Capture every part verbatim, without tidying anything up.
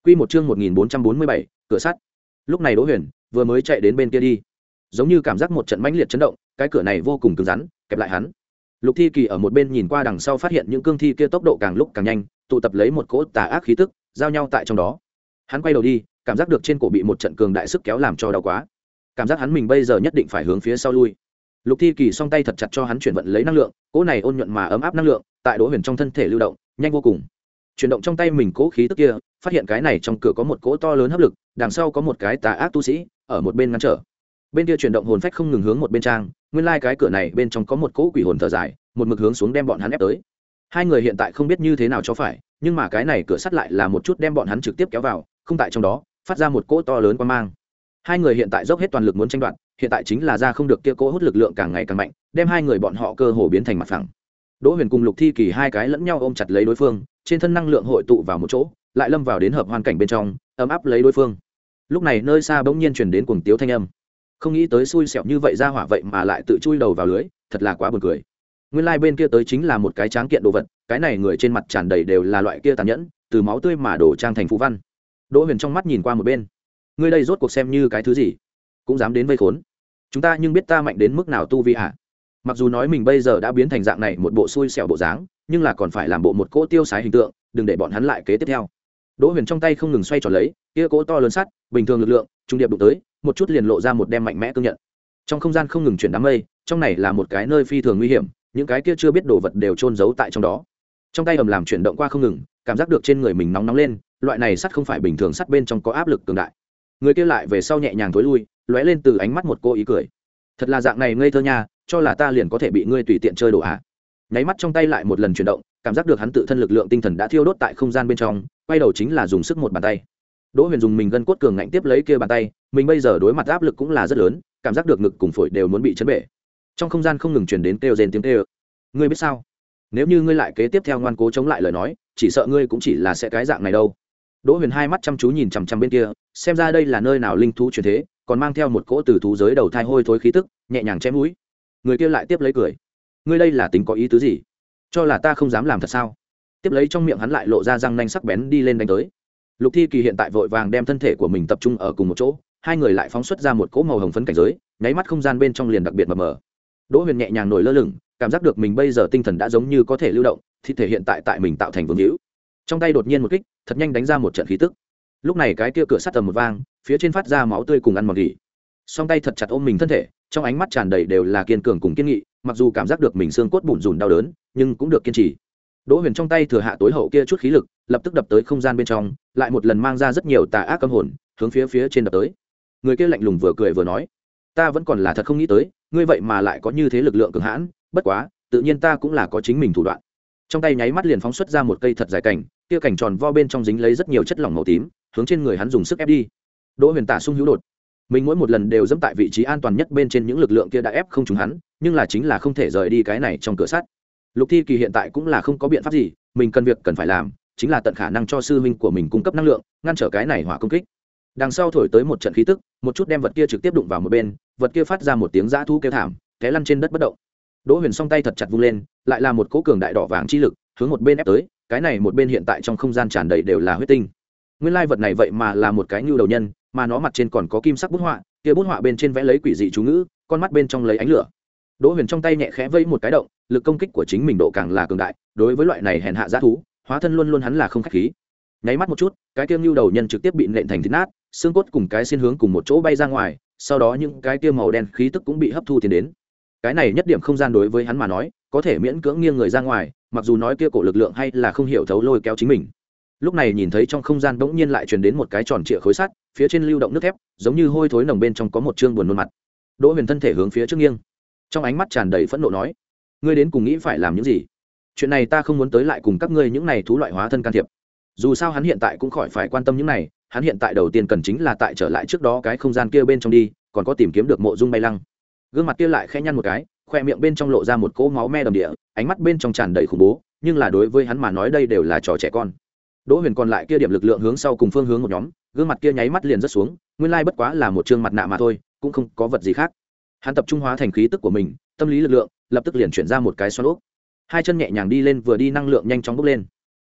Quy một chương một nghìn bốn trăm bốn mươi bảy, cửa sắt. Lúc này Đỗ Huyền vừa mới chạy đến bên kia đi, giống như cảm giác một trận mãnh liệt chấn động, cái cửa này vô cùng cứng rắn, kẹp lại hắn. Lục Thi Kỳ ở một bên nhìn qua đằng sau phát hiện những cương thi kia tốc độ càng lúc càng nhanh, tụ tập lấy một cỗ tà ác khí tức, giao nhau tại trong đó. Hắn quay đầu đi, cảm giác được trên cổ bị một trận cường đại sức kéo làm cho đau quá. Cảm giác hắn mình bây giờ nhất định phải hướng phía sau lui. Lục Thi Kỳ song tay thật chặt cho hắn chuyển vận lấy năng lượng, cỗ này ôn nhuận mà ấm áp năng lượng, tại Đỗ Huyền trong thân thể lưu động, nhanh vô cùng. Chuyển động trong tay mình cỗ khí tức kia, phát hiện cái này trong cửa có một cỗ to lớn hấp lực, đằng sau có một cái tà ác tu sĩ ở một bên ngăn trở. Bên kia chuyển động hồn phách không ngừng hướng một bên trang, nguyên lai cái cửa này bên trong có một cỗ quỷ hồn thở dài, một mực hướng xuống đem bọn hắn ép tới. Hai người hiện tại không biết như thế nào cho phải, nhưng mà cái này cửa sắt lại là một chút đem bọn hắn trực tiếp kéo vào, không tại trong đó, phát ra một cỗ to lớn quang mang. Hai người hiện tại dốc hết toàn lực muốn tranh đoạt, hiện tại chính là ra không được kia cỗ hút lực lượng càng ngày càng mạnh, đem hai người bọn họ cơ hồ biến thành mặt phẳng. Đỗ Huyền cùng Lục Thi Kỳ hai cái lẫn nhau ôm chặt lấy đối phương, trên thân năng lượng hội tụ vào một chỗ, lại lâm vào đến hợp hoàn cảnh bên trong, ấm áp lấy đối phương. Lúc này nơi xa bỗng nhiên truyền đến cuồng tiếu thanh âm. Không nghĩ tới xui xẻo như vậy ra hỏa vậy mà lại tự chui đầu vào lưới, thật là quá buồn cười. Nguyên lai like bên kia tới chính là một cái tráng kiện đồ vật, cái này người trên mặt tràn đầy đều là loại kia tàn nhẫn, từ máu tươi mà đổ trang thành phù văn. Đỗ Huyền trong mắt nhìn qua một bên, ngươi đây rốt cuộc xem như cái thứ gì, cũng dám đến vây khốn chúng ta, nhưng biết ta mạnh đến mức nào tu vi hả? Mặc dù nói mình bây giờ đã biến thành dạng này một bộ xui xẻo bộ dáng, nhưng là còn phải làm bộ một cỗ tiêu sái hình tượng, đừng để bọn hắn lại kế tiếp theo. Đỗ Huyền trong tay không ngừng xoay tròn lấy kia cỗ to lớn sắt, bình thường lực lượng trung điệp đụng tới một chút liền lộ ra một đem mạnh mẽ cương nhận. Trong không gian không ngừng chuyển đám mây, trong này là một cái nơi phi thường nguy hiểm, những cái kia chưa biết đồ vật đều trôn giấu tại trong đó. Trong tay ầm làm chuyển động qua không ngừng, cảm giác được trên người mình nóng nóng lên, loại này sắt không phải bình thường sắt, bên trong có áp lực cường đại. Người kia lại về sau nhẹ nhàng thối lui, lóe lên từ ánh mắt một cô ý cười. Thật là dạng này ngây thơ nha, cho là ta liền có thể bị ngươi tùy tiện chơi đổ hả? Nháy mắt trong tay lại một lần chuyển động, cảm giác được hắn tự thân lực lượng tinh thần đã thiêu đốt tại không gian bên trong, quay đầu chính là dùng sức một bàn tay. Đỗ Huyền dùng mình gân cốt cường ngạnh tiếp lấy kia bàn tay, mình bây giờ đối mặt áp lực cũng là rất lớn, cảm giác được ngực cùng phổi đều muốn bị chấn bể. Trong không gian không ngừng truyền đến kêu rên tiếng kêu. Ngươi biết sao? Nếu như ngươi lại kế tiếp theo ngoan cố chống lại lời nói, chỉ sợ ngươi cũng chỉ là sẽ cái dạng này đâu. Đỗ Huyền hai mắt chăm chú nhìn chằm chằm bên kia, xem ra đây là nơi nào linh thú truyền thế, còn mang theo một cỗ từ thú giới đầu thai hôi thối khí tức, nhẹ nhàng chém mũi. Người kia lại tiếp lấy cười. Ngươi đây là tính có ý tứ gì? Cho là ta không dám làm thật sao? Tiếp lấy trong miệng hắn lại lộ ra răng nanh sắc bén đi lên đánh tới. Lục Thi Kỳ hiện tại vội vàng đem thân thể của mình tập trung ở cùng một chỗ, hai người lại phóng xuất ra một cỗ màu hồng phấn cảnh giới, nháy mắt không gian bên trong liền đặc biệt mờ mờ. Đỗ Huyền nhẹ nhàng nổi lơ lửng, cảm giác được mình bây giờ tinh thần đã giống như có thể lưu động, thì thể hiện tại tại mình tạo thành vương hữu. Trong tay đột nhiên một kích, thật nhanh đánh ra một trận khí tức. Lúc này cái kia cửa sắt tầm một vang, phía trên phát ra máu tươi cùng ăn mòn gỉ. Song tay thật chặt ôm mình thân thể, trong ánh mắt tràn đầy đều là kiên cường cùng kiên nghị, mặc dù cảm giác được mình xương cốt bủn rủn đau đớn, nhưng cũng được kiên trì. Đỗ Huyền trong tay thừa hạ tối hậu kia chút khí lực, lập tức đập tới không gian bên trong, lại một lần mang ra rất nhiều tà ác cấm hồn, hướng phía phía trên đập tới. Người kia lạnh lùng vừa cười vừa nói, ta vẫn còn là thật không nghĩ tới, ngươi vậy mà lại có như thế lực lượng cường hãn, bất quá, tự nhiên ta cũng là có chính mình thủ đoạn. Trong tay nháy mắt liền phóng xuất ra một cây thật dài cảnh, kia cảnh tròn vo bên trong dính lấy rất nhiều chất lỏng màu tím, hướng trên người hắn dùng sức ép đi. Đỗ Huyền tả sung hữu đột, mình mỗi một lần đều dẫm tại vị trí an toàn nhất bên trên những lực lượng kia đã ép không trúng hắn, nhưng là chính là không thể rời đi cái này trong cửa sắt. Lục Thi Kỳ hiện tại cũng là không có biện pháp gì, mình cần việc cần phải làm chính là tận khả năng cho sư huynh của mình cung cấp năng lượng, ngăn trở cái này hỏa công kích. Đằng sau thổi tới một trận khí tức, một chút đem vật kia trực tiếp đụng vào một bên, vật kia phát ra một tiếng dã thú kêu thảm, té lăn trên đất bất động. Đỗ Huyền song tay thật chặt vung lên, lại là một cỗ cường đại đỏ vàng chi lực, hướng một bên ép tới, cái này một bên hiện tại trong không gian tràn đầy đều là huyết tinh. Nguyên lai vật này vậy mà là một cái nhu đầu nhân, mà nó mặt trên còn có kim sắc bút họa, kia bút họa bên trên vẽ lấy quỷ dị chú ngữ, con mắt bên trong lấy ánh lửa. Đỗ Huyền trong tay nhẹ khẽ vẫy một cái động, lực công kích của chính mình độ càng là cường đại, đối với loại này hèn hạ dã thú, hóa thân luôn luôn hắn là không khách khí. Nháy mắt một chút, cái kia nhu đầu nhân trực tiếp bị nện thành thịt nát, xương cốt cùng cái xiên hướng cùng một chỗ bay ra ngoài, sau đó những cái kia màu đen khí tức cũng bị hấp thu tiến đến. Cái này nhất điểm không gian đối với hắn mà nói, có thể miễn cưỡng nghiêng người ra ngoài, mặc dù nói kia cổ lực lượng hay là không hiểu thấu lôi kéo chính mình. Lúc này nhìn thấy trong không gian bỗng nhiên lại truyền đến một cái tròn trịa khối sắt, phía trên lưu động nước thép, giống như hôi thối nồng bên trong có một trương buồn nôn mặt. Đỗ Huyền thân thể hướng phía trước nghiêng, trong ánh mắt tràn đầy phẫn nộ nói, ngươi đến cùng nghĩ phải làm những gì? Chuyện này ta không muốn tới lại cùng các ngươi những này thú loại hóa thân can thiệp. Dù sao hắn hiện tại cũng khỏi phải quan tâm những này, hắn hiện tại đầu tiên cần chính là tại trở lại trước đó cái không gian kia bên trong đi, còn có tìm kiếm được mộ dung bay lăng. Gương mặt kia lại khẽ nhăn một cái, khoe miệng bên trong lộ ra một cỗ máu me đầm địa, ánh mắt bên trong tràn đầy khủng bố, nhưng là đối với hắn mà nói đây đều là trò trẻ con. Đỗ Huyền còn lại kia điểm lực lượng hướng sau cùng phương hướng một nhóm, gương mặt kia nháy mắt liền rất xuống, nguyên lai bất quá là một trương mặt nạ mà thôi, cũng không có vật gì khác. Hắn tập trung hóa thành khí tức của mình, tâm lý lực lượng lập tức liền chuyển ra một cái xoắn ốc, hai chân nhẹ nhàng đi lên, vừa đi năng lượng nhanh chóng bốc lên.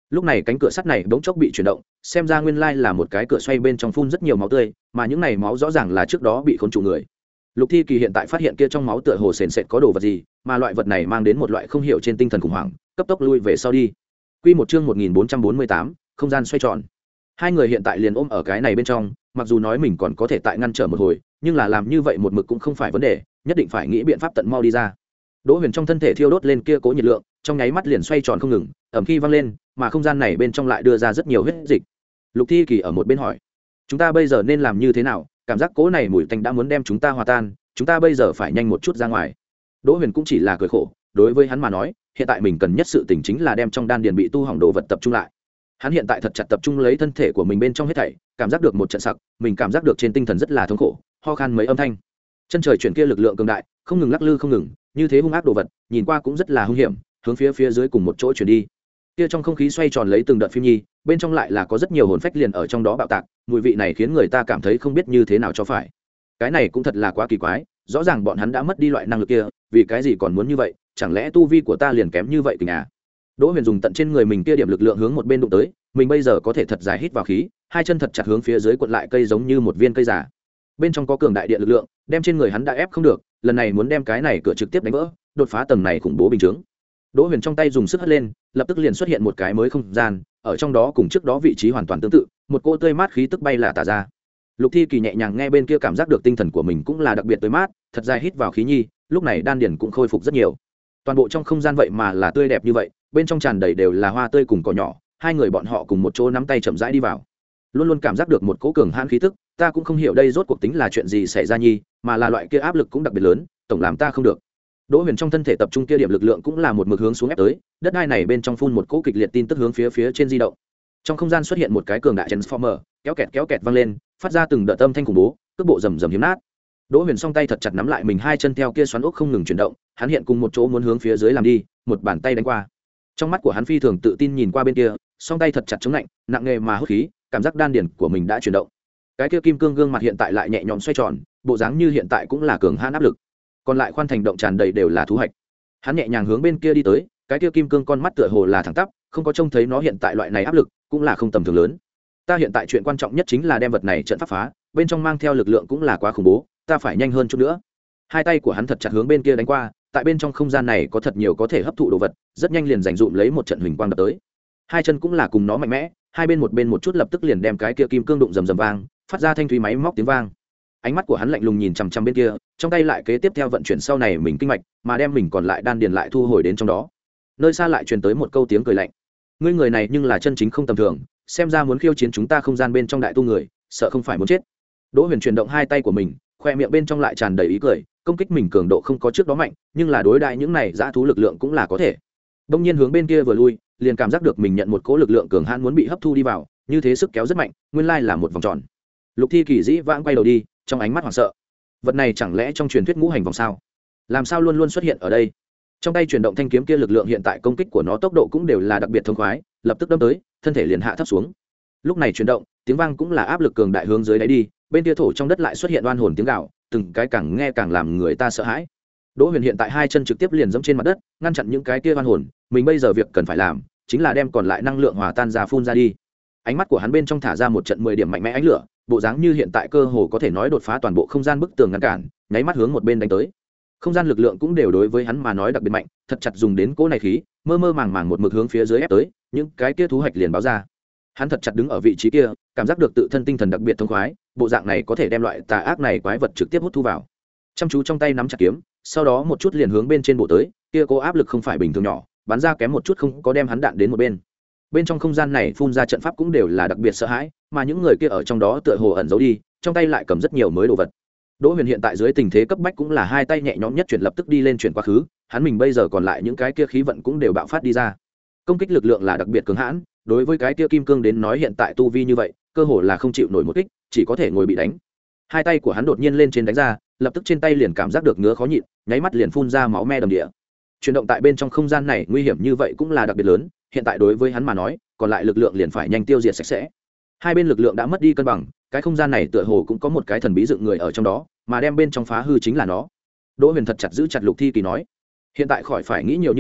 lúc này cánh cửa sắt này bỗng chốc bị chuyển động, xem ra nguyên lai là một cái cửa xoay bên trong phun rất nhiều máu tươi, mà những này máu rõ ràng là trước đó bị khốn trụ người. Lục Thi Kỳ hiện tại phát hiện kia trong máu tựa hồ sền sệt có đồ vật gì, mà loại vật này mang đến một loại không hiểu trên tinh thần khủng hoảng, cấp tốc lui về sau đi. Quy một chương một nghìn bốn trăm bốn mươi tám, không gian xoay tròn. Hai người hiện tại liền ôm ở cái này bên trong, mặc dù nói mình còn có thể tại ngăn trở một hồi, nhưng là làm như vậy một mực cũng không phải vấn đề, nhất định phải nghĩ biện pháp tận mau đi ra. Đỗ Huyền trong thân thể thiêu đốt lên kia cố nhiệt lượng, trong nháy mắt liền xoay tròn không ngừng, ẩm khi văng lên, mà không gian này bên trong lại đưa ra rất nhiều huyết dịch. Lục Thi Kỳ ở một bên hỏi: "Chúng ta bây giờ nên làm như thế nào? Cảm giác cố này mùi tanh đã muốn đem chúng ta hòa tan, chúng ta bây giờ phải nhanh một chút ra ngoài." Đỗ Huyền cũng chỉ là cười khổ, đối với hắn mà nói, hiện tại mình cần nhất sự tình chính là đem trong đan điền bị tu hỏng đồ vật tập trung lại. Hắn hiện tại thật chặt tập trung lấy thân thể của mình bên trong hết thảy, cảm giác được một trận sặc, mình cảm giác được trên tinh thần rất là thống khổ, ho khan mấy âm thanh. Chân trời chuyển kia lực lượng cường đại, không ngừng lắc lư không ngừng, như thế hung ác đồ vật, nhìn qua cũng rất là hung hiểm, hướng phía phía dưới cùng một chỗ chuyển đi. Kia trong không khí xoay tròn lấy từng đợt phim nhi, bên trong lại là có rất nhiều hồn phách liền ở trong đó bạo tạc, mùi vị này khiến người ta cảm thấy không biết như thế nào cho phải. Cái này cũng thật là quá kỳ quái, rõ ràng bọn hắn đã mất đi loại năng lực kia, vì cái gì còn muốn như vậy, chẳng lẽ tu vi của ta liền kém như vậy kìa à? Đỗ Huyền dùng tận trên người mình kia điểm lực lượng hướng một bên đụng tới, mình bây giờ có thể thật dài hít vào khí, hai chân thật chặt hướng phía dưới cuộn lại cây giống như một viên cây giả. Bên trong có cường đại điện lực lượng, đem trên người hắn đã ép không được, lần này muốn đem cái này cửa trực tiếp đánh vỡ, đột phá tầng này khủng bố bình chứng. Đỗ Huyền trong tay dùng sức hất lên, lập tức liền xuất hiện một cái mới không gian, ở trong đó cùng trước đó vị trí hoàn toàn tương tự, một cỗ tươi mát khí tức bay là tả ra. Lục Thi Kỳ nhẹ nhàng nghe bên kia cảm giác được tinh thần của mình cũng là đặc biệt tươi mát, thật dài hít vào khí nhi, lúc này đan điền cũng khôi phục rất nhiều. Toàn bộ trong không gian vậy mà là tươi đẹp như vậy, bên trong tràn đầy đều là hoa tươi cùng cỏ nhỏ, hai người bọn họ cùng một chỗ nắm tay chậm rãi đi vào. Luôn luôn cảm giác được một cỗ cường hãn khí tức, ta cũng không hiểu đây rốt cuộc tính là chuyện gì xảy ra nhi, mà là loại kia áp lực cũng đặc biệt lớn, tổng làm ta không được. Đỗ Huyền trong thân thể tập trung kia điểm lực lượng cũng là một mực hướng xuống ép tới, đất đai này bên trong phun một cỗ kịch liệt tin tức hướng phía phía trên di động. Trong không gian xuất hiện một cái cường đại transformer, kéo kẹt kéo kẹt vang lên, phát ra từng đợt âm thanh khủng bố, cước bộ rầm rầm hiếm nát. Đỗ Huyền song tay thật chặt nắm lại mình hai chân theo kia xoắn ốc không ngừng chuyển động, hắn hiện cùng một chỗ muốn hướng phía dưới làm đi, một bàn tay đánh qua. Trong mắt của hắn phi thường tự tin nhìn qua bên kia, song tay thật chặt chống lạnh, nặng nghề mà hút khí, cảm giác đan điền của mình đã chuyển động. Cái kia kim cương gương mặt hiện tại lại nhẹ nhõm xoay tròn, bộ dáng như hiện tại cũng là cường hãn áp lực. Còn lại khoan thành động tràn đầy đều là thú hạch. Hắn nhẹ nhàng hướng bên kia đi tới, cái kia kim cương con mắt tựa hồ là thẳng tắp, không có trông thấy nó hiện tại loại này áp lực, cũng là không tầm thường lớn. Ta hiện tại chuyện quan trọng nhất chính là đem vật này trận pháp phá, bên trong mang theo lực lượng cũng là quá khủng bố, ta phải nhanh hơn chút nữa. Hai tay của hắn thật chặt hướng bên kia đánh qua, tại bên trong không gian này có thật nhiều có thể hấp thụ đồ vật, rất nhanh liền giành dụm lấy một trận huỳnh quang đập tới. Hai chân cũng là cùng nó mạnh mẽ, hai bên một bên một chút lập tức liền đem cái kia kim cương đụng rầm rầm vang, phát ra thanh thúy máy móc tiếng vang. Ánh mắt của hắn lạnh lùng nhìn chằm chằm bên kia, trong tay lại kế tiếp theo vận chuyển sau này mình kinh mạch, mà đem mình còn lại đan điền lại thu hồi đến trong đó. Nơi xa lại truyền tới một câu tiếng cười lạnh. Ngươi người này nhưng là chân chính không tầm thường, xem ra muốn khiêu chiến chúng ta không gian bên trong đại tu người, sợ không phải muốn chết. Đỗ Huyền chuyển động hai tay của mình, khoe miệng bên trong lại tràn đầy ý cười, công kích mình cường độ không có trước đó mạnh, nhưng là đối đại những này dã thú lực lượng cũng là có thể. Đông nhiên hướng bên kia vừa lui, liền cảm giác được mình nhận một cỗ lực lượng cường hãn muốn bị hấp thu đi vào, như thế sức kéo rất mạnh, nguyên lai là một vòng tròn. Lục Thi Kỳ dĩ vãng quay đầu đi, trong ánh mắt hoảng sợ. Vật này chẳng lẽ trong truyền thuyết ngũ hành vòng sao? Làm sao luôn luôn xuất hiện ở đây? Trong tay chuyển động thanh kiếm kia lực lượng hiện tại công kích của nó tốc độ cũng đều là đặc biệt thông khoái, lập tức đâm tới, thân thể liền hạ thấp xuống. Lúc này chuyển động, tiếng vang cũng là áp lực cường đại hướng dưới đáy đi, bên kia thổ trong đất lại xuất hiện oan hồn tiếng gào, từng cái càng nghe càng làm người ta sợ hãi. Đỗ Huyền hiện tại hai chân trực tiếp liền giẫm trên mặt đất, ngăn chặn những cái kia oan hồn, mình bây giờ việc cần phải làm chính là đem còn lại năng lượng hòa tan ra phun ra đi. Ánh mắt của hắn bên trong thả ra một trận mười điểm mạnh mẽ ánh lửa, bộ dáng như hiện tại cơ hồ có thể nói đột phá toàn bộ không gian bức tường ngăn cản, nháy mắt hướng một bên đánh tới. Không gian lực lượng cũng đều đối với hắn mà nói đặc biệt mạnh, thật chặt dùng đến cỗ này khí, mơ mơ màng màng một mực hướng phía dưới ép tới, những cái kia thú hạch liền báo ra. Hắn thật chặt đứng ở vị trí kia, cảm giác được tự thân tinh thần đặc biệt thông khoái, bộ dạng này có thể đem loại tà ác này quái vật trực tiếp hút thu vào. Chăm chú trong tay nắm chặt kiếm, sau đó một chút liền hướng bên trên bộ tới, kia cố áp lực không phải bình thường nhỏ, bắn ra kém một chút không có đem hắn đạn đến một bên. Bên trong không gian này phun ra trận pháp cũng đều là đặc biệt sợ hãi, mà những người kia ở trong đó tựa hồ ẩn giấu đi, trong tay lại cầm rất nhiều mới đồ vật. Đỗ Huyền hiện tại dưới tình thế cấp bách cũng là hai tay nhẹ nhõm nhất chuyển lập tức đi lên chuyển quá khứ, hắn mình bây giờ còn lại những cái kia khí vận cũng đều bạo phát đi ra. Công kích lực lượng là đặc biệt cứng hãn, đối với cái kia kim cương đến nói hiện tại tu vi như vậy, cơ hồ là không chịu nổi một kích, chỉ có thể ngồi bị đánh. Hai tay của hắn đột nhiên lên trên đánh ra, lập tức trên tay liền cảm giác được ngứa khó nhịn, nháy mắt liền phun ra máu me đầm địa. Chuyển động tại bên trong không gian này nguy hiểm như vậy cũng là đặc biệt lớn, hiện tại đối với hắn mà nói, còn lại lực lượng liền phải nhanh tiêu diệt sạch sẽ. Hai bên lực lượng đã mất đi cân bằng, cái không gian này tựa hồ cũng có một cái thần bí dựng người ở trong đó, mà đem bên trong phá hư chính là nó. Đỗ Huyền thật chặt giữ chặt Lục Thi Kỳ nói, hiện tại khỏi phải nghĩ nhiều như vậy,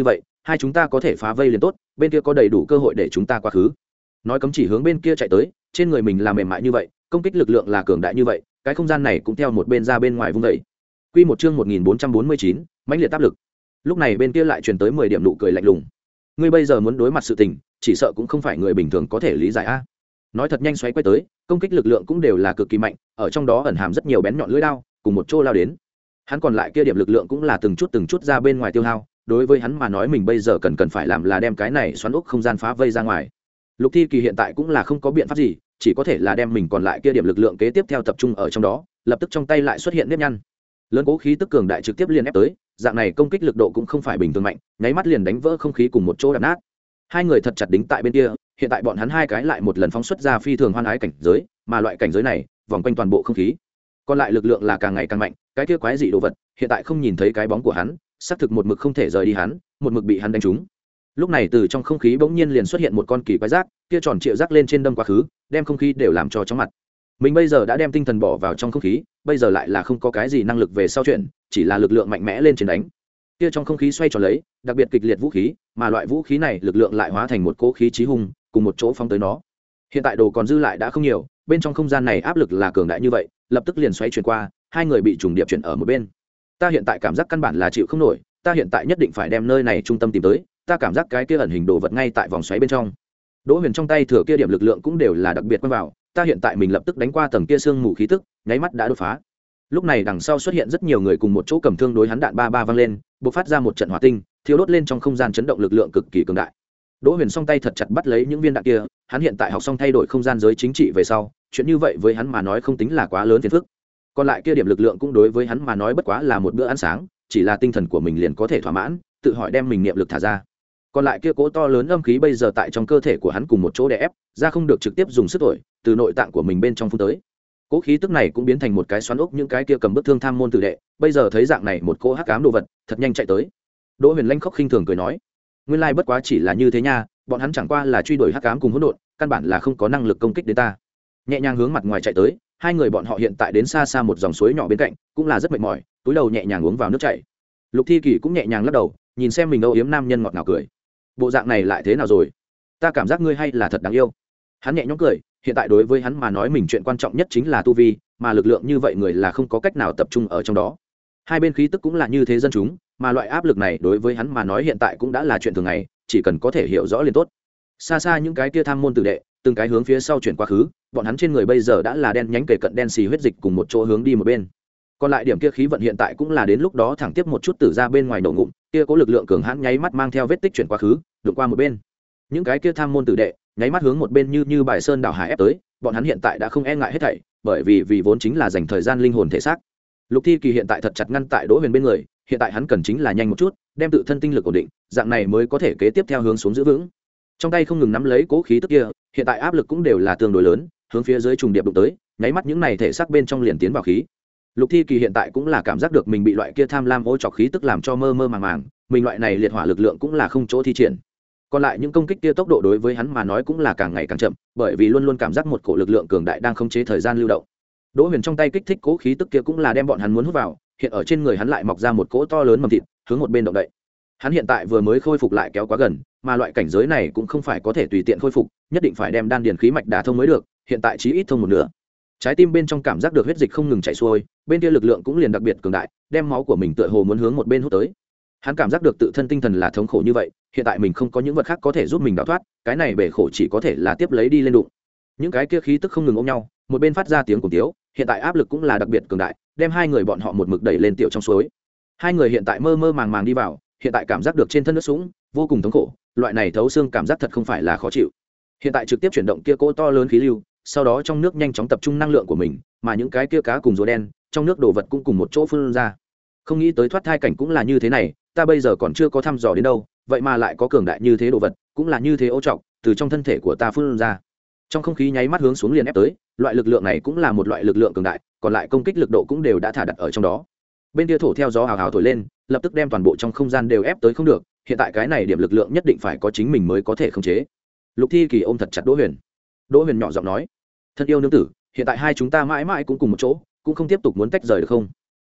hai chúng ta có thể phá vây liền tốt, bên kia có đầy đủ cơ hội để chúng ta qua khứ. Nói cấm chỉ hướng bên kia chạy tới, trên người mình là mềm mại như vậy, công kích lực lượng là cường đại như vậy, cái không gian này cũng theo một bên ra bên ngoài vung dậy. Quy một chương một nghìn bốn trăm bốn mươi chín, mãnh liệt áp lực. Lúc này bên kia lại truyền tới mười điểm nụ cười lạnh lùng. Ngươi bây giờ muốn đối mặt sự tình, chỉ sợ cũng không phải người bình thường có thể lý giải a. Nói thật nhanh xoáy quay tới, công kích lực lượng cũng đều là cực kỳ mạnh, ở trong đó ẩn hàm rất nhiều bén nhọn lưỡi đao, cùng một chỗ lao đến. Hắn còn lại kia điểm lực lượng cũng là từng chút từng chút ra bên ngoài tiêu hao, đối với hắn mà nói mình bây giờ cần cần phải làm là đem cái này xoắn ốc không gian phá vây ra ngoài. Lục Thi Kỳ hiện tại cũng là không có biện pháp gì, chỉ có thể là đem mình còn lại kia điểm lực lượng kế tiếp theo tập trung ở trong đó, lập tức trong tay lại xuất hiện nếp nhăn. Lớn cố khí tức cường đại trực tiếp liền ép tới, dạng này công kích lực độ cũng không phải bình thường mạnh, nháy mắt liền đánh vỡ không khí cùng một chỗ đập nát. Hai người thật chặt đính tại bên kia, hiện tại bọn hắn hai cái lại một lần phóng xuất ra phi thường hoan ái cảnh giới, mà loại cảnh giới này vòng quanh toàn bộ không khí. Còn lại lực lượng là càng ngày càng mạnh, cái kia quái dị đồ vật, hiện tại không nhìn thấy cái bóng của hắn, xác thực một mực không thể rời đi hắn, một mực bị hắn đánh trúng. Lúc này từ trong không khí bỗng nhiên liền xuất hiện một con kỳ quái rác, kia tròn trịa rác lên trên đâm quá khứ, đem không khí đều làm cho chóng mặt. Mình bây giờ đã đem tinh thần bỏ vào trong không khí, bây giờ lại là không có cái gì năng lực về sau chuyện, chỉ là lực lượng mạnh mẽ lên trên đánh. Kia trong không khí xoay tròn lấy, đặc biệt kịch liệt vũ khí, mà loại vũ khí này lực lượng lại hóa thành một cỗ khí chí hung, cùng một chỗ phóng tới nó. Hiện tại đồ còn dư lại đã không nhiều, bên trong không gian này áp lực là cường đại như vậy, lập tức liền xoay chuyển qua, hai người bị trùng điệp chuyển ở một bên. Ta hiện tại cảm giác căn bản là chịu không nổi, ta hiện tại nhất định phải đem nơi này trung tâm tìm tới, ta cảm giác cái kia ẩn hình đồ vật ngay tại vòng xoáy bên trong. Đỗ Huyền trong tay thừa kia điểm lực lượng cũng đều là đặc biệt quan vào, ta hiện tại mình lập tức đánh qua tầng kia sương mù khí tức, nháy mắt đã đột phá. Lúc này đằng sau xuất hiện rất nhiều người cùng một chỗ cầm thương đối hắn đạn ba ba vang lên, bộc phát ra một trận hỏa tinh, thiêu đốt lên trong không gian chấn động lực lượng cực kỳ cường đại. Đỗ Huyền song tay thật chặt bắt lấy những viên đạn kia, hắn hiện tại học xong thay đổi không gian giới chính trị về sau, chuyện như vậy với hắn mà nói không tính là quá lớn phiền phức. Còn lại kia điểm lực lượng cũng đối với hắn mà nói bất quá là một bữa ăn sáng, chỉ là tinh thần của mình liền có thể thỏa mãn, tự hỏi đem mình niệm lực thả ra. Còn lại kia cố to lớn âm khí bây giờ tại trong cơ thể của hắn cùng một chỗ đè ép, ra không được trực tiếp dùng sức thổi, từ nội tạng của mình bên trong phun tới. Cố khí tức này cũng biến thành một cái xoắn ốc những cái kia cầm bức thương tham môn tử đệ, bây giờ thấy dạng này một cỗ hắc ám đồ vật, thật nhanh chạy tới. Đỗ Huyền lanh khóc khinh thường cười nói, nguyên lai bất quá chỉ là như thế nha, bọn hắn chẳng qua là truy đuổi hắc ám cùng hỗn độn, căn bản là không có năng lực công kích đến ta. Nhẹ nhàng hướng mặt ngoài chạy tới, hai người bọn họ hiện tại đến xa xa một dòng suối nhỏ bên cạnh, cũng là rất mệt mỏi, túi đầu nhẹ nhàng uống vào nước chảy. Lục Thi Kỳ cũng nhẹ nhàng lắc đầu, nhìn xem mình âu yếm nam nhân ngọt ngào cười. Bộ dạng này lại thế nào rồi? Ta cảm giác ngươi hay là thật đáng yêu. Hắn nhẹ nhõm cười, hiện tại đối với hắn mà nói mình chuyện quan trọng nhất chính là tu vi, mà lực lượng như vậy người là không có cách nào tập trung ở trong đó. Hai bên khí tức cũng là như thế dân chúng, mà loại áp lực này đối với hắn mà nói hiện tại cũng đã là chuyện thường ngày, chỉ cần có thể hiểu rõ liền tốt. Xa xa những cái kia tham môn tử đệ, từng cái hướng phía sau chuyển quá khứ, bọn hắn trên người bây giờ đã là đen nhánh kề cận đen xì huyết dịch cùng một chỗ hướng đi một bên. Còn lại điểm kia khí vận hiện tại cũng là đến lúc đó thẳng tiếp một chút tử ra bên ngoài nổ ngụm, kia có lực lượng cường hãn nháy mắt mang theo vết tích chuyển quá khứ, đụng qua một bên. Những cái kia tham môn tử đệ, nháy mắt hướng một bên như như bài sơn đảo hải ép tới, bọn hắn hiện tại đã không e ngại hết thảy, bởi vì vì vốn chính là dành thời gian linh hồn thể xác. Lục Thi Kỳ hiện tại thật chặt ngăn tại Đỗ Huyền bên người, hiện tại hắn cần chính là nhanh một chút, đem tự thân tinh lực ổn định, dạng này mới có thể kế tiếp theo hướng xuống giữ vững. Trong tay không ngừng nắm lấy cố khí tức kia, hiện tại áp lực cũng đều là tương đối lớn, hướng phía dưới trùng điệp đụng tới, nháy mắt những này thể xác bên trong liền tiến vào khí. Lục Thi Kỳ hiện tại cũng là cảm giác được mình bị loại kia tham lam ô trọc khí tức làm cho mơ mơ màng màng, mình loại này liệt hỏa lực lượng cũng là không chỗ thi triển. Còn lại những công kích kia tốc độ đối với hắn mà nói cũng là càng ngày càng chậm, bởi vì luôn luôn cảm giác một cổ lực lượng cường đại đang khống chế thời gian lưu động. Đỗ Huyền trong tay kích thích cố khí tức kia cũng là đem bọn hắn muốn hút vào, hiện ở trên người hắn lại mọc ra một cỗ to lớn mầm thịt, hướng một bên động đậy. Hắn hiện tại vừa mới khôi phục lại kéo quá gần, mà loại cảnh giới này cũng không phải có thể tùy tiện khôi phục, nhất định phải đem đan điền khí mạch đả thông mới được, hiện tại chí ít thông một nửa. Trái tim bên trong cảm giác được huyết dịch không ngừng chảy xuôi, bên kia lực lượng cũng liền đặc biệt cường đại, đem máu của mình tựa hồ muốn hướng một bên hút tới. Hắn cảm giác được tự thân tinh thần là thống khổ như vậy, hiện tại mình không có những vật khác có thể giúp mình đào thoát, cái này bể khổ chỉ có thể là tiếp lấy đi lên đụng. Những cái kia khí tức không ngừng ôm nhau, một bên phát ra tiếng cùng tiếu, hiện tại áp lực cũng là đặc biệt cường đại, đem hai người bọn họ một mực đẩy lên tiểu trong suối. Hai người hiện tại mơ mơ màng màng đi vào, hiện tại cảm giác được trên thân nước sũng, vô cùng thống khổ, loại này thấu xương cảm giác thật không phải là khó chịu. Hiện tại trực tiếp chuyển động kia cỗ to lớn khí lưu, sau đó trong nước nhanh chóng tập trung năng lượng của mình, mà những cái kia cá cùng rùa đen, trong nước đồ vật cũng cùng một chỗ phun ra. Không nghĩ tới thoát thai cảnh cũng là như thế này, ta bây giờ còn chưa có thăm dò đến đâu, vậy mà lại có cường đại như thế đồ vật, cũng là như thế ô trọng, từ trong thân thể của ta phun ra. Trong không khí nháy mắt hướng xuống liền ép tới, loại lực lượng này cũng là một loại lực lượng cường đại, còn lại công kích lực độ cũng đều đã thả đặt ở trong đó. Bên kia thổ theo gió hào hào thổi lên, lập tức đem toàn bộ trong không gian đều ép tới không được, hiện tại cái này điểm lực lượng nhất định phải có chính mình mới có thể khống chế. Lục Thi Kỳ ôm thật chặt Đỗ Huyền. Đỗ Huyền nhỏ giọng nói, thân yêu nương tử, hiện tại hai chúng ta mãi mãi cũng cùng một chỗ, cũng không tiếp tục muốn tách rời được không?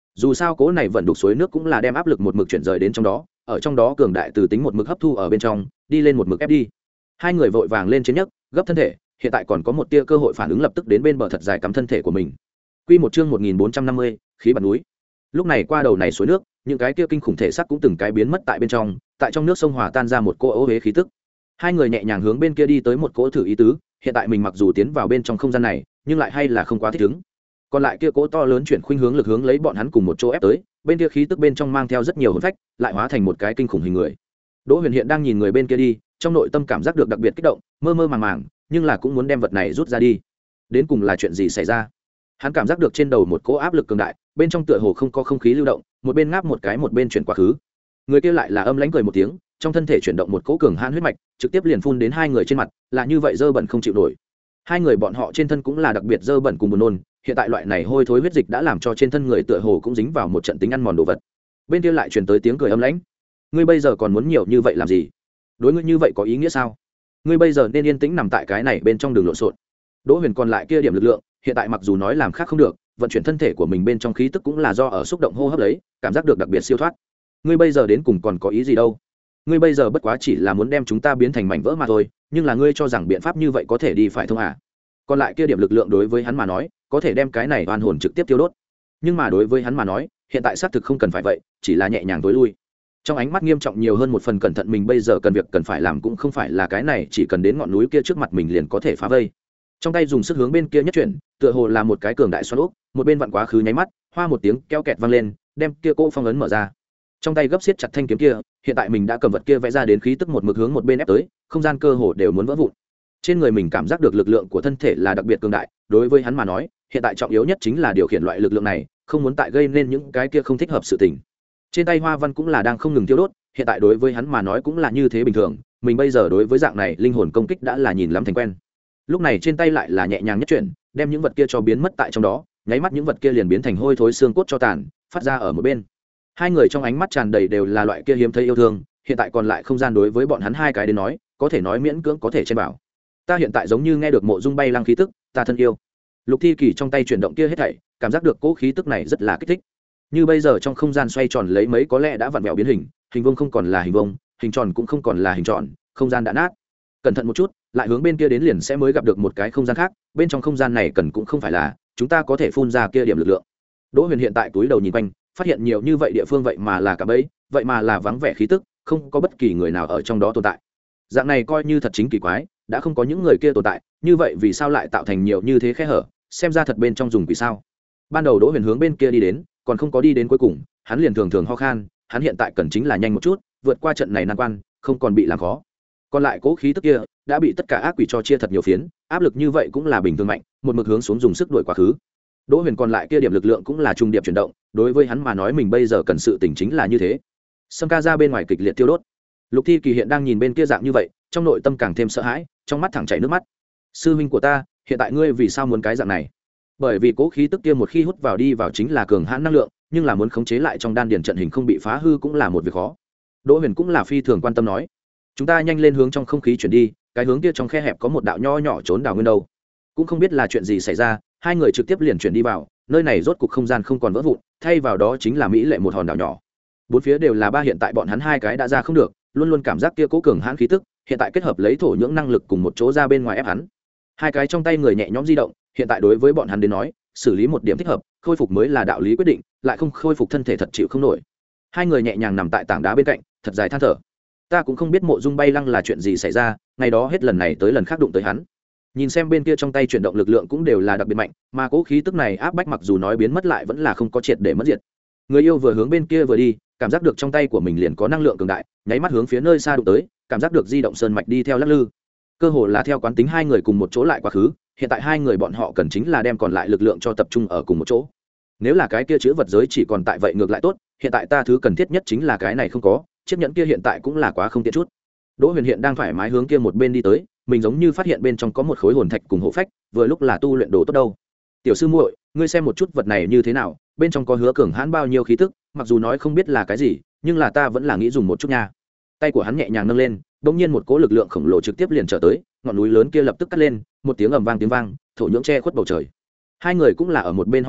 dù sao cố này vận đục suối nước cũng là đem áp lực một mực chuyển rời đến trong đó, ở trong đó cường đại từ tính một mực hấp thu ở bên trong đi lên một mực ép đi. Hai người vội vàng lên trên nhấc gấp thân thể, hiện tại còn có một tia cơ hội phản ứng lập tức đến bên bờ thật dài cắm thân thể của mình. Quy một chương một nghìn bốn trăm năm mươi, khí bản núi. Lúc này qua đầu này suối nước, những cái kia kinh khủng thể sắc cũng từng cái biến mất tại bên trong, tại trong nước sông hòa tan ra một cỗ ô uế khí tức. Hai người nhẹ nhàng hướng bên kia đi tới một cỗ thử ý tứ, hiện tại mình mặc dù tiến vào bên trong không gian này, nhưng lại hay là không quá thích ứng. Còn lại kia cỗ to lớn chuyển khuynh hướng lực hướng lấy bọn hắn cùng một chỗ ép tới, bên kia khí tức bên trong mang theo rất nhiều hồn phách, lại hóa thành một cái kinh khủng hình người. Đỗ Huyền hiện đang nhìn người bên kia đi, trong nội tâm cảm giác được đặc biệt kích động, mơ mơ màng màng, nhưng là cũng muốn đem vật này rút ra đi. Đến cùng là chuyện gì xảy ra? Hắn cảm giác được trên đầu một cỗ áp lực cường đại, bên trong tựa hồ không có không khí lưu động, một bên ngáp một cái một bên chuyển quá khứ. Người kia lại là âm lãnh cười một tiếng, trong thân thể chuyển động một cỗ cường hãn huyết mạch, trực tiếp liền phun đến hai người trên mặt, là như vậy dơ bẩn không chịu nổi. Hai người bọn họ trên thân cũng là đặc biệt dơ bẩn cùng buồn nôn, hiện tại loại này hôi thối huyết dịch đã làm cho trên thân người tựa hồ cũng dính vào một trận tính ăn mòn đồ vật. Bên kia lại truyền tới tiếng cười âm lãnh. Ngươi bây giờ còn muốn nhiều như vậy làm gì? Đối ngươi như vậy có ý nghĩa sao? Ngươi bây giờ nên yên tĩnh nằm tại cái này bên trong đường lộn xộn. Đỗ Huyền còn lại kia điểm lực lượng, hiện tại mặc dù nói làm khác không được, vận chuyển thân thể của mình bên trong khí tức cũng là do ở xúc động hô hấp lấy, cảm giác được đặc biệt siêu thoát. Ngươi bây giờ đến cùng còn có ý gì đâu? Ngươi bây giờ bất quá chỉ là muốn đem chúng ta biến thành mảnh vỡ mà thôi, nhưng là ngươi cho rằng biện pháp như vậy có thể đi phải thông à? Còn lại kia điểm lực lượng đối với hắn mà nói, có thể đem cái này oan hồn trực tiếp tiêu đốt. Nhưng mà đối với hắn mà nói, hiện tại xác thực không cần phải vậy, chỉ là nhẹ nhàng tối lui. Trong ánh mắt nghiêm trọng nhiều hơn một phần cẩn thận, mình bây giờ cần việc cần phải làm cũng không phải là cái này, chỉ cần đến ngọn núi kia trước mặt mình liền có thể phá vây. Trong tay dùng sức hướng bên kia nhất chuyển, tựa hồ là một cái cường đại xoắn ốc, một bên vặn quá khứ nháy mắt, hoa một tiếng keo kẹt vang lên, đem kia cô phong ấn mở ra. Trong tay gấp siết chặt thanh kiếm kia, hiện tại mình đã cầm vật kia vẽ ra đến khí tức một mực hướng một bên ép tới, không gian cơ hồ đều muốn vỡ vụn. Trên người mình cảm giác được lực lượng của thân thể là đặc biệt cường đại, đối với hắn mà nói, hiện tại trọng yếu nhất chính là điều khiển loại lực lượng này, không muốn tại gây nên những cái kia không thích hợp sự tình. Trên tay hoa văn cũng là đang không ngừng tiêu đốt, hiện tại đối với hắn mà nói cũng là như thế bình thường, mình bây giờ đối với dạng này linh hồn công kích đã là nhìn lắm thành quen. Lúc này trên tay lại là nhẹ nhàng nhất chuyển, đem những vật kia cho biến mất tại trong đó, nháy mắt những vật kia liền biến thành hôi thối xương cốt cho tàn, phát ra ở một bên. Hai người trong ánh mắt tràn đầy đều là loại kia hiếm thấy yêu thương, hiện tại còn lại không gian đối với bọn hắn hai cái đến nói, có thể nói miễn cưỡng có thể chen bảo. Ta hiện tại giống như nghe được Mộ Dung bay lăng khí tức, ta thân yêu. Lục Thi Kỳ trong tay chuyển động kia hết thảy, cảm giác được cỗ khí tức này rất là kích thích. Như bây giờ trong không gian xoay tròn lấy mấy có lẽ đã vặn vẹo biến hình, hình vuông không còn là hình vuông, hình tròn cũng không còn là hình tròn, không gian đã nát. Cẩn thận một chút, lại hướng bên kia đến liền sẽ mới gặp được một cái không gian khác, bên trong không gian này cần cũng không phải là chúng ta có thể phun ra kia điểm lực lượng. Đỗ Huyền hiện tại túi đầu nhìn quanh, phát hiện nhiều như vậy địa phương vậy mà là cả bẫy, vậy mà là vắng vẻ khí tức, không có bất kỳ người nào ở trong đó tồn tại. Dạng này coi như thật chính kỳ quái, đã không có những người kia tồn tại, như vậy vì sao lại tạo thành nhiều như thế khe hở, xem ra thật bên trong dùng quỷ sao? Ban đầu Đỗ Huyền hướng bên kia đi đến, còn không có đi đến cuối cùng, hắn liền thường thường ho khan, hắn hiện tại cần chính là nhanh một chút, vượt qua trận này nan quan, không còn bị làm khó. Còn lại cố khí tức kia đã bị tất cả ác quỷ cho chia thật nhiều phiến, áp lực như vậy cũng là bình thường mạnh, một mực hướng xuống dùng sức đuổi quá khứ. Đỗ Huyền còn lại kia điểm lực lượng cũng là trung điệp chuyển động, đối với hắn mà nói mình bây giờ cần sự tỉnh chính là như thế. Sâm ca ra bên ngoài kịch liệt tiêu đốt. Lục Thi Kỳ hiện đang nhìn bên kia dạng như vậy, trong nội tâm càng thêm sợ hãi, trong mắt thẳng chảy nước mắt. Sư huynh của ta, hiện tại ngươi vì sao muốn cái dạng này? Bởi vì cố khí tức kia một khi hút vào đi vào chính là cường hãn năng lượng, nhưng là muốn khống chế lại trong đan điền trận hình không bị phá hư cũng là một việc khó. Đỗ Huyền cũng là phi thường quan tâm nói, chúng ta nhanh lên hướng trong không khí chuyển đi, cái hướng kia trong khe hẹp có một đạo nho nhỏ trốn đào nguyên đâu. Cũng không biết là chuyện gì xảy ra, hai người trực tiếp liền chuyển đi vào, nơi này rốt cục không gian không còn vỡ vụn, thay vào đó chính là mỹ lệ một hòn đảo nhỏ. Bốn phía đều là ba, hiện tại bọn hắn hai cái đã ra không được, luôn luôn cảm giác kia cố cường hãn khí tức, hiện tại kết hợp lấy thổ nhưỡng năng lực cùng một chỗ ra bên ngoài ép hắn. Hai cái trong tay người nhẹ nhõm di động, hiện tại đối với bọn hắn đến nói, xử lý một điểm thích hợp, khôi phục mới là đạo lý quyết định, lại không khôi phục thân thể thật chịu không nổi. Hai người nhẹ nhàng nằm tại tảng đá bên cạnh, thật dài than thở. Ta cũng không biết Mộ Dung bay lăng là chuyện gì xảy ra, ngày đó hết lần này tới lần khác đụng tới hắn. Nhìn xem bên kia trong tay chuyển động lực lượng cũng đều là đặc biệt mạnh, mà cố khí tức này áp bách mặc dù nói biến mất lại vẫn là không có triệt để mất diệt. Người yêu vừa hướng bên kia vừa đi, cảm giác được trong tay của mình liền có năng lượng cường đại, nháy mắt hướng phía nơi xa đụng tới, cảm giác được di động sơn mạch đi theo lắc lư. Cơ hồ là theo quán tính hai người cùng một chỗ lại quá khứ, hiện tại hai người bọn họ cần chính là đem còn lại lực lượng cho tập trung ở cùng một chỗ. Nếu là cái kia chữ vật giới chỉ còn tại vậy ngược lại tốt, hiện tại ta thứ cần thiết nhất chính là cái này không có, chiếc nhẫn kia hiện tại cũng là quá không tiện chút. Đỗ Huyền hiện đang thoải mái hướng kia một bên đi tới, mình giống như phát hiện bên trong có một khối hồn thạch cùng hộ phách, vừa lúc là tu luyện đồ tốt đâu. Tiểu sư muội, ngươi xem một chút vật này như thế nào, bên trong có hứa cường hãn bao nhiêu khí tức, mặc dù nói không biết là cái gì, nhưng là ta vẫn là nghĩ dùng một chút nha. Tay của hắn nhẹ nhàng nâng lên, đột nhiên một cỗ lực lượng khổng lồ trực tiếp liền trở tới, ngọn núi lớn kia lập tức cắt lên, một tiếng ầm vang tiếng vang, thổ nhưỡng che khuất bầu trời. Hai người cũng là ở một bên ho khan,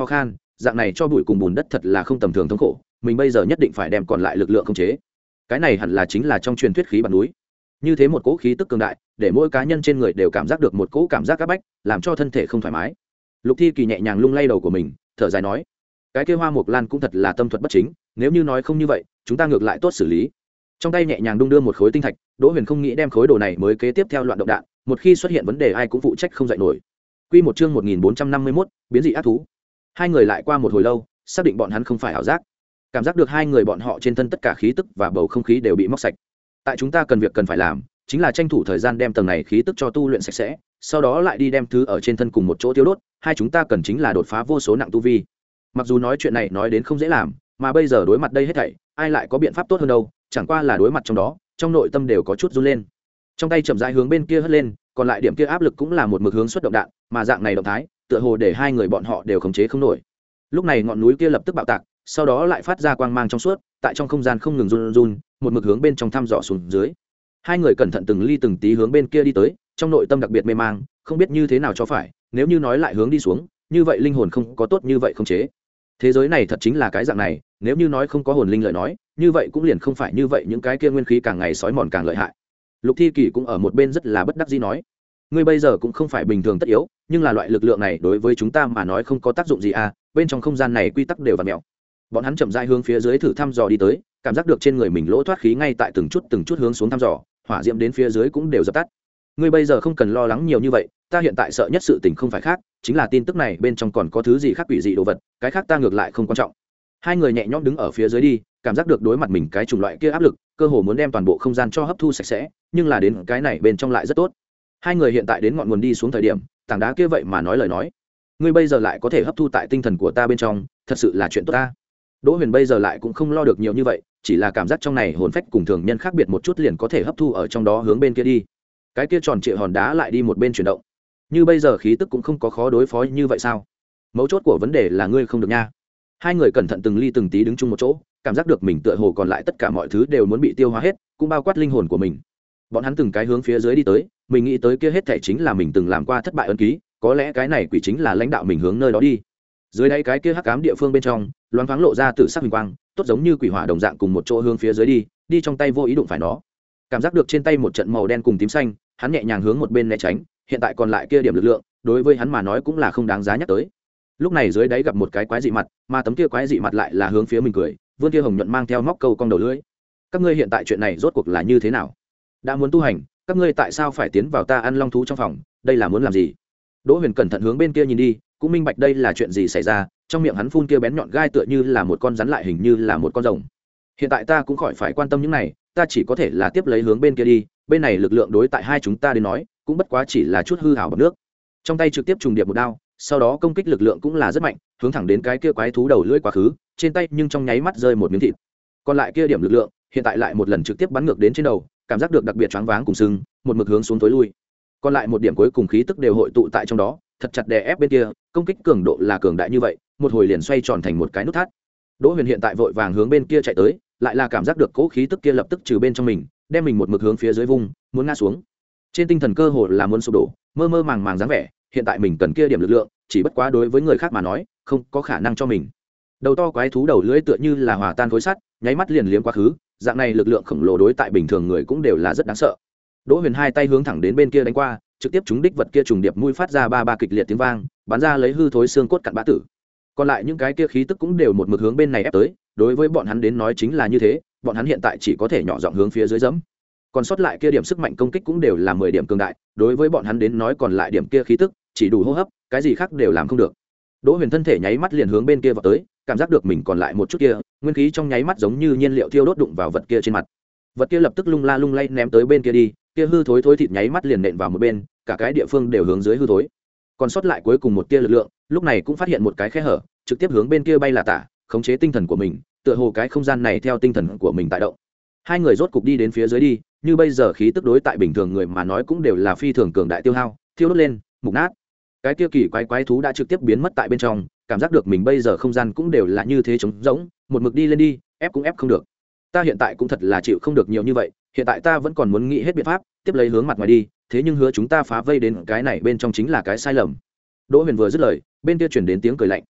dạng này cho bụi cùng bùn đất thật là không tầm thường thống khổ, mình bây giờ nhất định phải đem còn lại lực lượng khống chế. Cái này hẳn là chính là trong truyền thuyết khí bản núi. Như thế một cỗ khí tức cường đại, để mỗi cá nhân trên người đều cảm giác được một cỗ cảm giác áp bách, làm cho thân thể không thoải mái. Lục Thi Kỳ nhẹ nhàng lung lay đầu của mình, thở dài nói: cái kia Hoa Mộc Lan cũng thật là tâm thuật bất chính, nếu như nói không như vậy, chúng ta ngược lại tốt xử lý. Trong tay nhẹ nhàng đung đưa một khối tinh thạch, Đỗ Huyền không nghĩ đem khối đồ này mới kế tiếp theo loạn động đạn, một khi xuất hiện vấn đề ai cũng phụ trách không dậy nổi. Quy một chương một nghìn bốn trăm năm mươi mốt, biến dị ác thú. Hai người lại qua một hồi lâu, xác định bọn hắn không phải ảo giác. Cảm giác được hai người bọn họ trên thân tất cả khí tức và bầu không khí đều bị móc sạch. Tại chúng ta cần việc cần phải làm, chính là tranh thủ thời gian đem tầng này khí tức cho tu luyện sạch sẽ, sau đó lại đi đem thứ ở trên thân cùng một chỗ tiêu đốt, hai chúng ta cần chính là đột phá vô số nặng tu vi. Mặc dù nói chuyện này nói đến không dễ làm, mà bây giờ đối mặt đây hết thảy, ai lại có biện pháp tốt hơn đâu, chẳng qua là đối mặt trong đó, trong nội tâm đều có chút run lên. Trong tay chậm rãi hướng bên kia hất lên, còn lại điểm kia áp lực cũng là một mực hướng xuất động đạn, mà dạng này động thái, tựa hồ để hai người bọn họ đều khống chế không nổi. Lúc này ngọn núi kia lập tức bạo tạc, sau đó lại phát ra quang mang trong suốt, tại trong không gian không ngừng run run, một mực hướng bên trong thăm dò xuống dưới. Hai người cẩn thận từng ly từng tí hướng bên kia đi tới, trong nội tâm đặc biệt mê mang, không biết như thế nào cho phải, nếu như nói lại hướng đi xuống, như vậy linh hồn không có tốt như vậy không chế. Thế giới này thật chính là cái dạng này, nếu như nói không có hồn linh lời nói, như vậy cũng liền không phải như vậy, những cái kia nguyên khí càng ngày sói mòn càng lợi hại. Lục Thi Kỳ cũng ở một bên rất là bất đắc dĩ nói: ngươi bây giờ cũng không phải bình thường tất yếu, nhưng là loại lực lượng này đối với chúng ta mà nói không có tác dụng gì à, bên trong không gian này quy tắc đều vặn mèo. Bọn hắn chậm rãi hướng phía dưới thử thăm dò đi tới, cảm giác được trên người mình lỗ thoát khí ngay tại từng chút từng chút hướng xuống thăm dò, hỏa diễm đến phía dưới cũng đều dập tắt. Ngươi bây giờ không cần lo lắng nhiều như vậy, ta hiện tại sợ nhất sự tình không phải khác, chính là tin tức này bên trong còn có thứ gì khác quỷ dị đồ vật, cái khác ta ngược lại không quan trọng. Hai người nhẹ nhõm đứng ở phía dưới đi, cảm giác được đối mặt mình cái chủng loại kia áp lực, cơ hồ muốn đem toàn bộ không gian cho hấp thu sạch sẽ, nhưng là đến cái này bên trong lại rất tốt. Hai người hiện tại đến ngọn nguồn đi xuống thời điểm, tảng đá kia vậy mà nói lời nói: ngươi bây giờ lại có thể hấp thu tại tinh thần của ta bên trong, thật sự là chuyện tốt ta. Đỗ Huyền bây giờ lại cũng không lo được nhiều như vậy, chỉ là cảm giác trong này hồn phách cùng thường nhân khác biệt một chút liền có thể hấp thu ở trong đó hướng bên kia đi. Cái kia tròn trịa hòn đá lại đi một bên chuyển động. Như bây giờ khí tức cũng không có khó đối phó như vậy sao? Mấu chốt của vấn đề là ngươi không được nha. Hai người cẩn thận từng ly từng tí đứng chung một chỗ, cảm giác được mình tựa hồ còn lại tất cả mọi thứ đều muốn bị tiêu hóa hết, cũng bao quát linh hồn của mình. Bọn hắn từng cái hướng phía dưới đi tới, mình nghĩ tới kia hết thảy chính là mình từng làm qua thất bại ấn ký, có lẽ cái này quỷ chính là lãnh đạo mình hướng nơi đó đi. Dưới đáy cái kia hắc ám địa phương bên trong, loáng thoáng lộ ra tự sắc huỳnh quang, tốt giống như quỷ hỏa đồng dạng cùng một chỗ hướng phía dưới đi, đi trong tay vô ý đụng phải nó. Cảm giác được trên tay một trận màu đen cùng tím xanh, hắn nhẹ nhàng hướng một bên né tránh, hiện tại còn lại kia điểm lực lượng, đối với hắn mà nói cũng là không đáng giá nhắc tới. Lúc này dưới đáy gặp một cái quái dị mặt, mà tấm kia quái dị mặt lại là hướng phía mình cười, vươn kia hồng nhuận mang theo móc câu cong đầu lưỡi. Các ngươi hiện tại chuyện này rốt cuộc là như thế nào? Đã muốn tu hành, các ngươi tại sao phải tiến vào ta ăn long thú trong phòng, đây là muốn làm gì? Đỗ Huyền cẩn thận hướng bên kia nhìn đi, cũng minh bạch đây là chuyện gì xảy ra, trong miệng hắn phun kia bén nhọn gai tựa như là một con rắn lại hình như là một con rồng. Hiện tại ta cũng khỏi phải quan tâm những này, ta chỉ có thể là tiếp lấy hướng bên kia đi, bên này lực lượng đối tại hai chúng ta đến nói, cũng bất quá chỉ là chút hư hào bọt nước. Trong tay trực tiếp trùng điệp một đao, sau đó công kích lực lượng cũng là rất mạnh, hướng thẳng đến cái kia quái thú đầu lưỡi quá khứ, trên tay nhưng trong nháy mắt rơi một miếng thịt. Còn lại kia điểm lực lượng, hiện tại lại một lần trực tiếp bắn ngược đến trên đầu, cảm giác được đặc biệt choáng váng cùng sưng, một mực hướng xuống tối lui. Còn lại một điểm cuối cùng khí tức đều hội tụ tại trong đó, thật chặt đè ép bên kia, công kích cường độ là cường đại như vậy, một hồi liền xoay tròn thành một cái nút thắt. Đỗ Huyền hiện tại vội vàng hướng bên kia chạy tới, lại là cảm giác được cỗ khí tức kia lập tức trừ bên trong mình, đem mình một mực hướng phía dưới vùng, muốn ngã xuống. Trên tinh thần cơ hồ là muốn sụp đổ, mơ mơ màng màng dáng vẻ, hiện tại mình cần kia điểm lực lượng, chỉ bất quá đối với người khác mà nói, không có khả năng cho mình. Đầu to quái thú đầu lưỡi tựa như là hòa tan khối sắt, nháy mắt liền liếm quá khứ, dạng này lực lượng khổng lồ đối tại bình thường người cũng đều là rất đáng sợ. Đỗ Huyền hai tay hướng thẳng đến bên kia đánh qua, trực tiếp trúng đích vật kia trùng điệp mũi phát ra ba ba kịch liệt tiếng vang, bắn ra lấy hư thối xương cốt cặn bã tử. Còn lại những cái kia khí tức cũng đều một mực hướng bên này ép tới, đối với bọn hắn đến nói chính là như thế, bọn hắn hiện tại chỉ có thể nhỏ giọng hướng phía dưới dẫm. Còn sót lại kia điểm sức mạnh công kích cũng đều là mười điểm cường đại, đối với bọn hắn đến nói còn lại điểm kia khí tức, chỉ đủ hô hấp, cái gì khác đều làm không được. Đỗ Huyền thân thể nháy mắt liền hướng bên kia vọt tới, cảm giác được mình còn lại một chút kia, nguyên khí trong nháy mắt giống như nhiên liệu thiêu đốt đụng vào vật kia trên mặt. Vật kia lập tức lung la lung lay ném tới bên kia đi, kia hư thối thối thịt nháy mắt liền nện vào một bên, cả cái địa phương đều hướng dưới hư thối. Còn sót lại cuối cùng một tia lực lượng, lúc này cũng phát hiện một cái khe hở, trực tiếp hướng bên kia bay là tả, khống chế tinh thần của mình, tựa hồ cái không gian này theo tinh thần của mình tại động. Hai người rốt cục đi đến phía dưới đi, như bây giờ khí tức đối tại bình thường người mà nói cũng đều là phi thường cường đại tiêu hao, thiêu đốt lên, mục nát. Cái kia kỳ quái quái thú đã trực tiếp biến mất tại bên trong, cảm giác được mình bây giờ không gian cũng đều là như thế trống rỗng, một mực đi lên đi, ép cũng ép không được. Ta hiện tại cũng thật là chịu không được nhiều như vậy, hiện tại ta vẫn còn muốn nghĩ hết biện pháp, tiếp lấy hướng mặt ngoài đi, thế nhưng hứa chúng ta phá vây đến cái này bên trong chính là cái sai lầm. Đỗ Huyền vừa dứt lời, bên kia truyền đến tiếng cười lạnh.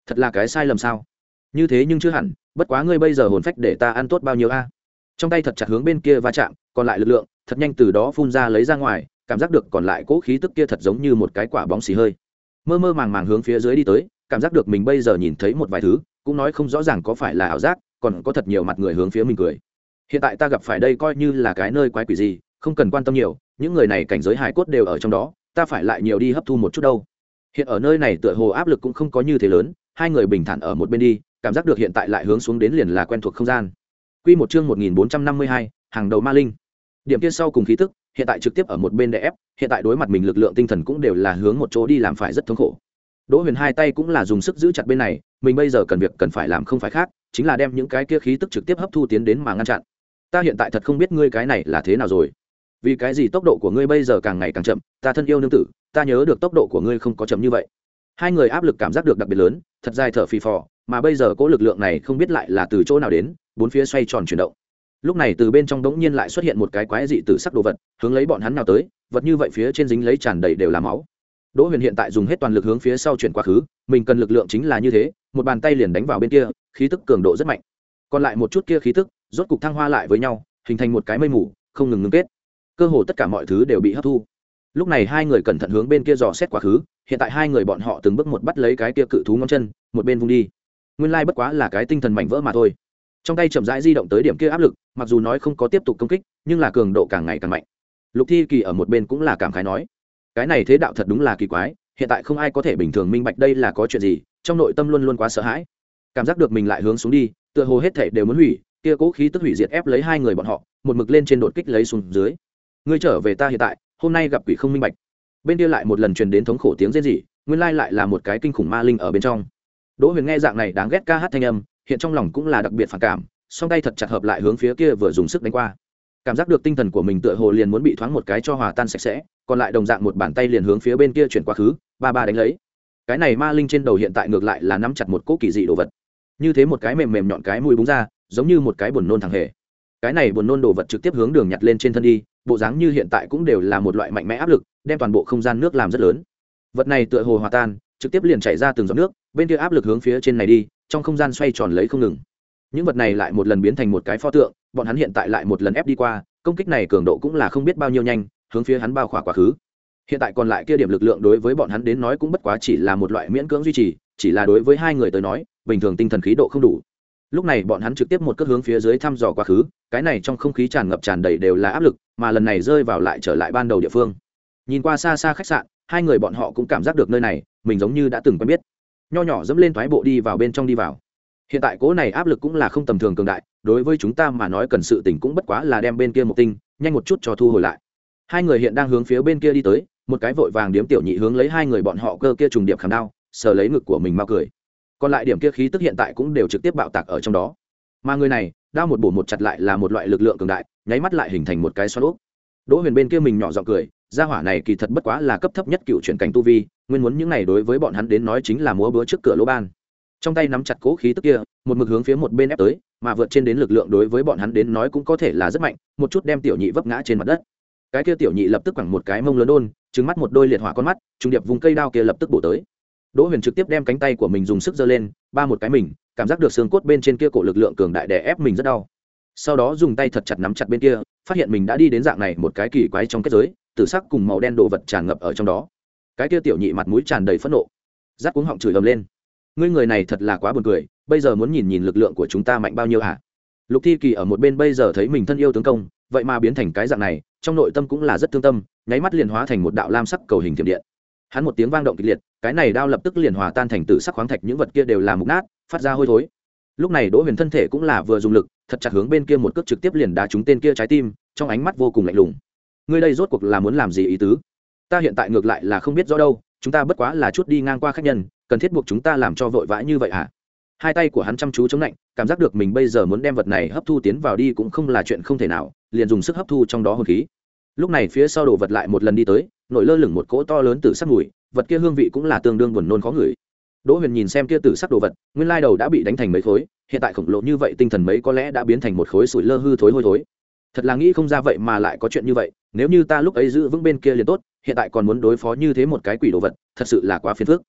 thật là cái sai lầm sao? Như thế nhưng chưa hẳn, bất quá ngươi bây giờ hồn phách để ta ăn tốt bao nhiêu a? Trong tay thật chặt hướng bên kia va chạm, còn lại lực lượng thật nhanh từ đó phun ra lấy ra ngoài, cảm giác được còn lại cỗ khí tức kia thật giống như một cái quả bóng xì hơi, mơ mơ màng màng hướng phía dưới đi tới, cảm giác được mình bây giờ nhìn thấy một vài thứ, cũng nói không rõ ràng có phải là ảo giác, còn có thật nhiều mặt người hướng phía mình cười. Hiện tại ta gặp phải đây coi như là cái nơi quái quỷ gì, không cần quan tâm nhiều, những người này cảnh giới hài cốt đều ở trong đó, ta phải lại nhiều đi hấp thu một chút đâu. Hiện ở nơi này tựa hồ áp lực cũng không có như thế lớn, hai người bình thản ở một bên đi, cảm giác được hiện tại lại hướng xuống đến liền là quen thuộc không gian. Quy một chương một nghìn bốn trăm năm mươi hai, hàng đầu ma linh. Điểm kia sau cùng khí tức, hiện tại trực tiếp ở một bên đè ép, hiện tại đối mặt mình lực lượng tinh thần cũng đều là hướng một chỗ đi làm phải rất thống khổ. Đỗ Huyền hai tay cũng là dùng sức giữ chặt bên này, mình bây giờ cần việc cần phải làm không phải khác, chính là đem những cái kia khí tức trực tiếp hấp thu tiến đến mà ngăn chặn. Ta hiện tại thật không biết ngươi cái này là thế nào rồi. Vì cái gì tốc độ của ngươi bây giờ càng ngày càng chậm, ta thân yêu nương tử, ta nhớ được tốc độ của ngươi không có chậm như vậy. Hai người áp lực cảm giác được đặc biệt lớn, thật dài thở phì phò, mà bây giờ cỗ lực lượng này không biết lại là từ chỗ nào đến, bốn phía xoay tròn chuyển động. Lúc này từ bên trong đống nhiên lại xuất hiện một cái quái dị tử sắc đồ vật, hướng lấy bọn hắn nào tới, vật như vậy phía trên dính lấy tràn đầy đều là máu. Đỗ Huyền hiện tại dùng hết toàn lực hướng phía sau chuyển quá khứ, mình cần lực lượng chính là như thế, một bàn tay liền đánh vào bên kia, khí tức cường độ rất mạnh. Còn lại một chút kia khí tức, rốt cục thăng hoa lại với nhau, hình thành một cái mây mù, không ngừng ngưng kết. Cơ hồ tất cả mọi thứ đều bị hấp thu. Lúc này hai người cẩn thận hướng bên kia dò xét quá khứ, hiện tại hai người bọn họ từng bước một bắt lấy cái kia cự thú ngón chân, một bên vung đi. Nguyên lai bất quá là cái tinh thần mảnh vỡ mà thôi. Trong tay chậm rãi di động tới điểm kia áp lực, mặc dù nói không có tiếp tục công kích, nhưng là cường độ càng ngày càng mạnh. Lục Thi Kỳ ở một bên cũng là cảm khái nói, cái này thế đạo thật đúng là kỳ quái, hiện tại không ai có thể bình thường minh bạch đây là có chuyện gì, trong nội tâm luôn luôn quá sợ hãi, cảm giác được mình lại hướng xuống đi, tựa hồ hết thể đều muốn hủy, kia cố khí tức hủy diệt ép lấy hai người bọn họ, một mực lên trên đột kích lấy xuống dưới. Ngươi trở về ta hiện tại, hôm nay gặp quỷ không minh bạch. Bên kia lại một lần truyền đến thống khổ tiếng rên rỉ, nguyên lai lại là một cái kinh khủng ma linh ở bên trong. Đỗ Huyền nghe dạng này đáng ghét ca hát thanh âm, hiện trong lòng cũng là đặc biệt phản cảm, song tay thật chặt hợp lại hướng phía kia vừa dùng sức đánh qua. Cảm giác được tinh thần của mình tựa hồ liền muốn bị thoáng một cái cho hòa tan sạch sẽ, còn lại đồng dạng một bàn tay liền hướng phía bên kia chuyển quá khứ, ba ba đánh lấy. Cái này ma linh trên đầu hiện tại ngược lại là nắm chặt một cỗ kỳ dị đồ vật, như thế một cái mềm mềm nhọn cái mũi búng ra, giống như một cái buồn nôn thẳng hề. Cái này buồn nôn đồ vật trực tiếp hướng đường nhặt lên trên thân đi, bộ dáng như hiện tại cũng đều là một loại mạnh mẽ áp lực, đem toàn bộ không gian nước làm rất lớn. Vật này tựa hồ hòa tan, trực tiếp liền chảy ra từng giọt nước, bên kia áp lực hướng phía trên này đi, trong không gian xoay tròn lấy không ngừng. Những vật này lại một lần biến thành một cái pho tượng, bọn hắn hiện tại lại một lần ép đi qua, công kích này cường độ cũng là không biết bao nhiêu nhanh, hướng phía hắn bao khỏa quá khứ. Hiện tại còn lại kia điểm lực lượng đối với bọn hắn đến nói cũng bất quá chỉ là một loại miễn cưỡng duy trì, chỉ là đối với hai người tới nói, bình thường tinh thần khí độ không đủ. Lúc này bọn hắn trực tiếp một cước hướng phía dưới thăm dò quá khứ, cái này trong không khí tràn ngập tràn đầy đều là áp lực, mà lần này rơi vào lại trở lại ban đầu địa phương. Nhìn qua xa xa khách sạn, hai người bọn họ cũng cảm giác được nơi này, mình giống như đã từng quen biết. Nho nhỏ dẫm lên thoái bộ đi vào bên trong đi vào. Hiện tại cố này áp lực cũng là không tầm thường cường đại, đối với chúng ta mà nói cần sự tỉnh cũng bất quá là đem bên kia một tinh, nhanh một chút cho thu hồi lại. Hai người hiện đang hướng phía bên kia đi tới, một cái vội vàng điếm tiểu nhị hướng lấy hai người bọn họ cơ kia trùng điệp khảm đao, sờ lấy ngực của mình mau cười. Còn lại điểm kia khí tức hiện tại cũng đều trực tiếp bạo tạc ở trong đó. Mà người này, đao một bổ một chặt lại là một loại lực lượng cường đại, nháy mắt lại hình thành một cái xoắn ốc. Đỗ Huyền bên kia mình nhỏ giọng cười, gia hỏa này kỳ thật bất quá là cấp thấp nhất cựu chuyển cảnh tu vi, nguyên muốn những này đối với bọn hắn đến nói chính là múa búa trước cửa lỗ ban. Trong tay nắm chặt cố khí tức kia, một mực hướng phía một bên ép tới, mà vượt trên đến lực lượng đối với bọn hắn đến nói cũng có thể là rất mạnh, một chút đem tiểu nhị vấp ngã trên mặt đất. Cái kia tiểu nhị lập tức quẳng một cái mông lớn đôn, trừng mắt một đôi liệt hỏa con mắt, trung điệp vùng cây đao kia lập tức bổ tới. Đỗ Huyền trực tiếp đem cánh tay của mình dùng sức giơ lên, ba một cái mình, cảm giác được xương cốt bên trên kia cổ lực lượng cường đại đè ép mình rất đau. Sau đó dùng tay thật chặt nắm chặt bên kia, phát hiện mình đã đi đến dạng này một cái kỳ quái trong kết giới, tử sắc cùng màu đen đồ vật tràn ngập ở trong đó. Cái kia tiểu nhị mặt mũi tràn đầy phẫn nộ, rát cuống họng chửi ầm lên. Ngươi người này thật là quá buồn cười, bây giờ muốn nhìn nhìn lực lượng của chúng ta mạnh bao nhiêu hả? Lục Thi Kỳ ở một bên bây giờ thấy mình thân yêu tướng công, vậy mà biến thành cái dạng này, trong nội tâm cũng là rất thương tâm, nháy mắt liền hóa thành một đạo lam sắc cầu hình thiểm điện. Hắn một tiếng vang động kịch liệt, cái này đao lập tức liền hòa tan thành tử sắc khoáng thạch, những vật kia đều là mục nát, phát ra hôi thối. Lúc này Đỗ Huyền thân thể cũng là vừa dùng lực, thật chặt hướng bên kia một cước trực tiếp liền đá trúng tên kia trái tim, trong ánh mắt vô cùng lạnh lùng. Ngươi đây rốt cuộc là muốn làm gì ý tứ? Ta hiện tại ngược lại là không biết rõ đâu, chúng ta bất quá là chút đi ngang qua khách nhân, cần thiết buộc chúng ta làm cho vội vã như vậy hả? Hai tay của hắn chăm chú chống lạnh, cảm giác được mình bây giờ muốn đem vật này hấp thu tiến vào đi cũng không là chuyện không thể nào, liền dùng sức hấp thu trong đó hồn khí. Lúc này phía sau đồ vật lại một lần đi tới, nổi lơ lửng một cỗ to lớn tử sắc mùi, vật kia hương vị cũng là tương đương buồn nôn khó ngửi. Đỗ Huyền nhìn xem kia tử sắc đồ vật, nguyên lai đầu đã bị đánh thành mấy khối, hiện tại khổng lồ như vậy tinh thần mấy có lẽ đã biến thành một khối sủi lơ hư thối hôi thối. Thật là nghĩ không ra vậy mà lại có chuyện như vậy, nếu như ta lúc ấy giữ vững bên kia liền tốt, hiện tại còn muốn đối phó như thế một cái quỷ đồ vật, thật sự là quá phiền phức.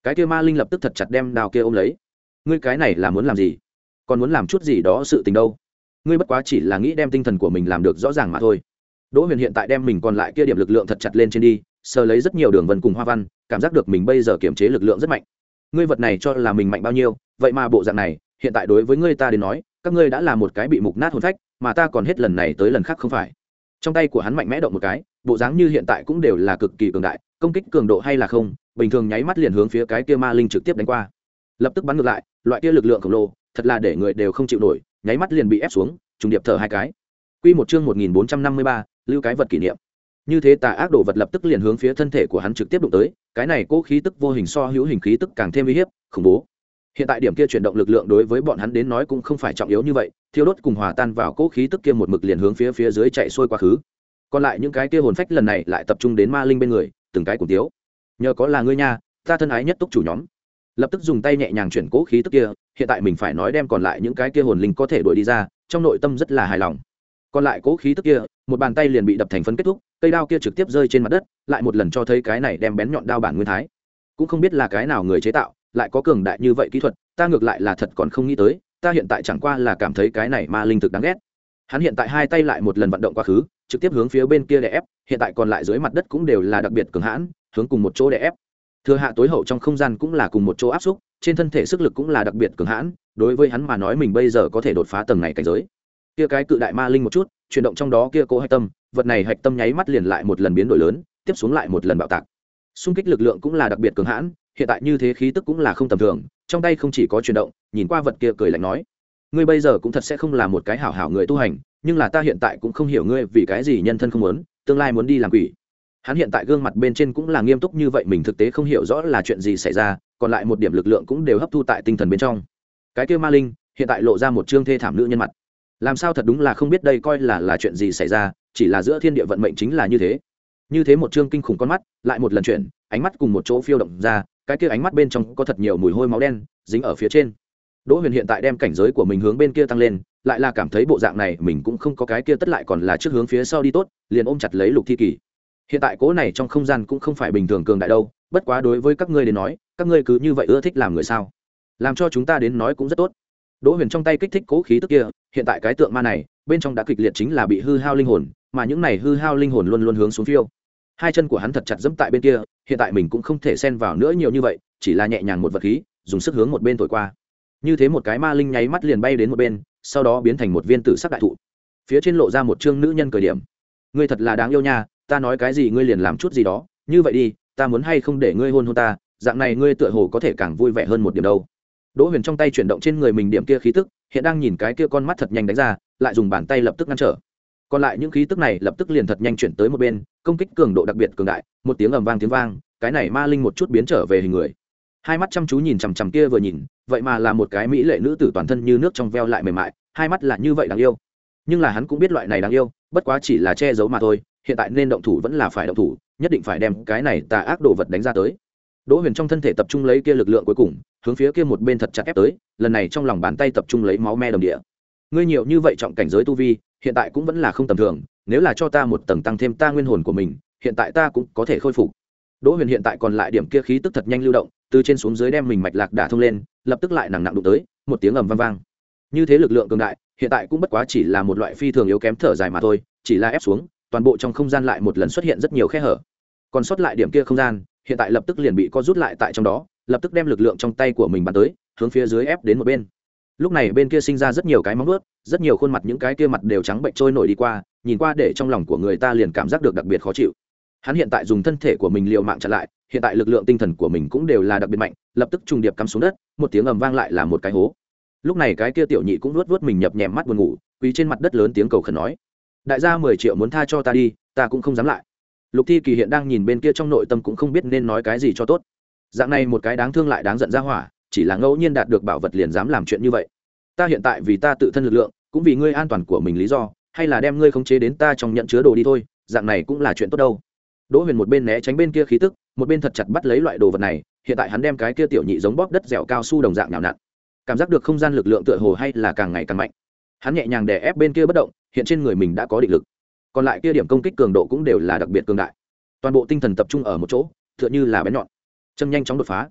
cái kia ma linh lập tức thật chặt đem đao kia ôm lấy. Ngươi cái này là muốn làm gì? Còn muốn làm chút gì đó sự tình đâu? Ngươi bất quá chỉ là nghĩ đem tinh thần của mình làm được rõ ràng mà thôi. Đỗ Huyền hiện tại đem mình còn lại kia điểm lực lượng thật chặt lên trên đi, sờ lấy rất nhiều đường vân cùng hoa văn, cảm giác được mình bây giờ kiểm chế lực lượng rất mạnh. Ngươi vật này cho là mình mạnh bao nhiêu, vậy mà bộ dạng này, hiện tại đối với ngươi ta đến nói, các ngươi đã là một cái bị mục nát hồn phách, mà ta còn hết lần này tới lần khác không phải. Trong tay của hắn mạnh mẽ động một cái, bộ dáng như hiện tại cũng đều là cực kỳ cường đại, công kích cường độ hay là không, bình thường nháy mắt liền hướng phía cái kia ma linh trực tiếp đánh qua. Lập tức bắn ngược lại, loại kia lực lượng khổng lồ, thật là để người đều không chịu nổi, nháy mắt liền bị ép xuống, trùng điệp thở hai cái. Quy một chương một nghìn bốn trăm năm mươi ba, lưu cái vật kỷ niệm. Như thế tà ác đồ vật lập tức liền hướng phía thân thể của hắn trực tiếp đụng tới, cái này cố khí tức vô hình so hữu hình khí tức càng thêm uy hiếp, khủng bố. Hiện tại điểm kia chuyển động lực lượng đối với bọn hắn đến nói cũng không phải trọng yếu như vậy, thiêu đốt cùng hòa tan vào cố khí tức kia một mực liền hướng phía phía dưới chạy xuôi quá khứ. Còn lại những cái kia hồn phách lần này lại tập trung đến ma linh bên người, từng cái cùng tiếu. Nhờ có là ngươi nha, ta thân ái nhất túc chủ nhóm. Lập tức dùng tay nhẹ nhàng chuyển cố khí tức kia, hiện tại mình phải nói đem còn lại những cái kia hồn linh có thể đuổi đi ra, trong nội tâm rất là hài lòng. Còn lại cố khí tức kia, một bàn tay liền bị đập thành phấn kết thúc, cây đao kia trực tiếp rơi trên mặt đất, lại một lần cho thấy cái này đem bén nhọn đao bản nguyên thái. Cũng không biết là cái nào người chế tạo, lại có cường đại như vậy kỹ thuật, ta ngược lại là thật còn không nghĩ tới, ta hiện tại chẳng qua là cảm thấy cái này ma linh thực đáng ghét. Hắn hiện tại hai tay lại một lần vận động quá khứ, trực tiếp hướng phía bên kia đè ép, hiện tại còn lại dưới mặt đất cũng đều là đặc biệt cường hãn, hướng cùng một chỗ đè ép. Thừa hạ tối hậu trong không gian cũng là cùng một chỗ áp xúc, trên thân thể sức lực cũng là đặc biệt cường hãn, đối với hắn mà nói mình bây giờ có thể đột phá tầng này cảnh giới. Kia cái cự đại ma linh một chút, chuyển động trong đó kia cố hạch tâm, vật này hạch tâm nháy mắt liền lại một lần biến đổi lớn, tiếp xuống lại một lần bạo tạc. Xung kích lực lượng cũng là đặc biệt cường hãn, hiện tại như thế khí tức cũng là không tầm thường, trong tay không chỉ có chuyển động, nhìn qua vật kia cười lạnh nói: "Ngươi bây giờ cũng thật sẽ không là một cái hảo hảo người tu hành, nhưng là ta hiện tại cũng không hiểu ngươi vì cái gì nhân thân không muốn, tương lai muốn đi làm quỷ." Hắn hiện tại gương mặt bên trên cũng là nghiêm túc như vậy, mình thực tế không hiểu rõ là chuyện gì xảy ra, còn lại một điểm lực lượng cũng đều hấp thu tại tinh thần bên trong. Cái kia ma linh hiện tại lộ ra một trương thê thảm nữ nhân mặt. Làm sao thật đúng là không biết đây coi là là chuyện gì xảy ra, chỉ là giữa thiên địa vận mệnh chính là như thế. Như thế một trương kinh khủng con mắt, lại một lần chuyển, ánh mắt cùng một chỗ phiêu động ra, cái kia ánh mắt bên trong có thật nhiều mùi hôi máu đen dính ở phía trên. Đỗ Huyền hiện tại đem cảnh giới của mình hướng bên kia tăng lên, lại là cảm thấy bộ dạng này mình cũng không có cái kia tất lại còn là trước hướng phía sau đi tốt, liền ôm chặt lấy Lục Thi Kỳ. Hiện tại cố này trong không gian cũng không phải bình thường cường đại đâu, bất quá đối với các ngươi đến nói, các ngươi cứ như vậy ưa thích làm người sao? Làm cho chúng ta đến nói cũng rất tốt. Đỗ Huyền trong tay kích thích cố khí tức kia, hiện tại cái tượng ma này, bên trong đã kịch liệt chính là bị hư hao linh hồn, mà những này hư hao linh hồn luôn luôn hướng xuống phiêu. Hai chân của hắn thật chặt giẫm tại bên kia, hiện tại mình cũng không thể xen vào nữa nhiều như vậy, chỉ là nhẹ nhàng một vật khí, dùng sức hướng một bên thổi qua. Như thế một cái ma linh nháy mắt liền bay đến một bên, sau đó biến thành một viên tử sắc đại thụ. Phía trên lộ ra một trương nữ nhân cười điểm. Ngươi thật là đáng yêu nha, ta nói cái gì ngươi liền làm chút gì đó, như vậy đi, ta muốn hay không để ngươi hôn hôn ta, dạng này ngươi tựa hồ có thể càng vui vẻ hơn một điểm đâu. Đỗ Huyền trong tay chuyển động trên người mình điểm kia khí tức, hiện đang nhìn cái kia con mắt thật nhanh đánh ra, lại dùng bàn tay lập tức ngăn trở. Còn lại những khí tức này lập tức liền thật nhanh chuyển tới một bên, công kích cường độ đặc biệt cường đại, một tiếng ầm vang tiếng vang, cái này ma linh một chút biến trở về hình người. Hai mắt chăm chú nhìn chằm chằm kia vừa nhìn, vậy mà là một cái mỹ lệ nữ tử toàn thân như nước trong veo lại mềm mại, hai mắt là như vậy đáng yêu. Nhưng là hắn cũng biết loại này đáng yêu, bất quá chỉ là che giấu mà thôi, hiện tại nên động thủ vẫn là phải động thủ, nhất định phải đem cái này tà ác đồ vật đánh ra tới. Đỗ Huyền trong thân thể tập trung lấy kia lực lượng cuối cùng, hướng phía kia một bên thật chặt ép tới, lần này trong lòng bàn tay tập trung lấy máu me đồng địa. Ngươi nhiều như vậy trọng cảnh giới tu vi, hiện tại cũng vẫn là không tầm thường, nếu là cho ta một tầng tăng thêm ta nguyên hồn của mình, hiện tại ta cũng có thể khôi phục. Đỗ Huyền hiện tại còn lại điểm kia khí tức thật nhanh lưu động, từ trên xuống dưới đem mình mạch lạc đả thông lên, lập tức lại nặng nặng đụng tới, một tiếng ầm vang vang. Như thế lực lượng cường đại, hiện tại cũng bất quá chỉ là một loại phi thường yếu kém thở dài mà thôi, chỉ là ép xuống, toàn bộ trong không gian lại một lần xuất hiện rất nhiều khe hở. Còn sót lại điểm kia không gian, hiện tại lập tức liền bị co rút lại tại trong đó, lập tức đem lực lượng trong tay của mình bắn tới, hướng phía dưới ép đến một bên. Lúc này bên kia sinh ra rất nhiều cái móng vuốt, rất nhiều khuôn mặt, những cái kia mặt đều trắng bệnh trôi nổi đi qua, nhìn qua để trong lòng của người ta liền cảm giác được đặc biệt khó chịu. Hắn hiện tại dùng thân thể của mình liều mạng chặn lại, hiện tại lực lượng tinh thần của mình cũng đều là đặc biệt mạnh, lập tức trùng điệp cắm xuống đất, một tiếng ầm vang lại là một cái hố. Lúc này cái kia tiểu nhị cũng nuốt nuốt mình nhập nhèm mắt buồn ngủ, quỳ trên mặt đất lớn tiếng cầu khẩn nói: "Đại gia mười triệu muốn tha cho ta đi, ta cũng không dám lại." Lục Thi Kỳ hiện đang nhìn bên kia trong nội tâm cũng không biết nên nói cái gì cho tốt. Dạng này một cái đáng thương lại đáng giận ra hỏa, chỉ là ngẫu nhiên đạt được bảo vật liền dám làm chuyện như vậy. Ta hiện tại vì ta tự thân lực lượng, cũng vì ngươi an toàn của mình lý do, hay là đem ngươi khống chế đến ta trong nhận chứa đồ đi thôi, dạng này cũng là chuyện tốt đâu. Đỗ Huyền một bên né tránh bên kia khí tức, một bên thật chặt bắt lấy loại đồ vật này, hiện tại hắn đem cái kia tiểu nhị giống bóp đất dẻo cao su đồng dạng nhào nặn. Cảm giác được không gian lực lượng tựa hồ hay là càng ngày càng mạnh. Hắn nhẹ nhàng đè ép bên kia bất động, hiện trên người mình đã có định lực. Còn lại kia điểm công kích cường độ cũng đều là đặc biệt cường đại. Toàn bộ tinh thần tập trung ở một chỗ, tựa như là bén nhọn. Châm nhanh chóng đột phá.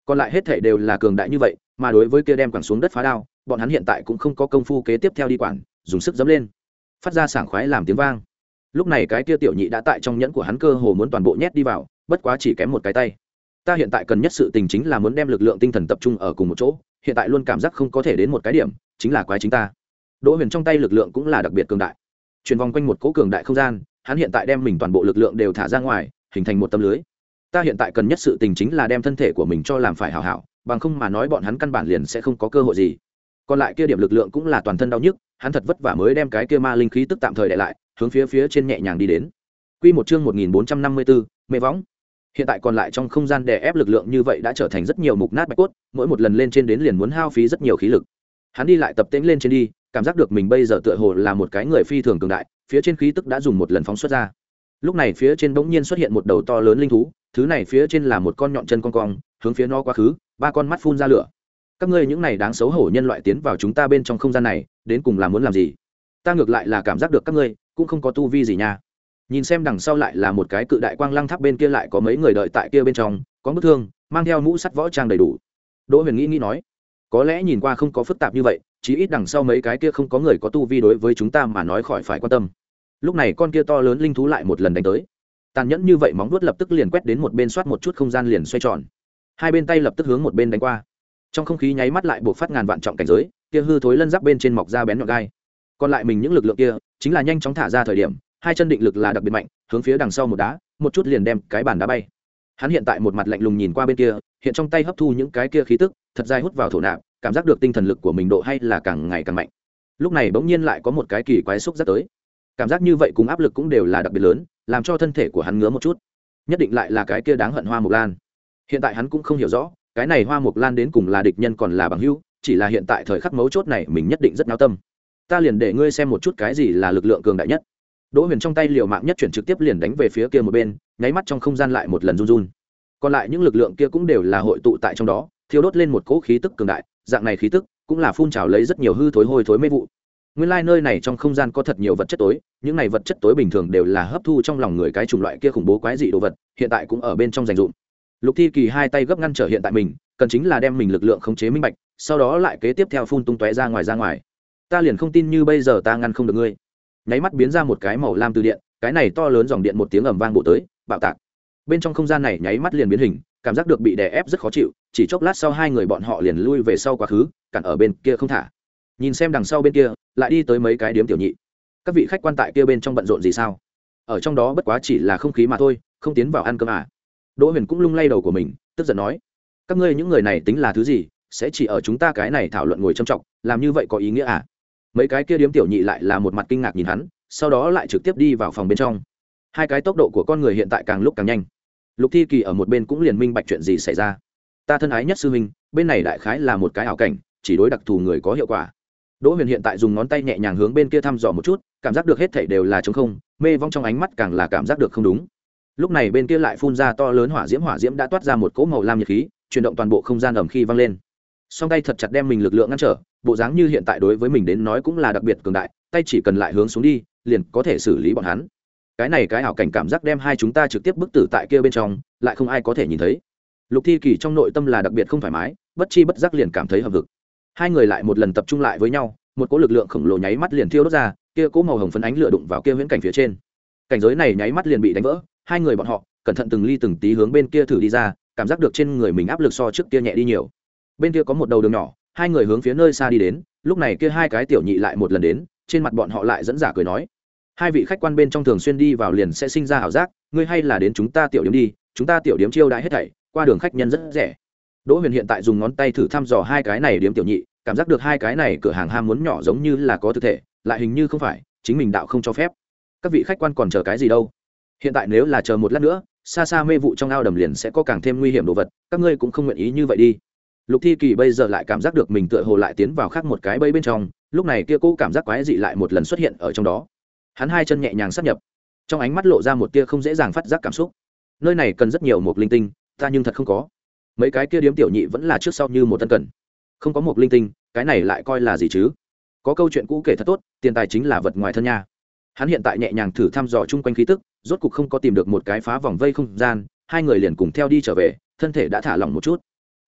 còn lại hết thể đều là cường đại như vậy, mà đối với kia đem quẳng xuống đất phá đao, bọn hắn hiện tại cũng không có công phu kế tiếp theo đi quản, dùng sức dẫm lên, phát ra sảng khoái làm tiếng vang. Lúc này cái kia tiểu nhị đã tại trong nhẫn của hắn cơ hồ muốn toàn bộ nhét đi vào, bất quá chỉ kém một cái tay. Ta hiện tại cần nhất sự tình chính là muốn đem lực lượng tinh thần tập trung ở cùng một chỗ, hiện tại luôn cảm giác không có thể đến một cái điểm, chính là quái chính ta. Đỗ Huyền trong tay lực lượng cũng là đặc biệt cường đại, truyền vòng quanh một cỗ cường đại không gian, hắn hiện tại đem mình toàn bộ lực lượng đều thả ra ngoài, hình thành một tấm lưới. Ta hiện tại cần nhất sự tình chính là đem thân thể của mình cho làm phải hảo hảo, bằng không mà nói bọn hắn căn bản liền sẽ không có cơ hội gì. Còn lại kia điểm lực lượng cũng là toàn thân đau nhức, hắn thật vất vả mới đem cái kia ma linh khí tức tạm thời đè lại, hướng phía phía trên nhẹ nhàng đi đến. Quy một chương một nghìn bốn trăm năm mươi tư, mê võng. Hiện tại còn lại trong không gian đè ép lực lượng như vậy đã trở thành rất nhiều mục nát bạch cốt, mỗi một lần lên trên đến liền muốn hao phí rất nhiều khí lực. Hắn đi lại tập tễnh lên trên đi, cảm giác được mình bây giờ tựa hồ là một cái người phi thường cường đại, phía trên khí tức đã dùng một lần phóng xuất ra. Lúc này phía trên bỗng nhiên xuất hiện một đầu to lớn linh thú, thứ này phía trên là một con nhọn chân cong cong, hướng phía nó quá khứ, ba con mắt phun ra lửa. Các ngươi những này đáng xấu hổ nhân loại tiến vào chúng ta bên trong không gian này, đến cùng là muốn làm gì? Ta ngược lại là cảm giác được các ngươi cũng không có tu vi gì nha. Nhìn xem đằng sau lại là một cái cự đại quang lăng tháp, bên kia lại có mấy người đợi tại kia bên trong, có bức thương, mang theo mũ sắt võ trang đầy đủ. Đỗ Huyền nghĩ nghĩ nói, có lẽ nhìn qua không có phức tạp như vậy, chí ít đằng sau mấy cái kia không có người có tu vi đối với chúng ta mà nói khỏi phải quan tâm. Lúc này con kia to lớn linh thú lại một lần đánh tới, tàn nhẫn như vậy, móng vuốt lập tức liền quét đến một bên, xoát một chút không gian liền xoay tròn, hai bên tay lập tức hướng một bên đánh qua, trong không khí nháy mắt lại buộc phát ngàn vạn trọng cảnh giới, kia hư thối lân giáp bên trên mọc ra bén nhọn gai. Còn lại mình những lực lượng kia chính là nhanh chóng thả ra thời điểm, hai chân định lực là đặc biệt mạnh, hướng phía đằng sau một đá, một chút liền đem cái bàn đá bay. Hắn hiện tại một mặt lạnh lùng nhìn qua bên kia, hiện trong tay hấp thu những cái kia khí tức, thật dài hút vào thổ nạp, cảm giác được tinh thần lực của mình độ hay là càng ngày càng mạnh. Lúc này bỗng nhiên lại có một cái kỳ quái xúc giác tới, cảm giác như vậy cùng áp lực cũng đều là đặc biệt lớn, làm cho thân thể của hắn ngứa một chút. Nhất định lại là cái kia đáng hận Hoa Mộc Lan. Hiện tại hắn cũng không hiểu rõ, cái này Hoa Mộc Lan đến cùng là địch nhân còn là bằng hữu, chỉ là hiện tại thời khắc mấu chốt này mình nhất định rất náo tâm. Ta liền để ngươi xem một chút cái gì là lực lượng cường đại nhất. Đỗ Huyền trong tay liều mạng nhất chuyển trực tiếp liền đánh về phía kia một bên, nháy mắt trong không gian lại một lần run run. Còn lại những lực lượng kia cũng đều là hội tụ tại trong đó, thiêu đốt lên một cỗ khí tức cường đại, dạng này khí tức cũng là phun trào lấy rất nhiều hư thối hôi thối mê vụ. Nguyên lai like nơi này trong không gian có thật nhiều vật chất tối, những này vật chất tối bình thường đều là hấp thu trong lòng người cái chủng loại kia khủng bố quái dị đồ vật, hiện tại cũng ở bên trong dành dụm. Lục Thi Kỳ hai tay gấp ngăn trở hiện tại mình, cần chính là đem mình lực lượng khống chế minh bạch, sau đó lại kế tiếp theo phun tung tóe ra ngoài ra ngoài. Ta liền không tin như bây giờ ta ngăn không được ngươi. Nháy mắt biến ra một cái màu lam từ điện, cái này to lớn dòng điện một tiếng ầm vang bộ tới, bạo tạc. Bên trong không gian này nháy mắt liền biến hình, cảm giác được bị đè ép rất khó chịu, chỉ chốc lát sau hai người bọn họ liền lui về sau quá khứ, cản ở bên kia không thả. Nhìn xem đằng sau bên kia, lại đi tới mấy cái điếm tiểu nhị. Các vị khách quan tại kia bên trong bận rộn gì sao? Ở trong đó bất quá chỉ là không khí mà thôi, không tiến vào ăn cơm à? Đỗ Huyền cũng lung lay đầu của mình, tức giận nói: các ngươi những người này tính là thứ gì, sẽ chỉ ở chúng ta cái này thảo luận ngồi trầm trọng, làm như vậy có ý nghĩa à? Mấy cái kia điếm tiểu nhị lại là một mặt kinh ngạc nhìn hắn, sau đó lại trực tiếp đi vào phòng bên trong. Hai cái tốc độ của con người hiện tại càng lúc càng nhanh. Lục Thi Kỳ ở một bên cũng liền minh bạch chuyện gì xảy ra. Ta thân ái nhất sư huynh, bên này đại khái là một cái ảo cảnh, chỉ đối đặc thù người có hiệu quả. Đỗ Huyền hiện tại dùng ngón tay nhẹ nhàng hướng bên kia thăm dò một chút, cảm giác được hết thảy đều là trống không, mê vong trong ánh mắt càng là cảm giác được không đúng. Lúc này bên kia lại phun ra to lớn hỏa diễm, hỏa diễm đã toát ra một cỗ màu lam nhiệt khí, chuyển động toàn bộ không gian ầm khi vang lên. Song tay thật chặt đem mình lực lượng ngăn trở, bộ dáng như hiện tại đối với mình đến nói cũng là đặc biệt cường đại, tay chỉ cần lại hướng xuống đi, liền có thể xử lý bọn hắn. Cái này cái ảo cảnh cảm giác đem hai chúng ta trực tiếp bức tử tại kia bên trong, lại không ai có thể nhìn thấy. Lục Thi Kỳ trong nội tâm là đặc biệt không thoải mái, bất chi bất giác liền cảm thấy hậm hực. Hai người lại một lần tập trung lại với nhau, một cỗ lực lượng khổng lồ nháy mắt liền thiêu đốt ra, kia cỗ màu hồng phấn ánh lửa đụng vào kia huyễn cảnh phía trên. Cảnh giới này nháy mắt liền bị đánh vỡ, hai người bọn họ cẩn thận từng ly từng tí hướng bên kia thử đi ra, cảm giác được trên người mình áp lực so trước kia nhẹ đi nhiều. Bên kia có một đầu đường nhỏ, hai người hướng phía nơi xa đi đến, lúc này kia hai cái tiểu nhị lại một lần đến, trên mặt bọn họ lại dẫn giả cười nói: hai vị khách quan bên trong thường xuyên đi vào liền sẽ sinh ra ảo giác, ngươi hay là đến chúng ta tiểu điếm đi, chúng ta tiểu điếm chiêu đãi hết thảy, qua đường khách nhân rất rẻ. Đỗ Huyền hiện tại dùng ngón tay thử thăm dò hai cái này điếm tiểu nhị, cảm giác được hai cái này cửa hàng ham muốn nhỏ giống như là có thực thể, lại hình như không phải, chính mình đạo không cho phép. Các vị khách quan còn chờ cái gì đâu? Hiện tại nếu là chờ một lát nữa, xa xa mê vụ trong ao đầm liền sẽ có càng thêm nguy hiểm đồ vật, các ngươi cũng không nguyện ý như vậy đi. Lục Thi Kỳ bây giờ lại cảm giác được mình tựa hồ lại tiến vào khác một cái bẫy bên trong, lúc này kia cô cảm giác quái dị lại một lần xuất hiện ở trong đó. Hắn hai chân nhẹ nhàng sát nhập, trong ánh mắt lộ ra một tia không dễ dàng phát giác cảm xúc. Nơi này cần rất nhiều một linh tinh, ta nhưng thật không có. Mấy cái kia điếm tiểu nhị vẫn là trước sau như một tân cần. Không có một linh tinh, cái này lại coi là gì chứ? Có câu chuyện cũ kể thật tốt, tiền tài chính là vật ngoài thân nha. Hắn hiện tại nhẹ nhàng thử thăm dò chung quanh khí tức, rốt cục không có tìm được một cái phá vòng vây không gian, hai người liền cùng theo đi trở về, thân thể đã thả lỏng một chút.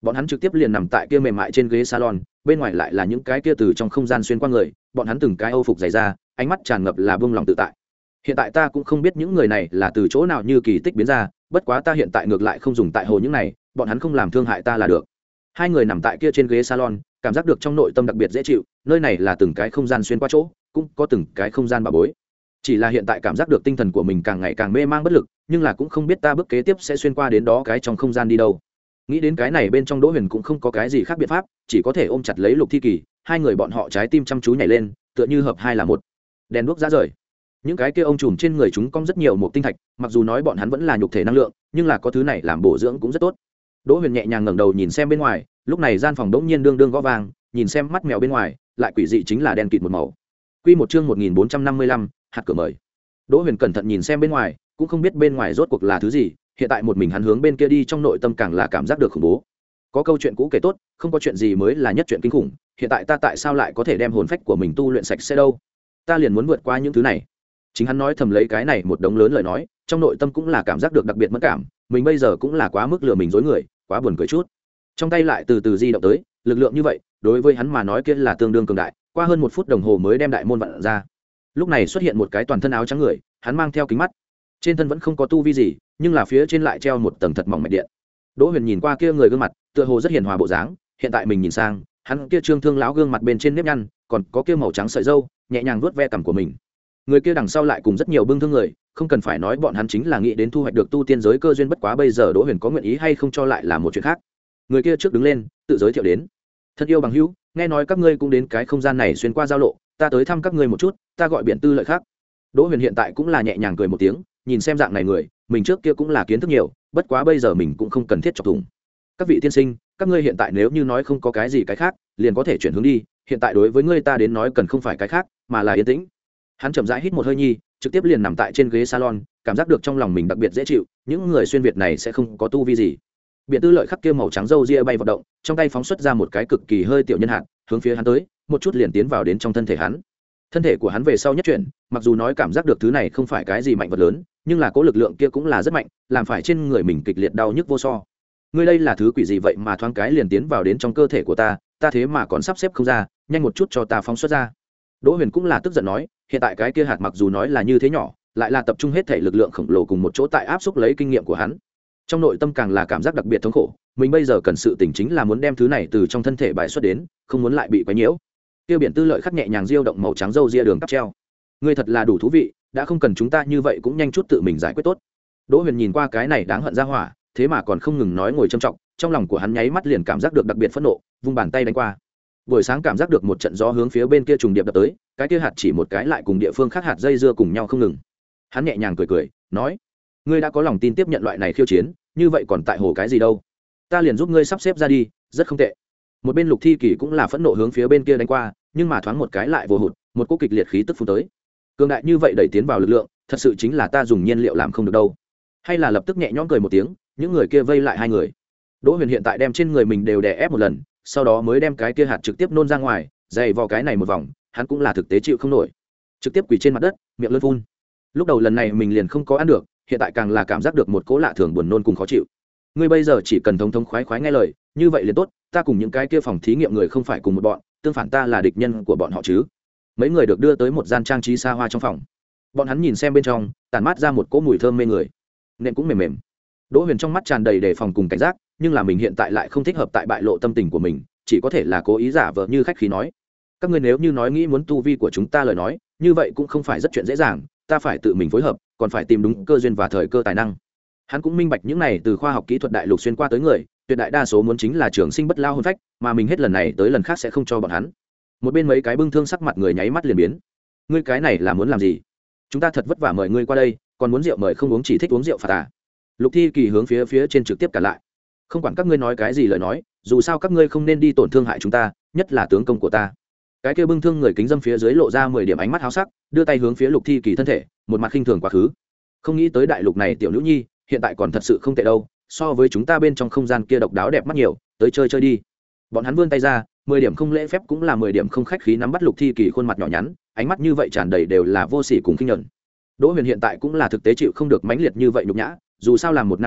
bọn hắn trực tiếp liền nằm tại kia mềm mại trên ghế salon, bên ngoài lại là những cái kia từ trong không gian xuyên qua người, bọn hắn từng cái âu phục dày ra, ánh mắt tràn ngập là buông lòng tự tại. Hiện tại ta cũng không biết những người này là từ chỗ nào như kỳ tích biến ra, bất quá ta hiện tại ngược lại không dùng tại hồ những này, bọn hắn không làm thương hại ta là được. Hai người nằm tại kia trên ghế salon, cảm giác được trong nội tâm đặc biệt dễ chịu, nơi này là từng cái không gian xuyên qua chỗ, cũng có từng cái không gian bà bối. Chỉ là hiện tại cảm giác được tinh thần của mình càng ngày càng mê mang bất lực, nhưng là cũng không biết ta bước kế tiếp sẽ xuyên qua đến đó cái trong không gian đi đâu. Nghĩ đến cái này, bên trong Đỗ Huyền cũng không có cái gì khác biện pháp, chỉ có thể ôm chặt lấy Lục Thi Kỳ, hai người bọn họ trái tim chăm chú nhảy lên, tựa như hợp hai là một. Đèn đuốc ra rời. Những cái kia ông trùm trên người chúng cong rất nhiều một tinh thạch, mặc dù nói bọn hắn vẫn là nhục thể năng lượng, nhưng là có thứ này làm bổ dưỡng cũng rất tốt. Đỗ Huyền nhẹ nhàng ngẩng đầu nhìn xem bên ngoài, lúc này gian phòng đống nhiên đương đương gõ vang, nhìn xem mắt mèo bên ngoài, lại quỷ dị chính là đen kịt một màu. Quy một chương một nghìn bốn trăm năm mươi lăm, hạt cửa mời. Đỗ Huyền cẩn thận nhìn xem bên ngoài, cũng không biết bên ngoài rốt cuộc là thứ gì, hiện tại một mình hắn hướng bên kia đi, trong nội tâm càng là cảm giác được khủng bố. Có câu chuyện cũ kể tốt, không có chuyện gì mới là nhất chuyện kinh khủng, hiện tại ta tại sao lại có thể đem hồn phách của mình tu luyện sạch sẽ đâu? Ta liền muốn vượt qua những thứ này. Chính hắn nói thầm lấy cái này một đống lớn lời nói, trong nội tâm cũng là cảm giác được đặc biệt mất cảm, mình bây giờ cũng là quá mức lừa mình dối người, quá buồn cười chút. Trong tay lại từ từ di động tới, lực lượng như vậy, đối với hắn mà nói kia là tương đương cường đại, qua hơn một phút đồng hồ mới đem đại môn vặn ra. Lúc này xuất hiện một cái toàn thân áo trắng người, hắn mang theo kính mắt, trên thân vẫn không có tu vi gì, nhưng là phía trên lại treo một tầng thật mỏng mạch điện. Đỗ Huyền nhìn qua kia người gương mặt, tựa hồ rất hiền hòa bộ dáng, hiện tại mình nhìn sang, hắn kia trương thương lão gương mặt bên trên nếp nhăn, còn có kia màu trắng sợi râu, nhẹ nhàng vuốt ve cằm của mình. Người kia đằng sau lại cùng rất nhiều bưng thương người, không cần phải nói bọn hắn chính là nghĩ đến thu hoạch được tu tiên giới cơ duyên, bất quá bây giờ Đỗ Huyền có nguyện ý hay không cho lại là một chuyện khác. Người kia trước đứng lên, tự giới thiệu đến: "Thân yêu bằng hữu, nghe nói các ngươi cũng đến cái không gian này xuyên qua giao lộ, ta tới thăm các ngươi một chút, ta gọi Biện Tư Lợi khác." Đỗ Huyền hiện tại cũng là nhẹ nhàng cười một tiếng, nhìn xem dạng này người, mình trước kia cũng là kiến thức nhiều, bất quá bây giờ mình cũng không cần thiết chọc thủng. "Các vị tiên sinh, các ngươi hiện tại nếu như nói không có cái gì cái khác, liền có thể chuyển hướng đi, hiện tại đối với ngươi ta đến nói cần không phải cái khác, mà là yên tĩnh." Hắn chậm rãi hít một hơi nhi, trực tiếp liền nằm tại trên ghế salon, cảm giác được trong lòng mình đặc biệt dễ chịu, những người xuyên việt này sẽ không có tu vi gì. Biện Tư Lợi khắc kia màu trắng râu ria bay vận động, trong tay phóng xuất ra một cái cực kỳ hơi tiểu nhân hạt, hướng phía hắn tới, một chút liền tiến vào đến trong thân thể hắn. Thân thể của hắn về sau nhất chuyển, mặc dù nói cảm giác được thứ này không phải cái gì mạnh vật lớn, nhưng là cố lực lượng kia cũng là rất mạnh, làm phải trên người mình kịch liệt đau nhức vô so. Ngươi đây là thứ quỷ gì vậy mà thoáng cái liền tiến vào đến trong cơ thể của ta, ta thế mà còn sắp xếp không ra, nhanh một chút cho ta phóng xuất ra. Đỗ Huyền cũng là tức giận nói, hiện tại cái kia hạt mặc dù nói là như thế nhỏ, lại là tập trung hết thể lực lượng khổng lồ cùng một chỗ tại áp xúc lấy kinh nghiệm của hắn. Trong nội tâm càng là cảm giác đặc biệt thống khổ, mình bây giờ cần sự tỉnh chính là muốn đem thứ này từ trong thân thể bài xuất đến, không muốn lại bị quấy nhiễu. Tiêu Biện Tư Lợi khắc nhẹ nhàng diêu động màu trắng râu ria đường cắp treo. Ngươi thật là đủ thú vị, đã không cần chúng ta như vậy cũng nhanh chút tự mình giải quyết tốt. Đỗ Huyền nhìn qua cái này đáng hận ra hỏa, thế mà còn không ngừng nói ngồi châm trọng, trong lòng của hắn nháy mắt liền cảm giác được đặc biệt phẫn nộ, vung bàn tay đánh qua. Buổi sáng cảm giác được một trận gió hướng phía bên kia trùng điệp đập tới, cái kia hạt chỉ một cái lại cùng địa phương khác hạt dây dưa cùng nhau không ngừng. Hắn nhẹ nhàng cười cười, nói: "Ngươi đã có lòng tin tiếp nhận loại này khiêu chiến, như vậy còn tại hồ cái gì đâu? Ta liền giúp ngươi sắp xếp ra đi, rất không tệ." Một bên Lục Thi Kỳ cũng là phẫn nộ hướng phía bên kia đánh qua, nhưng mà thoáng một cái lại vô hụt, một cỗ kịch liệt khí tức phun tới. Cường đại như vậy đẩy tiến vào lực lượng, thật sự chính là ta dùng nhiên liệu làm không được đâu. Hay là lập tức nhẹ nhõm cười một tiếng, những người kia vây lại hai người. Đỗ Huyền hiện tại đem trên người mình đều đè ép một lần, sau đó mới đem cái kia hạt trực tiếp nôn ra ngoài, dày vò cái này một vòng, hắn cũng là thực tế chịu không nổi, trực tiếp quỳ trên mặt đất, miệng lớn phun. Lúc đầu lần này mình liền không có ăn được, hiện tại càng là cảm giác được một cỗ lạ thường buồn nôn cùng khó chịu. Ngươi bây giờ chỉ cần thống thống khoái khoái nghe lời, như vậy liền tốt, ta cùng những cái kia phòng thí nghiệm người không phải cùng một bọn, tương phản ta là địch nhân của bọn họ chứ. Mấy người được đưa tới một gian trang trí xa hoa trong phòng. Bọn hắn nhìn xem bên trong, tản mát ra một cỗ mùi thơm mê người, nên cũng mềm mềm. Đỗ Huyền trong mắt tràn đầy đề phòng cùng cảnh giác, nhưng là mình hiện tại lại không thích hợp tại bại lộ tâm tình của mình, chỉ có thể là cố ý giả vờ như khách khí nói: "Các ngươi nếu như nói nghĩ muốn tu vi của chúng ta lời nói, như vậy cũng không phải rất chuyện dễ dàng, ta phải tự mình phối hợp, còn phải tìm đúng cơ duyên và thời cơ tài năng." Hắn cũng minh bạch những này từ khoa học kỹ thuật đại lục xuyên qua tới người, tuyệt đại đa số muốn chính là trường sinh bất lao hồn phách, mà mình hết lần này tới lần khác sẽ không cho bọn hắn. Một bên mấy cái bưng thương sắc mặt người nháy mắt liền biến. "Ngươi cái này là muốn làm gì? Chúng ta thật vất vả mời ngươi qua đây, còn muốn rượu mời không uống chỉ thích uống rượu phạt à?" Lục Thi Kỳ hướng phía phía trên trực tiếp cả lại. "Không quản các ngươi nói cái gì lời nói, dù sao các ngươi không nên đi tổn thương hại chúng ta, nhất là tướng công của ta." Cái kia bưng thương người kính dâm phía dưới lộ ra mười điểm ánh mắt háo sắc, đưa tay hướng phía Lục Thi Kỳ thân thể, một mặt khinh thường quá khứ. Không nghĩ tới đại lục này tiểu nữ nhi, hiện tại còn thật sự không tệ đâu, so với chúng ta bên trong không gian kia độc đáo đẹp mắt nhiều, tới chơi chơi đi. Bọn hắn vươn tay ra, mười điểm không lễ phép cũng là mười điểm không khách khí nắm bắt Lục Thi Kỳ khuôn mặt nhỏ nhắn, ánh mắt như vậy tràn đầy đều là vô sỉ cùng khinh nhẫn. Đỗ Huyền hiện tại cũng là thực tế chịu không được mãnh liệt như vậy nhục nhã, dù sao làm một nam nhân,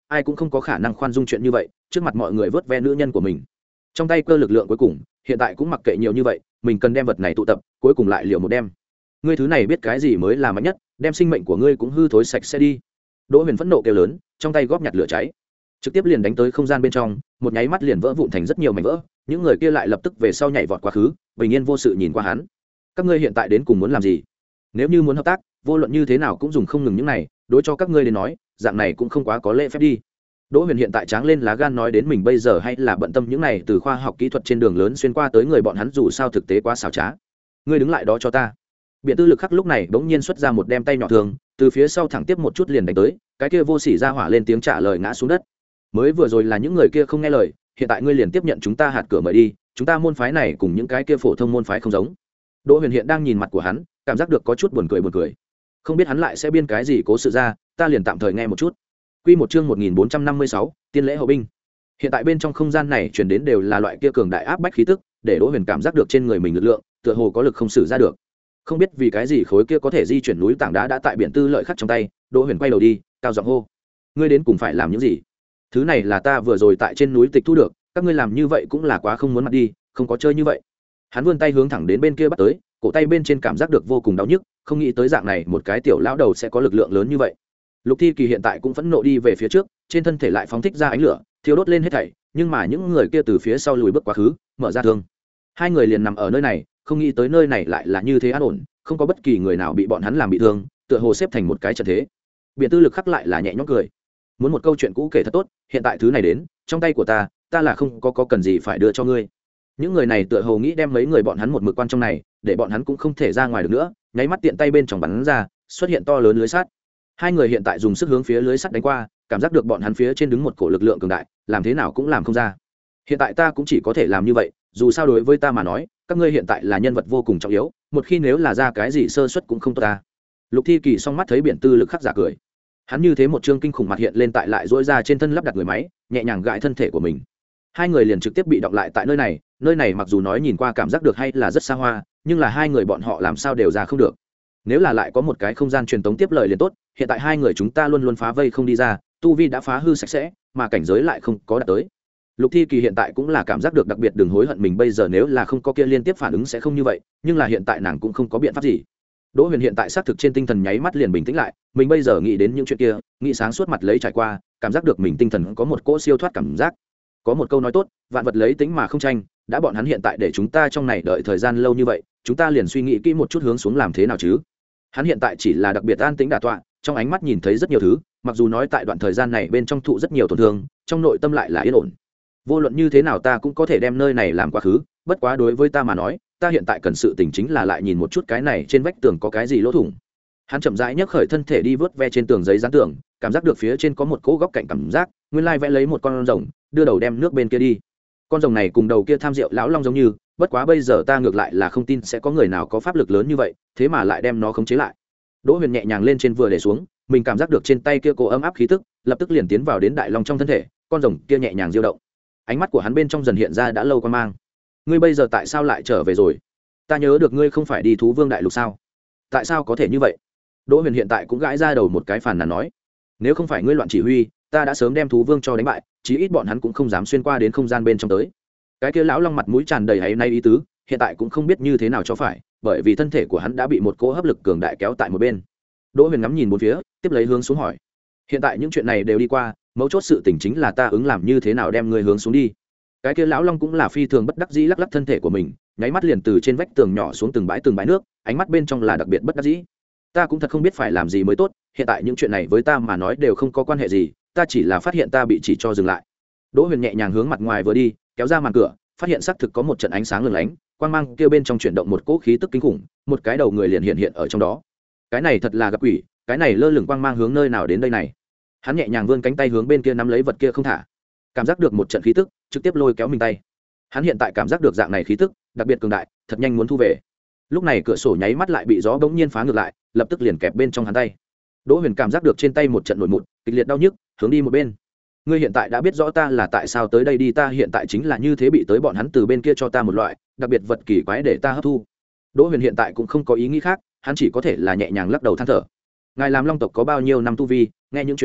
ai cũng không có khả năng khoan dung chuyện như vậy trước mặt mọi người vớt ve nữ nhân của mình. Trong tay cơ lực lượng cuối cùng hiện tại cũng mặc kệ nhiều như vậy, mình cần đem vật này tụ tập, cuối cùng lại liều một đem. Ngươi thứ này biết cái gì mới là mạnh nhất, đem sinh mệnh của ngươi cũng hư thối sạch sẽ đi. Đỗ Huyền phẫn nộ kêu lớn, trong tay góp nhặt lửa cháy, trực tiếp liền đánh tới không gian bên trong, một nháy mắt liền vỡ vụn thành rất nhiều mảnh vỡ. Những người kia lại lập tức về sau nhảy vọt quá khứ, bình yên vô sự nhìn qua hắn. Các ngươi hiện tại đến cùng muốn làm gì? Nếu như muốn hợp tác, vô luận như thế nào cũng dùng không ngừng những này, đối cho các ngươi đến nói, dạng này cũng không quá có lễ phép đi. Đỗ Huyền hiện tại tráng lên lá gan nói đến mình bây giờ hay là bận tâm những này từ khoa học kỹ thuật trên đường lớn xuyên qua tới người bọn hắn dù sao thực tế quá xảo trá. Ngươi đứng lại đó cho ta. Biện Tư Lực Khắc lúc này bỗng nhiên xuất ra một đem tay nhỏ thường, từ phía sau thẳng tiếp một chút liền đánh tới, cái kia vô sỉ ra hỏa lên tiếng trả lời ngã xuống đất. Mới vừa rồi là những người kia không nghe lời, hiện tại ngươi liền tiếp nhận chúng ta hạt cửa mời đi, chúng ta môn phái này cùng những cái kia phổ thông môn phái không giống. Đỗ Huyền hiện đang nhìn mặt của hắn, cảm giác được có chút buồn cười buồn cười. Không biết hắn lại sẽ biên cái gì cố sự ra, ta liền tạm thời nghe một chút. Quy một chương một nghìn bốn trăm năm mươi sáu, tiên lễ hậu binh. Hiện tại bên trong không gian này truyền đến đều là loại kia cường đại áp bách khí tức, để Đỗ Huyền cảm giác được trên người mình lực lượng, tựa hồ có lực không sử ra được. Không biết vì cái gì khối kia có thể di chuyển núi tảng đá đã tại Biện Tư Lợi Khắc trong tay, Đỗ Huyền quay đầu đi, cao giọng hô: "Ngươi đến cùng phải làm những gì? Thứ này là ta vừa rồi tại trên núi tịch thu được, các ngươi làm như vậy cũng là quá không muốn mặt đi, không có chơi như vậy." Hắn vươn tay hướng thẳng đến bên kia bắt tới, cổ tay bên trên cảm giác được vô cùng đau nhức, không nghĩ tới dạng này một cái tiểu lão đầu sẽ có lực lượng lớn như vậy. Lục Thi Kỳ hiện tại cũng phẫn nộ đi về phía trước, trên thân thể lại phóng thích ra ánh lửa, thiêu đốt lên hết thảy, nhưng mà những người kia từ phía sau lùi bước quá khứ, mở ra thương. Hai người liền nằm ở nơi này, không nghĩ tới nơi này lại là như thế an ổn, không có bất kỳ người nào bị bọn hắn làm bị thương, tựa hồ xếp thành một cái trận thế. Biện Tư Lực Khắc lại là nhẹ nhõm cười. Muốn một câu chuyện cũ kể thật tốt, hiện tại thứ này đến, trong tay của ta, ta là không có có cần gì phải đưa cho ngươi. Những người này tựa hồ nghĩ đem mấy người bọn hắn một mực quan trong này, để bọn hắn cũng không thể ra ngoài được nữa, nháy mắt tiện tay bên trong bắn ra, xuất hiện to lớn lưới sắt. Hai người hiện tại dùng sức hướng phía lưới sắt đánh qua, cảm giác được bọn hắn phía trên đứng một cổ lực lượng cường đại, làm thế nào cũng làm không ra. Hiện tại ta cũng chỉ có thể làm như vậy, dù sao đối với ta mà nói, các ngươi hiện tại là nhân vật vô cùng trọng yếu, một khi nếu là ra cái gì sơ suất cũng không tốt ta. Lục Thi Kỳ song mắt thấy Biện Tư Lực Khắc giả cười. Hắn như thế một trương kinh khủng mặt hiện lên tại lại duỗi ra trên thân lắp đặt người máy, nhẹ nhàng gãi thân thể của mình. Hai người liền trực tiếp bị động lại tại nơi này, nơi này mặc dù nói nhìn qua cảm giác được hay là rất xa hoa, nhưng là hai người bọn họ làm sao đều ra không được. Nếu là lại có một cái không gian truyền tống tiếp lời liền tốt, hiện tại hai người chúng ta luôn luôn phá vây không đi ra, tu vi đã phá hư sạch sẽ, mà cảnh giới lại không có đạt tới. Lục Thi Kỳ hiện tại cũng là cảm giác được đặc biệt đừng hối hận mình bây giờ nếu là không có kia liên tiếp phản ứng sẽ không như vậy, nhưng là hiện tại nàng cũng không có biện pháp gì. Đỗ Huyền hiện tại xác thực trên tinh thần nháy mắt liền bình tĩnh lại, mình bây giờ nghĩ đến những chuyện kia, nghĩ sáng suốt mặt lấy trải qua, cảm giác được mình tinh thần có một cỗ siêu thoát cảm giác. Có một câu nói tốt, vạn vật lấy tính mà không tranh, đã bọn hắn hiện tại để chúng ta trong này đợi thời gian lâu như vậy, chúng ta liền suy nghĩ kỹ một chút hướng xuống làm thế nào chứ. Hắn hiện tại chỉ là đặc biệt an tĩnh đả tọa, trong ánh mắt nhìn thấy rất nhiều thứ, mặc dù nói tại đoạn thời gian này bên trong thụ rất nhiều tổn thương, trong nội tâm lại là yên ổn. Vô luận như thế nào ta cũng có thể đem nơi này làm quá khứ, bất quá đối với ta mà nói, ta hiện tại cần sự tình chính là lại nhìn một chút cái này trên vách tường có cái gì lỗ thủng. Hắn chậm rãi nhấc khởi thân thể đi vớt ve trên tường giấy dán tường, cảm giác được phía trên có một cỗ góc cạnh cảm giác, nguyên lai vẽ lấy một con rồng, đưa đầu đem nước bên kia đi. Con rồng này cùng đầu kia tham rượu lão long giống như, bất quá bây giờ ta ngược lại là không tin sẽ có người nào có pháp lực lớn như vậy, thế mà lại đem nó khống chế lại. Đỗ Huyền nhẹ nhàng lên trên vừa để xuống, mình cảm giác được trên tay kia cổ ấm áp khí tức, lập tức liền tiến vào đến đại long trong thân thể, con rồng kia nhẹ nhàng diêu động. Ánh mắt của hắn bên trong dần hiện ra đã lâu quan mang. Ngươi bây giờ tại sao lại trở về rồi? Ta nhớ được ngươi không phải đi thú vương đại lục sao? Tại sao có thể như vậy? Đỗ Huyền hiện tại cũng gãi ra đầu một cái phàn nàn nói, nếu không phải ngươi loạn chỉ huy, ta đã sớm đem thú vương cho đánh bại, chí ít bọn hắn cũng không dám xuyên qua đến không gian bên trong tới. Cái kia lão long mặt mũi tràn đầy hay nay ý tứ, hiện tại cũng không biết như thế nào cho phải, bởi vì thân thể của hắn đã bị một cỗ hấp lực cường đại kéo tại một bên. Đỗ Huyền ngắm nhìn bốn phía, tiếp lấy hướng xuống hỏi, hiện tại những chuyện này đều đi qua, mấu chốt sự tình chính là ta ứng làm như thế nào đem ngươi hướng xuống đi. Cái kia lão long cũng là phi thường bất đắc dĩ lắc lắc thân thể của mình, nháy mắt liền từ trên vách tường nhỏ xuống từng bãi từng bãi nước, ánh mắt bên trong là đặc biệt bất đắc dĩ. Ta cũng thật không biết phải làm gì mới tốt, hiện tại những chuyện này với ta mà nói đều không có quan hệ gì, ta chỉ là phát hiện ta bị chỉ cho dừng lại. Đỗ Huyền nhẹ nhàng hướng mặt ngoài vừa đi, kéo ra màn cửa, phát hiện xác thực có một trận ánh sáng lừng lánh, quang mang kia bên trong chuyển động một cỗ khí tức kinh khủng, một cái đầu người liền hiện hiện ở trong đó. Cái này thật là gặp quỷ, cái này lơ lửng quang mang hướng nơi nào đến đây này? Hắn nhẹ nhàng vươn cánh tay hướng bên kia nắm lấy vật kia không thả, cảm giác được một trận khí tức, trực tiếp lôi kéo mình tay. Hắn hiện tại cảm giác được dạng này khí tức đặc biệt cường đại, thật nhanh muốn thu về. Lúc này cửa sổ nháy mắt lại bị gió bỗng nhiên phá ngược lại, lập tức liền kẹp bên trong hắn tay. Đỗ Huyền cảm giác được trên tay một trận nổi mụn, kịch liệt đau nhức, hướng đi một bên. Ngươi hiện tại đã biết rõ ta là tại sao tới đây đi, ta hiện tại chính là như thế bị tới bọn hắn từ bên kia cho ta một loại đặc biệt vật kỳ quái để ta hấp thu. Đỗ Huyền hiện tại cũng không có ý nghĩ khác, hắn chỉ có thể là nhẹ nhàng lắc đầu than thở. Ngài làm long tộc có bao nhiêu năm tu vi, nghe những chuyện này,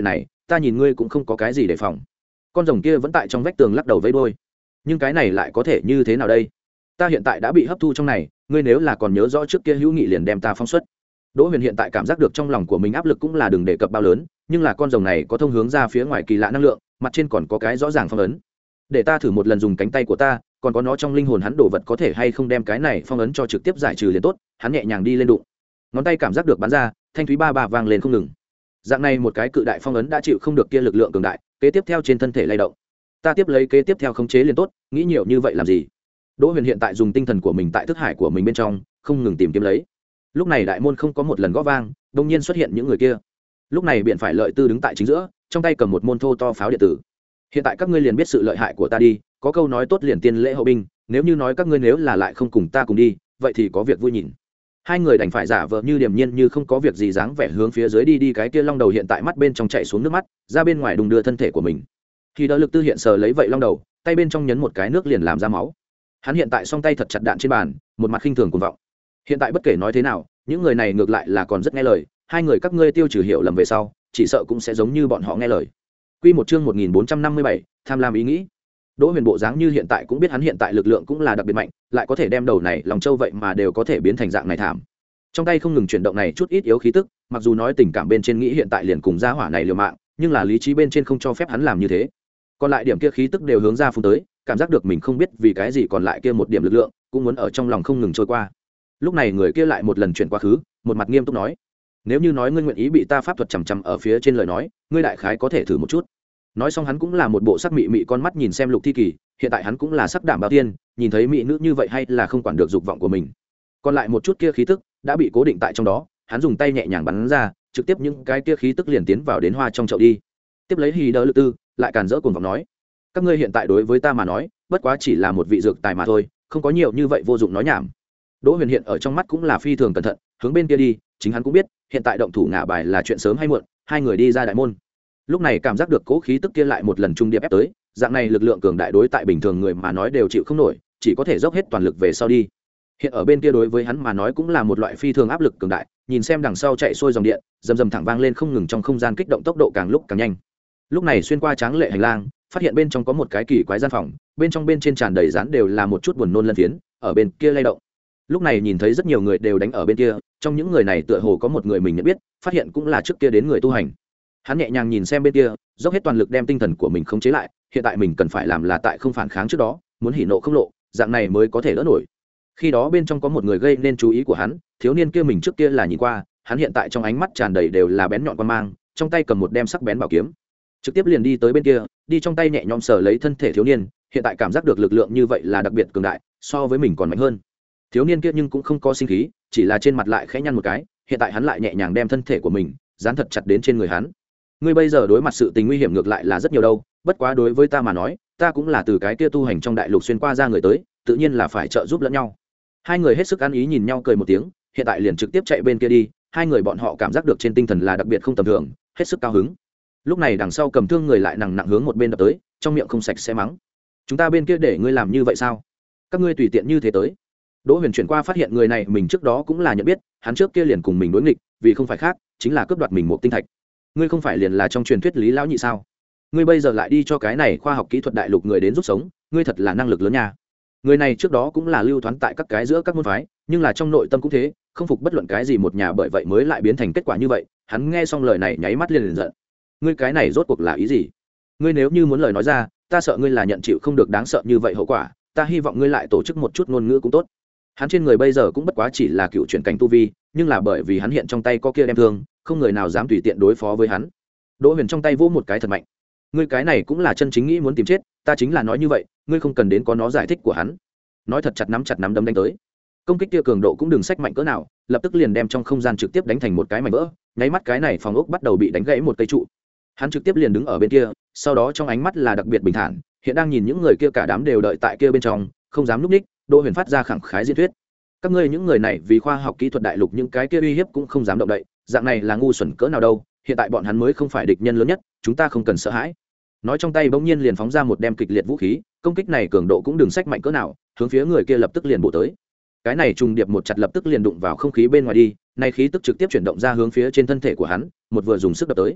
ta nhìn ngươi cũng không có cái gì để phòng. Con rồng kia vẫn tại trong vách tường lắc đầu vẫy đuôi. Nhưng cái này lại có thể như thế nào đây? Ta hiện tại đã bị hấp thu trong này, ngươi nếu là còn nhớ rõ trước kia hữu nghị liền đem ta phóng xuất. Đỗ Huyền hiện tại cảm giác được trong lòng của mình áp lực cũng là đừng đề cập bao lớn, nhưng là con rồng này có thông hướng ra phía ngoài kỳ lạ năng lượng, mặt trên còn có cái rõ ràng phong ấn. Để ta thử một lần dùng cánh tay của ta, còn có nó trong linh hồn hắn đồ vật có thể hay không đem cái này phong ấn cho trực tiếp giải trừ liền tốt. Hắn nhẹ nhàng đi lên đụng, ngón tay cảm giác được bắn ra, thanh thúy ba ba vang lên không ngừng. Dạng này một cái cự đại phong ấn đã chịu không được kia lực lượng cường đại, kế tiếp theo trên thân thể lay động. Ta tiếp lấy kế tiếp theo khống chế liền tốt, nghĩ nhiều như vậy làm gì? Đỗ Huyền hiện tại dùng tinh thần của mình tại thức hải của mình bên trong, không ngừng tìm kiếm lấy. Lúc này đại môn không có một lần gõ vang, đột nhiên xuất hiện những người kia. Lúc này biện phải lợi tư đứng tại chính giữa, trong tay cầm một môn thô to pháo điện tử. Hiện tại các ngươi liền biết sự lợi hại của ta đi, có câu nói tốt liền tiên lễ hậu binh, nếu như nói các ngươi nếu là lại không cùng ta cùng đi, vậy thì có việc vui nhìn. Hai người đành phải giả vờ như điềm nhiên như không có việc gì dáng vẻ hướng phía dưới đi đi cái kia long đầu hiện tại mắt bên trong chạy xuống nước mắt, ra bên ngoài đùng đưa thân thể của mình. Khi đỡ lực tư hiện sờ lấy vậy long đầu, tay bên trong nhấn một cái nước liền làm ra máu. Hắn hiện tại song tay thật chặt đạn trên bàn, một mặt khinh thường cuồng vọng. Hiện tại bất kể nói thế nào, những người này ngược lại là còn rất nghe lời, hai người các ngươi tiêu trừ hiểu lầm về sau, chỉ sợ cũng sẽ giống như bọn họ nghe lời. Quy một chương một nghìn bốn trăm năm mươi bảy, tham lam ý nghĩ. Đỗ Huyền bộ dáng như hiện tại cũng biết hắn hiện tại lực lượng cũng là đặc biệt mạnh, lại có thể đem đầu này lòng châu vậy mà đều có thể biến thành dạng này thảm. Trong tay không ngừng chuyển động này chút ít yếu khí tức, mặc dù nói tình cảm bên trên nghĩ hiện tại liền cùng gia hỏa này liều mạng, nhưng là lý trí bên trên không cho phép hắn làm như thế. Còn lại điểm kia khí tức đều hướng ra phun tới, cảm giác được mình không biết vì cái gì còn lại kia một điểm lực lượng, cũng muốn ở trong lòng không ngừng trôi qua. Lúc này người kia lại một lần chuyển quá khứ, một mặt nghiêm túc nói: "Nếu như nói ngươi nguyện ý bị ta pháp thuật chằm chằm ở phía trên lời nói, ngươi đại khái có thể thử một chút." Nói xong hắn cũng là một bộ sắc mị mị con mắt nhìn xem Lục Thi Kỳ, hiện tại hắn cũng là sắc đảm bao tiên, nhìn thấy mỹ nữ như vậy hay là không quản được dục vọng của mình. Còn lại một chút kia khí tức đã bị cố định tại trong đó, hắn dùng tay nhẹ nhàng bắn ra, trực tiếp những cái kia khí tức liền tiến vào đến hoa trong chậu đi. Tiếp lấy hì đỡ lực tư, lại càn rỡ cuồng vọng nói: "Các ngươi hiện tại đối với ta mà nói, bất quá chỉ là một vị dược tài mà thôi, không có nhiều như vậy vô dụng nói nhảm." Đỗ Huyền hiện ở trong mắt cũng là phi thường cẩn thận, hướng bên kia đi, chính hắn cũng biết, hiện tại động thủ ngã bài là chuyện sớm hay muộn, hai người đi ra đại môn. Lúc này cảm giác được cố khí tức kia lại một lần trung điệp ép tới, dạng này lực lượng cường đại đối tại bình thường người mà nói đều chịu không nổi, chỉ có thể dốc hết toàn lực về sau đi. Hiện ở bên kia đối với hắn mà nói cũng là một loại phi thường áp lực cường đại, nhìn xem đằng sau chạy xuôi dòng điện, rầm rầm thẳng vang lên không ngừng trong không gian kích động tốc độ càng lúc càng nhanh. Lúc này xuyên qua tráng lệ hành lang, phát hiện bên trong có một cái kỳ quái gian phòng, bên trong bên trên tràn đầy dán đều là một chút buồn nôn lân phiến, ở bên kia lay động. Lúc này nhìn thấy rất nhiều người đều đánh ở bên kia, trong những người này tựa hồ có một người mình nhận biết, phát hiện cũng là trước kia đến người tu hành. Hắn nhẹ nhàng nhìn xem bên kia, dốc hết toàn lực đem tinh thần của mình khống chế lại, hiện tại mình cần phải làm là tại không phản kháng trước đó, muốn hỉ nộ không lộ, dạng này mới có thể đỡ nổi. Khi đó bên trong có một người gây nên chú ý của hắn, thiếu niên kia mình trước kia là nhìn qua, hắn hiện tại trong ánh mắt tràn đầy đều là bén nhọn quan mang, trong tay cầm một đem sắc bén bảo kiếm, trực tiếp liền đi tới bên kia, đi trong tay nhẹ nhõm sờ lấy thân thể thiếu niên, hiện tại cảm giác được lực lượng như vậy là đặc biệt cường đại, so với mình còn mạnh hơn. Thiếu niên kia nhưng cũng không có sinh khí, chỉ là trên mặt lại khẽ nhăn một cái, hiện tại hắn lại nhẹ nhàng đem thân thể của mình dán thật chặt đến trên người hắn. Ngươi bây giờ đối mặt sự tình nguy hiểm ngược lại là rất nhiều đâu, bất quá đối với ta mà nói, ta cũng là từ cái kia tu hành trong đại lục xuyên qua ra người tới, tự nhiên là phải trợ giúp lẫn nhau. Hai người hết sức ăn ý nhìn nhau cười một tiếng, hiện tại liền trực tiếp chạy bên kia đi, hai người bọn họ cảm giác được trên tinh thần là đặc biệt không tầm thường, hết sức cao hứng. Lúc này đằng sau cầm thương người lại nặng nặng hướng một bên đập tới, trong miệng không sạch sẽ mắng: "Chúng ta bên kia để ngươi làm như vậy sao? Các ngươi tùy tiện như thế tới." Đỗ Huyền chuyển qua phát hiện người này mình trước đó cũng là nhận biết, hắn trước kia liền cùng mình đối nghịch, vì không phải khác, chính là cướp đoạt mình một tinh thạch. Ngươi không phải liền là trong truyền thuyết Lý lão nhị sao? Ngươi bây giờ lại đi cho cái này khoa học kỹ thuật đại lục người đến giúp sống, ngươi thật là năng lực lớn nha. Người này trước đó cũng là lưu thoán tại các cái giữa các môn phái, nhưng là trong nội tâm cũng thế, không phục bất luận cái gì một nhà, bởi vậy mới lại biến thành kết quả như vậy. Hắn nghe xong lời này nháy mắt liền liền giận. Ngươi cái này rốt cuộc là ý gì? Ngươi nếu như muốn lời nói ra, ta sợ ngươi là nhận chịu không được đáng sợ như vậy hậu quả, ta hy vọng ngươi lại tổ chức một chút ngôn ngữ cũng tốt. Hắn trên người bây giờ cũng bất quá chỉ là cựu chuyển cảnh tu vi, nhưng là bởi vì hắn hiện trong tay có kia đem thương, không người nào dám tùy tiện đối phó với hắn. Đỗ Huyền trong tay vỗ một cái thật mạnh. Ngươi cái này cũng là chân chính nghĩ muốn tìm chết, ta chính là nói như vậy, ngươi không cần đến có nó giải thích của hắn. Nói thật chặt nắm chặt nắm đấm đánh tới. Công kích kia cường độ cũng đừng sách mạnh cỡ nào, lập tức liền đem trong không gian trực tiếp đánh thành một cái mảnh vỡ, nháy mắt cái này phòng ốc bắt đầu bị đánh gãy một cây trụ. Hắn trực tiếp liền đứng ở bên kia, sau đó trong ánh mắt là đặc biệt bình thản, hiện đang nhìn những người kia cả đám đều đợi tại kia bên trong, không dám núp ních. Đỗ Huyền phát ra khẳng khái diễn thuyết: các ngươi những người này vì khoa học kỹ thuật đại lục những cái kia uy hiếp cũng không dám động đậy, dạng này là ngu xuẩn cỡ nào đâu, hiện tại bọn hắn mới không phải địch nhân lớn nhất, chúng ta không cần sợ hãi. Nói trong tay bỗng nhiên liền phóng ra một đem kịch liệt vũ khí, công kích này cường độ cũng đừng sách mạnh cỡ nào, hướng phía người kia lập tức liền bổ tới. Cái này trùng điệp một chặt lập tức liền đụng vào không khí bên ngoài đi, này khí tức trực tiếp chuyển động ra hướng phía trên thân thể của hắn, một vừa dùng sức đập tới.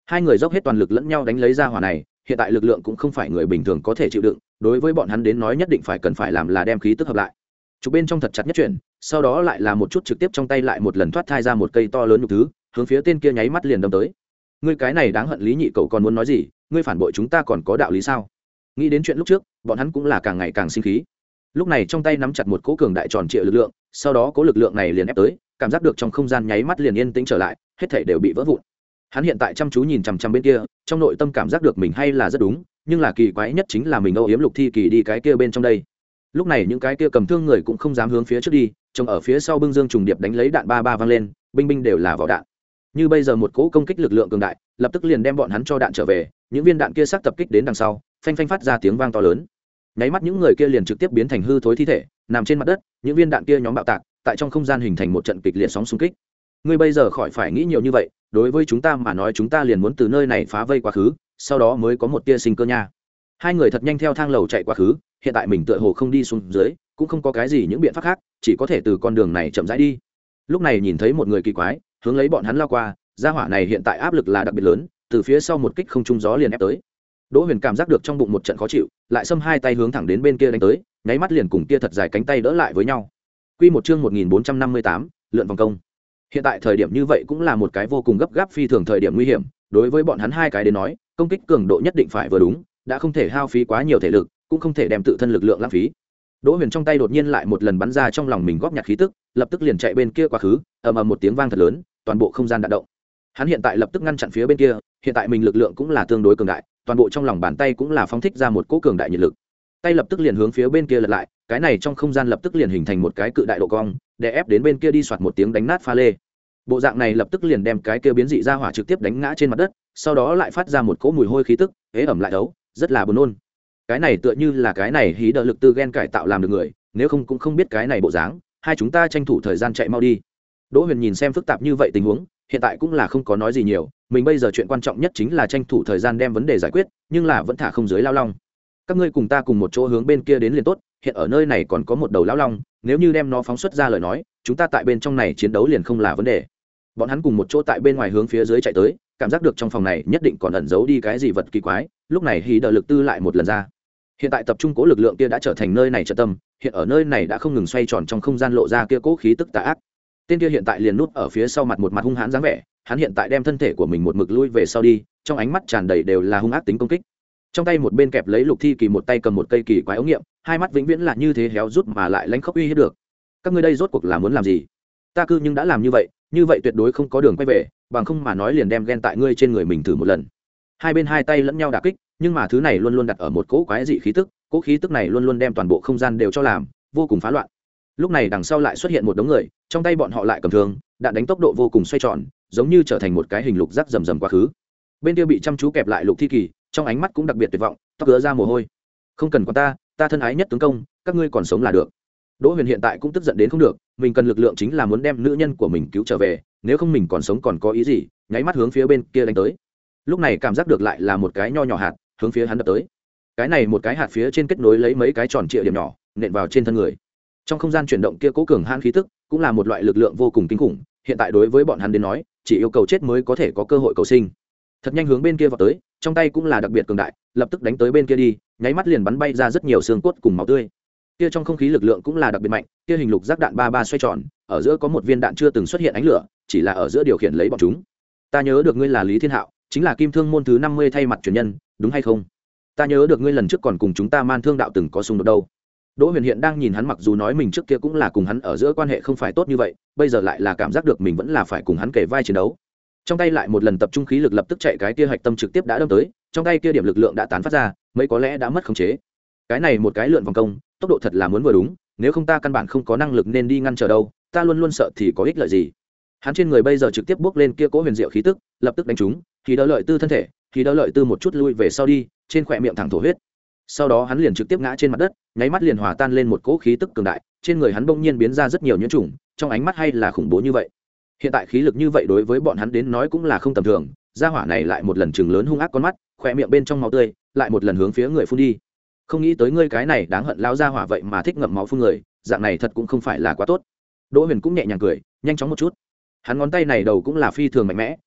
hai người dốc hết toàn lực lẫn nhau đánh lấy ra hỏa này, hiện tại lực lượng cũng không phải người bình thường có thể chịu đựng, đối với bọn hắn đến nói nhất định phải cần phải làm là đem khí tức hợp lại. Chụp bên trong thật chặt nhất chuyển, sau đó lại là một chút trực tiếp trong tay lại một lần thoát thai ra một cây to lớn nhục thứ, hướng phía tên kia nháy mắt liền đâm tới. Ngươi cái này đáng hận Lý Nhị cậu còn muốn nói gì, ngươi phản bội chúng ta còn có đạo lý sao? Nghĩ đến chuyện lúc trước, bọn hắn cũng là càng ngày càng sinh khí. Lúc này trong tay nắm chặt một cỗ cường đại tròn trịa lực lượng, sau đó cỗ lực lượng này liền ép tới, cảm giác được trong không gian nháy mắt liền yên tĩnh trở lại, hết thảy đều bị vỡ vụn. Hắn hiện tại chăm chú nhìn chằm chằm bên kia, trong nội tâm cảm giác được mình hay là rất đúng, nhưng là kỳ quái nhất chính là mình âu yếm Lục Thi Kỳ đi cái kia bên trong đây. Lúc này những cái kia cầm thương người cũng không dám hướng phía trước đi, trông ở phía sau bưng dương trùng điệp đánh lấy đạn ba ba vang lên, binh binh đều là vỏ đạn. Như bây giờ một cỗ công kích lực lượng cường đại, lập tức liền đem bọn hắn cho đạn trở về, những viên đạn kia sắc tập kích đến đằng sau, phanh phanh phát ra tiếng vang to lớn. Nháy mắt những người kia liền trực tiếp biến thành hư thối thi thể, nằm trên mặt đất, những viên đạn kia nhóm bạo tạc, tại trong không gian hình thành một trận kịch liệt sóng xung kích. Ngươi bây giờ khỏi phải nghĩ nhiều như vậy, đối với chúng ta mà nói chúng ta liền muốn từ nơi này phá vây quá khứ, sau đó mới có một tia sinh cơ nha. Hai người thật nhanh theo thang lầu chạy quá khứ, hiện tại mình tựa hồ không đi xuống dưới, cũng không có cái gì những biện pháp khác, chỉ có thể từ con đường này chậm rãi đi. Lúc này nhìn thấy một người kỳ quái, hướng lấy bọn hắn lao qua, gia hỏa này hiện tại áp lực là đặc biệt lớn, từ phía sau một kích không trung gió liền ép tới. Đỗ Huyền cảm giác được trong bụng một trận khó chịu, lại xâm hai tay hướng thẳng đến bên kia đánh tới, nháy mắt liền cùng kia thật dài cánh tay đỡ lại với nhau. Quy một chương một nghìn bốn trăm năm mươi tám, lượn vòng công. Hiện tại thời điểm như vậy cũng là một cái vô cùng gấp gáp phi thường thời điểm nguy hiểm, đối với bọn hắn hai cái đến nói, công kích cường độ nhất định phải vừa đúng, đã không thể hao phí quá nhiều thể lực, cũng không thể đem tự thân lực lượng lãng phí. Đỗ Huyền trong tay đột nhiên lại một lần bắn ra trong lòng mình góp nhặt khí tức, lập tức liền chạy bên kia quá khứ, ầm ầm một tiếng vang thật lớn, toàn bộ không gian đạn động. Hắn hiện tại lập tức ngăn chặn phía bên kia, hiện tại mình lực lượng cũng là tương đối cường đại, toàn bộ trong lòng bàn tay cũng là phóng thích ra một cỗ cường đại nhiệt lực. Tay lập tức liền hướng phía bên kia lật lại, cái này trong không gian lập tức liền hình thành một cái cự đại độ cong, để ép đến bên kia đi soạt một tiếng đánh nát pha lê. Bộ dạng này lập tức liền đem cái kia biến dị ra hỏa trực tiếp đánh ngã trên mặt đất, sau đó lại phát ra một cỗ mùi hôi khí tức, ế ẩm lại đấu, rất là buồn nôn. Cái này tựa như là cái này hí đỡ lực tư gen cải tạo làm được người, nếu không cũng không biết cái này bộ dáng, hai chúng ta tranh thủ thời gian chạy mau đi. Đỗ Huyền nhìn xem phức tạp như vậy tình huống, hiện tại cũng là không có nói gì nhiều, mình bây giờ chuyện quan trọng nhất chính là tranh thủ thời gian đem vấn đề giải quyết, nhưng là vẫn thả không dưới lao long. Các ngươi cùng ta cùng một chỗ hướng bên kia đến liền tốt, hiện ở nơi này còn có một đầu lão long, nếu như đem nó phóng xuất ra lời nói, chúng ta tại bên trong này chiến đấu liền không là vấn đề. Bọn hắn cùng một chỗ tại bên ngoài hướng phía dưới chạy tới, cảm giác được trong phòng này nhất định còn ẩn giấu đi cái gì vật kỳ quái, lúc này hí đờ lực tư lại một lần ra. Hiện tại tập trung cố lực lượng kia đã trở thành nơi này trận tâm, hiện ở nơi này đã không ngừng xoay tròn trong không gian lộ ra kia cố khí tức tà ác. Tên kia hiện tại liền núp ở phía sau mặt một mặt hung hãn dáng vẻ, hắn hiện tại đem thân thể của mình một mực lui về sau đi, trong ánh mắt tràn đầy đều là hung ác tính công kích. Trong tay một bên kẹp lấy Lục Thi Kỳ, một tay cầm một cây kỳ quái ống nghiệm, hai mắt vĩnh viễn là như thế héo rút mà lại lãnh khốc uy hiếp được. Các ngươi đây rốt cuộc là muốn làm gì? Ta cư nhưng đã làm như vậy, như vậy tuyệt đối không có đường quay về, bằng không mà nói liền đem ghen tại ngươi trên người mình thử một lần. Hai bên hai tay lẫn nhau đả kích, nhưng mà thứ này luôn luôn đặt ở một cỗ quái dị khí tức, cỗ khí tức này luôn luôn đem toàn bộ không gian đều cho làm vô cùng phá loạn. Lúc này đằng sau lại xuất hiện một đống người, trong tay bọn họ lại cầm thương, đạn đánh tốc độ vô cùng xoay tròn, giống như trở thành một cái hình lục rắc rầm rầm quá khứ. Bên kia bị chăm chú kẹp lại Lục Thi Kỳ, trong ánh mắt cũng đặc biệt tuyệt vọng, tóc ứa ra mồ hôi. Không cần quan ta, ta thân ái nhất tướng công, các ngươi còn sống là được. Đỗ Huyền hiện tại cũng tức giận đến không được, mình cần lực lượng chính là muốn đem nữ nhân của mình cứu trở về, nếu không mình còn sống còn có ý gì? Nháy mắt hướng phía bên kia đánh tới. Lúc này cảm giác được lại là một cái nho nhỏ hạt, hướng phía hắn đập tới. Cái này một cái hạt phía trên kết nối lấy mấy cái tròn trịa điểm nhỏ, nện vào trên thân người. Trong không gian chuyển động kia cố cường hãn khí tức, cũng là một loại lực lượng vô cùng kinh khủng, hiện tại đối với bọn hắn đến nói, chỉ yêu cầu chết mới có thể có cơ hội cầu sinh. Thật nhanh hướng bên kia vọt tới, trong tay cũng là đặc biệt cường đại, lập tức đánh tới bên kia đi, nháy mắt liền bắn bay ra rất nhiều xương cốt cùng máu tươi. Kia trong không khí lực lượng cũng là đặc biệt mạnh, kia hình lục giác đạn ba ba xoay tròn, ở giữa có một viên đạn chưa từng xuất hiện ánh lửa, chỉ là ở giữa điều khiển lấy bọn chúng. Ta nhớ được ngươi là Lý Thiên Hạo, chính là Kim Thương môn thứ năm mươi thay mặt truyền nhân, đúng hay không? Ta nhớ được ngươi lần trước còn cùng chúng ta Man Thương đạo từng có xung đột đâu. Đỗ Huyền hiện đang nhìn hắn, mặc dù nói mình trước kia cũng là cùng hắn ở giữa quan hệ không phải tốt như vậy, bây giờ lại là cảm giác được mình vẫn là phải cùng hắn kề vai chiến đấu. Trong tay lại một lần tập trung khí lực, lập tức chạy cái kia hạch tâm trực tiếp đã đâm tới, trong tay kia điểm lực lượng đã tán phát ra, mấy có lẽ đã mất khống chế. Cái này một cái lượn vòng công, tốc độ thật là muốn vừa đúng, nếu không ta căn bản không có năng lực nên đi ngăn trở đâu, ta luôn luôn sợ thì có ích lợi gì. Hắn trên người bây giờ trực tiếp bước lên kia cố huyền diệu khí tức, lập tức đánh trúng, thì đỡ lợi tư thân thể, thì đỡ lợi tư một chút lui về sau đi, trên khóe miệng thẳng thổ huyết. Sau đó hắn liền trực tiếp ngã trên mặt đất, nháy mắt liền hòa tan lên một cỗ khí tức cường đại, trên người hắn bỗng nhiên biến ra rất nhiều nhiễm trùng, trong ánh mắt hay là khủng bố như vậy. Hiện tại khí lực như vậy đối với bọn hắn đến nói cũng là không tầm thường, gia hỏa này lại một lần chừng lớn hung ác con mắt, khóe miệng bên trong máu tươi, lại một lần hướng phía người phun đi. Không nghĩ tới ngươi cái này đáng hận lão gia hỏa vậy mà thích ngậm máu phun người, dạng này thật cũng không phải là quá tốt. Đỗ Huyền cũng nhẹ nhàng cười, nhanh chóng một chút. Hắn ngón tay này đầu cũng là phi thường mạnh mẽ,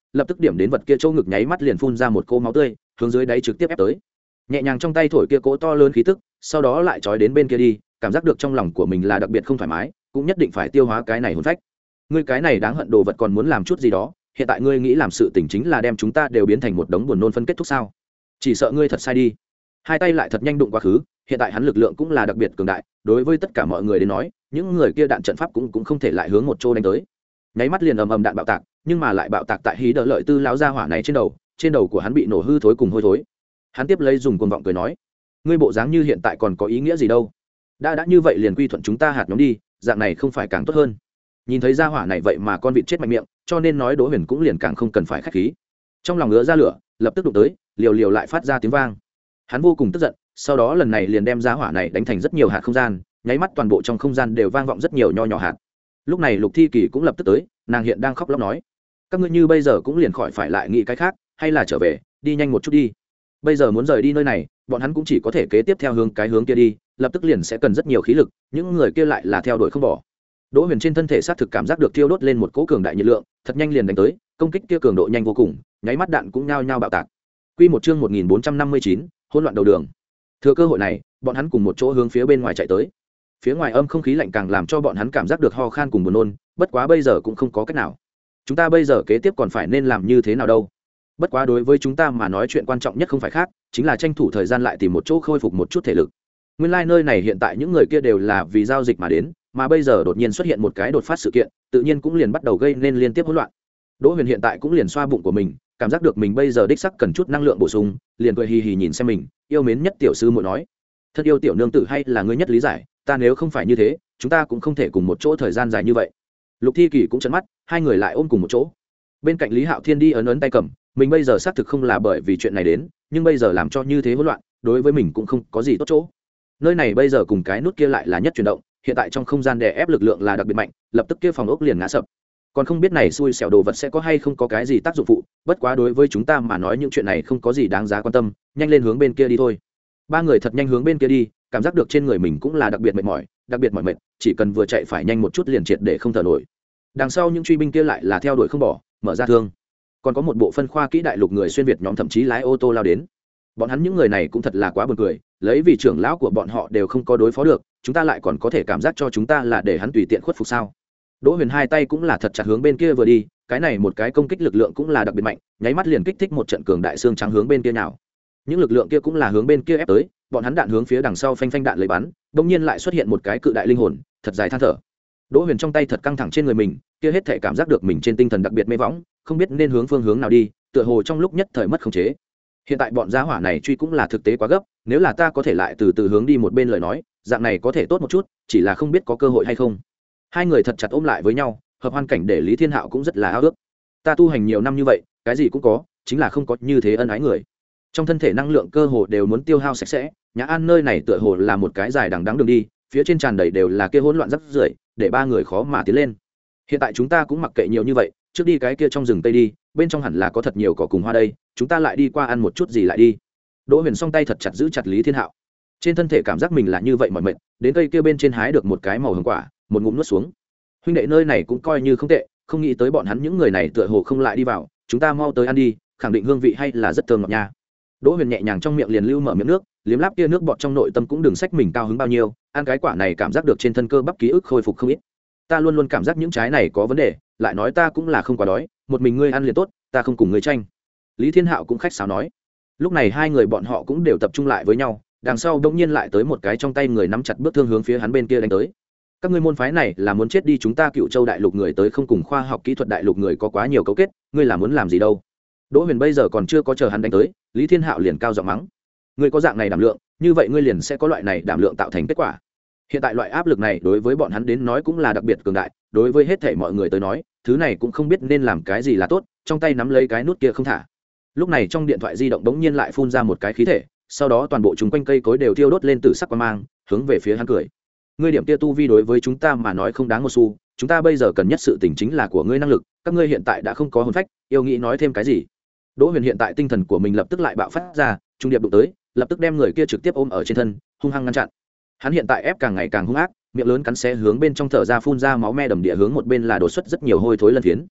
lập tức điểm đến vật kia chỗ ngực, nháy mắt liền phun ra một cỗ máu tươi hướng dưới đáy trực tiếp ép tới. Nhẹ nhàng trong tay thổi kia cỗ to lớn khí tức, sau đó lại trói đến bên kia đi, cảm giác được trong lòng của mình là đặc biệt không thoải mái, cũng nhất định phải tiêu hóa cái này hồn phách. Ngươi cái này đáng hận đồ vật còn muốn làm chút gì đó, hiện tại ngươi nghĩ làm sự tình chính là đem chúng ta đều biến thành một đống buồn nôn phân kết thúc sao? Chỉ sợ ngươi thật sai đi. Hai tay lại thật nhanh đụng quá khứ, hiện tại hắn lực lượng cũng là đặc biệt cường đại, đối với tất cả mọi người đến nói, những người kia đạn trận pháp cũng cũng không thể lại hướng một chỗ đánh tới. Nháy mắt liền ầm ầm đạn bạo tạc, nhưng mà lại bạo tạc tại hí đỡ lợi tư lão gia hỏa này trên đầu, trên đầu của hắn bị nổ hư thối cùng hôi thối. Hắn tiếp lấy dùng cuồng vọng cười nói, ngươi bộ dáng như hiện tại còn có ý nghĩa gì đâu? Đã đã như vậy liền quy thuận chúng ta hạt nhóm đi, dạng này không phải càng tốt hơn? Nhìn thấy gia hỏa này vậy mà con vịt chết mạnh miệng, cho nên nói Đỗ Huyền cũng liền càng không cần phải khách khí. Trong lòng ngứa ra lửa, lập tức đụng tới, liều liều lại phát ra tiếng vang. Hắn vô cùng tức giận, sau đó lần này liền đem gia hỏa này đánh thành rất nhiều hạt không gian, nháy mắt toàn bộ trong không gian đều vang vọng rất nhiều nho nhỏ hạt. Lúc này Lục Thi Kỳ cũng lập tức tới, nàng hiện đang khóc lóc nói, các ngươi như bây giờ cũng liền khỏi phải lại nghĩ cái khác, hay là trở về, đi nhanh một chút đi. Bây giờ muốn rời đi nơi này, bọn hắn cũng chỉ có thể kế tiếp theo hướng cái hướng kia đi, lập tức liền sẽ cần rất nhiều khí lực, những người kia lại là theo đuổi không bỏ. Đỗ Huyền trên thân thể xác thực cảm giác được thiêu đốt lên một cỗ cường đại nhiệt lượng, thật nhanh liền đánh tới, công kích kia cường độ nhanh vô cùng, nháy mắt đạn cũng nhao nhao bạo tạc. Quy một chương một nghìn bốn trăm năm mươi chín, hỗn loạn đầu đường. Thừa cơ hội này, bọn hắn cùng một chỗ hướng phía bên ngoài chạy tới. Phía ngoài âm không khí lạnh càng làm cho bọn hắn cảm giác được ho khan cùng buồn nôn, bất quá bây giờ cũng không có cách nào. Chúng ta bây giờ kế tiếp còn phải nên làm như thế nào đâu? Bất quá đối với chúng ta mà nói chuyện quan trọng nhất không phải khác, chính là tranh thủ thời gian lại tìm một chỗ khôi phục một chút thể lực. Nguyên lai like nơi này hiện tại những người kia đều là vì giao dịch mà đến, mà bây giờ đột nhiên xuất hiện một cái đột phát sự kiện, tự nhiên cũng liền bắt đầu gây nên liên tiếp hỗn loạn. Đỗ Huyền hiện tại cũng liền xoa bụng của mình, cảm giác được mình bây giờ đích sắc cần chút năng lượng bổ sung, liền cười hì hì nhìn xem mình, yêu mến nhất tiểu sư muội nói, thật yêu tiểu nương tử hay là ngươi nhất lý giải, ta nếu không phải như thế, chúng ta cũng không thể cùng một chỗ thời gian dài như vậy. Lục Thi Kỳ cũng trợn mắt, hai người lại ôm cùng một chỗ. Bên cạnh Lý Hạo Thiên đi ấn ấn tay cầm, mình bây giờ xác thực không là bởi vì chuyện này đến, nhưng bây giờ làm cho như thế hỗn loạn, đối với mình cũng không có gì tốt chỗ. Nơi này bây giờ cùng cái nút kia lại là nhất chuyển động, hiện tại trong không gian đè ép lực lượng là đặc biệt mạnh, lập tức kia phòng ốc liền ngã sập. Còn không biết này xui xẻo đồ vật sẽ có hay không có cái gì tác dụng phụ, bất quá đối với chúng ta mà nói những chuyện này không có gì đáng giá quan tâm, nhanh lên hướng bên kia đi thôi. Ba người thật nhanh hướng bên kia đi, cảm giác được trên người mình cũng là đặc biệt mệt mỏi, đặc biệt mỏi mệt, chỉ cần vừa chạy phải nhanh một chút liền triệt để không thở nổi. Đằng sau những truy binh kia lại là theo đuổi không bỏ, mở ra thương. Còn có một bộ phân khoa kỹ đại lục người xuyên việt nhóm thậm chí lái ô tô lao đến. Bọn hắn những người này cũng thật là quá buồn cười, lấy vì trưởng lão của bọn họ đều không có đối phó được, chúng ta lại còn có thể cảm giác cho chúng ta là để hắn tùy tiện khuất phục sao? Đỗ Huyền hai tay cũng là thật chặt hướng bên kia vừa đi, cái này một cái công kích lực lượng cũng là đặc biệt mạnh, nháy mắt liền kích thích một trận cường đại xương trắng hướng bên kia nào. Những lực lượng kia cũng là hướng bên kia ép tới, bọn hắn đạn hướng phía đằng sau phanh phanh đạn lấy bắn, đột nhiên lại xuất hiện một cái cự đại linh hồn, thật dài than thở. Đỗ Huyền trong tay thật căng thẳng trên người mình, kia hết thể cảm giác được mình trên tinh thần đặc biệt mê võng, không biết nên hướng phương hướng nào đi, tựa hồ trong lúc nhất thời mất khống chế. Hiện tại bọn gia hỏa này truy cũng là thực tế quá gấp, nếu là ta có thể lại từ từ hướng đi một bên lời nói, dạng này có thể tốt một chút, chỉ là không biết có cơ hội hay không. Hai người thật chặt ôm lại với nhau, hợp hoàn cảnh để Lý Thiên Hạo cũng rất là ao ước. Ta tu hành nhiều năm như vậy, cái gì cũng có, chính là không có như thế ân ái người. Trong thân thể năng lượng cơ hồ đều muốn tiêu hao sạch sẽ, Nhã An nơi này tựa hồ là một cái dài đằng đẵng đường đi, phía trên tràn đầy đều là kia hỗn loạn rắc rưởi, để ba người khó mà tiến lên. Hiện tại chúng ta cũng mặc kệ nhiều như vậy, trước đi cái kia trong rừng tây đi, bên trong hẳn là có thật nhiều cỏ cùng hoa đây, chúng ta lại đi qua ăn một chút gì lại đi. Đỗ Huyền song tay thật chặt giữ chặt Lý Thiên Hạo, trên thân thể cảm giác mình là như vậy mỏi mệt, đến cây kia bên trên hái được một cái màu hồng quả, một ngụm nuốt xuống. Huynh đệ nơi này cũng coi như không tệ, không nghĩ tới bọn hắn những người này tựa hồ không lại đi vào, chúng ta mau tới ăn đi, khẳng định hương vị hay là rất thơm ngọt nha. Đỗ Huyền nhẹ nhàng trong miệng liền lưu mở miệng nước, liếm láp kia nước bọt trong nội tâm cũng đừng sách mình cao hứng bao nhiêu, ăn cái quả này cảm giác được trên thân cơ bắp ký ức khôi phục không ít. Ta luôn luôn cảm giác những trái này có vấn đề, lại nói ta cũng là không quá đói, một mình ngươi ăn liền tốt, ta không cùng ngươi tranh. Lý Thiên Hạo cũng khách sáo nói. Lúc này hai người bọn họ cũng đều tập trung lại với nhau, đằng sau bỗng nhiên lại tới một cái trong tay người nắm chặt bước thương hướng phía hắn bên kia đánh tới. Các ngươi môn phái này là muốn chết đi, chúng ta Cựu Châu đại lục người tới không cùng khoa học kỹ thuật đại lục người có quá nhiều cấu kết, ngươi là muốn làm gì đâu? Đỗ Huyền bây giờ còn chưa có chờ hắn đánh tới, Lý Thiên Hạo liền cao giọng mắng. Ngươi có dạng này đảm lượng, như vậy ngươi liền sẽ có loại này đảm lượng tạo thành kết quả. Hiện tại loại áp lực này đối với bọn hắn đến nói cũng là đặc biệt cường đại, đối với hết thảy mọi người tới nói, thứ này cũng không biết nên làm cái gì là tốt, trong tay nắm lấy cái nút kia không thả. Lúc này trong điện thoại di động đống nhiên lại phun ra một cái khí thể, sau đó toàn bộ chúng quanh cây cối đều thiêu đốt lên từ sắc quang mang, hướng về phía hắn cười. Ngươi điểm kia tu vi đối với chúng ta mà nói không đáng một xu, chúng ta bây giờ cần nhất sự tình chính là của ngươi năng lực, các ngươi hiện tại đã không có hồn phách, yêu nghĩ nói thêm cái gì? Đỗ Huyền hiện tại tinh thần của mình lập tức lại bạo phát ra, trung điệp đụng tới, lập tức đem người kia trực tiếp ôm ở trên thân, hung hăng ngăn chặn. Hắn hiện tại ép càng ngày càng hung ác, miệng lớn cắn xé hướng bên trong thở ra phun ra máu me đầm địa hướng một bên là đổ xuất rất nhiều hôi thối lân phiến.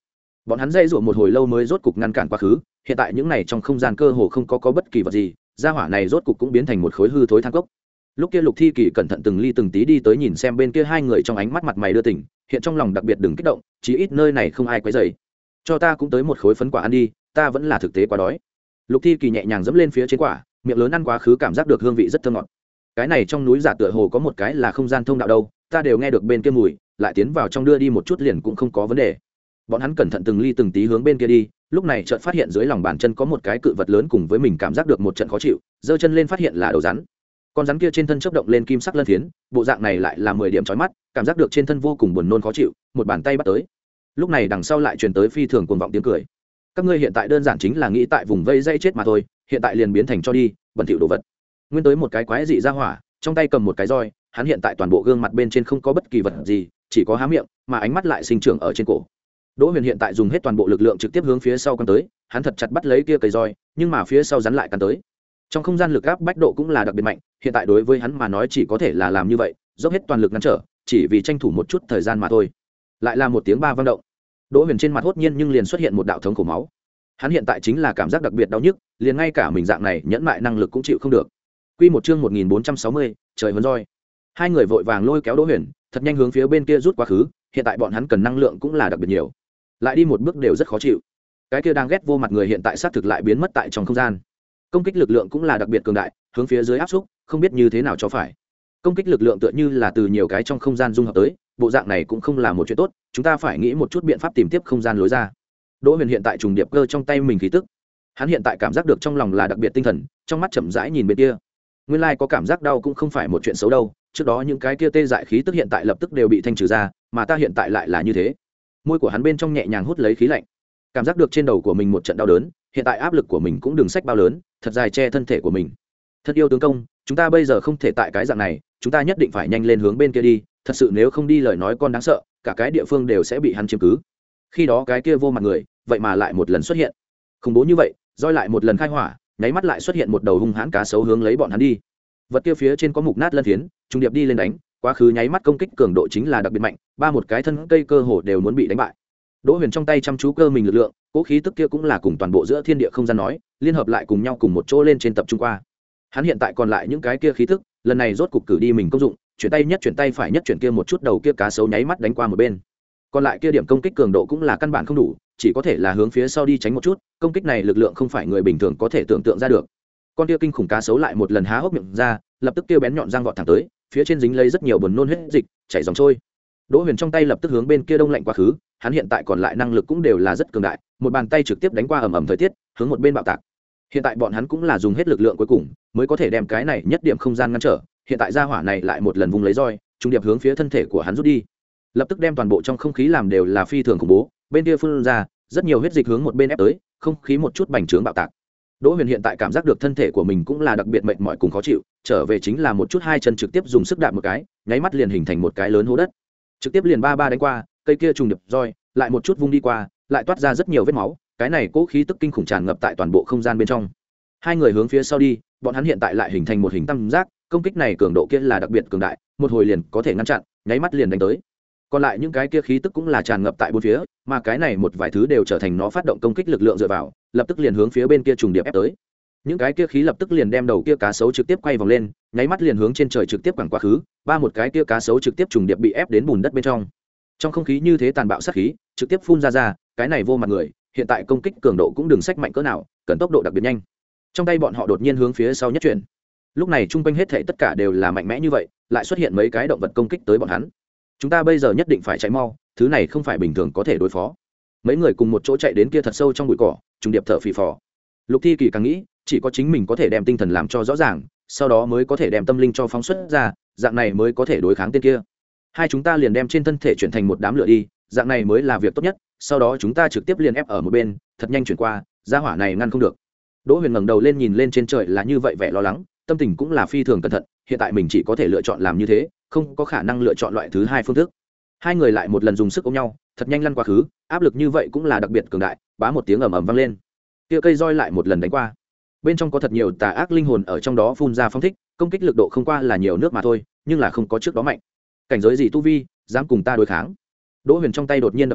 bọn hắn dây dụa một hồi lâu mới rốt cục ngăn cản quá khứ. Hiện tại những này trong không gian cơ hồ không có có bất kỳ vật gì, gia hỏa này rốt cục cũng biến thành một khối hư thối than cốc. Lúc kia Lục Thi Kỳ cẩn thận từng ly từng tí đi tới nhìn xem bên kia hai người, trong ánh mắt mặt mày đưa tỉnh, hiện trong lòng đặc biệt đừng kích động, chí ít nơi này không ai quấy rầy. Cho ta cũng tới một khối phấn quả ăn đi, ta vẫn là thực tế quá đói. Lục Thi Kỳ nhẹ nhàng dẫm lên phía trên quả, miệng lớn ăn quá khứ, cảm giác được hương vị rất thơm ngọt. Cái này trong núi giả tựa hồ có một cái là không gian thông đạo đâu, ta đều nghe được bên kia mùi, lại tiến vào trong đưa đi một chút liền cũng không có vấn đề. Bọn hắn cẩn thận từng ly từng tí hướng bên kia đi, lúc này chợt phát hiện dưới lòng bàn chân có một cái cự vật lớn, cùng với mình cảm giác được một trận khó chịu, giơ chân lên phát hiện là đầu rắn. Con rắn kia trên thân chớp động lên kim sắc lân phiến, bộ dạng này lại là mười điểm chói mắt, cảm giác được trên thân vô cùng buồn nôn khó chịu, một bàn tay bắt tới. Lúc này đằng sau lại truyền tới phi thường cuồng vọng tiếng cười. Các ngươi hiện tại đơn giản chính là nghĩ tại vùng vây dây chết mà thôi, hiện tại liền biến thành cho đi, bẩn thỉu đồ vật. Nguyên tới một cái quái dị ra hỏa, trong tay cầm một cái roi, hắn hiện tại toàn bộ gương mặt bên trên không có bất kỳ vật gì, chỉ có há miệng, mà ánh mắt lại sinh trưởng ở trên cổ. Đỗ Huyền hiện tại dùng hết toàn bộ lực lượng trực tiếp hướng phía sau cắn tới, hắn thật chặt bắt lấy kia cây roi, nhưng mà phía sau rắn lại cắn tới. Trong không gian lực áp bách độ cũng là đặc biệt mạnh, hiện tại đối với hắn mà nói chỉ có thể là làm như vậy, dốc hết toàn lực ngăn trở, chỉ vì tranh thủ một chút thời gian mà thôi. Lại là một tiếng ba vang động. Đỗ Huyền trên mặt hốt nhiên nhưng liền xuất hiện một đạo thống khổ máu. Hắn hiện tại chính là cảm giác đặc biệt đau nhức, liền ngay cả mình dạng này nhẫn mại năng lực cũng chịu không được. Quy một chương một nghìn bốn trăm sáu mươi, trời huấn roi. Hai người vội vàng lôi kéo Đỗ Huyền, thật nhanh hướng phía bên kia rút quá khứ, hiện tại bọn hắn cần năng lượng cũng là đặc biệt nhiều. Lại đi một bước đều rất khó chịu. Cái kia đang ghét vô mặt người hiện tại xác thực lại biến mất tại trong không gian. Công kích lực lượng cũng là đặc biệt cường đại, hướng phía dưới áp xúc, không biết như thế nào cho phải. Công kích lực lượng tựa như là từ nhiều cái trong không gian dung hợp tới, bộ dạng này cũng không là một chuyện tốt, chúng ta phải nghĩ một chút biện pháp tìm tiếp không gian lối ra. Đỗ Huyền hiện tại trùng điệp cơ trong tay mình khí tức, hắn hiện tại cảm giác được trong lòng là đặc biệt tinh thần, trong mắt chậm rãi nhìn bên kia. Nguyên lai like có cảm giác đau cũng không phải một chuyện xấu đâu, trước đó những cái kia tê dại khí tức hiện tại lập tức đều bị thanh trừ ra, mà ta hiện tại lại là như thế. Môi của hắn bên trong nhẹ nhàng hút lấy khí lạnh, cảm giác được trên đầu của mình một trận đau đớn, hiện tại áp lực của mình cũng đừng sách bao lớn, thật dài che thân thể của mình. Thật yêu tướng công, chúng ta bây giờ không thể tại cái dạng này, chúng ta nhất định phải nhanh lên hướng bên kia đi, thật sự nếu không đi lời nói con đáng sợ, cả cái địa phương đều sẽ bị hắn chiếm cứ. Khi đó cái kia vô mặt người, vậy mà lại một lần xuất hiện. Khủng bố như vậy, roi lại một lần khai hỏa, nháy mắt lại xuất hiện một đầu hung hãn cá sấu hướng lấy bọn hắn đi. Vật kia phía trên có mục nát lân phiến, trung điệp đi lên đánh, quá khứ nháy mắt công kích cường độ chính là đặc biệt mạnh, ba một cái thân cây cơ hồ đều muốn bị đánh bại. Đỗ Huyền trong tay chăm chú cơ mình lực lượng, cố khí tức kia cũng là cùng toàn bộ giữa thiên địa không gian nói, liên hợp lại cùng nhau cùng một chỗ lên trên tập trung qua. Hắn hiện tại còn lại những cái kia khí tức, lần này rốt cục cử đi mình công dụng, chuyển tay nhất chuyển tay phải nhất chuyển kia một chút, đầu kia cá sấu nháy mắt đánh qua một bên. Còn lại kia điểm công kích cường độ cũng là căn bản không đủ, chỉ có thể là hướng phía sau đi tránh một chút, công kích này lực lượng không phải người bình thường có thể tưởng tượng ra được. Con kia kinh khủng cá sấu lại một lần há hốc miệng ra, lập tức kia bén nhọn răng vọt thẳng tới, phía trên dính lấy rất nhiều buồn nôn huyết dịch, chảy dòng trôi. Đỗ Huyền trong tay lập tức hướng bên kia đông lạnh quá khứ, hắn hiện tại còn lại năng lực cũng đều là rất cường đại, một bàn tay trực tiếp đánh qua ầm ầm thời tiết, hướng một bên bạo tạc. Hiện tại bọn hắn cũng là dùng hết lực lượng cuối cùng mới có thể đem cái này nhất điểm không gian ngăn trở, hiện tại gia hỏa này lại một lần vung lấy roi, trung điệp hướng phía thân thể của hắn rút đi. Lập tức đem toàn bộ trong không khí làm đều là phi thường khủng bố, bên kia phun ra rất nhiều huyết dịch hướng một bên ép tới, không khí một chút bành trướng bạo tạc. Đỗ Huyền hiện tại cảm giác được thân thể của mình cũng là đặc biệt mệt mỏi cùng khó chịu, trở về chính là một chút hai chân trực tiếp dùng sức đạp một cái, nháy mắt liền hình thành một cái lớn hố đất. Trực tiếp liền ba ba đánh qua, cây kia trùng điệp roi, lại một chút vung đi qua, lại toát ra rất nhiều vết máu, cái này cố khí tức kinh khủng tràn ngập tại toàn bộ không gian bên trong. Hai người hướng phía sau đi, bọn hắn hiện tại lại hình thành một hình tam giác, công kích này cường độ kia là đặc biệt cường đại, một hồi liền có thể ngăn chặn, nháy mắt liền đánh tới. Còn lại những cái kia khí tức cũng là tràn ngập tại bốn phía, mà cái này một vài thứ đều trở thành nó phát động công kích lực lượng dựa vào, lập tức liền hướng phía bên kia trùng điệp ép tới. Những cái kia khí lập tức liền đem đầu kia cá sấu trực tiếp quay vòng lên, nháy mắt liền hướng trên trời trực tiếp quẳng quá khứ, ba một cái kia cá sấu trực tiếp trùng điệp bị ép đến bùn đất bên trong. Trong không khí như thế tàn bạo sát khí, trực tiếp phun ra ra, cái này vô mặt người, hiện tại công kích cường độ cũng đừng sách mạnh cỡ nào, cần tốc độ đặc biệt nhanh. Trong tay bọn họ đột nhiên hướng phía sau nhất chuyển. Lúc này trung quanh hết thảy tất cả đều là mạnh mẽ như vậy, lại xuất hiện mấy cái động vật công kích tới bọn hắn. Chúng ta bây giờ nhất định phải chạy mau, thứ này không phải bình thường có thể đối phó. Mấy người cùng một chỗ chạy đến kia thật sâu trong bụi cỏ, trùng điệp thở phì phò. Lục Thi Kỳ càng nghĩ, chỉ có chính mình có thể đem tinh thần làm cho rõ ràng, sau đó mới có thể đem tâm linh cho phóng xuất ra, dạng này mới có thể đối kháng tên kia. Hai chúng ta liền đem trên thân thể chuyển thành một đám lửa đi, dạng này mới là việc tốt nhất, sau đó chúng ta trực tiếp liền ép ở một bên, thật nhanh chuyển qua, gia hỏa này ngăn không được. Đỗ Huyền ngẩng đầu lên nhìn lên trên trời là như vậy vẻ lo lắng, tâm tình cũng là phi thường cẩn thận, hiện tại mình chỉ có thể lựa chọn làm như thế, không có khả năng lựa chọn loại thứ hai phương thức. Hai người lại một lần dùng sức ôm nhau, thật nhanh lăn quá khứ, áp lực như vậy cũng là đặc biệt cường đại, bá một tiếng ầm ầm vang lên. Kia cây roi lại một lần đánh qua. Bên trong có thật nhiều tà ác linh hồn ở trong đó phun ra phong thích, công kích lực độ không qua là nhiều nước mà thôi, nhưng là không có trước đó mạnh. Cảnh giới gì tu vi, dám cùng ta đối kháng? Đỗ Huyền trong tay đột nhiên đập tới,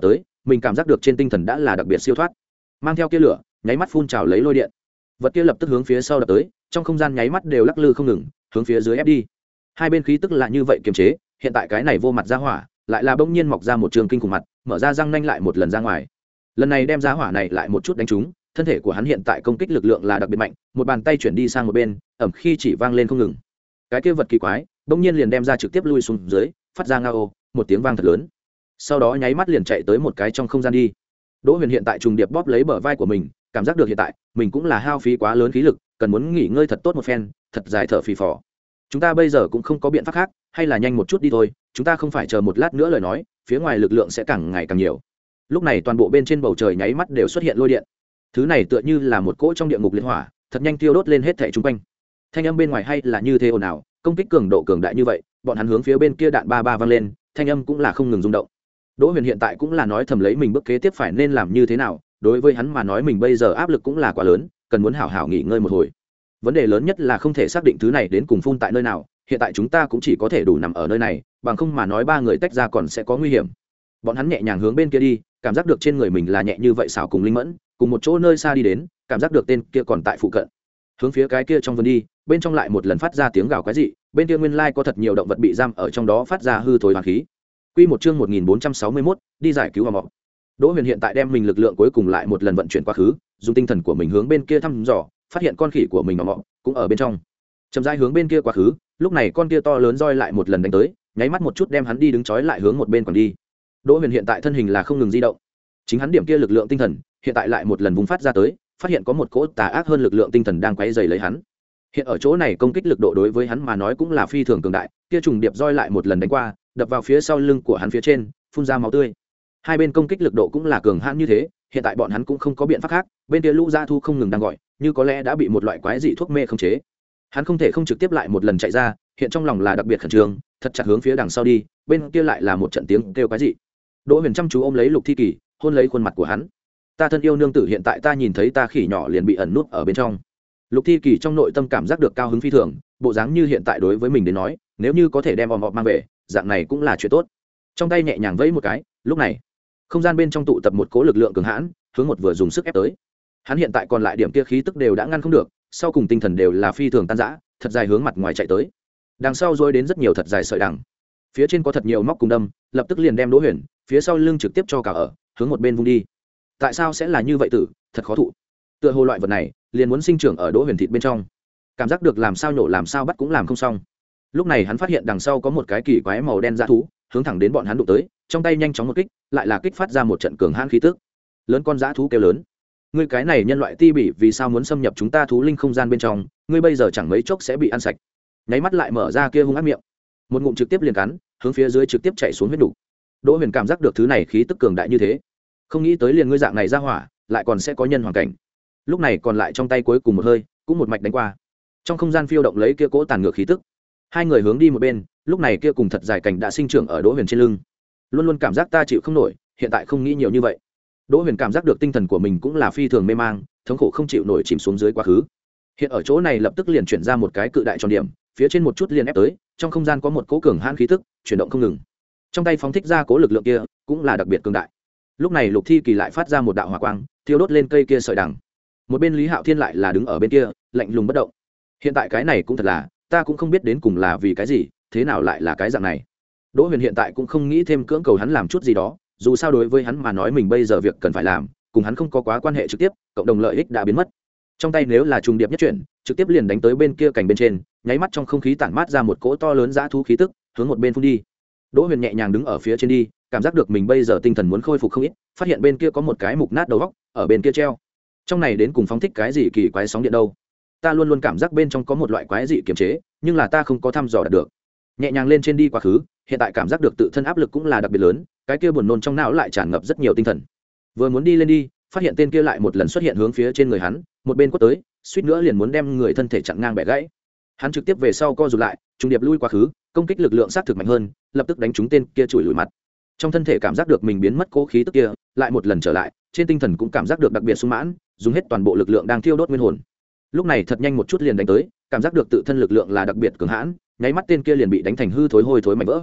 mình cảm giác được trên tinh thần đã là đặc biệt siêu thoát, mang theo kia lửa nháy mắt phun trào lấy lôi điện, vật kia lập tức hướng phía sau đập tới, trong không gian nháy mắt đều lắc lư không ngừng hướng phía dưới ép đi. Hai bên khí tức là như vậy kiềm chế, hiện tại cái này vô mặt ra hỏa lại là bỗng nhiên mọc ra một trường kinh khủng mặt, mở ra răng nanh lại một lần ra ngoài, lần này đem ra hỏa này lại một chút đánh trúng. Thân thể của hắn hiện tại công kích lực lượng là đặc biệt mạnh, một bàn tay chuyển đi sang một bên, ẩm khi chỉ vang lên không ngừng. Cái kia vật kỳ quái bỗng nhiên liền đem ra trực tiếp lui xuống dưới, phát ra ngao một tiếng vang thật lớn, sau đó nháy mắt liền chạy tới một cái trong không gian đi. Đỗ Huyền hiện tại trùng điệp bóp lấy bờ vai của mình, cảm giác được hiện tại mình cũng là hao phí quá lớn khí lực, cần muốn nghỉ ngơi thật tốt một phen, thật dài thở phì phò. Chúng ta bây giờ cũng không có biện pháp khác, hay là nhanh một chút đi thôi, chúng ta không phải chờ một lát nữa lời nói, phía ngoài lực lượng sẽ càng ngày càng nhiều. Lúc này toàn bộ bên trên bầu trời nháy mắt đều xuất hiện lôi điện, thứ này tựa như là một cỗ trong địa ngục liệt hỏa, thật nhanh tiêu đốt lên hết thảy chung quanh. Thanh âm bên ngoài hay là như thế ồn ào, công kích cường độ cường đại như vậy, bọn hắn hướng phía bên kia đạn ba ba vang lên, thanh âm cũng là không ngừng rung động. Đỗ Huyền hiện tại cũng là nói thầm lấy mình bước kế tiếp phải nên làm như thế nào, đối với hắn mà nói mình bây giờ áp lực cũng là quá lớn, cần muốn hảo hảo nghỉ ngơi một hồi. Vấn đề lớn nhất là không thể xác định thứ này đến cùng phun tại nơi nào, hiện tại chúng ta cũng chỉ có thể đủ nằm ở nơi này, bằng không mà nói ba người tách ra còn sẽ có nguy hiểm. Bọn hắn nhẹ nhàng hướng bên kia đi, cảm giác được trên người mình là nhẹ như vậy xảo cùng linh mẫn, cùng một chỗ nơi xa đi đến, cảm giác được tên kia còn tại phụ cận. Hướng phía cái kia trong vườn đi, bên trong lại một lần phát ra tiếng gào quái dị, bên kia nguyên lai có thật nhiều động vật bị giam ở trong đó phát ra hư thối hoàn khí. Quy một chương một nghìn bốn trăm sáu mươi mốt, đi giải cứu Mọ. Đỗ Huyền hiện tại đem mình lực lượng cuối cùng lại một lần vận chuyển quá khứ, dùng tinh thần của mình hướng bên kia thăm dò, phát hiện con khỉ của mình Mọ cũng ở bên trong. Chậm rãi hướng bên kia quá khứ, lúc này con kia to lớn roi lại một lần đánh tới, nháy mắt một chút đem hắn đi đứng trói lại hướng một bên còn đi. Đỗ Huyền hiện tại thân hình là không ngừng di động, chính hắn điểm kia lực lượng tinh thần hiện tại lại một lần vùng phát ra tới, phát hiện có một cỗ tà ác hơn lực lượng tinh thần đang quấy rầy lấy hắn. Hiện ở chỗ này công kích lực độ đối với hắn mà nói cũng là phi thường cường đại, kia trùng điệp roi lại một lần đánh qua, đập vào phía sau lưng của hắn phía trên, phun ra máu tươi. Hai bên công kích lực độ cũng là cường hãn như thế, hiện tại bọn hắn cũng không có biện pháp khác, bên kia lũ dã thu không ngừng đang gọi, như có lẽ đã bị một loại quái dị thuốc mê khống chế. Hắn không thể không trực tiếp lại một lần chạy ra, hiện trong lòng là đặc biệt khẩn trương, thật chặt hướng phía đằng sau đi, bên kia lại là một trận tiếng kêu quái dị. Đỗ Huyền chăm chú ôm lấy Lục Thi Kỳ, hôn lấy khuôn mặt của hắn. Ta thân yêu nương tử, hiện tại ta nhìn thấy ta khỉ nhỏ liền bị ẩn nút ở bên trong. Lục Thi Kỳ trong nội tâm cảm giác được cao hứng phi thường, bộ dáng như hiện tại đối với mình đến nói, nếu như có thể đem Om Om mang về, dạng này cũng là chuyện tốt. Trong tay nhẹ nhàng vẫy một cái, lúc này, không gian bên trong tụ tập một cỗ lực lượng cường hãn, hướng một vừa dùng sức ép tới. Hắn hiện tại còn lại điểm kia khí tức đều đã ngăn không được, sau cùng tinh thần đều là phi thường tan rã, thật dài hướng mặt ngoài chạy tới. Đằng sau rối đến rất nhiều thật dài sợi đằng. Phía trên có thật nhiều móc cùng đâm, lập tức liền đem Đỗ Huyền, phía sau lưng trực tiếp cho cả ở, hướng một bên vung đi. Tại sao sẽ là như vậy tử, thật khó thụ. Tựa hồ loại vật này, liền muốn sinh trưởng ở Đỗ Huyền thịt bên trong. Cảm giác được làm sao nhổ làm sao bắt cũng làm không xong. Lúc này hắn phát hiện đằng sau có một cái kỳ quái màu đen dã thú, hướng thẳng đến bọn hắn đụng tới, trong tay nhanh chóng một kích, lại là kích phát ra một trận cường hãn khí tức. Lớn con dã thú kêu lớn: "Ngươi cái này nhân loại ti bỉ, vì sao muốn xâm nhập chúng ta thú linh không gian bên trong, ngươi bây giờ chẳng mấy chốc sẽ bị ăn sạch." Nháy mắt lại mở ra kia hung ác miệng, một ngụm trực tiếp liền cắn, hướng phía dưới trực tiếp chạy xuống huyết đủ. Đỗ Huyền cảm giác được thứ này khí tức cường đại như thế, không nghĩ tới liền ngươi dạng này ra hỏa, lại còn sẽ có nhân hoàn cảnh. Lúc này còn lại trong tay cuối cùng một hơi, cũng một mạch đánh qua. Trong không gian phiêu động lấy kia cỗ tàn ngược khí tức. Hai người hướng đi một bên, lúc này kia cùng thật dài cảnh đã sinh trưởng ở Đỗ Huyền trên lưng. Luôn luôn cảm giác ta chịu không nổi, hiện tại không nghĩ nhiều như vậy. Đỗ Huyền cảm giác được tinh thần của mình cũng là phi thường mê mang, thống khổ không chịu nổi chìm xuống dưới quá khứ. Hiện ở chỗ này lập tức liền chuyển ra một cái cự đại tròn điểm, phía trên một chút liền ép tới, trong không gian có một cỗ cường hãn khí tức, chuyển động không ngừng. Trong tay phóng thích ra cỗ lực lượng kia, cũng là đặc biệt cường đại. Lúc này Lục Thi Kỳ lại phát ra một đạo hỏa quang, thiêu đốt lên cây kia sợi đằng. Một bên Lý Hạo Thiên lại là đứng ở bên kia, lạnh lùng bất động. Hiện tại cái này cũng thật là, ta cũng không biết đến cùng là vì cái gì, thế nào lại là cái dạng này. Đỗ Huyền hiện tại cũng không nghĩ thêm cưỡng cầu hắn làm chút gì đó, dù sao đối với hắn mà nói mình bây giờ việc cần phải làm, cùng hắn không có quá quan hệ trực tiếp, cộng đồng lợi ích đã biến mất. Trong tay nếu là trùng điệp nhất chuyển, trực tiếp liền đánh tới bên kia cành bên trên, nháy mắt trong không khí tản mát ra một cỗ to lớn dã thú khí tức, hướng một bên phun đi. Đỗ Huyền nhẹ nhàng đứng ở phía trên đi, cảm giác được mình bây giờ tinh thần muốn khôi phục không ít, phát hiện bên kia có một cái mục nát đầu góc, ở bên kia treo. Trong này đến cùng phóng thích cái gì kỳ quái sóng điện đâu? Ta luôn luôn cảm giác bên trong có một loại quái dị kiềm chế, nhưng là ta không có thăm dò đạt được. Nhẹ nhàng lên trên đi quá khứ, hiện tại cảm giác được tự thân áp lực cũng là đặc biệt lớn, cái kia buồn nôn trong não lại tràn ngập rất nhiều tinh thần. Vừa muốn đi lên đi, phát hiện tên kia lại một lần xuất hiện hướng phía trên người hắn, một bên quất tới, suýt nữa liền muốn đem người thân thể chặn ngang bẻ gãy. Hắn trực tiếp về sau co rụt lại, trung điệp lui quá khứ, công kích lực lượng sát thực mạnh hơn, lập tức đánh trúng tên kia chùi lùi mặt. Trong thân thể cảm giác được mình biến mất cố khí tức kia, lại một lần trở lại, trên tinh thần cũng cảm giác được đặc biệt sung mãn, dùng hết toàn bộ lực lượng đang thiêu đốt nguyên hồn. Lúc này thật nhanh một chút liền đánh tới, cảm giác được tự thân lực lượng là đặc biệt cường hãn, nháy mắt tên kia liền bị đánh thành hư thối hôi thối mảnh vỡ.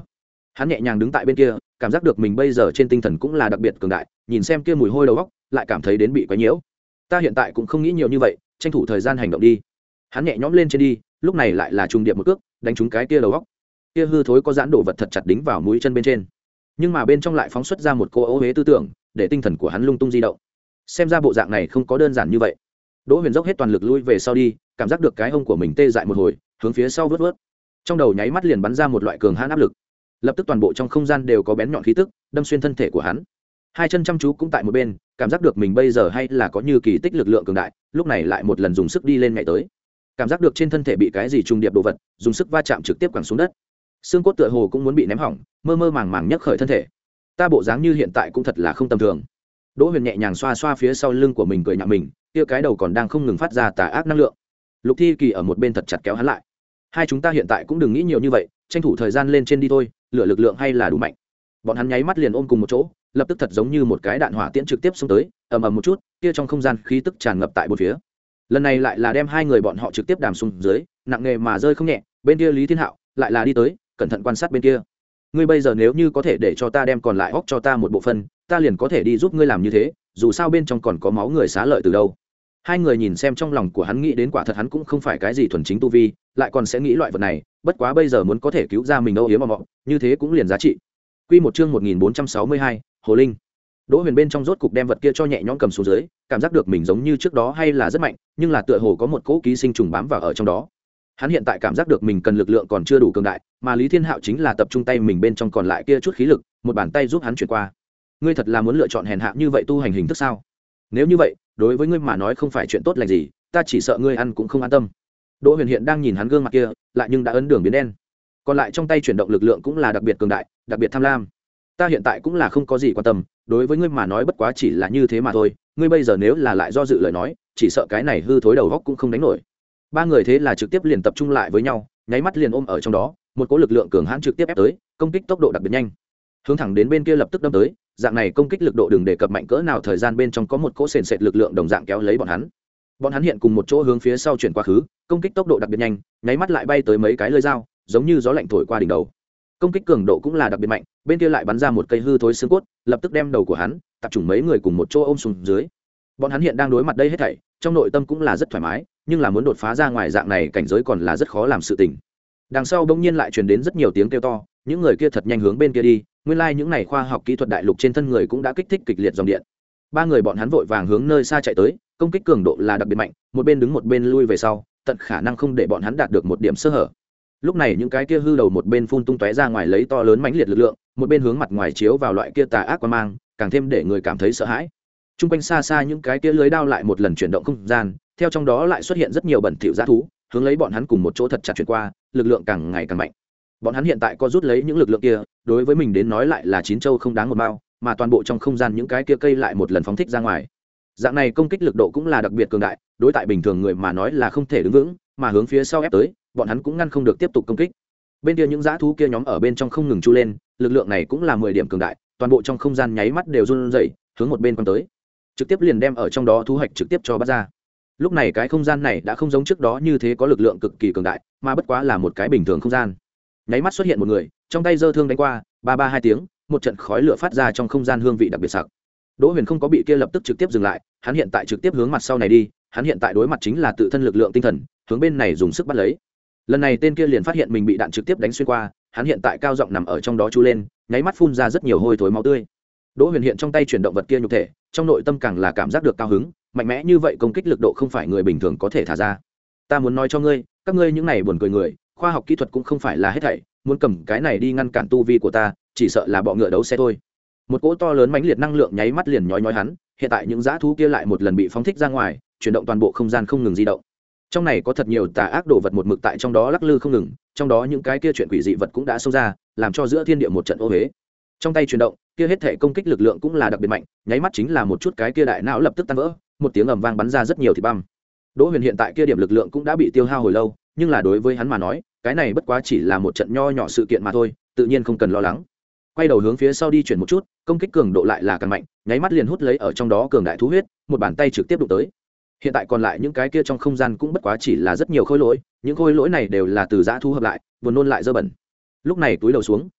hắn nhẹ nhàng đứng tại bên kia, cảm giác được mình bây giờ trên tinh thần cũng là đặc biệt cường đại, nhìn xem kia mùi hôi đầu góc lại cảm thấy đến bị quấy nhiễu. Ta hiện tại cũng không nghĩ nhiều như vậy, tranh thủ thời gian hành động đi. Hắn nhẹ nhõm lên trên đi, lúc này lại là trùng điệp một cước đánh trúng cái kia đầu góc, kia hư thối có giãn đổ vật thật chặt đính vào mũi chân bên trên, nhưng mà bên trong lại phóng xuất ra một cô ô huế tư tưởng, để tinh thần của hắn lung tung di động. Xem ra bộ dạng này không có đơn giản như vậy. Đỗ Huyền dốc hết toàn lực lui về sau đi, cảm giác được cái hông của mình tê dại một hồi, hướng phía sau vớt vớt, trong đầu nháy mắt liền bắn ra một loại cường hãn áp lực, lập tức toàn bộ trong không gian đều có bén nhọn khí tức đâm xuyên thân thể của hắn. Hai chân chăm chú cũng tại một bên, cảm giác được mình bây giờ hay là có như kỳ tích lực lượng cường đại, lúc này lại một lần dùng sức đi lên nhảy tới, cảm giác được trên thân thể bị cái gì trùng điệp đồ vật dùng sức va chạm trực tiếp quẳng xuống đất, xương cốt tựa hồ cũng muốn bị ném hỏng, mơ mơ màng màng nhấc khởi thân thể. Ta bộ dáng như hiện tại cũng thật là không tầm thường. Đỗ Huyền nhẹ nhàng xoa xoa phía sau lưng của mình cười nhạo mình, kia cái đầu còn đang không ngừng phát ra tà ác năng lượng. Lục Thi Kỳ ở một bên thật chặt kéo hắn lại. Hai chúng ta hiện tại cũng đừng nghĩ nhiều như vậy, tranh thủ thời gian lên trên đi thôi, lửa lực lượng hay là đủ mạnh. Bọn hắn nháy mắt liền ôm cùng một chỗ, lập tức thật giống như một cái đạn hỏa tiễn trực tiếp xông tới, ầm ầm một chút, kia trong không gian khí tức tràn ngập tại bốn phía. Lần này lại là đem hai người bọn họ trực tiếp đàm xuống dưới, nặng nề mà rơi không nhẹ. Bên kia Lý Thiên Hạo lại là đi tới, cẩn thận quan sát bên kia. Ngươi bây giờ nếu như có thể để cho ta đem còn lại hốc cho ta một bộ phân, ta liền có thể đi giúp ngươi làm như thế, dù sao bên trong còn có máu người xá lợi từ đâu. Hai người nhìn xem, trong lòng của hắn nghĩ đến quả thật hắn cũng không phải cái gì thuần chính tu vi, lại còn sẽ nghĩ loại vật này, bất quá bây giờ muốn có thể cứu ra mình âu yếm mà mọ, như thế cũng liền giá trị. Quy một chương một nghìn bốn trăm sáu mươi hai, Hồ Linh. Đỗ Huyền bên trong rốt cục đem vật kia cho nhẹ nhõm cầm xuống dưới, cảm giác được mình giống như trước đó hay là rất mạnh, nhưng là tựa hồ có một cỗ ký sinh trùng bám vào ở trong đó. Hắn hiện tại cảm giác được mình cần lực lượng còn chưa đủ cường đại, mà Lý Thiên Hạo chính là tập trung tay mình bên trong còn lại kia chút khí lực, một bàn tay giúp hắn chuyển qua. Ngươi thật là muốn lựa chọn hèn hạ như vậy tu hành hình thức sao? Nếu như vậy, đối với ngươi mà nói không phải chuyện tốt lành gì, ta chỉ sợ ngươi ăn cũng không an tâm. Đỗ Huyền hiện đang nhìn hắn gương mặt kia, lại nhưng đã ấn đường biến đen. Còn lại trong tay chuyển động lực lượng cũng là đặc biệt cường đại, đặc biệt tham lam. Ta hiện tại cũng là không có gì quan tâm, đối với ngươi mà nói bất quá chỉ là như thế mà thôi, ngươi bây giờ nếu là lại do dự lời nói, chỉ sợ cái này hư thối đầu góc cũng không đánh nổi. Ba người thế là trực tiếp liền tập trung lại với nhau, nháy mắt liền ôm ở trong đó, một cỗ lực lượng cường hãn trực tiếp ép tới, công kích tốc độ đặc biệt nhanh, hướng thẳng đến bên kia lập tức đâm tới. Dạng này công kích lực độ đừng đề cập mạnh cỡ nào, thời gian bên trong có một cỗ sền sệt lực lượng đồng dạng kéo lấy bọn hắn. Bọn hắn hiện cùng một chỗ hướng phía sau chuyển quá khứ, công kích tốc độ đặc biệt nhanh, nháy mắt lại bay tới mấy cái lưỡi dao, giống như gió lạnh thổi qua đỉnh đầu. Công kích cường độ cũng là đặc biệt mạnh, bên kia lại bắn ra một cây hư thối xương cốt, lập tức đem đầu của hắn tập trung mấy người cùng một chỗ ôm xuống dưới. Bọn hắn hiện đang đối mặt đây hết thảy, trong nội tâm cũng là rất thoải mái, nhưng là muốn đột phá ra ngoài dạng này cảnh giới còn là rất khó làm sự tình. Đằng sau bỗng nhiên lại truyền đến rất nhiều tiếng kêu to, những người kia thật nhanh hướng bên kia đi, nguyên lai like những này khoa học kỹ thuật đại lục trên thân người cũng đã kích thích kịch liệt dòng điện. Ba người bọn hắn vội vàng hướng nơi xa chạy tới, công kích cường độ là đặc biệt mạnh, một bên đứng một bên lui về sau, tận khả năng không để bọn hắn đạt được một điểm sơ hở. Lúc này những cái kia hư đầu một bên phun tung tóe ra ngoài lấy to lớn mãnh liệt lực lượng, một bên hướng mặt ngoài chiếu vào loại kia tà ác quang mang, càng thêm để người cảm thấy sợ hãi. Trung quanh xa xa những cái kia lưới đao lại một lần chuyển động không gian, theo trong đó lại xuất hiện rất nhiều bẩn thỉu dã thú, hướng lấy bọn hắn cùng một chỗ thật chặt chuyển qua, lực lượng càng ngày càng mạnh. Bọn hắn hiện tại có rút lấy những lực lượng kia, đối với mình đến nói lại là chín châu không đáng một mao, mà toàn bộ trong không gian những cái kia cây lại một lần phóng thích ra ngoài. Dạng này công kích lực độ cũng là đặc biệt cường đại, đối tại bình thường người mà nói là không thể đứng vững, mà hướng phía sau ép tới, bọn hắn cũng ngăn không được tiếp tục công kích. Bên kia những dã thú kia nhóm ở bên trong không ngừng chu lên, lực lượng này cũng là mười điểm cường đại, toàn bộ trong không gian nháy mắt đều run rẩy, hướng một bên quan tới, trực tiếp liền đem ở trong đó thu hoạch trực tiếp cho bắt ra. Lúc này cái không gian này đã không giống trước đó như thế có lực lượng cực kỳ cường đại, mà bất quá là một cái bình thường không gian. Nháy mắt xuất hiện một người, trong tay giơ thương đánh qua, ba ba hai tiếng, một trận khói lửa phát ra trong không gian hương vị đặc biệt sặc. Đỗ Huyền không có bị kia lập tức trực tiếp dừng lại, hắn hiện tại trực tiếp hướng mặt sau này đi, hắn hiện tại đối mặt chính là tự thân lực lượng tinh thần, hướng bên này dùng sức bắt lấy. Lần này tên kia liền phát hiện mình bị đạn trực tiếp đánh xuyên qua, hắn hiện tại cao giọng nằm ở trong đó chu lên, nháy mắt phun ra rất nhiều hôi thối máu tươi. Đỗ Huyền hiện trong tay chuyển động vật kia nhục thể, trong nội tâm càng là cảm giác được cao hứng, mạnh mẽ như vậy công kích lực độ không phải người bình thường có thể thả ra. Ta muốn nói cho ngươi, các ngươi những này buồn cười người, khoa học kỹ thuật cũng không phải là hết thảy, muốn cầm cái này đi ngăn cản tu vi của ta, chỉ sợ là bọ ngựa đấu xe thôi. Một cỗ to lớn mãnh liệt năng lượng nháy mắt liền nhói nhói hắn, hiện tại những dã thú kia lại một lần bị phóng thích ra ngoài, chuyển động toàn bộ không gian không ngừng di động. Trong này có thật nhiều tà ác đồ vật một mực tại trong đó lắc lư không ngừng, trong đó những cái kia chuyện quỷ dị vật cũng đã xông ra, làm cho giữa thiên địa một trận ô uế. Trong tay chuyển động, kia hết thể công kích lực lượng cũng là đặc biệt mạnh, nháy mắt chính là một chút cái kia đại não lập tức tan vỡ, một tiếng ầm vang bắn ra rất nhiều thịt băm. Đỗ Huyền hiện tại kia điểm lực lượng cũng đã bị tiêu hao hồi lâu, nhưng là đối với hắn mà nói, cái này bất quá chỉ là một trận nho nhỏ sự kiện mà thôi, tự nhiên không cần lo lắng. Quay đầu hướng phía sau đi chuyển một chút, công kích cường độ lại là càng mạnh, nháy mắt liền hút lấy ở trong đó cường đại thú huyết, một bàn tay trực tiếp đụng tới. Hiện tại còn lại những cái kia trong không gian cũng bất quá chỉ là rất nhiều khối lỗi, những khối lỗi này đều là từ dã thú hợp lại, buồn nôn lại dơ bẩn. Lúc này túi đầu xuống,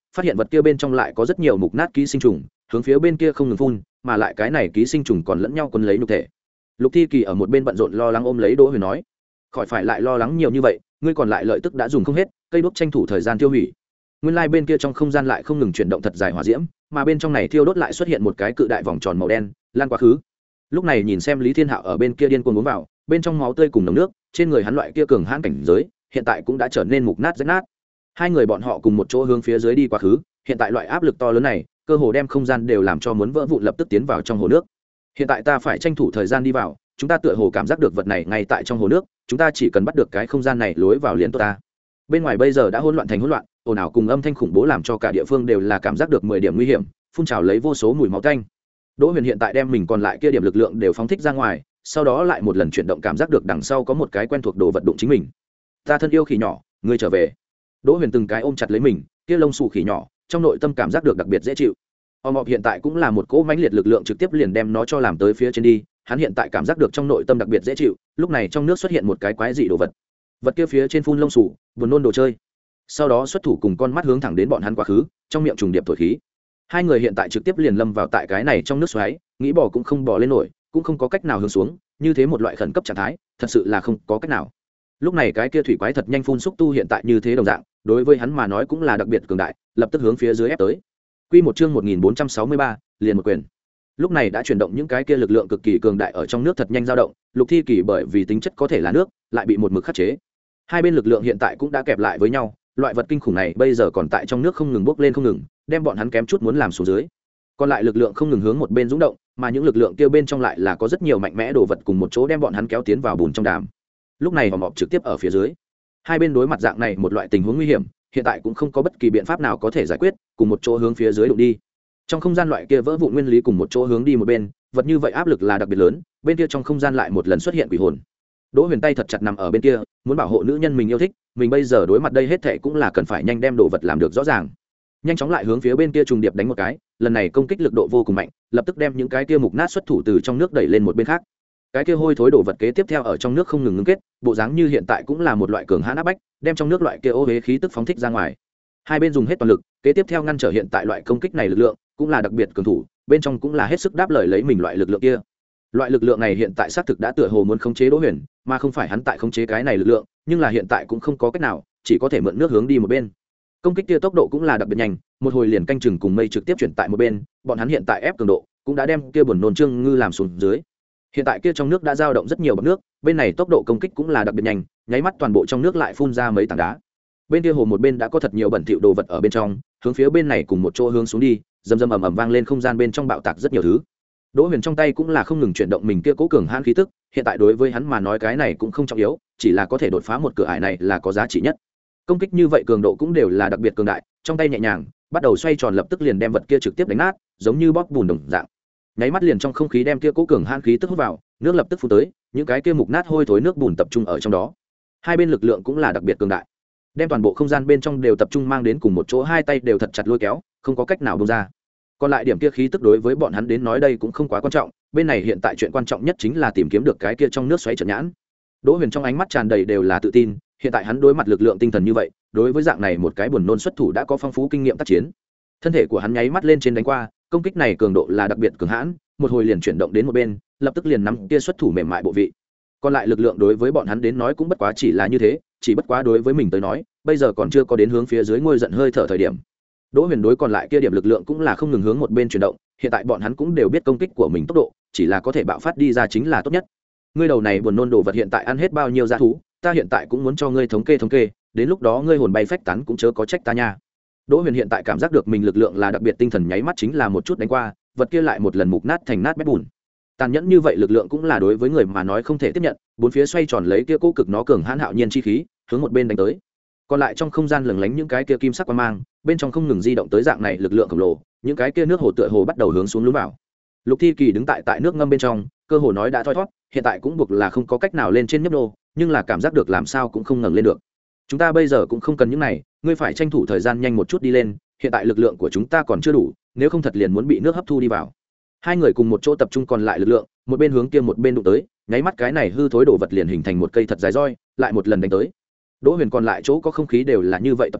phát hiện vật kia bên trong lại có rất nhiều mục nát ký sinh trùng hướng phía bên kia không ngừng phun, mà lại cái này ký sinh trùng còn lẫn nhau quấn lấy nhục thể. Lục Thi Kỳ ở một bên bận rộn lo lắng ôm lấy Đỗ Huyền nói, khỏi phải lại lo lắng nhiều như vậy, ngươi còn lại lợi tức đã dùng không hết, cây đuốc tranh thủ thời gian tiêu hủy. Nguyên lai like bên kia trong không gian lại không ngừng chuyển động thật dài hỏa diễm, mà bên trong này thiêu đốt lại xuất hiện một cái cự đại vòng tròn màu đen lan quá khứ. Lúc này nhìn xem Lý Thiên Hạo ở bên kia điên cuồng uống vào, bên trong máu tươi cùng nồng nước, trên người hắn loại kia cường hãn cảnh giới, hiện tại cũng đã trở nên mục nát rách nát. Hai người bọn họ cùng một chỗ hướng phía dưới đi quá khứ, hiện tại loại áp lực to lớn này, cơ hồ đem không gian đều làm cho muốn vỡ vụn, lập tức tiến vào trong hồ nước. Hiện tại ta phải tranh thủ thời gian đi vào, chúng ta tựa hồ cảm giác được vật này ngay tại trong hồ nước, chúng ta chỉ cần bắt được cái không gian này lối vào liền tốt ta. Bên ngoài bây giờ đã hỗn loạn thành hỗn loạn, ồn ào cùng âm thanh khủng bố làm cho cả địa phương đều là cảm giác được mười điểm nguy hiểm, phun trào lấy vô số mùi máu tanh. Đỗ Huyền hiện tại đem mình còn lại kia điểm lực lượng đều phóng thích ra ngoài, sau đó lại một lần chuyển động, cảm giác được đằng sau có một cái quen thuộc đồ vật đụng chính mình. Ta thân yêu khỉ nhỏ, ngươi trở về. Đỗ Huyền từng cái ôm chặt lấy mình, kia lông xù khỉ nhỏ, trong nội tâm cảm giác được đặc biệt dễ chịu. Om Mọc hiện tại cũng là một cỗ mãnh liệt lực lượng trực tiếp liền đem nó cho làm tới phía trên đi, hắn hiện tại cảm giác được trong nội tâm đặc biệt dễ chịu. Lúc này trong nước xuất hiện một cái quái dị đồ vật, vật kia phía trên phun lông xù, buồn nôn đồ chơi. Sau đó xuất thủ cùng con mắt hướng thẳng đến bọn hắn quá khứ, trong miệng trùng điệp thổi khí. Hai người hiện tại trực tiếp liền lâm vào tại cái này trong nước xoáy, nghĩ bỏ cũng không bỏ lên nổi, cũng không có cách nào hướng xuống, như thế một loại khẩn cấp trạng thái, thật sự là không có cách nào. Lúc này cái kia thủy quái thật nhanh phun xúc tu hiện tại như thế đồng dạng, đối với hắn mà nói cũng là đặc biệt cường đại, lập tức hướng phía dưới ép tới. Quy một chương một nghìn bốn trăm sáu mươi ba, liền một quyền. Lúc này đã chuyển động những cái kia lực lượng cực kỳ cường đại ở trong nước thật nhanh dao động, Lục Thi Kỳ bởi vì tính chất có thể là nước, lại bị một mực khắc chế. Hai bên lực lượng hiện tại cũng đã kẹp lại với nhau, loại vật kinh khủng này bây giờ còn tại trong nước không ngừng bốc lên không ngừng, đem bọn hắn kém chút muốn làm xuống dưới. Còn lại lực lượng không ngừng hướng một bên dũng động, mà những lực lượng kia bên trong lại là có rất nhiều mạnh mẽ đồ vật cùng một chỗ đem bọn hắn kéo tiến vào bùn trong đàm. Lúc này Hòm Họp trực tiếp ở phía dưới. Hai bên đối mặt dạng này một loại tình huống nguy hiểm, hiện tại cũng không có bất kỳ biện pháp nào có thể giải quyết, cùng một chỗ hướng phía dưới đụng đi. Trong không gian loại kia vỡ vụn nguyên lý cùng một chỗ hướng đi một bên, vật như vậy áp lực là đặc biệt lớn, bên kia trong không gian lại một lần xuất hiện quỷ hồn. Đỗ Huyền tay thật chặt nằm ở bên kia, muốn bảo hộ nữ nhân mình yêu thích, mình bây giờ đối mặt đây hết thảy cũng là cần phải nhanh đem đồ vật làm được rõ ràng. Nhanh chóng lại hướng phía bên kia trùng điệp đánh một cái, lần này công kích lực độ vô cùng mạnh, lập tức đem những cái kia mục nát xuất thủ từ trong nước đẩy lên một bên khác. Cái kia hôi thối đồ vật kế tiếp theo ở trong nước không ngừng ngưng kết, bộ dáng như hiện tại cũng là một loại cường hãn áp bách, đem trong nước loại kia ô uế khí tức phóng thích ra ngoài. Hai bên dùng hết toàn lực, kế tiếp theo ngăn trở hiện tại loại công kích này lực lượng, cũng là đặc biệt cường thủ, bên trong cũng là hết sức đáp lời lấy mình loại lực lượng kia. Loại lực lượng này hiện tại xác thực đã tựa hồ muốn khống chế Đỗ Huyền, mà không phải hắn tại khống chế cái này lực lượng, nhưng là hiện tại cũng không có cách nào, chỉ có thể mượn nước hướng đi một bên. Công kích kia tốc độ cũng là đặc biệt nhanh, một hồi liền canh chừng cùng mây trực tiếp chuyển tại một bên, bọn hắn hiện tại ép cường độ, cũng đã đem kia buồn nôn trương ngư làm xuống dưới. Hiện tại kia trong nước đã dao động rất nhiều bọt nước, bên này tốc độ công kích cũng là đặc biệt nhanh, nháy mắt toàn bộ trong nước lại phun ra mấy tảng đá. Bên kia hồ một bên đã có thật nhiều bẩn thỉu đồ vật ở bên trong, hướng phía bên này cùng một chỗ hướng xuống đi, rầm rầm ầm ầm vang lên, không gian bên trong bạo tạc rất nhiều thứ. Đỗ Huyền trong tay cũng là không ngừng chuyển động mình kia cố cường hãn khí tức, hiện tại đối với hắn mà nói cái này cũng không trọng yếu, chỉ là có thể đột phá một cửa ải này là có giá trị nhất. Công kích như vậy cường độ cũng đều là đặc biệt cường đại, trong tay nhẹ nhàng, bắt đầu xoay tròn lập tức liền đem vật kia trực tiếp đánh nát, giống như bóp bùn đồng dạng. Nháy mắt liền trong không khí đem kia cố cường hãn khí tức hút vào, nước lập tức phun tới, những cái kia mục nát hôi thối nước bùn tập trung ở trong đó. Hai bên lực lượng cũng là đặc biệt cường đại, đem toàn bộ không gian bên trong đều tập trung mang đến cùng một chỗ, hai tay đều thật chặt lôi kéo, không có cách nào buông ra. Còn lại điểm kia khí tức đối với bọn hắn đến nói đây cũng không quá quan trọng, bên này hiện tại chuyện quan trọng nhất chính là tìm kiếm được cái kia trong nước xoáy trận nhãn. Đỗ Huyền trong ánh mắt tràn đầy đều là tự tin, hiện tại hắn đối mặt lực lượng tinh thần như vậy, đối với dạng này một cái buồn nôn xuất thủ đã có phong phú kinh nghiệm tác chiến. Thân thể của hắn nháy mắt lên trên đánh qua, công kích này cường độ là đặc biệt cường hãn, một hồi liền chuyển động đến một bên, lập tức liền nắm kia xuất thủ mềm mại bộ vị. Còn lại lực lượng đối với bọn hắn đến nói cũng bất quá chỉ là như thế, chỉ bất quá đối với mình tới nói, bây giờ còn chưa có đến hướng phía dưới ngôi giận hơi thở thời điểm. Đỗ Huyền đối còn lại kia điểm lực lượng cũng là không ngừng hướng một bên chuyển động, hiện tại bọn hắn cũng đều biết công kích của mình tốc độ, chỉ là có thể bạo phát đi ra chính là tốt nhất. Ngươi đầu này buồn nôn đồ vật hiện tại ăn hết bao nhiêu dã thú, ta hiện tại cũng muốn cho ngươi thống kê thống kê, đến lúc đó ngươi hồn bay phách tán cũng chớ có trách ta nha. Đỗ Huyền hiện tại cảm giác được mình lực lượng là đặc biệt tinh thần, nháy mắt chính là một chút đánh qua, vật kia lại một lần mục nát thành nát bét bùn. Tàn nhẫn như vậy lực lượng cũng là đối với người mà nói không thể tiếp nhận, bốn phía xoay tròn lấy kia cố cực nó cường hãn hạo nhiên chi khí, hướng một bên đánh tới. Còn lại trong không gian lừng lánh những cái kia kim sắc quang mang, bên trong không ngừng di động tới dạng này lực lượng khổng lồ, những cái kia nước hồ tựa hồ bắt đầu hướng xuống lún vào. Lục Thi Kỳ đứng tại tại nước ngâm bên trong, cơ hồ nói đã thoi thoát, hiện tại cũng buộc là không có cách nào lên trên nhấp nô, nhưng là cảm giác được làm sao cũng không ngẩng lên được. Chúng ta bây giờ cũng không cần những này, ngươi phải tranh thủ thời gian nhanh một chút đi lên, hiện tại lực lượng của chúng ta còn chưa đủ, nếu không thật liền muốn bị nước hấp thu đi vào. Hai người cùng một chỗ tập trung còn lại lực lượng, một bên hướng kia một bên đụng tới, nháy mắt cái này hư thối đổ vật liền hình thành một cây thật dài roi, lại một lần đánh tới. Đỗ Huyền còn lại chỗ có không khí đều là như vậy tập trung,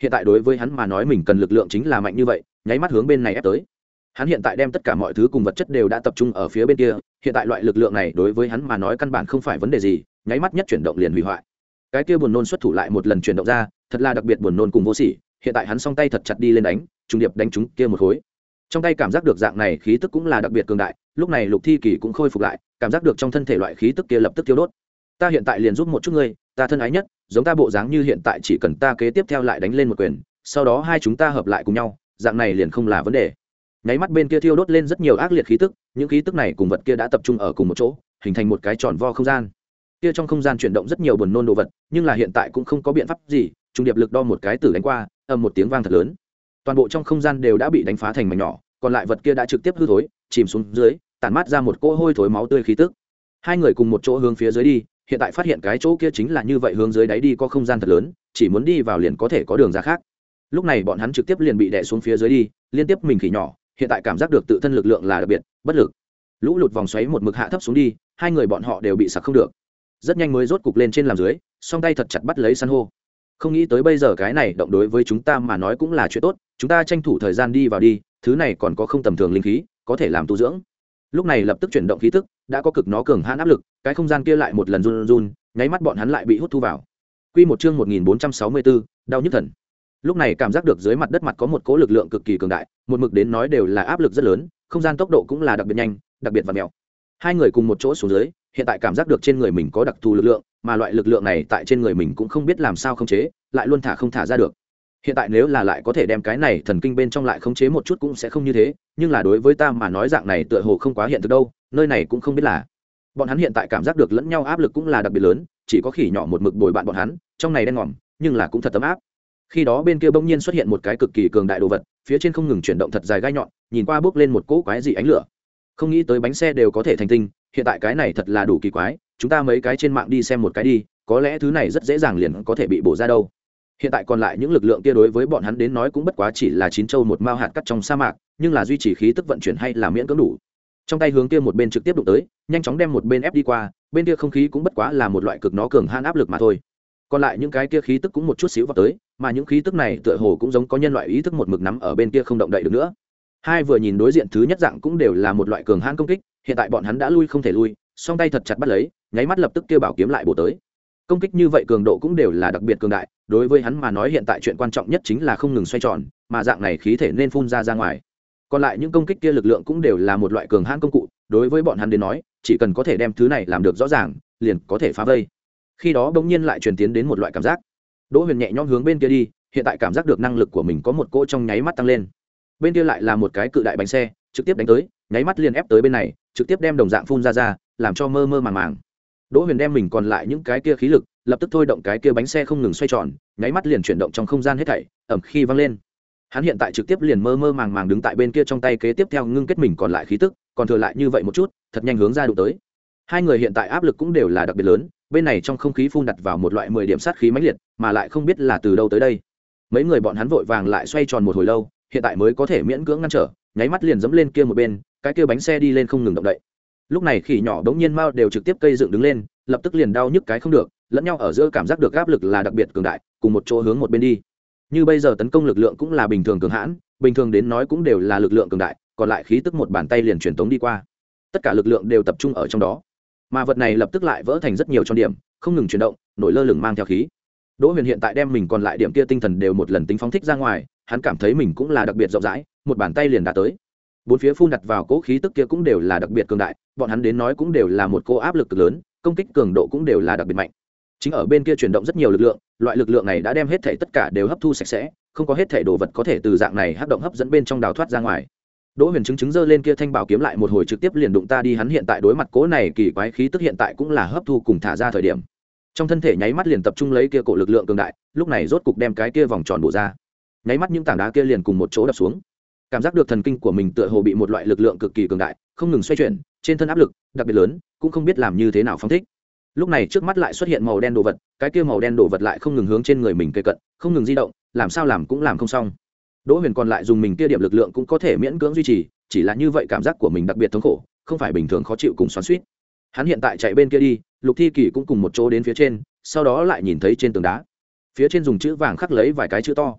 hiện tại đối với hắn mà nói mình cần lực lượng chính là mạnh như vậy, nháy mắt hướng bên này ép tới. Hắn hiện tại đem tất cả mọi thứ cùng vật chất đều đã tập trung ở phía bên kia, hiện tại loại lực lượng này đối với hắn mà nói căn bản không phải vấn đề gì, nháy mắt nhất chuyển động liền hủy hoại. Cái kia buồn nôn xuất thủ lại một lần chuyển động ra, thật là đặc biệt buồn nôn cùng vô sỉ, hiện tại hắn song tay thật chặt đi lên đánh, trùng điệp đánh trúng kia một khối. Trong tay cảm giác được dạng này khí tức cũng là đặc biệt cường đại, lúc này Lục Thi Kỳ cũng khôi phục lại, cảm giác được trong thân thể loại khí tức kia lập tức tiêu đốt. Ta hiện tại liền giúp một chút ngươi, ta thân ái nhất, giống ta bộ dáng như hiện tại chỉ cần ta kế tiếp theo lại đánh lên một quyền, sau đó hai chúng ta hợp lại cùng nhau, dạng này liền không là vấn đề. Nháy mắt bên kia thiêu đốt lên rất nhiều ác liệt khí tức, những khí tức này cùng vật kia đã tập trung ở cùng một chỗ, hình thành một cái tròn vo không gian. Kia trong không gian chuyển động rất nhiều buồn nôn đồ vật, nhưng là hiện tại cũng không có biện pháp gì, trung điệp lực đo một cái tử đánh qua, ầm một tiếng vang thật lớn. Toàn bộ trong không gian đều đã bị đánh phá thành mảnh nhỏ, còn lại vật kia đã trực tiếp hư thối, chìm xuống dưới, tản mát ra một cỗ hôi thối máu tươi khí tức. Hai người cùng một chỗ hướng phía dưới đi, hiện tại phát hiện cái chỗ kia chính là như vậy, hướng dưới đáy đi có không gian thật lớn, chỉ muốn đi vào liền có thể có đường ra khác. Lúc này bọn hắn trực tiếp liền bị đè xuống phía dưới đi, liên tiếp mình khỉ nhỏ, hiện tại cảm giác được tự thân lực lượng là đặc biệt bất lực. Lũ lụt vòng xoáy một mực hạ thấp xuống đi, hai người bọn họ đều bị sặc không được. Rất nhanh mới rốt cục lên trên làm dưới, song tay thật chặt bắt lấy san hô. Không nghĩ tới bây giờ cái này động đối với chúng ta mà nói cũng là chuyện tốt, chúng ta tranh thủ thời gian đi vào đi, thứ này còn có không tầm thường linh khí, có thể làm tu dưỡng. Lúc này lập tức chuyển động khí tức, đã có cực nó cường hãn áp lực, cái không gian kia lại một lần run run, nháy mắt bọn hắn lại bị hút thu vào. Quy một chương một nghìn bốn trăm sáu mươi bốn, đau nhức thần. Lúc này cảm giác được dưới mặt đất mặt có một cỗ lực lượng cực kỳ cường đại, một mực đến nói đều là áp lực rất lớn, không gian tốc độ cũng là đặc biệt nhanh, đặc biệt vặn mèo. Hai người cùng một chỗ xuống dưới, hiện tại cảm giác được trên người mình có đặc thù lực lượng, mà loại lực lượng này tại trên người mình cũng không biết làm sao khống chế, lại luôn thả không thả ra được. Hiện tại nếu là lại có thể đem cái này thần kinh bên trong lại khống chế một chút cũng sẽ không như thế, nhưng là đối với ta mà nói dạng này tựa hồ không quá hiện thực đâu, nơi này cũng không biết là. Bọn hắn hiện tại cảm giác được lẫn nhau áp lực cũng là đặc biệt lớn, chỉ có khỉ nhỏ một mực bồi bạn bọn hắn, trong này đen ngòm, nhưng là cũng thật ấm áp. Khi đó bên kia bỗng nhiên xuất hiện một cái cực kỳ cường đại đồ vật, phía trên không ngừng chuyển động thật dài gai nhọn, nhìn qua bước lên một cỗ quái dị ánh lửa. Không nghĩ tới bánh xe đều có thể thành tinh, hiện tại cái này thật là đủ kỳ quái, chúng ta mấy cái trên mạng đi xem một cái đi, có lẽ thứ này rất dễ dàng liền có thể bị bổ ra đâu. Hiện tại còn lại những lực lượng kia đối với bọn hắn đến nói cũng bất quá chỉ là chín châu một mao hạt cắt trong sa mạc, nhưng là duy trì khí tức vận chuyển hay là miễn cưỡng đủ. Trong tay hướng kia một bên trực tiếp đụng tới, nhanh chóng đem một bên ép đi qua, bên kia không khí cũng bất quá là một loại cực nó cường hãn áp lực mà thôi. Còn lại những cái kia khí tức cũng một chút xíu vào tới, mà những khí tức này tựa hồ cũng giống có nhân loại ý thức một mực nắm ở bên kia không động đậy được nữa. Hai vừa nhìn đối diện thứ nhất dạng cũng đều là một loại cường hãn công kích, hiện tại bọn hắn đã lui không thể lui, song tay thật chặt bắt lấy, nháy mắt lập tức kêu bảo kiếm lại bổ tới. Công kích như vậy cường độ cũng đều là đặc biệt cường đại, đối với hắn mà nói hiện tại chuyện quan trọng nhất chính là không ngừng xoay tròn, mà dạng này khí thể nên phun ra ra ngoài. Còn lại những công kích kia lực lượng cũng đều là một loại cường hãn công cụ, đối với bọn hắn đến nói, chỉ cần có thể đem thứ này làm được rõ ràng, liền có thể phá vây. Khi đó bỗng nhiên lại truyền tiến đến một loại cảm giác. Đỗ Huyền nhẹ nhõm hướng bên kia đi, hiện tại cảm giác được năng lực của mình có một cỗ trong nháy mắt tăng lên. Bên kia lại là một cái cự đại bánh xe, trực tiếp đánh tới, nháy mắt liền ép tới bên này, trực tiếp đem đồng dạng phun ra ra, làm cho mơ mơ màng màng. Đỗ Huyền đem mình còn lại những cái kia khí lực, lập tức thôi động cái kia bánh xe không ngừng xoay tròn, nháy mắt liền chuyển động trong không gian hết thảy, ầm khi vang lên. Hắn hiện tại trực tiếp liền mơ mơ màng màng đứng tại bên kia, trong tay kế tiếp theo ngưng kết mình còn lại khí tức, còn thừa lại như vậy một chút, thật nhanh hướng ra đụng tới. Hai người hiện tại áp lực cũng đều là đặc biệt lớn, bên này trong không khí phun đặt vào một loại mười điểm sát khí mãnh liệt, mà lại không biết là từ đâu tới đây. Mấy người bọn hắn vội vàng lại xoay tròn một hồi lâu, hiện tại mới có thể miễn cưỡng ngăn trở, nháy mắt liền dẫm lên kia một bên, cái kia bánh xe đi lên không ngừng động đậy. Lúc này khỉ nhỏ đống nhiên mao đều trực tiếp cây dựng đứng lên, lập tức liền đau nhức cái không được, lẫn nhau ở giữa cảm giác được áp lực là đặc biệt cường đại, cùng một chỗ hướng một bên đi. Như bây giờ tấn công lực lượng cũng là bình thường cường hãn, bình thường đến nói cũng đều là lực lượng cường đại, còn lại khí tức một bàn tay liền truyền tống đi qua. Tất cả lực lượng đều tập trung ở trong đó. Mà vật này lập tức lại vỡ thành rất nhiều tròn điểm, không ngừng chuyển động, nổi lơ lửng mang theo khí. Đỗ Huyền hiện tại đem mình còn lại điểm kia tinh thần đều một lần tính phóng thích ra ngoài, hắn cảm thấy mình cũng là đặc biệt rộng rãi, một bàn tay liền đã tới. Bốn phía phun đặt vào cỗ khí tức kia cũng đều là đặc biệt cường đại, bọn hắn đến nói cũng đều là một cỗ áp lực cực lớn, công kích cường độ cũng đều là đặc biệt mạnh. Chính ở bên kia chuyển động rất nhiều lực lượng, loại lực lượng này đã đem hết thảy tất cả đều hấp thu sạch sẽ, không có hết thảy đồ vật có thể từ dạng này hấp động hấp dẫn bên trong đào thoát ra ngoài. Đỗ Huyền chứng chứng giơ lên kia thanh bảo kiếm lại một hồi trực tiếp liền đụng ta đi, hắn hiện tại đối mặt cỗ này kỳ quái khí tức hiện tại cũng là hấp thu cùng thả ra thời điểm. Trong thân thể nháy mắt liền tập trung lấy kia cổ lực lượng cường đại, lúc này rốt cục đem cái kia vòng tròn bổ ra. Nháy mắt những tảng đá kia liền cùng một chỗ đập xuống. Cảm giác được thần kinh của mình tựa hồ bị một loại lực lượng cực kỳ cường đại không ngừng xoay chuyển, trên thân áp lực đặc biệt lớn, cũng không biết làm như thế nào phóng thích. Lúc này trước mắt lại xuất hiện màu đen đồ vật, cái kia màu đen đồ vật lại không ngừng hướng trên người mình kề cận, không ngừng di động, làm sao làm cũng làm không xong. Đỗ Huyền còn lại dùng mình kia điểm lực lượng cũng có thể miễn cưỡng duy trì, chỉ là như vậy cảm giác của mình đặc biệt thống khổ, không phải bình thường khó chịu cùng xoắn xuýt. Hắn hiện tại chạy bên kia đi, Lục Thi Kỳ cũng cùng một chỗ đến phía trên, sau đó lại nhìn thấy trên tường đá, phía trên dùng chữ vàng khắc lấy vài cái chữ to.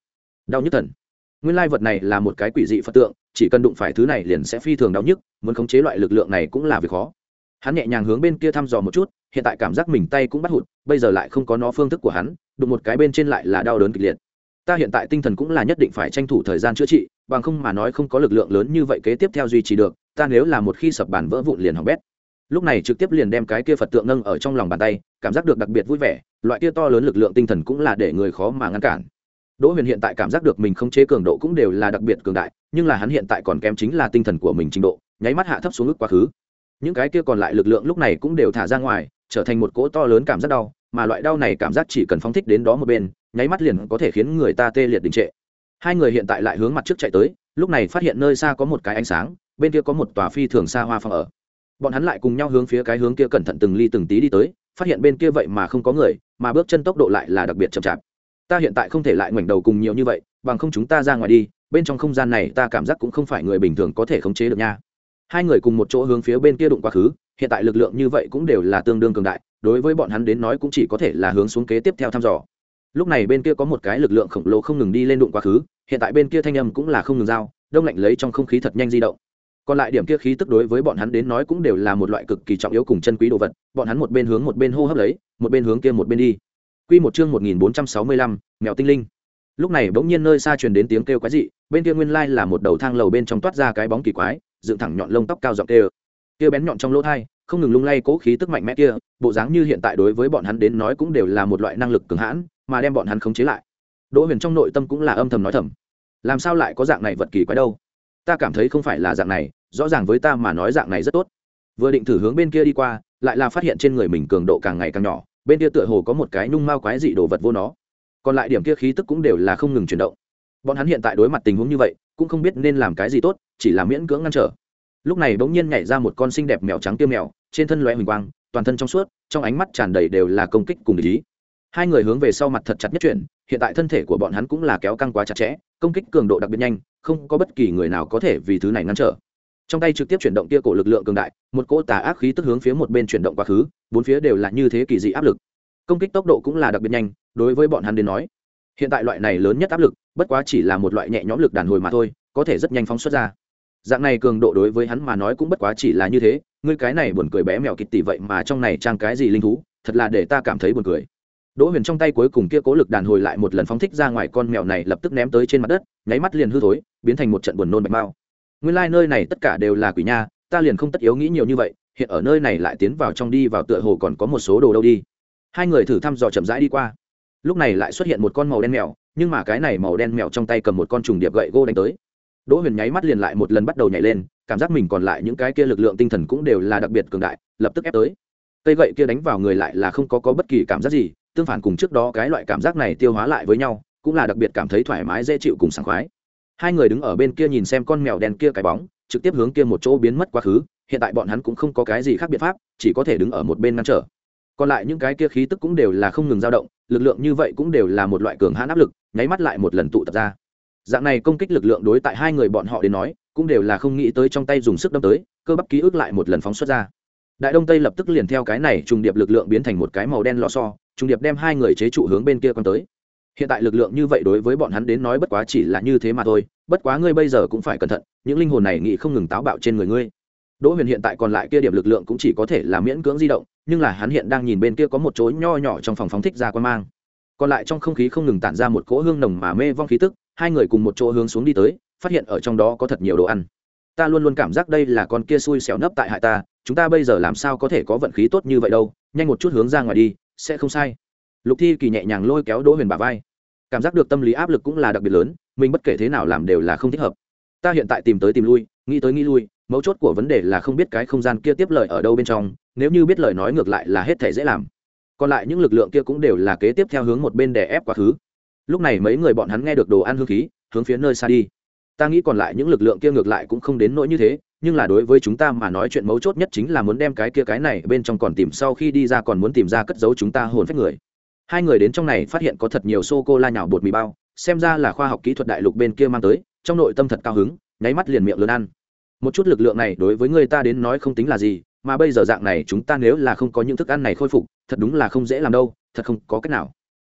đau nhức thần. Nguyên lai vật này là một cái quỷ dị phật tượng, chỉ cần đụng phải thứ này liền sẽ phi thường đau nhức, muốn khống chế loại lực lượng này cũng là việc khó. Hắn nhẹ nhàng hướng bên kia thăm dò một chút, hiện tại cảm giác mình tay cũng bắt hụt, bây giờ lại không có nó phương thức của hắn, đụng một cái bên trên lại là đau đớn kịch liệt. Ta hiện tại tinh thần cũng là nhất định phải tranh thủ thời gian chữa trị, bằng không mà nói không có lực lượng lớn như vậy kế tiếp theo duy trì được, ta nếu là một khi sập bàn vỡ vụn liền hỏng bét. Lúc này trực tiếp liền đem cái kia phật tượng nâng ở trong lòng bàn tay, cảm giác được đặc biệt vui vẻ, loại kia to lớn lực lượng tinh thần cũng là để người khó mà ngăn cản. Đỗ Huyền hiện tại cảm giác được mình không chế cường độ cũng đều là đặc biệt cường đại, nhưng là hắn hiện tại còn kém chính là tinh thần của mình trình độ, nháy mắt hạ thấp xuống ức quá khứ. Những cái kia còn lại lực lượng lúc này cũng đều thả ra ngoài, trở thành một cỗ to lớn cảm giác đau, mà loại đau này cảm giác chỉ cần phóng thích đến đó một bên, nháy mắt liền có thể khiến người ta tê liệt đình trệ. Hai người hiện tại lại hướng mặt trước chạy tới, lúc này phát hiện nơi xa có một cái ánh sáng, bên kia có một tòa phi thường xa hoa phòng ở. Bọn hắn lại cùng nhau hướng phía cái hướng kia cẩn thận từng ly từng tí đi tới, phát hiện bên kia vậy mà không có người, mà bước chân tốc độ lại là đặc biệt chậm chạp. Ta hiện tại không thể lại ngoảnh đầu cùng nhiều như vậy, bằng không chúng ta ra ngoài đi, bên trong không gian này ta cảm giác cũng không phải người bình thường có thể khống chế được nha. Hai người cùng một chỗ hướng phía bên kia đụng quá khứ, hiện tại lực lượng như vậy cũng đều là tương đương cường đại, đối với bọn hắn đến nói cũng chỉ có thể là hướng xuống kế tiếp theo thăm dò. Lúc này bên kia có một cái lực lượng khổng lồ không ngừng đi lên đụng quá khứ, hiện tại bên kia thanh âm cũng là không ngừng giao, đông lạnh lấy trong không khí thật nhanh di động. Còn lại điểm kia khí tức đối với bọn hắn đến nói cũng đều là một loại cực kỳ trọng yếu cùng chân quý đồ vật, bọn hắn một bên hướng một bên hô hấp lấy, một bên hướng kia một bên đi. Quy một chương một nghìn bốn trăm sáu mươi lăm, mèo tinh linh. Lúc này bỗng nhiên nơi xa truyền đến tiếng kêu quái dị, bên kia nguyên lai là một đầu thang lầu bên trong toát ra cái bóng kỳ quái, dựng thẳng nhọn lông tóc cao giọng kêu. Kia bén nhọn trong lỗ tai, không ngừng lung lay cố khí tức mạnh mẽ kia, bộ dáng như hiện tại đối với bọn hắn đến nói cũng đều là một loại năng lực cường hãn, mà đem bọn hắn khống chế lại. Đỗ Huyền trong nội tâm cũng là âm thầm nói thầm, làm sao lại có dạng này vật kỳ quái đâu? Ta cảm thấy không phải là dạng này, rõ ràng với ta mà nói dạng này rất tốt. Vừa định thử hướng bên kia đi qua, lại là phát hiện trên người mình cường độ càng ngày càng nhỏ, bên kia tựa hồ có một cái nhung mao quái dị đồ vật vô nó. Còn lại điểm kia khí tức cũng đều là không ngừng chuyển động. Bọn hắn hiện tại đối mặt tình huống như vậy, cũng không biết nên làm cái gì tốt, chỉ là miễn cưỡng ngăn trở. Lúc này bỗng nhiên nhảy ra một con xinh đẹp mèo trắng tiêu mèo, trên thân lóe huỳnh quang, toàn thân trong suốt, trong ánh mắt tràn đầy đều là công kích cùng địch ý. Hai người hướng về sau mặt thật chặt nhất chuyển, hiện tại thân thể của bọn hắn cũng là kéo căng quá chặt chẽ, công kích cường độ đặc biệt nhanh, không có bất kỳ người nào có thể vì thứ này ngăn trở. Trong tay trực tiếp chuyển động kia cổ lực lượng cường đại, một cỗ tà ác khí tức hướng phía một bên chuyển động quá khứ, bốn phía đều là như thế kỳ dị áp lực. Công kích tốc độ cũng là đặc biệt nhanh, đối với bọn hắn đến nói, hiện tại loại này lớn nhất áp lực, bất quá chỉ là một loại nhẹ nhõm lực đàn hồi mà thôi, có thể rất nhanh phóng xuất ra. Dạng này cường độ đối với hắn mà nói cũng bất quá chỉ là như thế, ngươi cái này buồn cười bé mèo kịt tỷ vậy mà trong này trang cái gì linh thú, thật là để ta cảm thấy buồn cười. Đỗ Huyền trong tay cuối cùng kia cố lực đàn hồi lại một lần phóng thích ra ngoài, con mèo này lập tức ném tới trên mặt đất, nháy mắt liền hư thối, biến thành một trận buồn nôn bạch mao. Nguyên lai like nơi này tất cả đều là quỷ nha, ta liền không tất yếu nghĩ nhiều như vậy, hiện ở nơi này lại tiến vào trong đi vào tựa hồ còn có một số đồ đâu đi. Hai người thử thăm dò chậm rãi đi qua. Lúc này lại xuất hiện một con màu đen mèo, nhưng mà cái này màu đen mèo trong tay cầm một con trùng điệp gậy gỗ đánh tới. Đỗ Huyền nháy mắt liền lại một lần bắt đầu nhảy lên, cảm giác mình còn lại những cái kia lực lượng tinh thần cũng đều là đặc biệt cường đại, lập tức ép tới. Cây gậy kia đánh vào người lại là không có có bất kỳ cảm giác gì, tương phản cùng trước đó cái loại cảm giác này tiêu hóa lại với nhau, cũng là đặc biệt cảm thấy thoải mái dễ chịu cùng sảng khoái. Hai người đứng ở bên kia nhìn xem con mèo đen kia cái bóng, trực tiếp hướng kia một chỗ biến mất quá khứ, hiện tại bọn hắn cũng không có cái gì khác biện pháp, chỉ có thể đứng ở một bên ngăn trở. Còn lại những cái kia khí tức cũng đều là không ngừng dao động, lực lượng như vậy cũng đều là một loại cường hãn áp lực, nháy mắt lại một lần tụ tập ra. Dạng này công kích lực lượng đối tại hai người bọn họ đến nói, cũng đều là không nghĩ tới trong tay dùng sức đâm tới, cơ bắp ký ức lại một lần phóng xuất ra. Đại Đông Tây lập tức liền theo cái này trùng điệp lực lượng biến thành một cái màu đen lò xo, trùng điệp đem hai người chế trụ hướng bên kia quan tới. Hiện tại lực lượng như vậy đối với bọn hắn đến nói bất quá chỉ là như thế mà thôi, bất quá ngươi bây giờ cũng phải cẩn thận, những linh hồn này nghĩ không ngừng táo bạo trên người ngươi. Đỗ Huyền hiện tại còn lại kia điểm lực lượng cũng chỉ có thể là miễn cưỡng di động, nhưng là hắn hiện đang nhìn bên kia có một chỗ nho nhỏ trong phòng phóng thích ra quan mang. Còn lại trong không khí không ngừng tản ra một cỗ hương nồng mà mê vong khí tức, hai người cùng một chỗ hướng xuống đi tới, phát hiện ở trong đó có thật nhiều đồ ăn. Ta luôn luôn cảm giác đây là con kia xui xẻo nấp tại hại ta, chúng ta bây giờ làm sao có thể có vận khí tốt như vậy đâu, nhanh một chút hướng ra ngoài đi, sẽ không sai. Lục Thi Kỳ nhẹ nhàng lôi kéo Đỗ Huyền bả vai, cảm giác được tâm lý áp lực cũng là đặc biệt lớn, mình bất kể thế nào làm đều là không thích hợp. Ta hiện tại tìm tới tìm lui, nghĩ tới nghĩ lui, mấu chốt của vấn đề là không biết cái không gian kia tiếp lời ở đâu bên trong, nếu như biết lời nói ngược lại là hết thể dễ làm. Còn lại những lực lượng kia cũng đều là kế tiếp theo hướng một bên đè ép quá khứ. Lúc này mấy người bọn hắn nghe được đồ ăn hương khí, hướng phía nơi xa đi. Ta nghĩ còn lại những lực lượng kia ngược lại cũng không đến nỗi như thế, nhưng là đối với chúng ta mà nói chuyện mấu chốt nhất chính là muốn đem cái kia cái này bên trong còn tìm, sau khi đi ra còn muốn tìm ra cất giấu chúng ta hồn phách người. Hai người đến trong này phát hiện có thật nhiều sô cô la nhào bột mì bao, xem ra là khoa học kỹ thuật đại lục bên kia mang tới, trong nội tâm thật cao hứng, nháy mắt liền miệng lớn ăn. Một chút lực lượng này đối với người ta đến nói không tính là gì, mà bây giờ dạng này chúng ta nếu là không có những thức ăn này khôi phục, thật đúng là không dễ làm đâu, thật không có cách nào.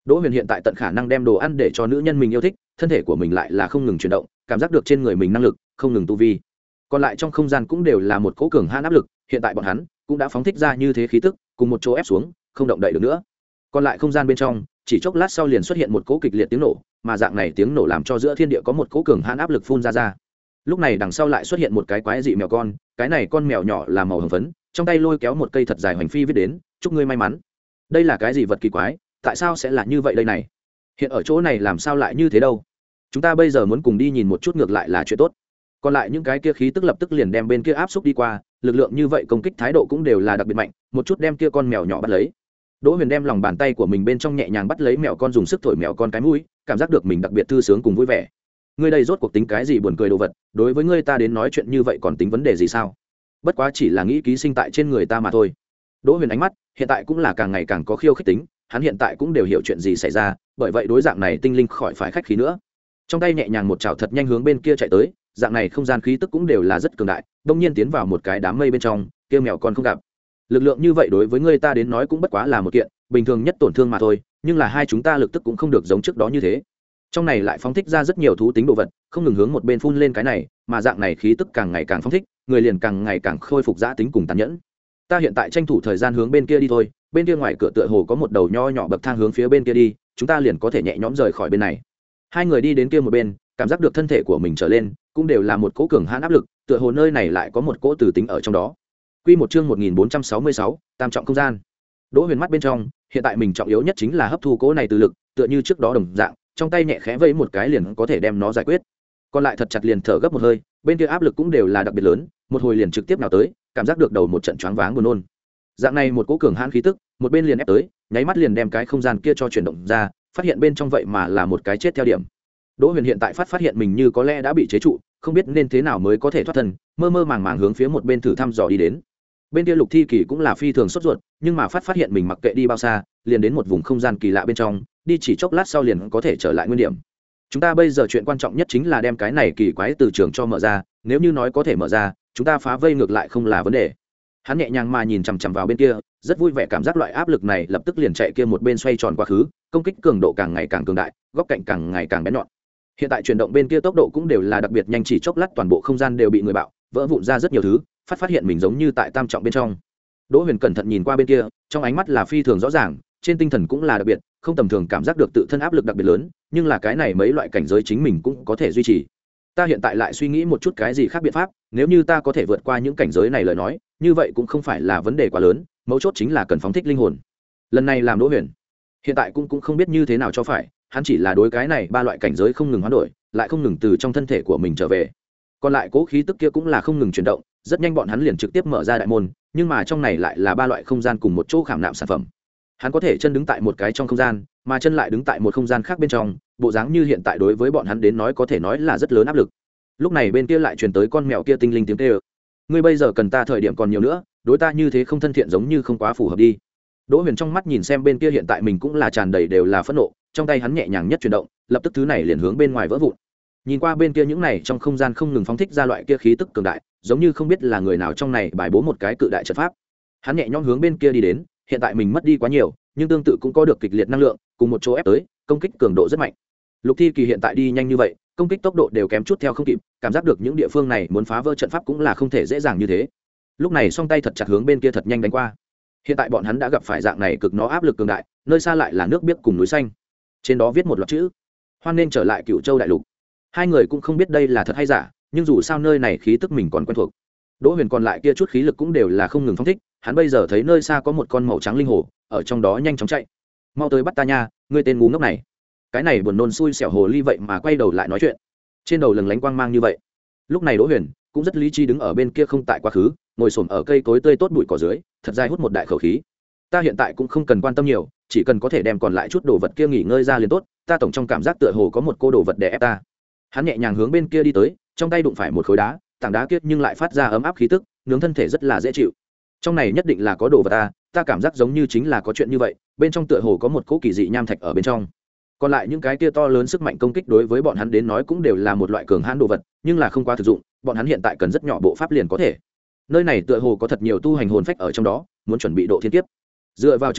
Đỗ Huyền hiện tại tận khả năng đem đồ ăn để cho nữ nhân mình yêu thích, thân thể của mình lại là không ngừng chuyển động, cảm giác được trên người mình năng lực không ngừng tu vi. Còn lại trong không gian cũng đều là một cỗ cường hãn áp lực, hiện tại bọn hắn cũng đã phóng thích ra như thế khí tức, cùng một chỗ ép xuống, không động đậy được nữa. Còn lại không gian bên trong, chỉ chốc lát sau liền xuất hiện một cỗ kịch liệt tiếng nổ, mà dạng này tiếng nổ làm cho giữa thiên địa có một cỗ cường hãn áp lực phun ra ra. Lúc này đằng sau lại xuất hiện một cái quái dị mèo con, cái này con mèo nhỏ là màu hồng phấn, trong tay lôi kéo một cây thật dài hoành phi viết đến, chúc ngươi may mắn. Đây là cái gì vật kỳ quái, tại sao sẽ là như vậy đây này? Hiện ở chỗ này làm sao lại như thế đâu? Chúng ta bây giờ muốn cùng đi nhìn một chút ngược lại là chuyện tốt. Còn lại những cái kia khí tức lập tức liền đem bên kia áp xúc đi qua, lực lượng như vậy công kích thái độ cũng đều là đặc biệt mạnh, một chút đem kia con mèo nhỏ bắt lấy. Đỗ Huyền đem lòng bàn tay của mình bên trong nhẹ nhàng bắt lấy mèo con, dùng sức thổi mèo con cái mũi, cảm giác được mình đặc biệt thư sướng cùng vui vẻ. Ngươi đây rốt cuộc tính cái gì buồn cười đồ vật, đối với ngươi ta đến nói chuyện như vậy còn tính vấn đề gì sao? Bất quá chỉ là nghĩ ký sinh tại trên người ta mà thôi. Đỗ Huyền ánh mắt hiện tại cũng là càng ngày càng có khiêu khích tính, hắn hiện tại cũng đều hiểu chuyện gì xảy ra, bởi vậy đối dạng này tinh linh khỏi phải khách khí nữa. Trong tay nhẹ nhàng một chảo thật nhanh hướng bên kia chạy tới, dạng này không gian khí tức cũng đều là rất cường đại, đông nhiên tiến vào một cái đám mây bên trong, kia mèo con không gặp. Lực lượng như vậy đối với ngươi ta đến nói cũng bất quá là một kiện bình thường nhất tổn thương mà thôi, nhưng là hai chúng ta lực tức cũng không được giống trước đó như thế. Trong này lại phóng thích ra rất nhiều thú tính đồ vật, không ngừng hướng một bên phun lên cái này, mà dạng này khí tức càng ngày càng phóng thích, người liền càng ngày càng khôi phục dã tính cùng tàn nhẫn. Ta hiện tại tranh thủ thời gian hướng bên kia đi thôi, bên kia ngoài cửa tựa hồ có một đầu nho nhỏ bậc thang hướng phía bên kia đi, chúng ta liền có thể nhẹ nhõm rời khỏi bên này. Hai người đi đến kia một bên, cảm giác được thân thể của mình trở lên cũng đều là một cỗ cường hãn áp lực, tựa hồ nơi này lại có một cỗ từ tính ở trong đó. Quy một chương một nghìn bốn trăm sáu mươi sáu, tam trọng không gian. Đỗ Huyền mắt bên trong, hiện tại mình trọng yếu nhất chính là hấp thu cỗ này từ lực, tựa như trước đó đồng dạng, trong tay nhẹ khẽ vẫy một cái liền có thể đem nó giải quyết. Còn lại thật chặt liền thở gấp một hơi, bên kia áp lực cũng đều là đặc biệt lớn, một hồi liền trực tiếp nào tới, cảm giác được đầu một trận choáng váng buồn nôn. Dạng này một cỗ cường hãn khí tức, một bên liền ép tới, nháy mắt liền đem cái không gian kia cho chuyển động ra, phát hiện bên trong vậy mà là một cái chết theo điểm. Đỗ Huyền hiện tại phát phát hiện mình như có lẽ đã bị chế trụ, không biết nên thế nào mới có thể thoát thân, mơ mơ màng màng hướng phía một bên thử thăm dò đi đến. Bên kia Lục Thi Kỳ cũng là phi thường sốt ruột, nhưng mà phát phát hiện mình mặc kệ đi bao xa, liền đến một vùng không gian kỳ lạ bên trong, đi chỉ chốc lát sau liền có thể trở lại nguyên điểm. Chúng ta bây giờ chuyện quan trọng nhất chính là đem cái này kỳ quái từ trường cho mở ra, nếu như nói có thể mở ra, chúng ta phá vây ngược lại không là vấn đề. Hắn nhẹ nhàng mà nhìn chằm chằm vào bên kia, rất vui vẻ cảm giác loại áp lực này lập tức liền chạy kia một bên xoay tròn quá khứ, công kích cường độ càng ngày càng cường đại, góc cạnh càng ngày càng bén nhọn. Hiện tại chuyển động bên kia tốc độ cũng đều là đặc biệt nhanh, chỉ chốc lát toàn bộ không gian đều bị người bạo vỡ vụn ra rất nhiều thứ, phát phát hiện mình giống như tại tam trọng bên trong. Đỗ Huyền cẩn thận nhìn qua bên kia, trong ánh mắt là phi thường rõ ràng, trên tinh thần cũng là đặc biệt, không tầm thường cảm giác được tự thân áp lực đặc biệt lớn, nhưng là cái này mấy loại cảnh giới chính mình cũng có thể duy trì. Ta hiện tại lại suy nghĩ một chút cái gì khác biện pháp, nếu như ta có thể vượt qua những cảnh giới này lời nói, như vậy cũng không phải là vấn đề quá lớn, mấu chốt chính là cần phóng thích linh hồn. Lần này làm Đỗ Huyền hiện tại cũng cũng không biết như thế nào cho phải, hắn chỉ là đối cái này ba loại cảnh giới không ngừng hoán đổi, lại không ngừng từ trong thân thể của mình trở về. Còn lại cố khí tức kia cũng là không ngừng chuyển động, rất nhanh bọn hắn liền trực tiếp mở ra đại môn, nhưng mà trong này lại là ba loại không gian cùng một chỗ khảm nạm sản phẩm. Hắn có thể chân đứng tại một cái trong không gian, mà chân lại đứng tại một không gian khác bên trong, bộ dáng như hiện tại đối với bọn hắn đến nói có thể nói là rất lớn áp lực. Lúc này bên kia lại truyền tới con mèo kia tinh linh tiếng kêu. Ngươi bây giờ cần ta thời điểm còn nhiều nữa, đối ta như thế không thân thiện giống như không quá phù hợp đi. Đỗ Huyền trong mắt nhìn xem bên kia hiện tại mình cũng là tràn đầy đều là phẫn nộ, trong tay hắn nhẹ nhàng nhất chuyển động, lập tức thứ này liền hướng bên ngoài vỡ vụn. Nhìn qua bên kia những này trong không gian không ngừng phóng thích ra loại kia khí tức cường đại, giống như không biết là người nào trong này bài bố một cái cự đại trận pháp. Hắn nhẹ nhõm hướng bên kia đi đến, hiện tại mình mất đi quá nhiều, nhưng tương tự cũng có được kịch liệt năng lượng, cùng một chỗ ép tới, công kích cường độ rất mạnh. Lục Thi Kỳ hiện tại đi nhanh như vậy, công kích tốc độ đều kém chút theo không kịp, cảm giác được những địa phương này muốn phá vỡ trận pháp cũng là không thể dễ dàng như thế. Lúc này song tay thật chặt hướng bên kia thật nhanh đánh qua. Hiện tại bọn hắn đã gặp phải dạng này cực nó áp lực cường đại, nơi xa lại là nước biếc cùng núi xanh. Trên đó viết một loạt chữ: hoan nên trở lại Cựu Châu đại lục. Hai người cũng không biết đây là thật hay giả, nhưng dù sao nơi này khí tức mình còn quen thuộc. Đỗ Huyền còn lại kia chút khí lực cũng đều là không ngừng phóng thích, hắn bây giờ thấy nơi xa có một con màu trắng linh hồ, ở trong đó nhanh chóng chạy. Mau tới bắt ta nha, ngươi tên ngu ngốc này. Cái này buồn nôn xui xẻo hồ ly vậy mà quay đầu lại nói chuyện. Trên đầu lừng lánh quang mang như vậy. Lúc này Đỗ Huyền cũng rất lý trí đứng ở bên kia không tại quá khứ, ngồi xổm ở cây cối tươi tốt bụi cỏ dưới, thật dài hút một đại khẩu khí. Ta hiện tại cũng không cần quan tâm nhiều, chỉ cần có thể đem còn lại chút đồ vật kia nghỉ ngơi ra liền tốt, ta tổng trong cảm giác tựa hồ có một cô đồ vật để ép ta. Hắn nhẹ nhàng hướng bên kia đi tới, trong tay đụng phải một khối đá, tảng đá kia nhưng lại phát ra ấm áp khí tức, nướng thân thể rất là dễ chịu. Trong này nhất định là có đồ vật ta, ta cảm giác giống như chính là có chuyện như vậy, bên trong tựa hồ có một cỗ kỳ dị nham thạch ở bên trong. Còn lại những cái kia to lớn sức mạnh công kích đối với bọn hắn đến nói cũng đều là một loại cường hãn đồ vật, nhưng là không quá thực dụng, bọn hắn hiện tại cần rất nhỏ bộ pháp liền có thể. Nơi này tựa hồ có thật nhiều tu hành hồn phách ở trong đó, muốn chuẩn bị độ thiên kiếp. Dựa vào trực giác,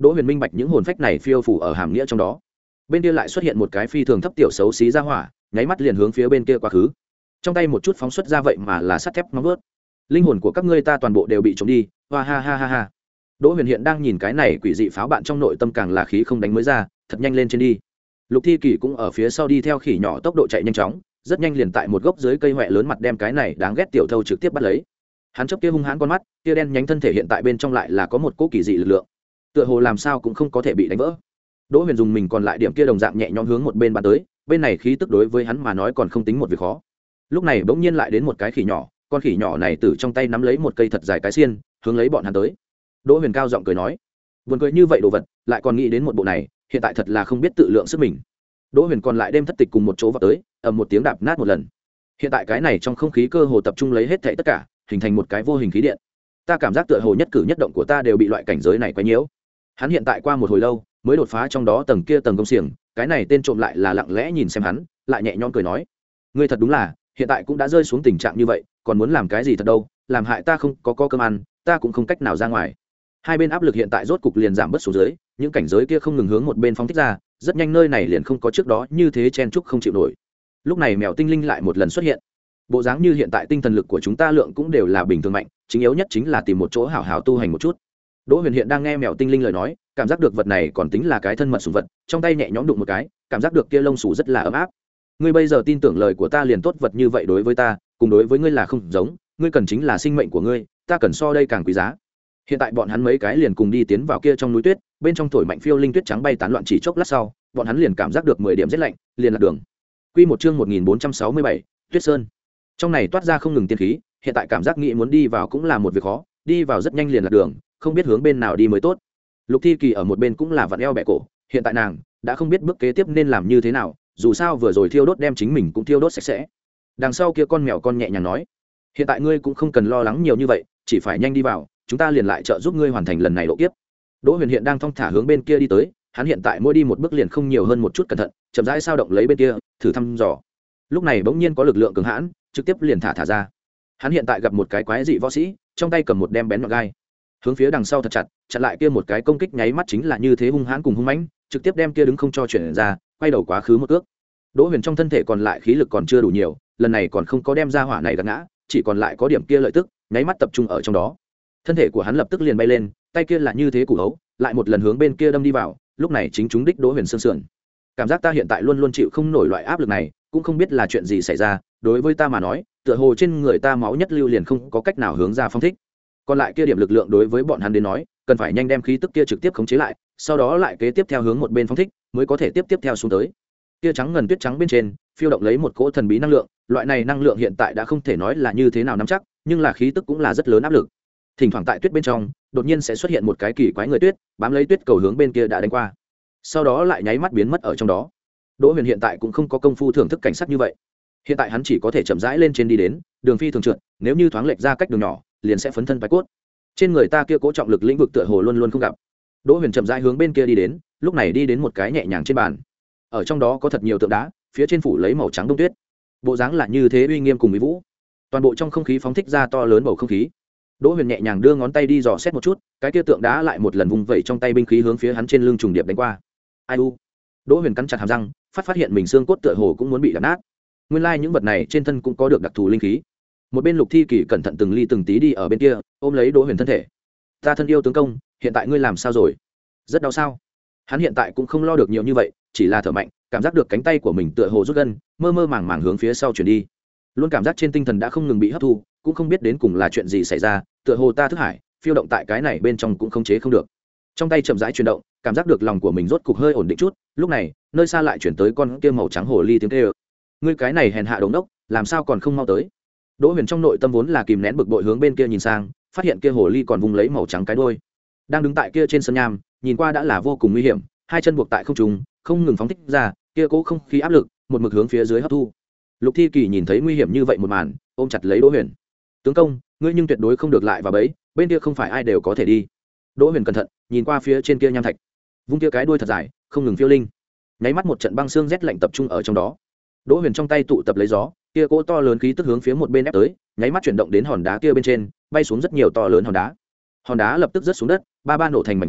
Đỗ Huyền minh bạch những hồn phách này phiêu phủ ở hàm nghĩa trong đó. Bên kia lại xuất hiện một cái phi thường thấp tiểu xấu xí ra hỏa, nháy mắt liền hướng phía bên kia quá khứ. Trong tay một chút phóng xuất ra vậy mà là sắt thép nóng bớt. Linh hồn của các ngươi ta toàn bộ đều bị trộm đi, hoa ha ha ha ha. Đỗ Huyền hiện đang nhìn cái này quỷ dị pháo bạn trong nội tâm càng là khí không đánh mới ra, thật nhanh lên trên đi. Lục Thi Kỳ cũng ở phía sau đi theo khỉ nhỏ tốc độ chạy nhanh chóng, rất nhanh liền tại một gốc dưới cây hoẹ lớn mặt đem cái này đáng ghét tiểu thâu trực tiếp bắt lấy. Hắn chớp kia hung hãn con mắt, kia đen nhánh thân thể hiện tại bên trong lại là có một cỗ kỳ dị lực lượng, tựa hồ làm sao cũng không có thể bị đánh vỡ. Đỗ Huyền dùng mình còn lại điểm kia đồng dạng nhẹ nhõm hướng một bên bắn tới, bên này khí tức đối với hắn mà nói còn không tính một việc khó. Lúc này bỗng nhiên lại đến một cái khỉ nhỏ, con khỉ nhỏ này từ trong tay nắm lấy một cây thật dài cái xiên, hướng lấy bọn hắn tới. Đỗ Huyền cao giọng cười nói, buồn cười như vậy đồ vật, lại còn nghĩ đến một bộ này, hiện tại thật là không biết tự lượng sức mình. Đỗ Huyền còn lại đem thất tịch cùng một chỗ vào tới, ầm một tiếng đạp nát một lần. Hiện tại cái này trong không khí cơ hồ tập trung lấy hết thảy tất cả, hình thành một cái vô hình khí điện. Ta cảm giác tựa hồ nhất cử nhất động của ta đều bị loại cảnh giới này quấy nhiễu. Hắn hiện tại qua một hồi lâu mới đột phá trong đó tầng kia tầng công xiềng, cái này tên trộm lại là lặng lẽ nhìn xem hắn, lại nhẹ nhõm cười nói, ngươi thật đúng là, hiện tại cũng đã rơi xuống tình trạng như vậy, còn muốn làm cái gì thật đâu, làm hại ta không có có cơm ăn, ta cũng không cách nào ra ngoài. Hai bên áp lực hiện tại rốt cục liền giảm bớt xuống dưới, những cảnh giới kia không ngừng hướng một bên phóng thích ra, rất nhanh nơi này liền không có trước đó như thế chen chúc không chịu nổi. Lúc này mèo tinh linh lại một lần xuất hiện, bộ dáng như hiện tại tinh thần lực của chúng ta lượng cũng đều là bình thường mạnh, chính yếu nhất chính là tìm một chỗ hảo hảo tu hành một chút. Đỗ Huyền hiện đang nghe mèo tinh linh lời nói, cảm giác được vật này còn tính là cái thân mật sủng vật, trong tay nhẹ nhõm đụng một cái, cảm giác được kia lông sủ rất là ấm áp. Ngươi bây giờ tin tưởng lời của ta liền tốt, vật như vậy đối với ta, cùng đối với ngươi là không giống, ngươi cần chính là sinh mệnh của ngươi, ta cần so đây càng quý giá. Hiện tại bọn hắn mấy cái liền cùng đi tiến vào kia trong núi tuyết, bên trong thổi mạnh phiêu linh tuyết trắng bay tán loạn, chỉ chốc lát sau, bọn hắn liền cảm giác được mười điểm rét lạnh, liền lạc đường. Quy một chương một nghìn bốn trăm sáu mươi bảy, Tuyết Sơn. Trong này toát ra không ngừng tiên khí, hiện tại cảm giác nghĩ muốn đi vào cũng là một việc khó, đi vào rất nhanh liền lạc đường, không biết hướng bên nào đi mới tốt. Lục Thi Kỳ ở một bên cũng là vặn eo bẹ cổ, hiện tại nàng đã không biết bước kế tiếp nên làm như thế nào, dù sao vừa rồi thiêu đốt đem chính mình cũng thiêu đốt sạch sẽ. Đằng sau kia con mèo con nhẹ nhàng nói, hiện tại ngươi cũng không cần lo lắng nhiều như vậy, chỉ phải nhanh đi vào, chúng ta liền lại trợ giúp ngươi hoàn thành lần này độ kiếp. Đỗ Huyền hiện đang thong thả hướng bên kia đi tới, hắn hiện tại mỗi đi một bước liền không nhiều hơn một chút cẩn thận, chậm rãi sao động lấy bên kia, thử thăm dò. Lúc này bỗng nhiên có lực lượng cường hãn, trực tiếp liền thả thả ra. Hắn hiện tại gặp một cái quái dị võ sĩ, trong tay cầm một đem bén nhọn gai, hướng phía đằng sau thật chặt, chặn lại kia một cái công kích nháy mắt chính là như thế hung hãn cùng hung mãnh, trực tiếp đem kia đứng không cho chuyển ra, quay đầu quá khứ một cước. Đỗ Huyền trong thân thể còn lại khí lực còn chưa đủ nhiều, lần này còn không có đem ra hỏa này gạt ngã, chỉ còn lại có điểm kia lợi tức, nháy mắt tập trung ở trong đó. Thân thể của hắn lập tức liền bay lên, tay kia là như thế củ hấu, lại một lần hướng bên kia đâm đi vào, lúc này chính trúng đích Đỗ Huyền xương sườn. Cảm giác ta hiện tại luôn luôn chịu không nổi loại áp lực này, cũng không biết là chuyện gì xảy ra, đối với ta mà nói, tựa hồ trên người ta máu nhất lưu liền không có cách nào hướng ra phong thích. Còn lại kia điểm lực lượng đối với bọn hắn đến nói, cần phải nhanh đem khí tức kia trực tiếp khống chế lại, sau đó lại kế tiếp theo hướng một bên phong thích, mới có thể tiếp tiếp theo xuống tới. Kia trắng ngần tuyết trắng bên trên, phiêu động lấy một cỗ thần bí năng lượng, loại này năng lượng hiện tại đã không thể nói là như thế nào nắm chắc, nhưng là khí tức cũng là rất lớn áp lực. Thỉnh thoảng tại tuyết bên trong, đột nhiên sẽ xuất hiện một cái kỳ quái người tuyết, bám lấy tuyết cầu hướng bên kia đã đánh qua, sau đó lại nháy mắt biến mất ở trong đó. Đỗ Huyền hiện tại cũng không có công phu thưởng thức cảnh sắc như vậy, hiện tại hắn chỉ có thể chậm rãi lên trên đi đến, đường phi thường trượt, nếu như thoáng lệch ra cách đường nhỏ, liền sẽ phấn thân bái cốt. Trên người ta kia cố trọng lực lĩnh vực tựa hồ luôn luôn không gặp. Đỗ Huyền chậm rãi hướng bên kia đi đến, lúc này đi đến một cái nhẹ nhàng trên bàn, ở trong đó có thật nhiều tượng đá, phía trên phủ lấy màu trắng đông tuyết, bộ dáng là như thế uy nghiêm cùng mỹ vũ, toàn bộ trong không khí phóng thích ra to lớn bầu không khí. Đỗ Huyền nhẹ nhàng đưa ngón tay đi dò xét một chút, cái kia tượng đá lại một lần vung vẩy trong tay binh khí hướng phía hắn trên lưng trùng điệp đánh qua. Ai u! Đỗ Huyền cắn chặt hàm răng, phát phát hiện mình xương cốt tựa hồ cũng muốn bị đập nát. Nguyên lai like những vật này trên thân cũng có được đặc thù linh khí. Một bên Lục Thi Kỳ cẩn thận từng ly từng tí đi ở bên kia, ôm lấy Đỗ Huyền thân thể. Ta thân yêu tướng công, hiện tại ngươi làm sao rồi? Rất đau sao? Hắn hiện tại cũng không lo được nhiều như vậy, chỉ là thở mạnh, cảm giác được cánh tay của mình tựa hồ rút gân, mơ mơ màng màng hướng phía sau chuyển đi. Luôn cảm giác trên tinh thần đã không ngừng bị hấp thu, cũng không biết đến cùng là chuyện gì xảy ra, tựa hồ ta thức hải phiêu động tại cái này bên trong cũng không chế không được. Trong tay chậm rãi chuyển động, cảm giác được lòng của mình rốt cục hơi ổn định chút. Lúc này nơi xa lại chuyển tới con kia màu trắng hồ ly tiếng kêu. Ngươi cái này hèn hạ đống đốc, làm sao còn không mau tới? Đỗ Huyền trong nội tâm vốn là kìm nén bực bội hướng bên kia nhìn sang, phát hiện kia hồ ly còn vùng lấy màu trắng cái đuôi, đang đứng tại kia trên sân nham, nhìn qua đã là vô cùng nguy hiểm, hai chân buộc tại không trung, không ngừng phóng thích ra kia cố không khí áp lực, một mực hướng phía dưới hấp thu. Lục Thi Kỳ nhìn thấy nguy hiểm như vậy một màn, ôm chặt lấy Đỗ Huyền. Tướng công, ngươi nhưng tuyệt đối không được lại vào bẫy, bên kia không phải ai đều có thể đi. Đỗ Huyền cẩn thận nhìn qua phía trên kia nham thạch, vung kia cái đuôi thật dài, không ngừng phiêu linh, nháy mắt một trận băng xương rét lạnh tập trung ở trong đó. Đỗ Huyền trong tay tụ tập lấy gió, kia cỗ to lớn khí tức hướng phía một bên ép tới, nháy mắt chuyển động đến hòn đá kia bên trên, bay xuống rất nhiều to lớn hòn đá. Hòn đá lập tức rớt xuống đất, ba ba nổ thành mảnh vỡ,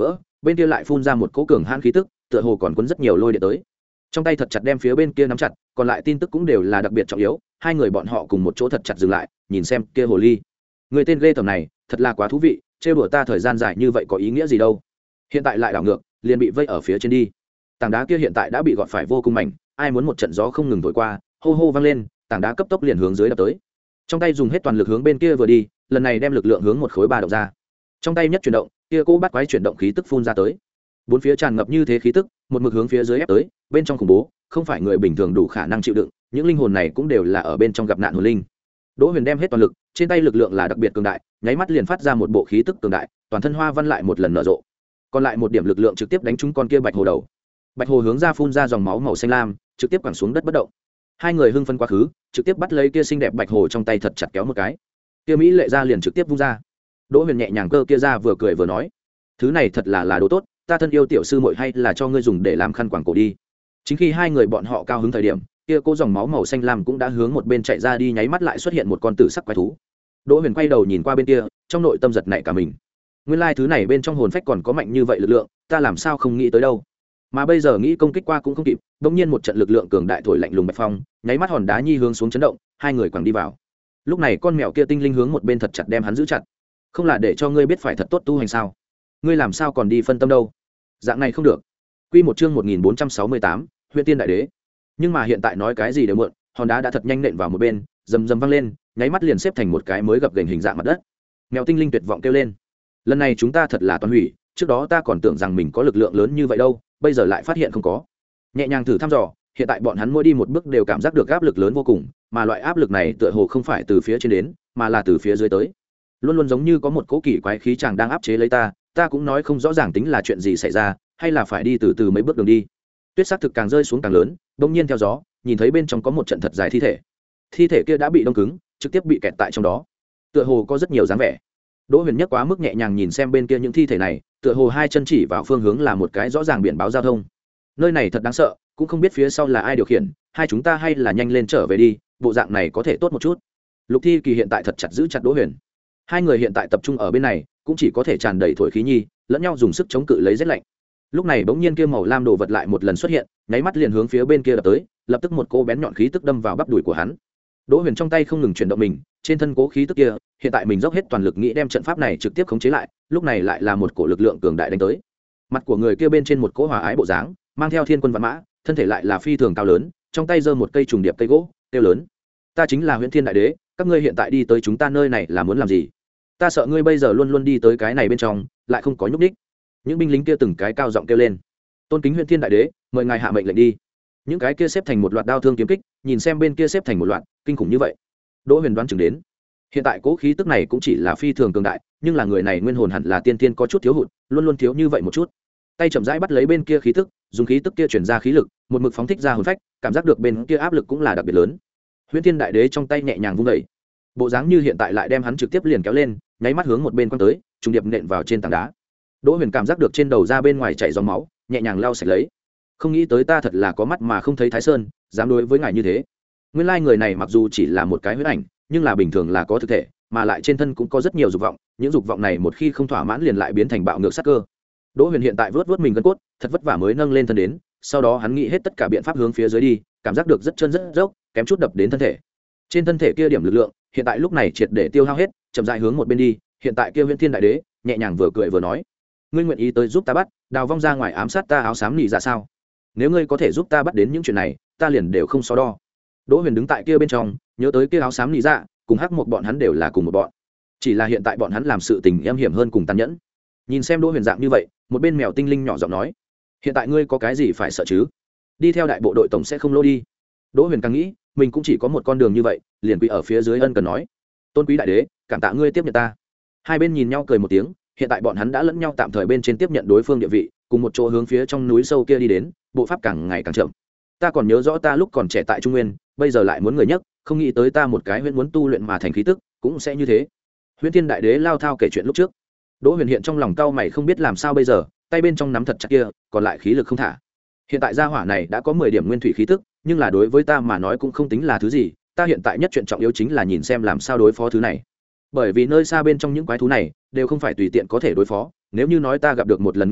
bên kia lại phun ra một cỗ cường hãn khí tức, tựa hồ còn cuốn rất nhiều lôi điện tới. Trong tay thật chặt đem phía bên kia nắm chặt, còn lại tin tức cũng đều là đặc biệt trọng yếu. Hai người bọn họ cùng một chỗ thật chặt dừng lại, nhìn xem kia hồ ly. Người tên ghê tởm này, thật là quá thú vị, trêu đùa ta thời gian dài như vậy có ý nghĩa gì đâu. Hiện tại lại đảo ngược, liền bị vây ở phía trên đi. Tảng đá kia hiện tại đã bị gọt phải vô cùng mảnh, ai muốn một trận gió không ngừng thổi qua, hô hô vang lên, tảng đá cấp tốc liền hướng dưới đập tới. Trong tay dùng hết toàn lực hướng bên kia vừa đi, lần này đem lực lượng hướng một khối ba động ra. Trong tay nhất chuyển động, kia cô bắt quái chuyển động khí tức phun ra tới. Bốn phía tràn ngập như thế khí tức, một mực hướng phía dưới ép tới, bên trong khủng bố, không phải người bình thường đủ khả năng chịu đựng, những linh hồn này cũng đều là ở bên trong gặp nạn hồn linh. Đỗ Huyền đem hết toàn lực, trên tay lực lượng là đặc biệt cường đại, nháy mắt liền phát ra một bộ khí tức cường đại, toàn thân hoa văn lại một lần nở rộ. Còn lại một điểm lực lượng trực tiếp đánh trúng con kia bạch hồ đầu. Bạch hồ hướng ra phun ra dòng máu màu xanh lam, trực tiếp quẳng xuống đất bất động. Hai người hưng phấn quá khứ, trực tiếp bắt lấy kia xinh đẹp bạch hồ trong tay thật chặt kéo một cái. Kia mỹ lệ ra liền trực tiếp vung ra. Đỗ Huyền nhẹ nhàng cơ kia ra vừa cười vừa nói, thứ này thật là là đồ tốt, ta thân yêu tiểu sư muội hay là cho ngươi dùng để làm khăn quàng cổ đi. Chính khi hai người bọn họ cao hứng thời điểm, kia cô dòng máu màu xanh lam cũng đã hướng một bên chạy ra đi, nháy mắt lại xuất hiện một con tử sắc quái thú. Đỗ Huyền quay đầu nhìn qua bên kia, trong nội tâm giật nảy cả mình. Nguyên lai thứ này bên trong hồn phách còn có mạnh như vậy lực lượng, ta làm sao không nghĩ tới đâu. Mà bây giờ nghĩ công kích qua cũng không kịp, bỗng nhiên một trận lực lượng cường đại thổi lạnh lùng bạch phong, nháy mắt hòn đá nhi hướng xuống chấn động, hai người quẳng đi vào. Lúc này con mèo kia tinh linh hướng một bên thật chặt đem hắn giữ chặt. Không là để cho ngươi biết phải thật tốt tu hành sao? Ngươi làm sao còn đi phân tâm đâu? Dạng này không được. Quy một chương một nghìn bốn trăm sáu mươi tám, Huyền Tiên Đại Đế. Nhưng mà hiện tại nói cái gì đều muộn, hòn đá đã thật nhanh nện vào một bên, rầm rầm vang lên, nháy mắt liền xếp thành một cái mới gập ghềnh hình dạng mặt đất. Mèo tinh linh tuyệt vọng kêu lên, lần này chúng ta thật là toàn hủy, trước đó ta còn tưởng rằng mình có lực lượng lớn như vậy đâu, bây giờ lại phát hiện không có. Nhẹ nhàng thử thăm dò, hiện tại bọn hắn mỗi đi một bước đều cảm giác được áp lực lớn vô cùng, mà loại áp lực này tựa hồ không phải từ phía trên đến, mà là từ phía dưới tới. Luôn luôn giống như có một cỗ kỳ quái khí chàng đang áp chế lấy ta, ta cũng nói không rõ ràng tính là chuyện gì xảy ra, hay là phải đi từ từ mấy bước đường đi. Tuyết sắc thực càng rơi xuống càng lớn, bỗng nhiên theo gió, nhìn thấy bên trong có một trận thật dài thi thể. Thi thể kia đã bị đông cứng, trực tiếp bị kẹt tại trong đó. Tựa hồ có rất nhiều dáng vẻ. Đỗ Huyền nhất quá mức nhẹ nhàng nhìn xem bên kia những thi thể này, tựa hồ hai chân chỉ vào phương hướng là một cái rõ ràng biển báo giao thông. Nơi này thật đáng sợ, cũng không biết phía sau là ai điều khiển, hai chúng ta hay là nhanh lên trở về đi, bộ dạng này có thể tốt một chút. Lục Thi Kỳ hiện tại thật chặt giữ chặt Đỗ Huyền. Hai người hiện tại tập trung ở bên này, cũng chỉ có thể tràn đầy thổi khí nhi, lẫn nhau dùng sức chống cự lấy rét lạnh. Lúc này bỗng nhiên kia màu lam đồ vật lại một lần xuất hiện, nháy mắt liền hướng phía bên kia đập tới, lập tức một cô bén nhọn khí tức đâm vào bắp đùi của hắn. Đỗ Huyền trong tay không ngừng chuyển động mình, trên thân cố khí tức kia, hiện tại mình dốc hết toàn lực nghĩ đem trận pháp này trực tiếp khống chế lại, lúc này lại là một cổ lực lượng cường đại đánh tới. Mặt của người kia bên trên một cỗ hòa ái bộ dáng, mang theo thiên quân vạn mã, thân thể lại là phi thường cao lớn, trong tay giơ một cây trùng điệp cây gỗ, kêu lớn: "Ta chính là Huyền Thiên Đại Đế, các ngươi hiện tại đi tới chúng ta nơi này là muốn làm gì? Ta sợ ngươi bây giờ luôn luôn đi tới cái này bên trong, lại không có nhúc nhích." Những binh lính kia từng cái cao giọng kêu lên: "Tôn kính Huyền Thiên Đại Đế, mời ngài hạ mệnh lệnh đi." Những cái kia xếp thành một loạt đao thương kiếm kích, nhìn xem bên kia xếp thành một loạt, kinh khủng như vậy. Đỗ Huyền đoán chừng đến, hiện tại cố khí tức này cũng chỉ là phi thường cường đại, nhưng là người này nguyên hồn hẳn là tiên tiên có chút thiếu hụt, luôn luôn thiếu như vậy một chút. Tay chậm rãi bắt lấy bên kia khí tức, dùng khí tức kia truyền ra khí lực, một mực phóng thích ra hồn phách, cảm giác được bên kia áp lực cũng là đặc biệt lớn. Huyền Thiên Đại Đế trong tay nhẹ nhàng vung đẩy, bộ dáng như hiện tại lại đem hắn trực tiếp liền kéo lên, nháy mắt hướng một bên quăng tới, trùng điệp nện vào trên tảng đá. Đỗ Huyền cảm giác được trên đầu ra bên ngoài chảy dòng máu, nhẹ nhàng lau sạch lấy. Không nghĩ tới ta thật là có mắt mà không thấy Thái Sơn, dám đối với ngài như thế. Nguyên lai người này mặc dù chỉ là một cái huyễn ảnh, nhưng là bình thường là có thực thể, mà lại trên thân cũng có rất nhiều dục vọng, những dục vọng này một khi không thỏa mãn liền lại biến thành bạo ngược sát cơ. Đỗ Huyền hiện tại vớt vớt mình gân cốt, thật vất vả mới nâng lên thân đến, sau đó hắn nghĩ hết tất cả biện pháp hướng phía dưới đi, cảm giác được rất chân rất dốc, kém chút đập đến thân thể. Trên thân thể kia điểm lực lượng, hiện tại lúc này triệt để tiêu hao hết, chậm rãi hướng một bên đi, hiện tại kia Huyền Thiên Đại Đế, nhẹ nhàng vừa cười vừa nói: "Ngươi nguyện ý tới giúp ta bắt, đào vong ra ngoài ám sát ta áo xám nị dạ sao? Nếu ngươi có thể giúp ta bắt đến những chuyện này, ta liền đều không so đo." Đỗ Huyền đứng tại kia bên trong, nhớ tới kia áo xám nị dạ, cùng hắc một bọn hắn đều là cùng một bọn, chỉ là hiện tại bọn hắn làm sự tình em hiểm hơn cùng tàn nhẫn. Nhìn xem Đỗ Huyền dạng như vậy, một bên mèo tinh linh nhỏ giọng nói: "Hiện tại ngươi có cái gì phải sợ chứ? Đi theo đại bộ đội tổng sẽ không lỗ đi." Đỗ Huyền càng nghĩ, mình cũng chỉ có một con đường như vậy, liền quỳ ở phía dưới ân cần nói: "Tôn quý đại đế, cảm tạ ngươi tiếp nhận ta." Hai bên nhìn nhau cười một tiếng, hiện tại bọn hắn đã lẫn nhau tạm thời bên trên tiếp nhận đối phương địa vị, cùng một chỗ hướng phía trong núi sâu kia đi đến, bộ pháp càng ngày càng chậm. Ta còn nhớ rõ ta lúc còn trẻ tại Trung Nguyên, bây giờ lại muốn người nhấc, không nghĩ tới ta một cái huyễn muốn tu luyện mà thành khí tức, cũng sẽ như thế. Huyền Thiên Đại Đế lao thao kể chuyện lúc trước. Đỗ Huyền hiện trong lòng cau mày không biết làm sao bây giờ, tay bên trong nắm thật chặt kia, còn lại khí lực không thả. Hiện tại gia hỏa này đã có mười điểm nguyên thủy khí tức, nhưng là đối với ta mà nói cũng không tính là thứ gì, ta hiện tại nhất chuyện trọng yếu chính là nhìn xem làm sao đối phó thứ này. Bởi vì nơi xa bên trong những quái thú này đều không phải tùy tiện có thể đối phó, nếu như nói ta gặp được một lần nguy hiểm,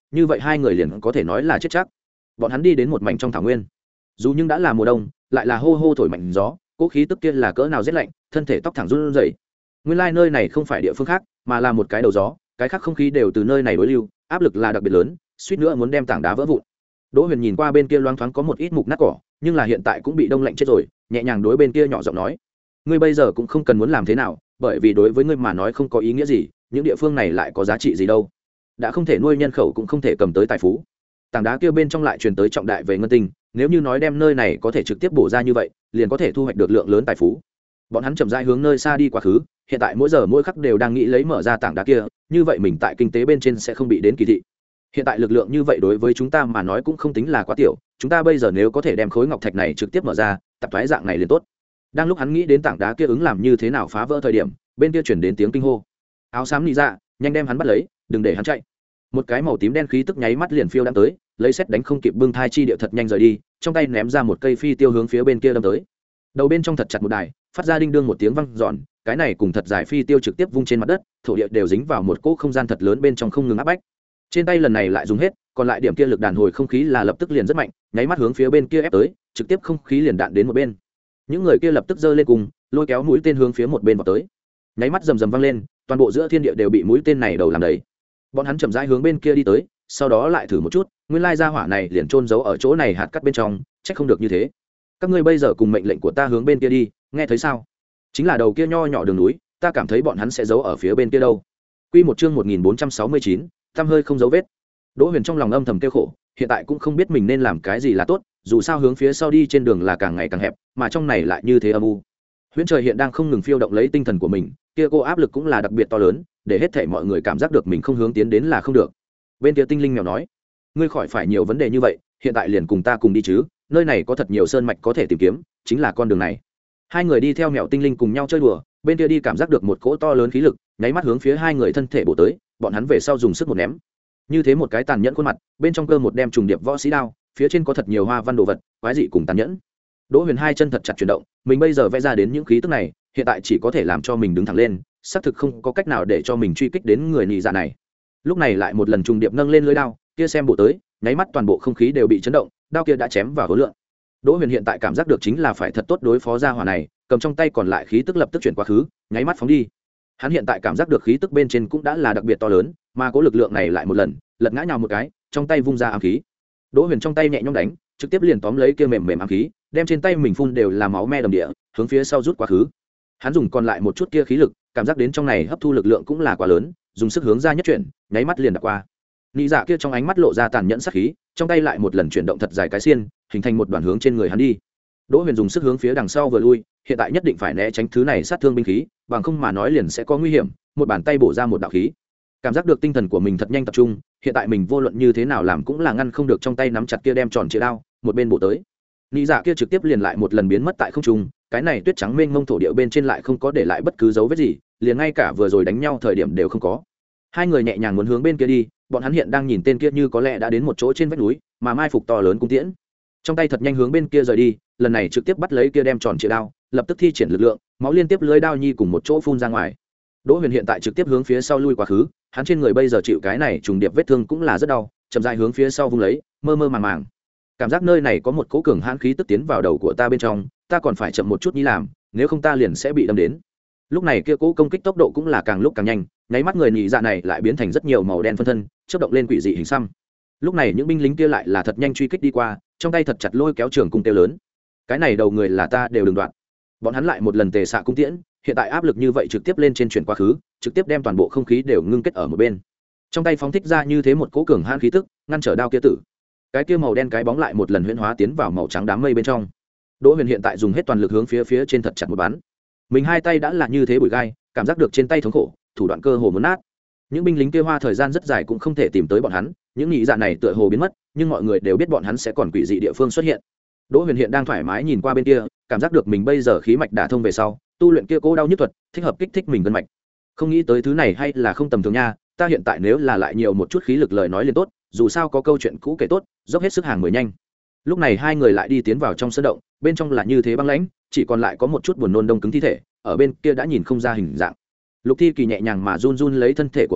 như vậy hai người liền có thể nói là chết chắc. Bọn hắn đi đến một mảnh trong thảo nguyên, dù nhưng đã là mùa đông, lại là hô hô thổi mạnh gió, cỗ khí tức kia là cỡ nào rét lạnh, thân thể tóc thẳng run rẩy. Nguyên lai nơi này không phải địa phương khác, mà là một cái đầu gió, cái khác không khí đều từ nơi này đối lưu, áp lực là đặc biệt lớn, suýt nữa muốn đem tảng đá vỡ vụn. Đỗ Huyền nhìn qua bên kia loáng thoáng có một ít mục nát cỏ, nhưng là hiện tại cũng bị đông lạnh chết rồi, nhẹ nhàng đối bên kia nhỏ giọng nói: "Ngươi bây giờ cũng không cần muốn làm thế nào, bởi vì đối với ngươi mà nói không có ý nghĩa gì, những địa phương này lại có giá trị gì đâu. Đã không thể nuôi nhân khẩu cũng không thể cầm tới tài phú." Tảng đá kia bên trong lại truyền tới trọng đại về ngân tinh, nếu như nói đem nơi này có thể trực tiếp bổ ra như vậy, liền có thể thu hoạch được lượng lớn tài phú. Bọn hắn chậm rãi hướng nơi xa đi quá khứ, hiện tại mỗi giờ mỗi khắc đều đang nghĩ lấy mở ra tảng đá kia, như vậy mình tại kinh tế bên trên sẽ không bị đến kỳ thị. Hiện tại lực lượng như vậy đối với chúng ta mà nói cũng không tính là quá tiểu, chúng ta bây giờ nếu có thể đem khối ngọc thạch này trực tiếp mở ra, tập thoái dạng này liền tốt. Đang lúc hắn nghĩ đến tảng đá kia ứng làm như thế nào phá vỡ thời điểm, bên kia chuyển đến tiếng kinh hô: "Áo xám nị dạ, nhanh đem hắn bắt lấy, đừng để hắn chạy." Một cái màu tím đen khí tức nháy mắt liền phiêu đang tới, lấy xét đánh không kịp bưng thai chi địa thật nhanh rời đi, trong tay ném ra một cây phi tiêu hướng phía bên kia đâm tới. Đầu bên trong thật chặt một đài, phát ra đinh đương một tiếng vang giòn, cái này cùng thật dài phi tiêu trực tiếp vung trên mặt đất, thổ địa đều dính vào một cỗ không gian thật lớn bên trong không ngừng áp bách. Trên tay lần này lại dùng hết, còn lại điểm kia lực đàn hồi không khí là lập tức liền rất mạnh, nháy mắt hướng phía bên kia ép tới, trực tiếp không khí liền đạn đến một bên. Những người kia lập tức giơ lên cùng, lôi kéo mũi tên hướng phía một bên vào tới. Nháy mắt rầm rầm vang lên, toàn bộ giữa thiên địa đều bị mũi tên này đầu làm đầy. Bọn hắn chậm rãi hướng bên kia đi tới, sau đó lại thử một chút, nguyên lai ra hỏa này liền chôn giấu ở chỗ này hạt cắt bên trong, chắc không được như thế. Các ngươi bây giờ cùng mệnh lệnh của ta hướng bên kia đi, nghe thấy sao? Chính là đầu kia nho nhỏ đường núi, ta cảm thấy bọn hắn sẽ giấu ở phía bên kia đâu. Quy một chương một nghìn bốn trăm sáu mươi chín, tăm hơi không dấu vết. Đỗ Huyền trong lòng âm thầm kêu khổ, hiện tại cũng không biết mình nên làm cái gì là tốt, dù sao hướng phía sau đi trên đường là càng ngày càng hẹp, mà trong này lại như thế âm u. Huyễn trời hiện đang không ngừng phiêu động lấy tinh thần của mình, kia cô áp lực cũng là đặc biệt to lớn, để hết thảy mọi người cảm giác được mình không hướng tiến đến là không được. Bên kia tinh linh mèo nói: "Ngươi khỏi phải nhiều vấn đề như vậy, hiện tại liền cùng ta cùng đi chứ, nơi này có thật nhiều sơn mạch có thể tìm kiếm, chính là con đường này." Hai người đi theo mèo tinh linh cùng nhau chơi đùa, bên kia đi cảm giác được một cỗ to lớn khí lực, nháy mắt hướng phía hai người thân thể bổ tới, bọn hắn về sau dùng sức một ném. Như thế một cái tàn nhẫn khuôn mặt, bên trong cơ một đem trùng điệp võ sĩ đao, phía trên có thật nhiều hoa văn đồ vật, quái dị cùng tàn nhẫn. Đỗ Huyền hai chân thật chặt chuyển động, mình bây giờ vẽ ra đến những khí tức này, hiện tại chỉ có thể làm cho mình đứng thẳng lên, xác thực không có cách nào để cho mình truy kích đến người nhị dạ này. Lúc này lại một lần trùng điệp nâng lên lưỡi đao, kia xem bộ tới, nháy mắt toàn bộ không khí đều bị chấn động, đao kia đã chém vào hố lượng. Đỗ Huyền hiện tại cảm giác được chính là phải thật tốt đối phó gia hỏa này, cầm trong tay còn lại khí tức lập tức chuyển quá khứ, nháy mắt phóng đi. Hắn hiện tại cảm giác được khí tức bên trên cũng đã là đặc biệt to lớn, mà cố lực lượng này lại một lần, lật ngã nhào một cái, trong tay vung ra ám khí. Đỗ Huyền trong tay nhẹ nhõm đánh, trực tiếp liền tóm lấy kia mềm mềm ám khí, đem trên tay mình phun đều là máu me đầm địa, hướng phía sau rút quá khứ. Hắn dùng còn lại một chút kia khí lực, cảm giác đến trong này hấp thu lực lượng cũng là quá lớn, dùng sức hướng ra nhất chuyển, nháy mắt liền đạp qua. Nị dạ kia trong ánh mắt lộ ra tàn nhẫn sát khí, trong tay lại một lần chuyển động thật dài cái xiên, hình thành một đoàn hướng trên người hắn đi. Đỗ Huyền dùng sức hướng phía đằng sau vừa lui, hiện tại nhất định phải né tránh thứ này sát thương binh khí, bằng không mà nói liền sẽ có nguy hiểm, một bàn tay bổ ra một đạo khí. Cảm giác được tinh thần của mình thật nhanh tập trung, hiện tại mình vô luận như thế nào làm cũng là ngăn không được trong tay nắm chặt kia đem tròn chĩa đao, một bên bổ tới. Nị dạ kia trực tiếp liền lại một lần biến mất tại không trung, cái này tuyết trắng mênh mông thổ địa bên trên lại không có để lại bất cứ dấu vết gì, liền ngay cả vừa rồi đánh nhau thời điểm đều không có. Hai người nhẹ nhàng muốn hướng bên kia đi, bọn hắn hiện đang nhìn tên kia như có lẽ đã đến một chỗ trên vách núi, mà mai phục to lớn cung tiễn. Trong tay thật nhanh hướng bên kia rời đi, lần này trực tiếp bắt lấy kia đem tròn chĩa đao, lập tức thi triển lực lượng, máu liên tiếp lưới đao nhi cùng một chỗ phun ra ngoài. Đỗ Huyền hiện tại trực tiếp hướng phía sau lui quá khứ, hắn trên người bây giờ chịu cái này trùng điệp vết thương cũng là rất đau, chậm rãi hướng phía sau vung lấy, mơ mơ màng màng. Cảm giác nơi này có một cỗ cường hãn khí tức tiến vào đầu của ta bên trong, ta còn phải chậm một chút đi làm, nếu không ta liền sẽ bị đâm đến. Lúc này kia cỗ công kích tốc độ cũng là càng lúc càng nhanh, nháy mắt người nhị dạ này lại biến thành rất nhiều màu đen phân thân, chớp động lên quỷ dị hình xăm. Lúc này những binh lính kia lại là thật nhanh truy kích đi qua, trong tay thật chặt lôi kéo trường cung tiêu lớn. Cái này đầu người là ta đều đừng đoạn. Bọn hắn lại một lần tề xạ cung tiễn, hiện tại áp lực như vậy trực tiếp lên trên chuyển quá khứ, trực tiếp đem toàn bộ không khí đều ngưng kết ở một bên. Trong tay phóng thích ra như thế một cỗ cường hãn khí tức, ngăn trở đao kia tử. Cái kia màu đen cái bóng lại một lần huyễn hóa tiến vào màu trắng đám mây bên trong. Đỗ Huyền hiện tại dùng hết toàn lực hướng phía phía trên thật chặt một bắn. Mình hai tay đã là như thế bụi gai, cảm giác được trên tay thống khổ, thủ đoạn cơ hồ muốn nát. Những binh lính kia hoa thời gian rất dài cũng không thể tìm tới bọn hắn, những nhị dạ này tựa hồ biến mất, nhưng mọi người đều biết bọn hắn sẽ còn quỷ dị địa phương xuất hiện. Đỗ Huyền hiện đang thoải mái nhìn qua bên kia, cảm giác được mình bây giờ khí mạch đả thông về sau, tu luyện kia cố đau nhức thuật, thích hợp kích thích mình gân mạch. Không nghĩ tới thứ này hay là không tầm thường nha, ta hiện tại nếu là lại nhiều một chút khí lực lời nói liền tốt, dù sao có câu chuyện cũ kể tốt, dốc hết sức hàng mới nhanh. Lúc này hai người lại đi tiến vào trong sân động, bên trong là như thế băng lãnh, chỉ còn lại có một chút buồn nôn đông cứng thi thể, ở bên kia đã nhìn không ra hình dạng. Lục Thi Kỳ nhẹ nhàng mà run run lấy thân thể của mình,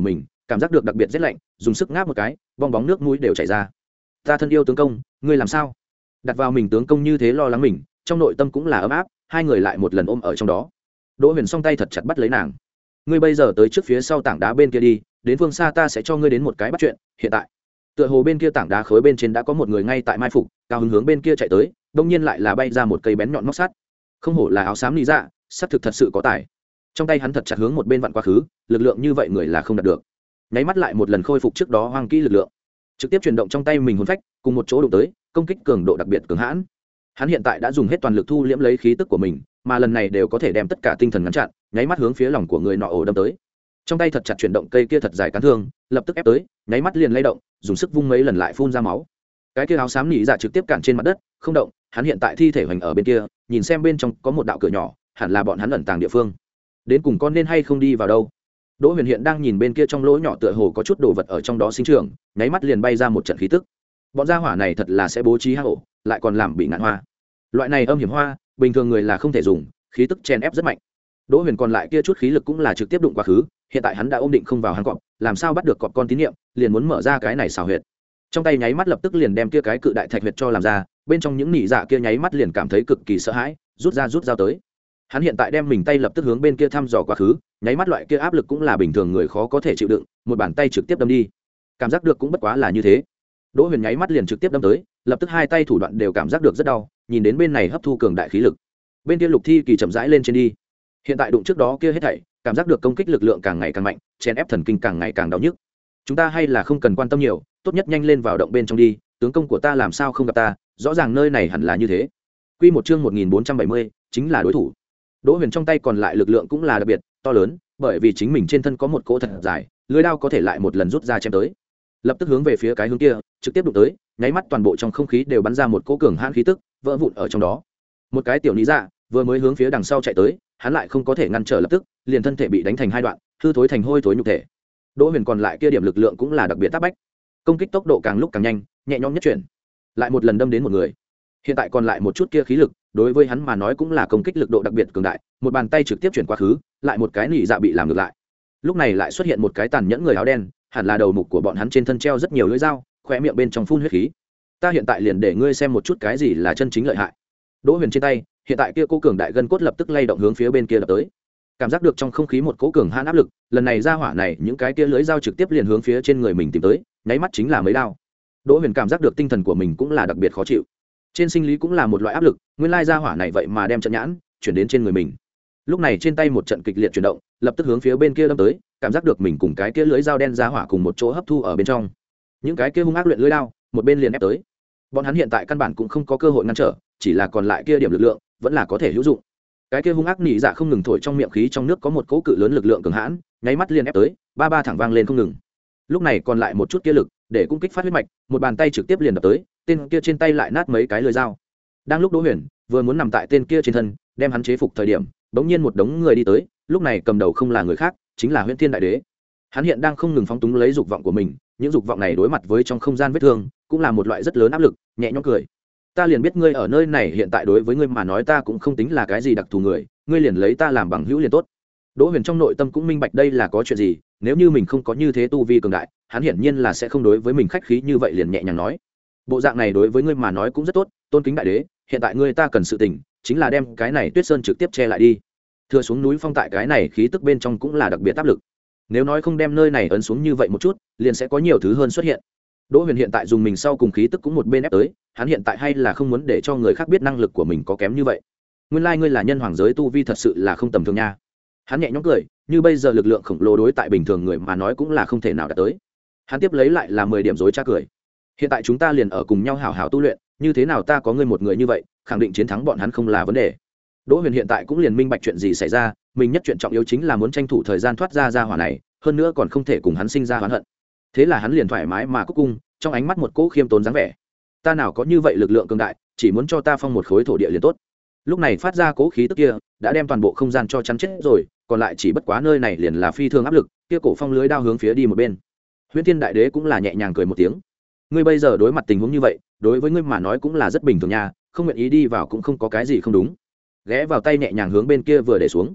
cảm giác được đặc biệt rét lạnh, dùng sức ngáp một cái, bong bóng nước mũi đều chảy ra. Ta thân yêu tướng công, ngươi làm sao? Đặt vào mình tướng công như thế lo lắng mình, trong nội tâm cũng là ấm áp, hai người lại một lần ôm ở trong đó. Đỗ Huyền song tay thật chặt bắt lấy nàng. Ngươi bây giờ tới trước phía sau tảng đá bên kia đi, đến phương xa ta sẽ cho ngươi đến một cái bắt chuyện. Hiện tại, tựa hồ bên kia tảng đá khối bên trên đã có một người ngay tại mai phục, cao hứng hướng bên kia chạy tới, đông nhiên lại là bay ra một cây bén nhọn móc sắt. Không hổ là áo xám lý dạ, sắt thực thật sự có tài. Trong tay hắn thật chặt hướng một bên vặn quá khứ, lực lượng như vậy người là không đạt được. Nháy mắt lại một lần khôi phục trước đó hoang kỹ lực lượng, trực tiếp chuyển động trong tay mình hồn phách, cùng một chỗ đụng tới, công kích cường độ đặc biệt cường hãn. Hắn hiện tại đã dùng hết toàn lực thu liễm lấy khí tức của mình, mà lần này đều có thể đem tất cả tinh thần ngăn chặn, nháy mắt hướng phía lòng của người nọ ổ đâm tới. Trong tay thật chặt chuyển động cây kia thật dài cán thương, lập tức ép tới, nháy mắt liền lay động, dùng sức vung mấy lần lại phun ra máu. Cái kia áo xám nỉ dạ trực tiếp cản trên mặt đất, không động, hắn hiện tại thi thể hoành ở bên kia, nhìn xem bên trong có một đạo cửa nhỏ, hẳn là bọn hắn ẩn tàng địa phương. Đến cùng con nên hay không đi vào đâu? Đỗ Huyền hiện đang nhìn bên kia trong lỗ nhỏ tựa hồ có chút đồ vật ở trong đó sinh trưởng, nháy mắt liền bay ra một trận khí tức. Bọn gia hỏa này thật là sẽ bố trí hang ổ, lại còn làm bị ngạn hoa. Loại này âm hiểm hoa, bình thường người là không thể dùng, khí tức chen ép rất mạnh. Đỗ Huyền còn lại kia chút khí lực cũng là trực tiếp đụng quá khứ, hiện tại hắn đã ôm định không vào hang cọp, làm sao bắt được cọp con tín niệm, liền muốn mở ra cái này xào huyệt. Trong tay nháy mắt lập tức liền đem kia cái cự đại thạch huyệt cho làm ra, bên trong những nỉ dạ kia nháy mắt liền cảm thấy cực kỳ sợ hãi, rút ra rút dao tới. Hắn hiện tại đem mình tay lập tức hướng bên kia thăm dò quá khứ, nháy mắt loại kia áp lực cũng là bình thường người khó có thể chịu đựng, một bàn tay trực tiếp đâm đi. Cảm giác được cũng bất quá là như thế. Đỗ Huyền nháy mắt liền trực tiếp đâm tới, lập tức hai tay thủ đoạn đều cảm giác được rất đau, nhìn đến bên này hấp thu cường đại khí lực. Bên kia Lục Thi Kỳ chậm rãi lên trên đi. Hiện tại đụng trước đó kia hết thảy, cảm giác được công kích lực lượng càng ngày càng mạnh, chèn ép thần kinh càng ngày càng đau nhức. Chúng ta hay là không cần quan tâm nhiều, tốt nhất nhanh lên vào động bên trong đi, tướng công của ta làm sao không gặp ta, rõ ràng nơi này hẳn là như thế. Quy một chương một nghìn bốn trăm bảy mươi, chính là đối thủ. Đỗ Huyền trong tay còn lại lực lượng cũng là đặc biệt to lớn, bởi vì chính mình trên thân có một cỗ thật dài, lưỡi đao có thể lại một lần rút ra chém tới. Lập tức hướng về phía cái hướng kia, trực tiếp đụng tới, nháy mắt toàn bộ trong không khí đều bắn ra một cỗ cường hãn khí tức, vỡ vụn ở trong đó. Một cái tiểu lý dạ vừa mới hướng phía đằng sau chạy tới, hắn lại không có thể ngăn trở, lập tức liền thân thể bị đánh thành hai đoạn, hư thối thành hôi thối nhục thể. Đỗ Huyền còn lại kia điểm lực lượng cũng là đặc biệt tác bách, công kích tốc độ càng lúc càng nhanh, nhẹ nhõm nhất chuyển, lại một lần đâm đến một người. Hiện tại còn lại một chút kia khí lực, đối với hắn mà nói cũng là công kích lực độ đặc biệt cường đại, một bàn tay trực tiếp chuyển quá khứ, lại một cái nỉ dạ bị làm ngược lại. Lúc này lại xuất hiện một cái tàn nhẫn người áo đen, hẳn là đầu mục của bọn hắn, trên thân treo rất nhiều lưỡi dao, khóe miệng bên trong phun huyết khí. Ta hiện tại liền để ngươi xem một chút cái gì là chân chính lợi hại. Đỗ Huyền trên tay, hiện tại kia cô cường đại gân cốt lập tức lay động hướng phía bên kia lập tới. Cảm giác được trong không khí một cỗ cường hãn áp lực, lần này ra hỏa này những cái kia lưỡi dao trực tiếp liền hướng phía trên người mình tìm tới, nháy mắt chính là mấy đao. Đỗ Huyền cảm giác được tinh thần của mình cũng là đặc biệt khó chịu, trên sinh lý cũng là một loại áp lực, nguyên lai ra hỏa này vậy mà đem trận nhãn chuyển đến trên người mình. Lúc này trên tay một trận kịch liệt chuyển động, lập tức hướng phía bên kia đâm tới, cảm giác được mình cùng cái kia lưỡi dao đen ra hỏa cùng một chỗ hấp thu ở bên trong. Những cái kia hung ác luyện lưỡi dao, một bên liền ép tới. Bọn hắn hiện tại căn bản cũng không có cơ hội ngăn trở, chỉ là còn lại kia điểm lực lượng vẫn là có thể hữu dụng. Cái kia hung ác nỉ dạ không ngừng thổi trong miệng khí trong nước có một cỗ cự lớn lực lượng cường hãn, nháy mắt liền ép tới, ba ba thẳng vang lên không ngừng. Lúc này còn lại một chút kia lực, để cung kích phát huyết mạch, một bàn tay trực tiếp liền đập tới, tên kia trên tay lại nát mấy cái lưỡi dao. Đang lúc Đỗ Huyền vừa muốn nằm tại tên kia trên thân, đem hắn chế phục thời điểm, bỗng nhiên một đống người đi tới, lúc này cầm đầu không là người khác, chính là Huyễn Thiên Đại Đế. Hắn hiện đang không ngừng phóng túng lấy dục vọng của mình, những dục vọng này đối mặt với trong không gian vết thương, cũng là một loại rất lớn áp lực, nhẹ nhõm cười. Ta liền biết ngươi ở nơi này, hiện tại đối với ngươi mà nói ta cũng không tính là cái gì đặc thù người, ngươi liền lấy ta làm bằng hữu liền tốt. Đỗ Huyền trong nội tâm cũng minh bạch đây là có chuyện gì, nếu như mình không có như thế tu vi cường đại, hắn hiển nhiên là sẽ không đối với mình khách khí như vậy, liền nhẹ nhàng nói. Bộ dạng này đối với ngươi mà nói cũng rất tốt, tôn kính đại đế, hiện tại ngươi ta cần sự tình, chính là đem cái này Tuyết Sơn trực tiếp che lại đi. Thừa xuống núi phong tại cái này khí tức bên trong cũng là đặc biệt áp lực. Nếu nói không đem nơi này ấn xuống như vậy một chút, liền sẽ có nhiều thứ hơn xuất hiện. Đỗ Huyền hiện tại dùng mình sau cùng khí tức cũng một bên ép tới, hắn hiện tại hay là không muốn để cho người khác biết năng lực của mình có kém như vậy. Nguyên lai like ngươi là nhân hoàng giới tu vi thật sự là không tầm thường nha. Hắn nhẹ nhõm cười, như bây giờ lực lượng khổng lồ đối tại bình thường người mà nói cũng là không thể nào đạt tới. Hắn tiếp lấy lại là mười điểm dối trá cười. Hiện tại chúng ta liền ở cùng nhau hảo hảo tu luyện, như thế nào ta có ngươi một người như vậy, khẳng định chiến thắng bọn hắn không là vấn đề. Đỗ Huyền hiện tại cũng liền minh bạch chuyện gì xảy ra, mình nhất chuyện trọng yếu chính là muốn tranh thủ thời gian thoát ra ra hỏa này, hơn nữa còn không thể cùng hắn sinh ra oán hận. Thế là hắn liền thoải mái mà cúc cung, trong ánh mắt một cỗ khiêm tốn dáng vẻ. Ta nào có như vậy lực lượng cường đại, chỉ muốn cho ta phong một khối thổ địa liền tốt. Lúc này phát ra cỗ khí tức kia, đã đem toàn bộ không gian cho chắn chết rồi, còn lại chỉ bất quá nơi này liền là phi thường áp lực, kia cổ phong lưới đao hướng phía đi một bên. Huyễn Thiên Đại Đế cũng là nhẹ nhàng cười một tiếng. Ngươi bây giờ đối mặt tình huống như vậy, đối với ngươi mà nói cũng là rất bình thường nha, không nguyện ý đi vào cũng không có cái gì không đúng. Ghé vào tay nhẹ nhàng hướng bên kia vừa để xuống.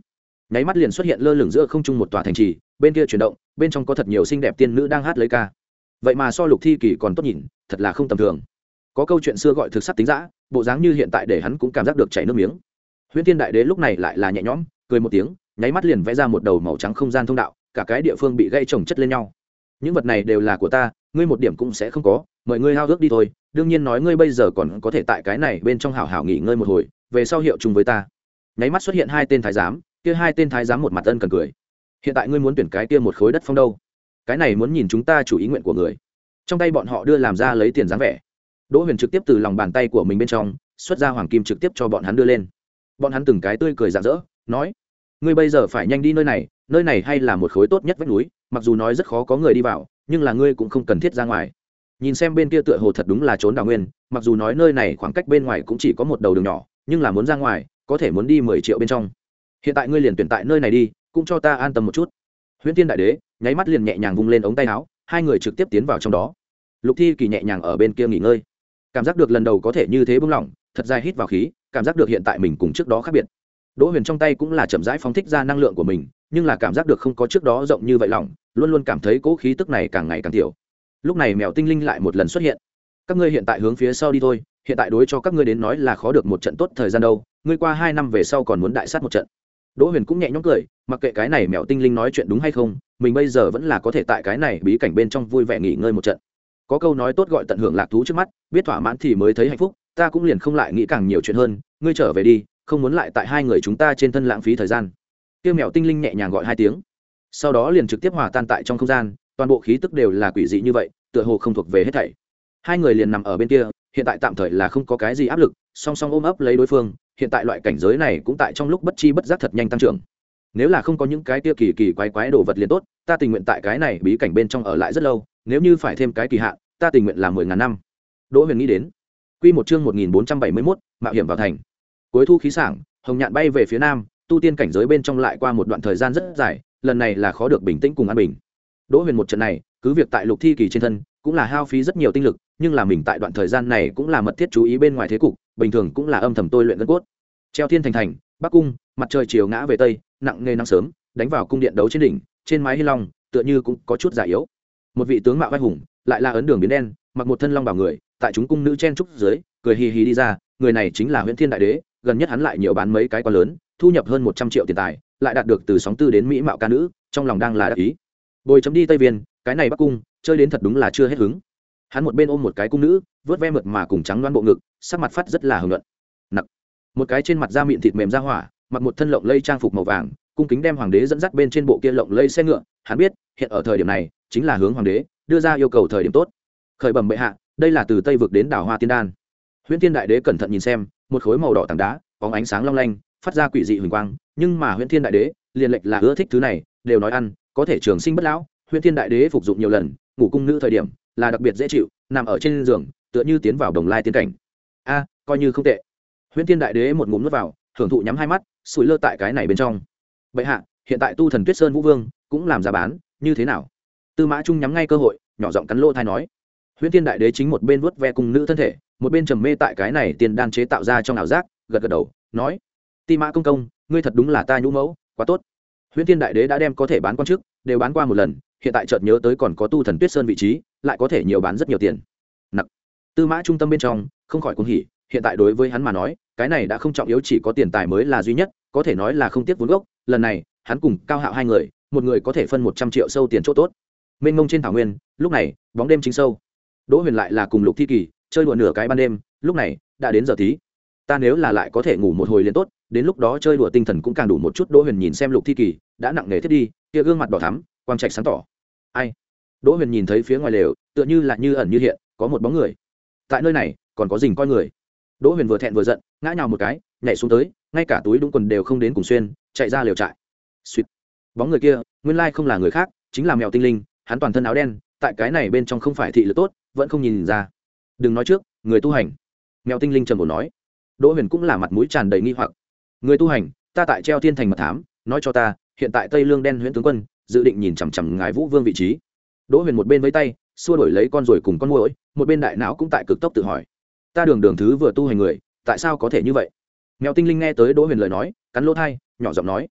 nháy mắt liền xuất hiện lơ lửng giữa không trung một tòa thành trì, bên kia chuyển động, bên trong có thật nhiều xinh đẹp tiên nữ đang hát lấy ca. Vậy mà so Lục Thi Kỳ còn tốt nhìn, thật là không tầm thường. Có câu chuyện xưa gọi thực sắc tính dã, bộ dáng như hiện tại để hắn cũng cảm giác được chảy nước miếng. Huyễn Thiên Đại Đế lúc này lại là nhẹ nhõm, cười một tiếng, nháy mắt liền vẽ ra một đầu màu trắng không gian thông đạo, cả cái địa phương bị gây chồng chất lên nhau. Những vật này đều là của ta, ngươi một điểm cũng sẽ không có, mời ngươi hao ước đi thôi. Đương nhiên nói ngươi bây giờ còn có thể tại cái này bên trong hảo hảo nghỉ ngơi một hồi, về sau hiệu chung với ta. Nháy mắt xuất hiện hai tên thái giám, kia hai tên thái giám một mặt ân cần cười. Hiện tại ngươi muốn tuyển cái kia một khối đất phong đâu? Cái này muốn nhìn chúng ta chủ ý nguyện của người. Trong tay bọn họ đưa làm ra lấy tiền dáng vẻ. Đỗ Huyền trực tiếp từ lòng bàn tay của mình bên trong xuất ra hoàng kim trực tiếp cho bọn hắn đưa lên. Bọn hắn từng cái tươi cười rạng rỡ, nói: ngươi bây giờ phải nhanh đi nơi này, nơi này hay là một khối tốt nhất vách núi, mặc dù nói rất khó có người đi vào, nhưng là ngươi cũng không cần thiết ra ngoài. Nhìn xem bên kia tựa hồ thật đúng là trốn đào nguyên, mặc dù nói nơi này khoảng cách bên ngoài cũng chỉ có một đầu đường nhỏ, nhưng là muốn ra ngoài có thể muốn đi mười triệu bên trong. Hiện tại ngươi liền tuyển tại nơi này đi, cũng cho ta an tâm một chút. Huyễn Tiên Đại Đế nháy mắt liền nhẹ nhàng vung lên ống tay áo, hai người trực tiếp tiến vào trong đó. Lục Thi Kỳ nhẹ nhàng ở bên kia nghỉ ngơi, cảm giác được lần đầu có thể như thế buông lỏng, thật dài hít vào khí, cảm giác được hiện tại mình cùng trước đó khác biệt. Đỗ Huyền trong tay cũng là chậm rãi phóng thích ra năng lượng của mình, nhưng là cảm giác được không có trước đó rộng như vậy lỏng, luôn luôn cảm thấy cỗ khí tức này càng ngày càng tiểu. Lúc này mèo tinh linh lại một lần xuất hiện. Các ngươi hiện tại hướng phía sau đi thôi, hiện tại đối cho các ngươi đến nói là khó được một trận tốt thời gian đâu, ngươi qua hai năm về sau còn muốn đại sát một trận. Đỗ Huyền cũng nhẹ nhõm cười, mặc kệ cái này mèo tinh linh nói chuyện đúng hay không, mình bây giờ vẫn là có thể tại cái này bí cảnh bên trong vui vẻ nghỉ ngơi một trận. Có câu nói tốt gọi tận hưởng lạc thú trước mắt, biết thỏa mãn thì mới thấy hạnh phúc, ta cũng liền không lại nghĩ càng nhiều chuyện hơn, ngươi trở về đi, không muốn lại tại hai người chúng ta trên thân lãng phí thời gian. Tiêu mèo tinh linh nhẹ nhàng gọi hai tiếng, sau đó liền trực tiếp hòa tan tại trong không gian, toàn bộ khí tức đều là quỷ dị như vậy, tựa hồ không thuộc về hết thảy. Hai người liền nằm ở bên kia, hiện tại tạm thời là không có cái gì áp lực, song song ôm ấp lấy đối phương, hiện tại loại cảnh giới này cũng tại trong lúc bất chi bất giác thật nhanh tăng trưởng. Nếu là không có những cái kia kỳ kỳ quái quái đồ vật liền tốt, ta tình nguyện tại cái này bí cảnh bên trong ở lại rất lâu, nếu như phải thêm cái kỳ hạn, ta tình nguyện làm mười ngàn năm. Đỗ Huyền nghĩ đến. Quy một chương một nghìn bốn trăm bảy mươi mốt, mạo hiểm vào thành. Cuối thu khí sảng, hồng nhạn bay về phía nam, tu tiên cảnh giới bên trong lại qua một đoạn thời gian rất dài, lần này là khó được bình tĩnh cùng an bình. Đỗ Huyền một trận này, cứ việc tại Lục Thi Kỳ trên thân, cũng là hao phí rất nhiều tinh lực, nhưng là mình tại đoạn thời gian này cũng là mật thiết chú ý bên ngoài thế cục, bình thường cũng là âm thầm tôi luyện gân cốt. Treo thiên thành thành, Bắc cung, mặt trời chiều ngã về tây, nặng nề nắng sớm, đánh vào cung điện đấu trên đỉnh, trên mái hi long, tựa như cũng có chút già yếu. Một vị tướng mạo vai hùng, lại là ấn đường biến đen, mặc một thân long bào người, tại chúng cung nữ chen trúc dưới, cười hì hì đi ra, người này chính là Huyễn Thiên Đại Đế, gần nhất hắn lại nhiều bán mấy cái quá lớn, thu nhập hơn một trăm triệu tiền tài, lại đạt được từ sóng tư đến mỹ mạo ca nữ, trong lòng đang là đắc ý. Bồi chấm đi Tây Viên, cái này Bắc cung, chơi đến thật đúng là chưa hết hứng. Hắn một bên ôm một cái cung nữ, vớt ve mượt mà cùng trắng đoán bộ ngực, sắc mặt phát rất là hưởng luận. Nặc. Một cái trên mặt da mịn thịt mềm da hỏa, mặc một thân lộng lây trang phục màu vàng, cung kính đem hoàng đế dẫn dắt bên trên bộ kia lộng lây xe ngựa, hắn biết, hiện ở thời điểm này, chính là hướng hoàng đế đưa ra yêu cầu thời điểm tốt. Khởi bẩm bệ hạ, đây là từ Tây vực đến đảo Hoa Tiên Đan. Huyễn Thiên Đại Đế cẩn thận nhìn xem, một khối màu đỏ tảng đá, bóng ánh sáng long lanh, phát ra quỷ dị huỳnh quang, nhưng mà Huyễn Thiên Đại Đế liền lệch là ưa thích thứ này, đều nói ăn, có thể trường sinh bất lão. Huyễn Thiên Đại Đế phục dụng nhiều lần, ngủ cung nữ thời điểm là đặc biệt dễ chịu, nằm ở trên giường, tựa như tiến vào đồng lai tiên cảnh. A, coi như không tệ. Huyễn Thiên Đại Đế một ngụm nuốt vào, hưởng thụ nhắm hai mắt, sủi lơ tại cái này bên trong. Bệ hạ, hiện tại tu thần Tuyết Sơn Vũ Vương cũng làm giá bán, như thế nào? Tư Mã Trung nhắm ngay cơ hội, nhỏ giọng cắn lỗ tai nói. Huyễn Thiên Đại Đế chính một bên vuốt ve cung nữ thân thể, một bên trầm mê tại cái này tiền đan chế tạo ra trong ảo giác, gật gật đầu, nói: Ti Mã công công, ngươi thật đúng là ta nhũ mẫu, quá tốt. Huyễn Thiên Đại Đế đã đem có thể bán quan trước, đều bán qua một lần, hiện tại chợt nhớ tới còn có tu thần Tuyết Sơn vị trí, lại có thể nhiều bán rất nhiều tiền. Nặc. Tư Mã Trung tâm bên trong không khỏi cuồng hỉ, hiện tại đối với hắn mà nói, cái này đã không trọng yếu, chỉ có tiền tài mới là duy nhất, có thể nói là không tiếc vốn gốc. Lần này, hắn cùng Cao Hạo hai người, một người có thể phân một trăm triệu sâu tiền chỗ tốt. Mênh mông trên thảo nguyên, lúc này, bóng đêm chính sâu. Đỗ Huyền lại là cùng Lục Thi Kỳ chơi đùa nửa cái ban đêm, lúc này đã đến giờ tí. Ta nếu là lại có thể ngủ một hồi liền tốt, đến lúc đó chơi đùa tinh thần cũng càng đủ một chút. Đỗ Huyền nhìn xem Lục Thi Kỳ đã nặng nề thiết đi, kia gương mặt đỏ thắm, quang trạch sáng tỏ. Ai? Đỗ Huyền nhìn thấy phía ngoài lều, tựa như là như ẩn như hiện, có một bóng người. Tại nơi này, còn có rình coi người. Đỗ Huyền vừa thẹn vừa giận, ngã nhào một cái, nhảy xuống tới, ngay cả túi đúng quần đều không đến cùng xuyên, chạy ra lều trại. Xuyệt. Bóng người kia, nguyên lai không là người khác, chính là mèo tinh linh, hắn toàn thân áo đen, tại cái này bên trong không phải thị lực tốt, vẫn không nhìn ra. Đừng nói trước, người tu hành. Mèo tinh linh trầm ổn nói. Đỗ Huyền cũng là mặt mũi tràn đầy nghi hoặc. Người tu hành, ta tại treo thiên thành mật thám, nói cho ta, hiện tại Tây Lương đen huyễn tướng quân dự định nhìn chằm chằm ngài Vũ Vương vị trí. Đỗ Huyền một bên với tay xua đổi lấy con rồi cùng con muỗi, một bên đại não cũng tại cực tốc tự hỏi, ta đường đường thứ vừa tu hành người, tại sao có thể như vậy? Mèo tinh linh nghe tới Đỗ Huyền lời nói, cắn lỗ tai, nhỏ giọng nói,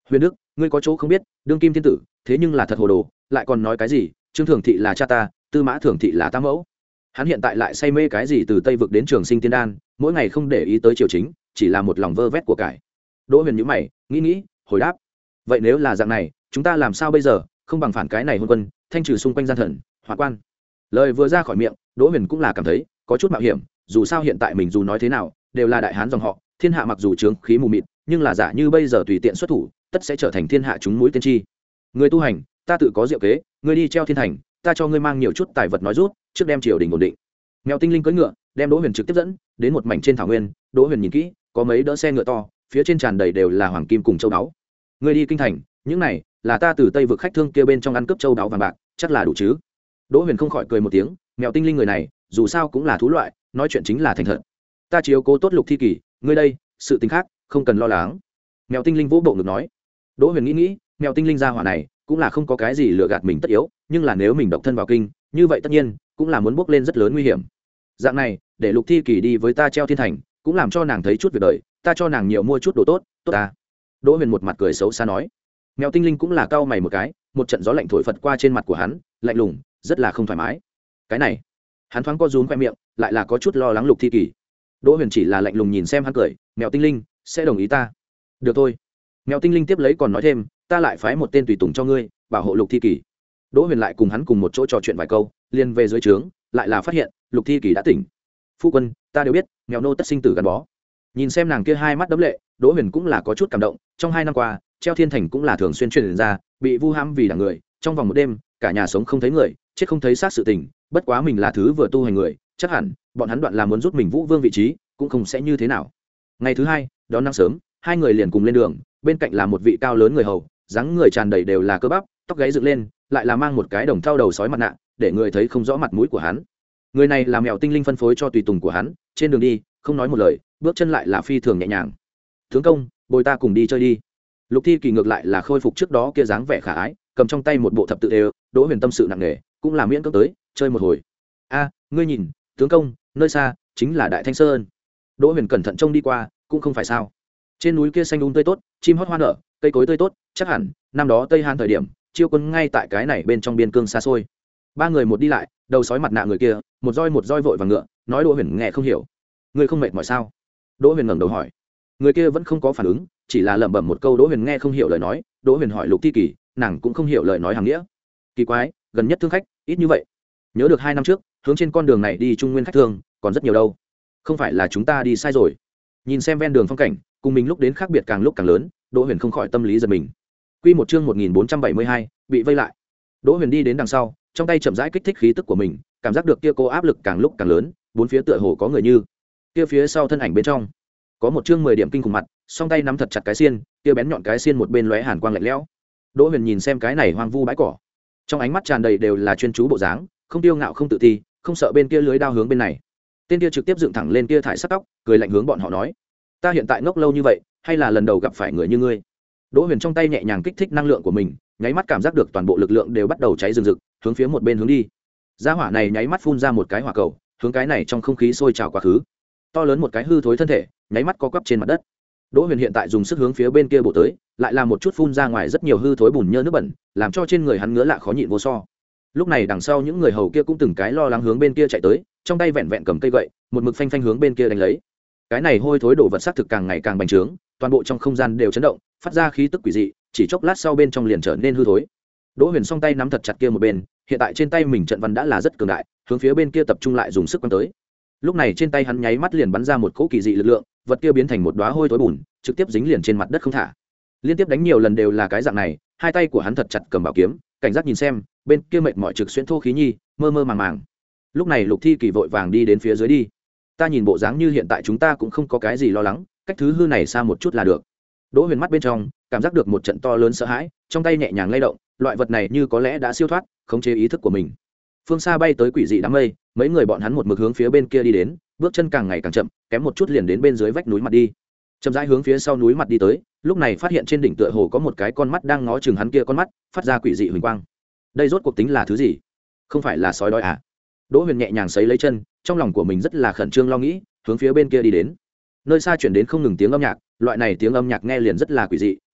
Huyền Đức, ngươi có chỗ không biết, đương kim thiên tử thế nhưng là thật hồ đồ, lại còn nói cái gì Trương Thường thị là cha ta, Tư Mã Thường thị là tam mẫu. Hắn hiện tại lại say mê cái gì từ Tây vực đến Trường Sinh Tiên Đan, mỗi ngày không để ý tới triều chính, chỉ là một lòng vơ vét của cải. Đỗ Huyền nhíu mày, nghĩ nghĩ, hồi đáp: vậy nếu là dạng này, chúng ta làm sao bây giờ? Không bằng phản cái này hôn quân, thanh trừ xung quanh gian thần, hỏa quan. Lời vừa ra khỏi miệng, Đỗ Huyền cũng là cảm thấy có chút mạo hiểm, dù sao hiện tại mình dù nói thế nào, đều là đại hán dòng họ, thiên hạ mặc dù trướng khí mù mịt, nhưng là giả như bây giờ tùy tiện xuất thủ, tất sẽ trở thành thiên hạ chúng mũi tiên tri. Người tu hành, ta tự có diệu kế, ngươi đi treo thiên thành, ta cho ngươi mang nhiều chút tài vật nói rút, trước đem triều đình ổn định. Mèo Tinh Linh cưỡi ngựa, đem Đỗ Huyền trực tiếp dẫn đến một mảnh trên thảo nguyên. Đỗ Huyền nhìn kỹ, có mấy đỡ xe ngựa to, phía trên tràn đầy đều là hoàng kim cùng châu báu. Ngươi đi kinh thành, những này là ta từ Tây vực khách thương kia bên trong ăn cướp châu báu vàng bạc, chắc là đủ chứ? Đỗ Huyền không khỏi cười một tiếng, Mèo Tinh Linh người này, dù sao cũng là thú loại, nói chuyện chính là thành thật. Ta chiếu cố tốt Lục Thi Kỳ, ngươi đây, sự tình khác, không cần lo lắng. Mèo Tinh Linh vỗ bộ ngực nói. Đỗ Huyền nghĩ nghĩ, Mèo Tinh Linh gia hỏa này, cũng là không có cái gì lừa gạt mình tất yếu, nhưng là nếu mình độc thân vào kinh, như vậy tất nhiên cũng là muốn bước lên rất lớn nguy hiểm. Dạng này, để Lục Thi Kỳ đi với ta treo thiên thành, cũng làm cho nàng thấy chút việc đời, ta cho nàng nhiều mua chút đồ tốt, tốt ta. Đỗ Huyền một mặt cười xấu xa nói. Mèo Tinh Linh cũng là cau mày một cái, một trận gió lạnh thổi phật qua trên mặt của hắn, lạnh lùng, rất là không thoải mái. Cái này, hắn thoáng co rúm khoe miệng, lại là có chút lo lắng Lục Thi Kỳ. Đỗ Huyền chỉ là lạnh lùng nhìn xem hắn cười, Mèo Tinh Linh sẽ đồng ý ta. Được thôi. Mèo Tinh Linh tiếp lấy còn nói thêm, ta lại phái một tên tùy tùng cho ngươi, bảo hộ Lục Thi Kỳ. Đỗ Huyền lại cùng hắn cùng một chỗ trò chuyện vài câu, liền về dưới trướng, lại là phát hiện Lục Thi Kỳ đã tỉnh. Phu quân, ta đều biết, mèo nô tất sinh tử gắn bó. Nhìn xem nàng kia hai mắt đẫm lệ, Đỗ Huyền cũng là có chút cảm động. Trong hai năm qua, treo thiên thành cũng là thường xuyên truyền ra, bị vu hãm vì đảng người, trong vòng một đêm, cả nhà sống không thấy người, chết không thấy xác sự tình. Bất quá mình là thứ vừa tu hành người, chắc hẳn bọn hắn đoạn là muốn rút mình Vũ Vương vị trí, cũng không sẽ như thế nào. Ngày thứ hai, đón nắng sớm, hai người liền cùng lên đường, bên cạnh là một vị cao lớn người hầu, dáng người tràn đầy đều là cơ bắp, tóc gáy dựng lên, lại là mang một cái đồng thau đầu sói mặt nạ, để người thấy không rõ mặt mũi của hắn. Người này là Mèo Tinh Linh phân phối cho tùy tùng của hắn, trên đường đi, không nói một lời, bước chân lại là phi thường nhẹ nhàng. Tướng công, bồi ta cùng đi chơi đi. Lục Thi Kỳ ngược lại là khôi phục trước đó kia dáng vẻ khả ái, cầm trong tay một bộ thập tự đều, Đỗ Huyền tâm sự nặng nề, cũng là miễn cưỡng tới, chơi một hồi. A, ngươi nhìn, tướng công, nơi xa chính là Đại Thanh Sơn. Đỗ Huyền cẩn thận trông đi qua, cũng không phải sao. Trên núi kia xanh um tươi tốt, chim hót hoa nở, cây cối tươi tốt, chắc hẳn năm đó Tây Hàn thời điểm, chiêu quân ngay tại cái này bên trong biên cương xa xôi. Ba người một đi lại, đầu sói mặt nạ người kia, một roi một roi vội vàng ngựa, nói Đỗ Huyền nghe không hiểu. Ngươi không mệt mỏi sao? Đỗ Huyền ngẩng đầu hỏi. Người kia vẫn không có phản ứng, chỉ là lẩm bẩm một câu Đỗ Huyền nghe không hiểu lời nói. Đỗ Huyền hỏi Lục Thi Kỳ, nàng cũng không hiểu lời nói hàng nghĩa. Kỳ quái, gần nhất thương khách ít như vậy. Nhớ được hai năm trước, hướng trên con đường này đi trung nguyên khách thương, còn rất nhiều đâu. Không phải là chúng ta đi sai rồi? Nhìn xem ven đường phong cảnh, cùng mình lúc đến khác biệt càng lúc càng lớn, Đỗ Huyền không khỏi tâm lý giật mình. Quy một chương một nghìn bốn trăm bảy mươi hai, bị vây lại. Đỗ Huyền đi đến đằng sau, trong tay chậm rãi kích thích khí tức của mình, cảm giác được kia cô áp lực càng lúc càng lớn, bốn phía tựa hồ có người như. Kia phía sau thân ảnh bên trong, có một chương mười điểm kinh khủng mặt, song tay nắm thật chặt cái xiên, kia bén nhọn cái xiên một bên lóe hàn quang lạnh lẽo. Đỗ Huyền nhìn xem cái này hoang vu bãi cỏ, trong ánh mắt tràn đầy đều là chuyên chú bộ dáng, không tiêu ngạo không tự ti, không sợ bên kia lưới đao hướng bên này. Tên kia trực tiếp dựng thẳng lên kia thải sắc tóc, cười lạnh hướng bọn họ nói: ta hiện tại ngốc lâu như vậy, hay là lần đầu gặp phải người như ngươi? Đỗ Huyền trong tay nhẹ nhàng kích thích năng lượng của mình, nháy mắt cảm giác được toàn bộ lực lượng đều bắt đầu cháy rừng rực, hướng phía một bên hướng đi. Gia hỏa này nháy mắt phun ra một cái hỏa cầu, hướng cái này trong không khí sôi trào quá khứ. To lớn một cái hư thối thân thể, nháy mắt co quắp trên mặt đất. Đỗ Huyền hiện tại dùng sức hướng phía bên kia bổ tới, lại là một chút phun ra ngoài rất nhiều hư thối bùn nhơ nước bẩn, làm cho trên người hắn ngứa lạ khó nhịn vô so. Lúc này đằng sau những người hầu kia cũng từng cái lo lắng hướng bên kia chạy tới, trong tay vẹn vẹn cầm cây gậy, một mực phanh phanh hướng bên kia đánh lấy. Cái này hôi thối đổ vật sắc thực càng ngày càng bành trướng, toàn bộ trong không gian đều chấn động, phát ra khí tức quỷ dị, chỉ chốc lát sau bên trong liền trở nên hư thối. Đỗ Huyền song tay nắm thật chặt kia một bên, hiện tại trên tay mình trận văn đã là rất cường đại, hướng phía bên kia tập trung lại dùng sức quăng tới. Lúc này trên tay hắn nháy mắt liền bắn ra một cỗ kỳ dị lực lượng, vật kia biến thành một đóa hôi thối bùn, trực tiếp dính liền trên mặt đất không thả. Liên tiếp đánh nhiều lần đều là cái dạng này, hai tay của hắn thật chặt cầm bảo kiếm, cảnh giác nhìn xem, bên kia mệt mỏi trực xuyên thô khí nhi, mơ mơ màng màng. Lúc này Lục Thi Kỳ vội vàng đi đến phía dưới đi. Ta nhìn bộ dáng như hiện tại chúng ta cũng không có cái gì lo lắng, cách thứ hư này xa một chút là được. Đỗ Huyền mắt bên trong cảm giác được một trận to lớn sợ hãi, trong tay nhẹ nhàng lay động, loại vật này như có lẽ đã siêu thoát, khống chế ý thức của mình. Phương xa bay tới quỷ dị đám mây, mấy người bọn hắn một mực hướng phía bên kia đi đến, bước chân càng ngày càng chậm, kém một chút liền đến bên dưới vách núi mặt đi. Chậm rãi hướng phía sau núi mặt đi tới, lúc này phát hiện trên đỉnh tựa hồ có một cái con mắt đang ngó chừng hắn kia con mắt, phát ra quỷ dị huỳnh quang. Đây rốt cuộc tính là thứ gì? Không phải là sói đói à? Đỗ Huyền nhẹ nhàng sấy lấy chân, trong lòng của mình rất là khẩn trương lo nghĩ, hướng phía bên kia đi đến. Nơi xa chuyển đến không ngừng tiếng âm nhạc, loại này tiếng âm nhạc nghe liền rất là quỷ dị,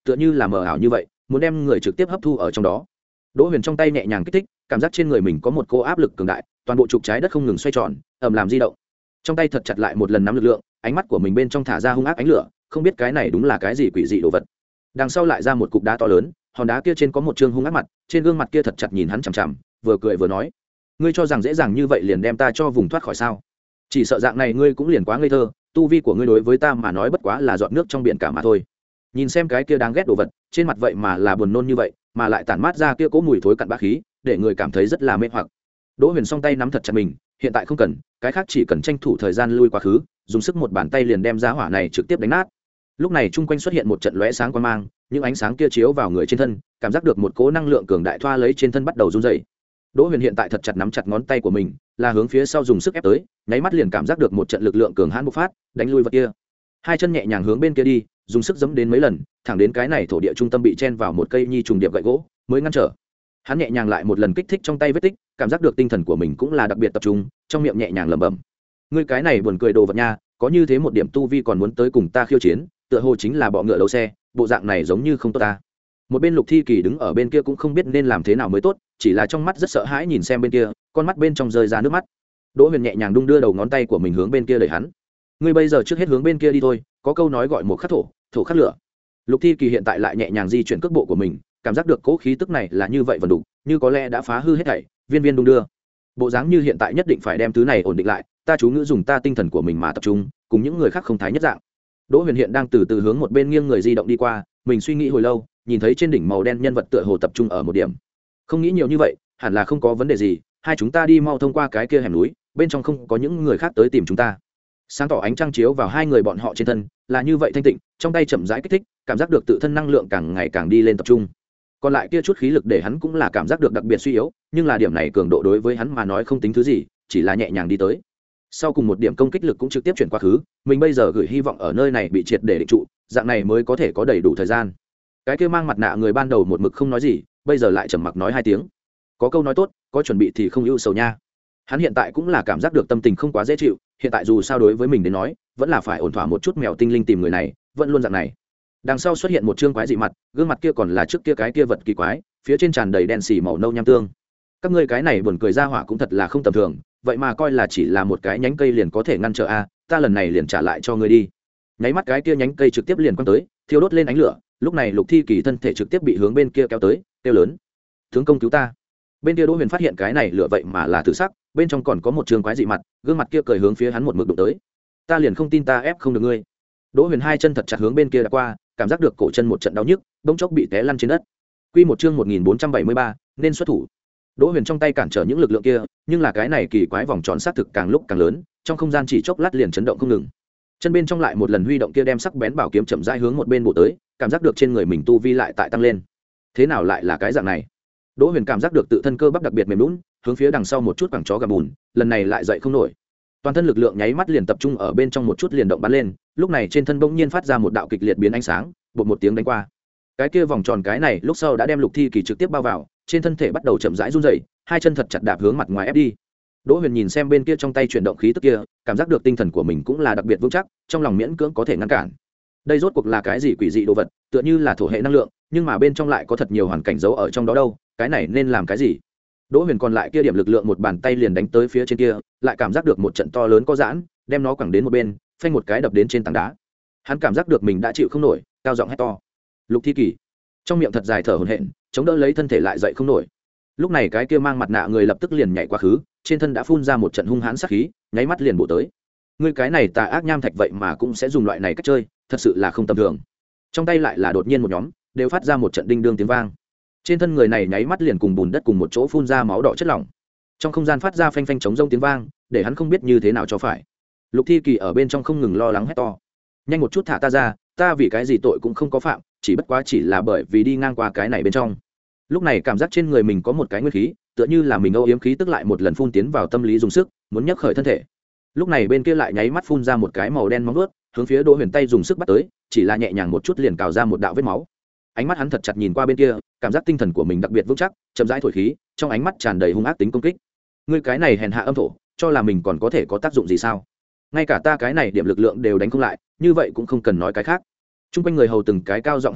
tựa như là mờ ảo như vậy muốn đem người trực tiếp hấp thu ở trong đó. Đỗ Huyền trong tay nhẹ nhàng kích thích, cảm giác trên người mình có một cô áp lực cường đại, toàn bộ trục trái đất không ngừng xoay tròn, ầm làm di động. Trong tay thật chặt lại một lần nắm lực lượng, ánh mắt của mình bên trong thả ra hung ác ánh lửa, không biết cái này đúng là cái gì quỷ dị đồ vật. Đằng sau lại ra một cục đá to lớn, hòn đá kia trên có một trương hung ác mặt, trên gương mặt kia thật chặt nhìn hắn chằm chằm, vừa cười vừa nói: "Ngươi cho rằng dễ dàng như vậy liền đem ta cho vùng thoát khỏi sao? Chỉ sợ dạng này ngươi cũng liền quá ngây thơ, tu vi của ngươi đối với ta mà nói bất quá là giọt nước trong biển cả mà thôi." Nhìn xem cái kia đáng ghét đồ vật, trên mặt vậy mà là buồn nôn như vậy, mà lại tản mát ra kia cỗ mùi thối cặn bã khí, để người cảm thấy rất là mê hoặc. Đỗ Huyền song tay nắm thật chặt mình, hiện tại không cần, cái khác chỉ cần tranh thủ thời gian lui quá khứ, dùng sức một bàn tay liền đem giá hỏa này trực tiếp đánh nát. Lúc này chung quanh xuất hiện một trận lóe sáng quang mang, những ánh sáng kia chiếu vào người trên thân, cảm giác được một cỗ năng lượng cường đại thoa lấy trên thân bắt đầu run rẩy. Đỗ Huyền hiện tại thật chặt nắm chặt ngón tay của mình, là hướng phía sau dùng sức ép tới, nháy mắt liền cảm giác được một trận lực lượng cường hãn bộc phát, đánh lui vật kia. Hai chân nhẹ nhàng hướng bên kia đi, dùng sức giẫm đến mấy lần, thẳng đến cái này thổ địa trung tâm bị chen vào một cây nhi trùng điệp gậy gỗ, mới ngăn trở. Hắn nhẹ nhàng lại một lần kích thích trong tay vết tích, cảm giác được tinh thần của mình cũng là đặc biệt tập trung, trong miệng nhẹ nhàng lẩm bẩm: "Ngươi cái này buồn cười đồ vật nha, có như thế một điểm tu vi còn muốn tới cùng ta khiêu chiến, tựa hồ chính là bọ ngựa đấu xe, bộ dạng này giống như không tốt ta." Một bên Lục Thi Kỳ đứng ở bên kia cũng không biết nên làm thế nào mới tốt, chỉ là trong mắt rất sợ hãi nhìn xem bên kia, con mắt bên trong rơi ra nước mắt. Đỗ Huyền nhẹ nhàng đung đưa đầu ngón tay của mình hướng bên kia đẩy hắn: "Ngươi bây giờ trước hết hướng bên kia đi thôi, có câu nói gọi một khắc thổ, thổ khắc lửa." Lục Thi Kỳ hiện tại lại nhẹ nhàng di chuyển cước bộ của mình, cảm giác được cỗ khí tức này là như vậy vần đục, như có lẽ đã phá hư hết thảy, viên viên đung đưa. Bộ dáng như hiện tại nhất định phải đem thứ này ổn định lại, ta chú ngữ dùng ta tinh thần của mình mà tập trung, cùng những người khác không thái nhất dạng. Đỗ Huyền hiện đang từ từ hướng một bên nghiêng người di động đi qua, mình suy nghĩ hồi lâu, nhìn thấy trên đỉnh màu đen nhân vật tựa hồ tập trung ở một điểm. Không nghĩ nhiều như vậy, hẳn là không có vấn đề gì, hai chúng ta đi mau thông qua cái kia hẻm núi, bên trong không có những người khác tới tìm chúng ta. Sáng tỏ ánh trăng chiếu vào hai người bọn họ trên thân, là như vậy thanh tịnh, trong tay chậm rãi kích thích, cảm giác được tự thân năng lượng càng ngày càng đi lên tập trung. Còn lại kia chút khí lực để hắn cũng là cảm giác được đặc biệt suy yếu, nhưng là điểm này cường độ đối với hắn mà nói không tính thứ gì, chỉ là nhẹ nhàng đi tới. Sau cùng một điểm công kích lực cũng trực tiếp chuyển qua khứ, mình bây giờ gửi hy vọng ở nơi này bị triệt để định trụ, dạng này mới có thể có đầy đủ thời gian. Cái kia mang mặt nạ người ban đầu một mực không nói gì, bây giờ lại trầm mặc nói hai tiếng. Có câu nói tốt, có chuẩn bị thì không ưu sầu nha. Hắn hiện tại cũng là cảm giác được tâm tình không quá dễ chịu, hiện tại dù sao đối với mình đến nói, vẫn là phải ổn thỏa một chút mèo tinh linh tìm người này, vẫn luôn dạng này. Đằng sau xuất hiện một trương quái dị mặt, gương mặt kia còn là trước kia cái kia vật kỳ quái, phía trên tràn đầy đen xì màu nâu nham tương. Các ngươi cái này buồn cười ra hỏa cũng thật là không tầm thường, vậy mà coi là chỉ là một cái nhánh cây liền có thể ngăn trở a, ta lần này liền trả lại cho ngươi đi. Nháy mắt cái kia nhánh cây trực tiếp liền quăng tới, thiêu đốt lên ánh lửa, lúc này Lục Thi Kỳ thân thể trực tiếp bị hướng bên kia kéo tới, kêu lớn: "Tướng công cứu ta!" Bên kia Đỗ Huyền phát hiện cái này lửa vậy mà là tử sắc, bên trong còn có một trương quái dị mặt, gương mặt kia cười hướng phía hắn một mực đụng tới. "Ta liền không tin ta ép không được ngươi." Đỗ Huyền hai chân thật chặt hướng bên kia đã qua, cảm giác được cổ chân một trận đau nhức, bỗng chốc bị té lăn trên đất. Quy một chương một nghìn bốn trăm bảy mươi ba, nên xuất thủ. Đỗ Huyền trong tay cản trở những lực lượng kia, nhưng là cái này kỳ quái vòng tròn sát thực càng lúc càng lớn, trong không gian chỉ chốc lát liền chấn động không ngừng. Chân bên trong lại một lần huy động kia đem sắc bén bảo kiếm chậm rãi hướng một bên bổ tới, cảm giác được trên người mình tu vi lại tại tăng lên. Thế nào lại là cái dạng này? Đỗ Huyền cảm giác được tự thân cơ bắp đặc biệt mềm nhũn, hướng phía đằng sau một chút quẳng chó gầm bùn, lần này lại dậy không nổi. Toàn thân lực lượng nháy mắt liền tập trung ở bên trong một chút liền động bắn lên, lúc này trên thân bỗng nhiên phát ra một đạo kịch liệt biến ánh sáng, bột một tiếng đánh qua. Cái kia vòng tròn cái này lúc sau đã đem Lục Thi Kỳ trực tiếp bao vào, trên thân thể bắt đầu chậm rãi run rẩy, hai chân thật chặt đạp hướng mặt ngoài ép đi. Đỗ Huyền nhìn xem bên kia trong tay chuyển động khí tức kia, cảm giác được tinh thần của mình cũng là đặc biệt vững chắc, trong lòng miễn cưỡng có thể ngăn cản. Đây rốt cuộc là cái gì quỷ dị đồ vật, tựa như là thổ hệ năng lượng, nhưng mà bên trong lại có thật nhiều hoàn cảnh giấu ở trong đó đâu, cái này nên làm cái gì? Đỗ Huyền còn lại kia điểm lực lượng một bàn tay liền đánh tới phía trên kia, lại cảm giác được một trận to lớn có giãn, đem nó quẳng đến một bên, phanh một cái đập đến trên tảng đá. Hắn cảm giác được mình đã chịu không nổi, cao giọng hét to: "Lục Thi Kỳ!" Trong miệng thật dài thở hổn hển, chống đỡ lấy thân thể lại dậy không nổi. Lúc này cái kia mang mặt nạ người lập tức liền nhảy qua khứ, trên thân đã phun ra một trận hung hãn sát khí, nháy mắt liền bổ tới. Ngươi cái này tà ác nham thạch vậy mà cũng sẽ dùng loại này cách chơi, thật sự là không tầm thường. Trong tay lại là đột nhiên một nhóm, đều phát ra một trận đinh đương tiếng vang. Trên thân người này nháy mắt liền cùng bùn đất cùng một chỗ phun ra máu đỏ chất lỏng. Trong không gian phát ra phanh phanh chống rông tiếng vang, để hắn không biết như thế nào cho phải. Lục Thi Kỳ ở bên trong không ngừng lo lắng hét to: "Nhanh một chút thả ta ra, ta vì cái gì tội cũng không có phạm, chỉ bất quá chỉ là bởi vì đi ngang qua cái này bên trong." Lúc này cảm giác trên người mình có một cái nguyên khí, tựa như là mình âu yếm khí tức lại một lần phun tiến vào tâm lý dùng sức, muốn nhấc khởi thân thể. Lúc này bên kia lại nháy mắt phun ra một cái màu đen móng vuốt, hướng phía Đỗ Huyền tay dùng sức bắt tới, chỉ là nhẹ nhàng một chút liền cào ra một đạo vết máu. Ánh mắt hắn thật chặt nhìn qua bên kia, cảm giác tinh thần của mình đặc biệt vững chắc, chậm rãi thổi khí, trong ánh mắt tràn đầy hung ác tính công kích. Ngươi cái này hèn hạ âm thổ, cho là mình còn có thể có tác dụng gì sao? Ngay cả ta cái này điểm lực lượng đều đánh không lại, như vậy cũng không cần nói cái khác. Trung quanh người hầu từng cái cao giọng hét to,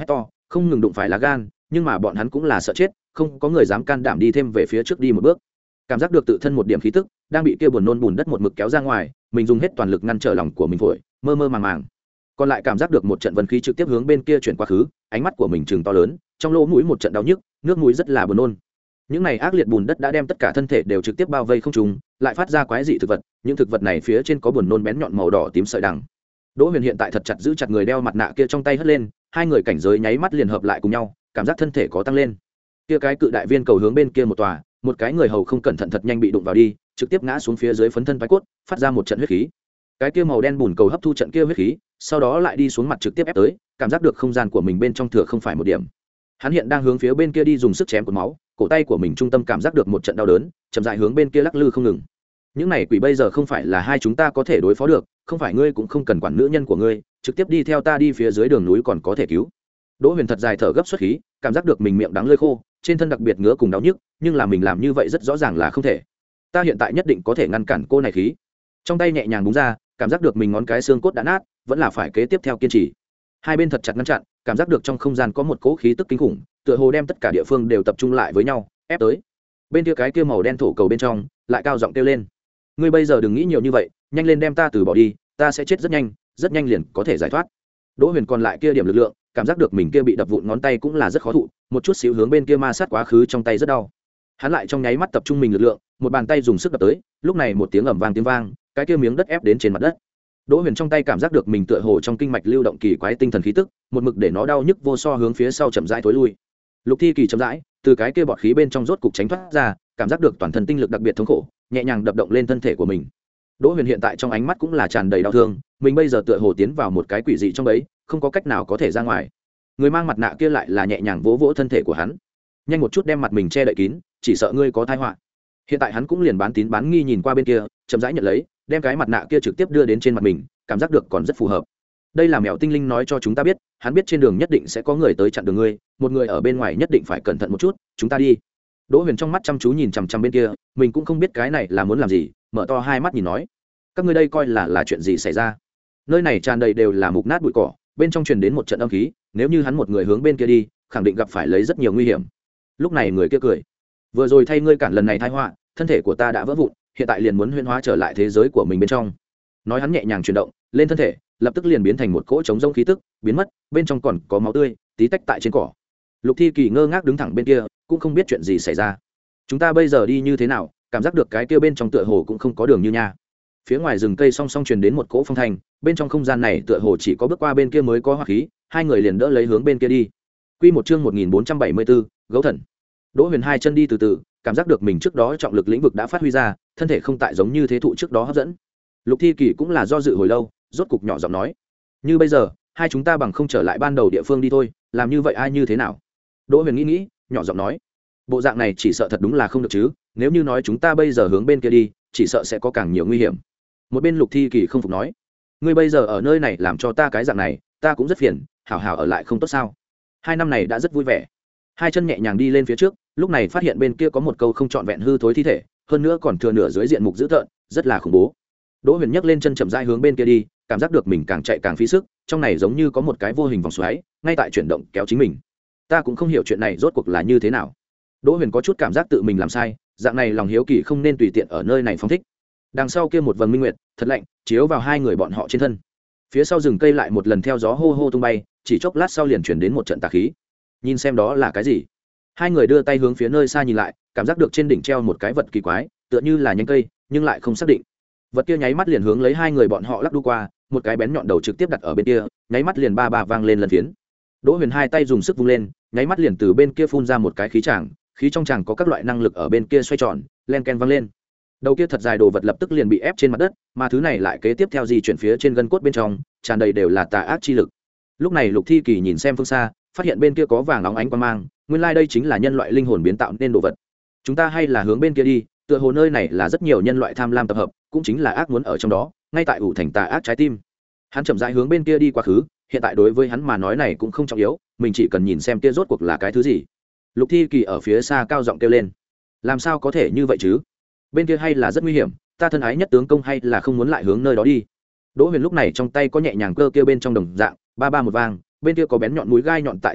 không ngừng đụng phải lá gan, nhưng mà bọn hắn cũng là sợ chết, không có người dám can đảm đi thêm về phía trước đi một bước. Cảm giác được tự thân một điểm khí tức đang bị kia buồn nôn bùn đất một mực kéo ra ngoài, mình dùng hết toàn lực ngăn trở lòng của mình phổi, mơ mơ màng màng. Còn lại cảm giác được một trận vân khí trực tiếp hướng bên kia chuyển quá khứ, ánh mắt của mình trừng to lớn, trong lỗ mũi một trận đau nhức, nước mũi rất là buồn nôn. Những này ác liệt bùn đất đã đem tất cả thân thể đều trực tiếp bao vây không trùng, lại phát ra quái dị thực vật, những thực vật này phía trên có buồn nôn bén nhọn màu đỏ tím sợi đằng. Đỗ Huyền hiện tại thật chặt giữ chặt người đeo mặt nạ kia trong tay hất lên, hai người cảnh giới nháy mắt liền hợp lại cùng nhau, cảm giác thân thể có tăng lên. Kia cái cự đại viên cầu hướng bên kia một tòa, một cái người hầu không cẩn thận thật nhanh bị đụng vào đi, trực tiếp ngã xuống phía dưới phấn thân phái cốt, phát ra một trận huyết khí. Cái kia màu đen bùn cầu hấp thu trận kia huyết khí, sau đó lại đi xuống mặt trực tiếp ép tới, cảm giác được không gian của mình bên trong thừa không phải một điểm. Hắn hiện đang hướng phía bên kia đi dùng sức chém cột máu, cổ tay của mình trung tâm cảm giác được một trận đau đớn, chậm rãi hướng bên kia lắc lư không ngừng. Những này quỷ bây giờ không phải là hai chúng ta có thể đối phó được, không phải ngươi cũng không cần quản nữ nhân của ngươi, trực tiếp đi theo ta đi phía dưới đường núi còn có thể cứu. Đỗ Huyền thật dài thở gấp xuất khí, cảm giác được mình miệng đắng lưỡi khô, trên thân đặc biệt ngứa cùng đau nhức, nhưng là mình làm như vậy rất rõ ràng là không thể. Ta hiện tại nhất định có thể ngăn cản cô này khí. Trong tay nhẹ nhàng búng ra, cảm giác được mình ngón cái xương cốt đã nát, vẫn là phải kế tiếp theo kiên trì. Hai bên thật chặt ngăn chặn, cảm giác được trong không gian có một cỗ khí tức kinh khủng, tựa hồ đem tất cả địa phương đều tập trung lại với nhau, ép tới. Bên kia cái kia màu đen thổ cầu bên trong, lại cao giọng kêu lên: "Ngươi bây giờ đừng nghĩ nhiều như vậy, nhanh lên đem ta từ bỏ đi, ta sẽ chết rất nhanh, rất nhanh liền có thể giải thoát." Đỗ Huyền còn lại kia điểm lực lượng, cảm giác được mình kia bị đập vụn ngón tay cũng là rất khó thụ, một chút xíu hướng bên kia ma sát quá khứ trong tay rất đau. Hắn lại trong nháy mắt tập trung mình lực lượng, một bàn tay dùng sức đập tới, lúc này một tiếng ầm vang tiếng vang, cái kia miếng đất ép đến trên mặt đất. Đỗ Huyền trong tay cảm giác được mình tựa hồ trong kinh mạch lưu động kỳ quái tinh thần khí tức, một mực để nó đau nhức vô so hướng phía sau chậm rãi thối lui. Lục Thi Kỳ chậm rãi từ cái kia bọt khí bên trong rốt cục tránh thoát ra, cảm giác được toàn thân tinh lực đặc biệt thống khổ, nhẹ nhàng đập động lên thân thể của mình. Đỗ Huyền hiện tại trong ánh mắt cũng là tràn đầy đau thương, mình bây giờ tựa hồ tiến vào một cái quỷ dị trong ấy, không có cách nào có thể ra ngoài. Người mang mặt nạ kia lại là nhẹ nhàng vỗ vỗ thân thể của hắn, nhanh một chút đem mặt mình che đậy kín, chỉ sợ ngươi có tai họa. Hiện tại hắn cũng liền bán tín bán nghi nhìn qua bên kia, chậm rãi nhận lấy, đem cái mặt nạ kia trực tiếp đưa đến trên mặt mình, cảm giác được còn rất phù hợp. Đây là mèo tinh linh nói cho chúng ta biết, hắn biết trên đường nhất định sẽ có người tới chặn đường ngươi, một người ở bên ngoài nhất định phải cẩn thận một chút, chúng ta đi. Đỗ Huyền trong mắt chăm chú nhìn chằm chằm bên kia, mình cũng không biết cái này là muốn làm gì, mở to hai mắt nhìn nói: "Các ngươi đây coi là là chuyện gì xảy ra?" Nơi này tràn đầy đều là mục nát bụi cỏ, bên trong truyền đến một trận âm khí, nếu như hắn một người hướng bên kia đi, khẳng định gặp phải lấy rất nhiều nguy hiểm. Lúc này người kia cười: "Vừa rồi thay ngươi cản lần này tai họa, thân thể của ta đã vỡ vụn, hiện tại liền muốn huyễn hóa trở lại thế giới của mình bên trong." Nói hắn nhẹ nhàng chuyển động lên thân thể, lập tức liền biến thành một cỗ trống rông khí tức, biến mất, bên trong còn có máu tươi tí tách tại trên cỏ. Lục Thi Kỳ ngơ ngác đứng thẳng bên kia, cũng không biết chuyện gì xảy ra. Chúng ta bây giờ đi như thế nào? Cảm giác được cái kia bên trong tựa hồ cũng không có đường như nha. Phía ngoài rừng cây song song truyền đến một cỗ phong thanh, bên trong không gian này tựa hồ chỉ có bước qua bên kia mới có hỏa khí, hai người liền đỡ lấy hướng bên kia đi. Quy một chương một nghìn bốn trăm bảy mươi bốn, gấu thần. Đỗ Huyền hai chân đi từ từ, cảm giác được mình trước đó trọng lực lĩnh vực đã phát huy ra, thân thể không tại giống như thế thụ trước đó hấp dẫn. Lục Thi Kỳ cũng là do dự hồi lâu, rốt cục nhỏ giọng nói: "Như bây giờ, hai chúng ta bằng không trở lại ban đầu địa phương đi thôi, làm như vậy ai như thế nào?" Đỗ Huyền nghĩ nghĩ, nhỏ giọng nói: "Bộ dạng này chỉ sợ thật đúng là không được chứ, nếu như nói chúng ta bây giờ hướng bên kia đi, chỉ sợ sẽ có càng nhiều nguy hiểm." Một bên Lục Thi Kỳ không phục nói: "Ngươi bây giờ ở nơi này làm cho ta cái dạng này, ta cũng rất phiền, hảo hảo ở lại không tốt sao? Hai năm này đã rất vui vẻ." Hai chân nhẹ nhàng đi lên phía trước, lúc này phát hiện bên kia có một câu không trọn vẹn hư thối thi thể, hơn nữa còn thừa nửa dưới diện mục dữ tợn, rất là khủng bố. Đỗ Huyền nhấc lên chân chậm rãi hướng bên kia đi, cảm giác được mình càng chạy càng phí sức, trong này giống như có một cái vô hình vòng xoáy, ngay tại chuyển động kéo chính mình. Ta cũng không hiểu chuyện này rốt cuộc là như thế nào. Đỗ Huyền có chút cảm giác tự mình làm sai, dạng này lòng hiếu kỳ không nên tùy tiện ở nơi này phóng thích. Đằng sau kia một vầng minh nguyệt, thật lạnh, chiếu vào hai người bọn họ trên thân. Phía sau rừng cây lại một lần theo gió hô hô tung bay, chỉ chốc lát sau liền chuyển đến một trận tà khí. Nhìn xem đó là cái gì? Hai người đưa tay hướng phía nơi xa nhìn lại, cảm giác được trên đỉnh treo một cái vật kỳ quái, tựa như là nhánh cây, nhưng lại không xác định. Vật kia nháy mắt liền hướng lấy hai người bọn họ lắc đu qua, một cái bén nhọn đầu trực tiếp đặt ở bên kia, nháy mắt liền ba ba vang lên lần phiến. Đỗ Huyền hai tay dùng sức vung lên, nháy mắt liền từ bên kia phun ra một cái khí tràng, khí trong tràng có các loại năng lực ở bên kia xoay tròn, len ken vang lên. Đầu kia thật dài đồ vật lập tức liền bị ép trên mặt đất, mà thứ này lại kế tiếp theo di chuyển phía trên gân cốt bên trong, tràn đầy đều là tà ác chi lực. Lúc này Lục Thi Kỳ nhìn xem phương xa, phát hiện bên kia có vàng óng ánh quang mang, nguyên lai like đây chính là nhân loại linh hồn biến tạo nên đồ vật. Chúng ta hay là hướng bên kia đi, tựa hồ nơi này là rất nhiều nhân loại tham lam tập hợp, cũng chính là ác muốn ở trong đó, ngay tại ủ thành tà ác trái tim. Hắn chậm rãi hướng bên kia đi quá khứ, hiện tại đối với hắn mà nói này cũng không trọng yếu, mình chỉ cần nhìn xem kia rốt cuộc là cái thứ gì. Lục Thi Kỳ ở phía xa cao giọng kêu lên: "Làm sao có thể như vậy chứ? Bên kia hay là rất nguy hiểm, ta thân ái nhất tướng công hay là không muốn lại hướng nơi đó đi." Đỗ Huyền lúc này trong tay có nhẹ nhàng cơ kia bên trong đồng dạng, ba ba một vang, bên kia có bén nhọn mũi gai nhọn tại trên tay,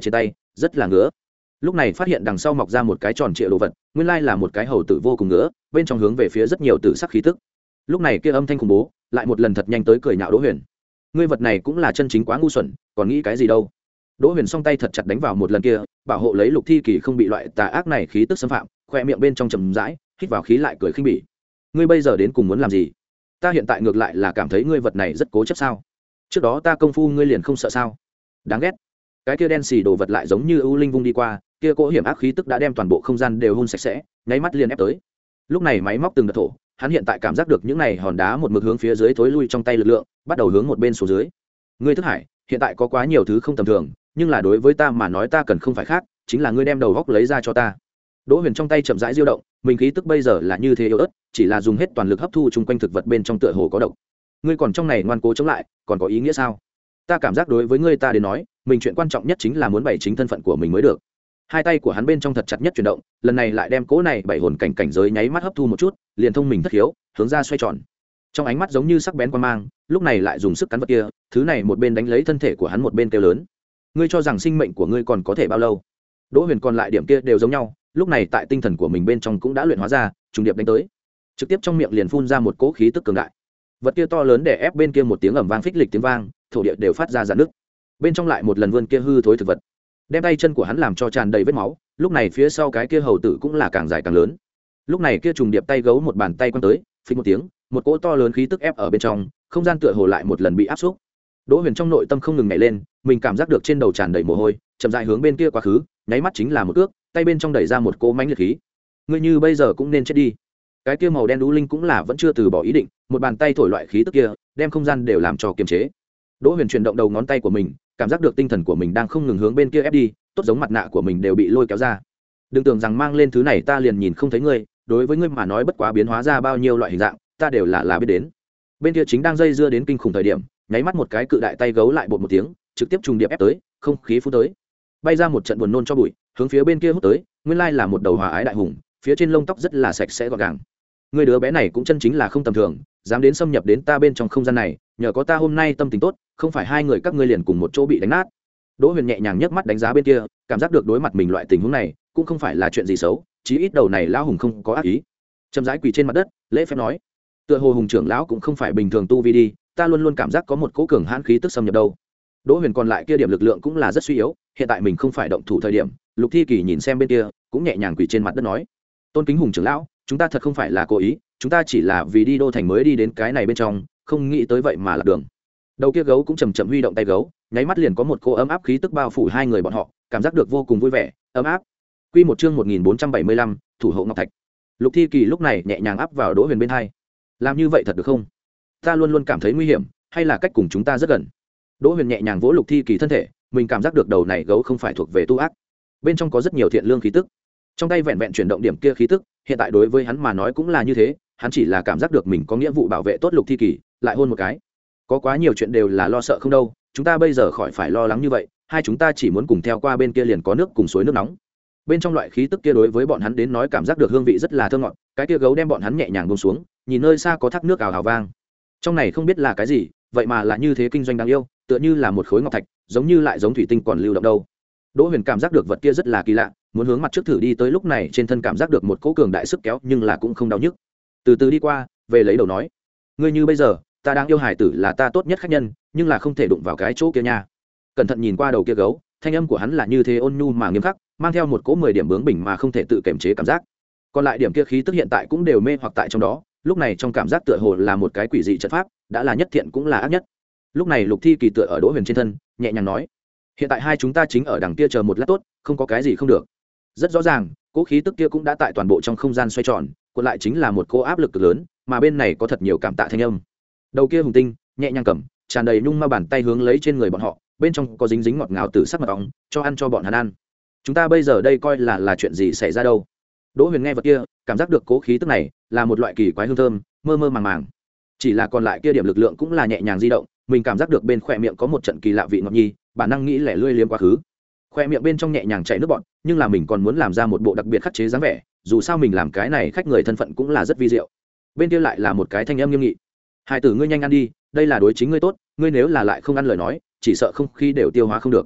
rất là ngứa. Lúc này phát hiện đằng sau mọc ra một cái tròn trịa đồ vật, nguyên lai là một cái hầu tử vô cùng ngứa, bên trong hướng về phía rất nhiều tử sắc khí tức. Lúc này kia âm thanh khủng bố lại một lần thật nhanh tới cười nhạo Đỗ Huyền. Ngươi vật này cũng là chân chính quá ngu xuẩn, còn nghĩ cái gì đâu. Đỗ Huyền song tay thật chặt đánh vào một lần kia, bảo hộ lấy Lục Thi Kỳ không bị loại tà ác này khí tức xâm phạm, khoe miệng bên trong trầm rãi, hít vào khí lại cười khinh bỉ. Ngươi bây giờ đến cùng muốn làm gì? Ta hiện tại ngược lại là cảm thấy ngươi vật này rất cố chấp sao? Trước đó ta công phu ngươi liền không sợ sao? Đáng ghét. Cái kia đen xì đồ vật lại giống như ưu linh vung đi qua, kia cỗ hiểm ác khí tức đã đem toàn bộ không gian đều hun sạch sẽ, nháy mắt liền ép tới. Lúc này máy móc từng đợt thổ, hắn hiện tại cảm giác được những này hòn đá một mực hướng phía dưới thối lui trong tay lực lượng, bắt đầu hướng một bên xuống dưới. Ngươi thức hải, hiện tại có quá nhiều thứ không tầm thường, nhưng là đối với ta mà nói ta cần không phải khác, chính là ngươi đem đầu góc lấy ra cho ta. Đỗ Huyền trong tay chậm rãi diêu động, mình khí tức bây giờ là như thế yếu ớt, chỉ là dùng hết toàn lực hấp thu chung quanh thực vật bên trong tựa hồ có độc. Ngươi còn trong này ngoan cố chống lại, còn có ý nghĩa sao? Ta cảm giác đối với ngươi ta đến nói, mình chuyện quan trọng nhất chính là muốn bày chính thân phận của mình mới được. Hai tay của hắn bên trong thật chặt nhất chuyển động, lần này lại đem cỗ này bảy hồn cảnh cảnh giới nháy mắt hấp thu một chút, liền thông mình thất hiếu, hướng ra xoay tròn. Trong ánh mắt giống như sắc bén quan mang, lúc này lại dùng sức cắn vật kia, thứ này một bên đánh lấy thân thể của hắn một bên kêu lớn. Ngươi cho rằng sinh mệnh của ngươi còn có thể bao lâu? Đỗ Huyền còn lại điểm kia đều giống nhau, lúc này tại tinh thần của mình bên trong cũng đã luyện hóa ra, trùng điệp đánh tới. Trực tiếp trong miệng liền phun ra một cỗ khí tức cường đại. Vật kia to lớn để ép bên kia một tiếng ầm vang phích lịch tiếng vang, thổ địa đều phát ra rạn nứt. Bên trong lại một lần vươn kia hư thối thực vật, đem tay chân của hắn làm cho tràn đầy vết máu, lúc này phía sau cái kia hầu tử cũng là càng dài càng lớn. Lúc này kia trùng điệp tay gấu một bàn tay quăng tới, phình một tiếng, một cỗ to lớn khí tức ép ở bên trong, không gian tựa hồ lại một lần bị áp xúc. Đỗ Huyền trong nội tâm không ngừng nhảy lên, mình cảm giác được trên đầu tràn đầy mồ hôi, chậm rãi hướng bên kia quá khứ, nháy mắt chính là một cước, tay bên trong đẩy ra một cỗ mãnh liệt khí. Ngươi như bây giờ cũng nên chết đi. Cái kia màu đen đũ linh cũng là vẫn chưa từ bỏ ý định, một bàn tay thổi loại khí tức kia, đem không gian đều làm cho kiềm chế. Đỗ Huyền chuyển động đầu ngón tay của mình, cảm giác được tinh thần của mình đang không ngừng hướng bên kia ép đi, tốt giống mặt nạ của mình đều bị lôi kéo ra. Đừng tưởng rằng mang lên thứ này ta liền nhìn không thấy ngươi, đối với ngươi mà nói bất quá biến hóa ra bao nhiêu loại hình dạng, ta đều là là biết đến. Bên kia chính đang dây dưa đến kinh khủng thời điểm, nháy mắt một cái cự đại tay gấu lại bột một tiếng, trực tiếp trùng điệp ép tới, không khí phun tới, bay ra một trận buồn nôn cho bụi, hướng phía bên kia hút tới, nguyên lai là một đầu hòa ái đại hùng, phía trên lông tóc rất là sạch sẽ gọn gàng. Người đứa bé này cũng chân chính là không tầm thường, dám đến xâm nhập đến ta bên trong không gian này, nhờ có ta hôm nay tâm tình tốt, không phải hai người các ngươi liền cùng một chỗ bị đánh nát. Đỗ Huyền nhẹ nhàng nhấc mắt đánh giá bên kia, cảm giác được đối mặt mình loại tình huống này cũng không phải là chuyện gì xấu, chí ít đầu này lão hùng không có ác ý. Chậm rãi quỳ trên mặt đất, lễ phép nói: tựa hồ hùng trưởng lão cũng không phải bình thường tu vi đi, ta luôn luôn cảm giác có một cỗ cường hãn khí tức xâm nhập đâu. Đỗ Huyền còn lại kia điểm lực lượng cũng là rất suy yếu, hiện tại mình không phải động thủ thời điểm. Lục Thi Kỳ nhìn xem bên kia, cũng nhẹ nhàng quỳ trên mặt đất nói: tôn kính hùng trưởng lão, chúng ta thật không phải là cố ý, chúng ta chỉ là vì đi đô thành mới đi đến cái này bên trong, không nghĩ tới vậy mà lạc đường. Đầu kia gấu cũng chầm chậm huy động tay gấu, nháy mắt liền có một cỗ ấm áp khí tức bao phủ hai người bọn họ, cảm giác được vô cùng vui vẻ, ấm áp. Quy một chương một nghìn bốn trăm bảy mươi lăm, thủ hộ ngọc thạch. Lục Thi Kỳ lúc này nhẹ nhàng áp vào Đỗ Huyền bên hai. Làm như vậy thật được không? Ta luôn luôn cảm thấy nguy hiểm, hay là cách cùng chúng ta rất gần. Đỗ Huyền nhẹ nhàng vỗ Lục Thi Kỳ thân thể, mình cảm giác được đầu này gấu không phải thuộc về tu ác, bên trong có rất nhiều thiện lương khí tức. Trong tay vẹn vẹn chuyển động điểm kia khí tức, hiện tại đối với hắn mà nói cũng là như thế, hắn chỉ là cảm giác được mình có nghĩa vụ bảo vệ tốt Lục Thi Kỳ, lại hôn một cái. Có quá nhiều chuyện đều là lo sợ không đâu, chúng ta bây giờ khỏi phải lo lắng như vậy, hai chúng ta chỉ muốn cùng theo qua bên kia liền có nước cùng suối nước nóng. Bên trong loại khí tức kia đối với bọn hắn đến nói cảm giác được hương vị rất là thơm ngọt, cái kia gấu đem bọn hắn nhẹ nhàng buông xuống, nhìn nơi xa có thác nước ào ào vang. Trong này không biết là cái gì, vậy mà là như thế kinh doanh đáng yêu, tựa như là một khối ngọc thạch, giống như lại giống thủy tinh còn lưu động đâu. Đỗ Huyền cảm giác được vật kia rất là kỳ lạ, muốn hướng mặt trước thử đi tới, lúc này trên thân cảm giác được một cỗ cường đại sức kéo, nhưng là cũng không đau nhức. Từ từ đi qua, về lấy đầu nói: ngươi như bây giờ, ta đang yêu hải tử là ta tốt nhất khách nhân, nhưng là không thể đụng vào cái chỗ kia nha. Cẩn thận nhìn qua đầu kia gấu, thanh âm của hắn là như thế ôn nhu mà nghiêm khắc, mang theo một cỗ mười điểm bướng bỉnh mà không thể tự kiềm chế cảm giác. Còn lại điểm kia khí tức hiện tại cũng đều mê hoặc tại trong đó, lúc này trong cảm giác tựa hồ là một cái quỷ dị trận pháp, đã là nhất thiện cũng là ác nhất. Lúc này Lục Thi Kỳ tựa ở Đỗ Huyền trên thân, nhẹ nhàng nói: hiện tại hai chúng ta chính ở đằng kia chờ một lát tốt, không có cái gì không được. Rất rõ ràng, cỗ khí tức kia cũng đã tại toàn bộ trong không gian xoay tròn, còn lại chính là một cỗ áp lực cực lớn, mà bên này có thật nhiều cảm tạ thanh âm. Đầu kia hùng tinh nhẹ nhàng cầm, tràn đầy nhung ma bàn tay hướng lấy trên người bọn họ, bên trong có dính dính ngọt ngào từ sắc mật ong, cho ăn cho bọn hắn ăn. Chúng ta bây giờ đây coi là là chuyện gì xảy ra đâu? Đỗ Huyền nghe vật kia, cảm giác được cố khí tức này là một loại kỳ quái hương thơm, mơ mơ màng màng. Chỉ là còn lại kia điểm lực lượng cũng là nhẹ nhàng di động, mình cảm giác được bên khóe miệng có một trận kỳ lạ vị ngọt nhi, bản năng nghĩ lẻ lươi liếm quá khứ. Khóe miệng bên trong nhẹ nhàng chảy nước bọt, nhưng là mình còn muốn làm ra một bộ đặc biệt khắc chế dáng vẻ, dù sao mình làm cái này khách người thân phận cũng là rất vi diệu. Bên kia lại là một cái thanh âm nghiêm nghị: hai tử ngươi nhanh ăn đi, đây là đối chính ngươi tốt, ngươi nếu là lại không ăn lời nói, chỉ sợ không khí đều tiêu hóa không được.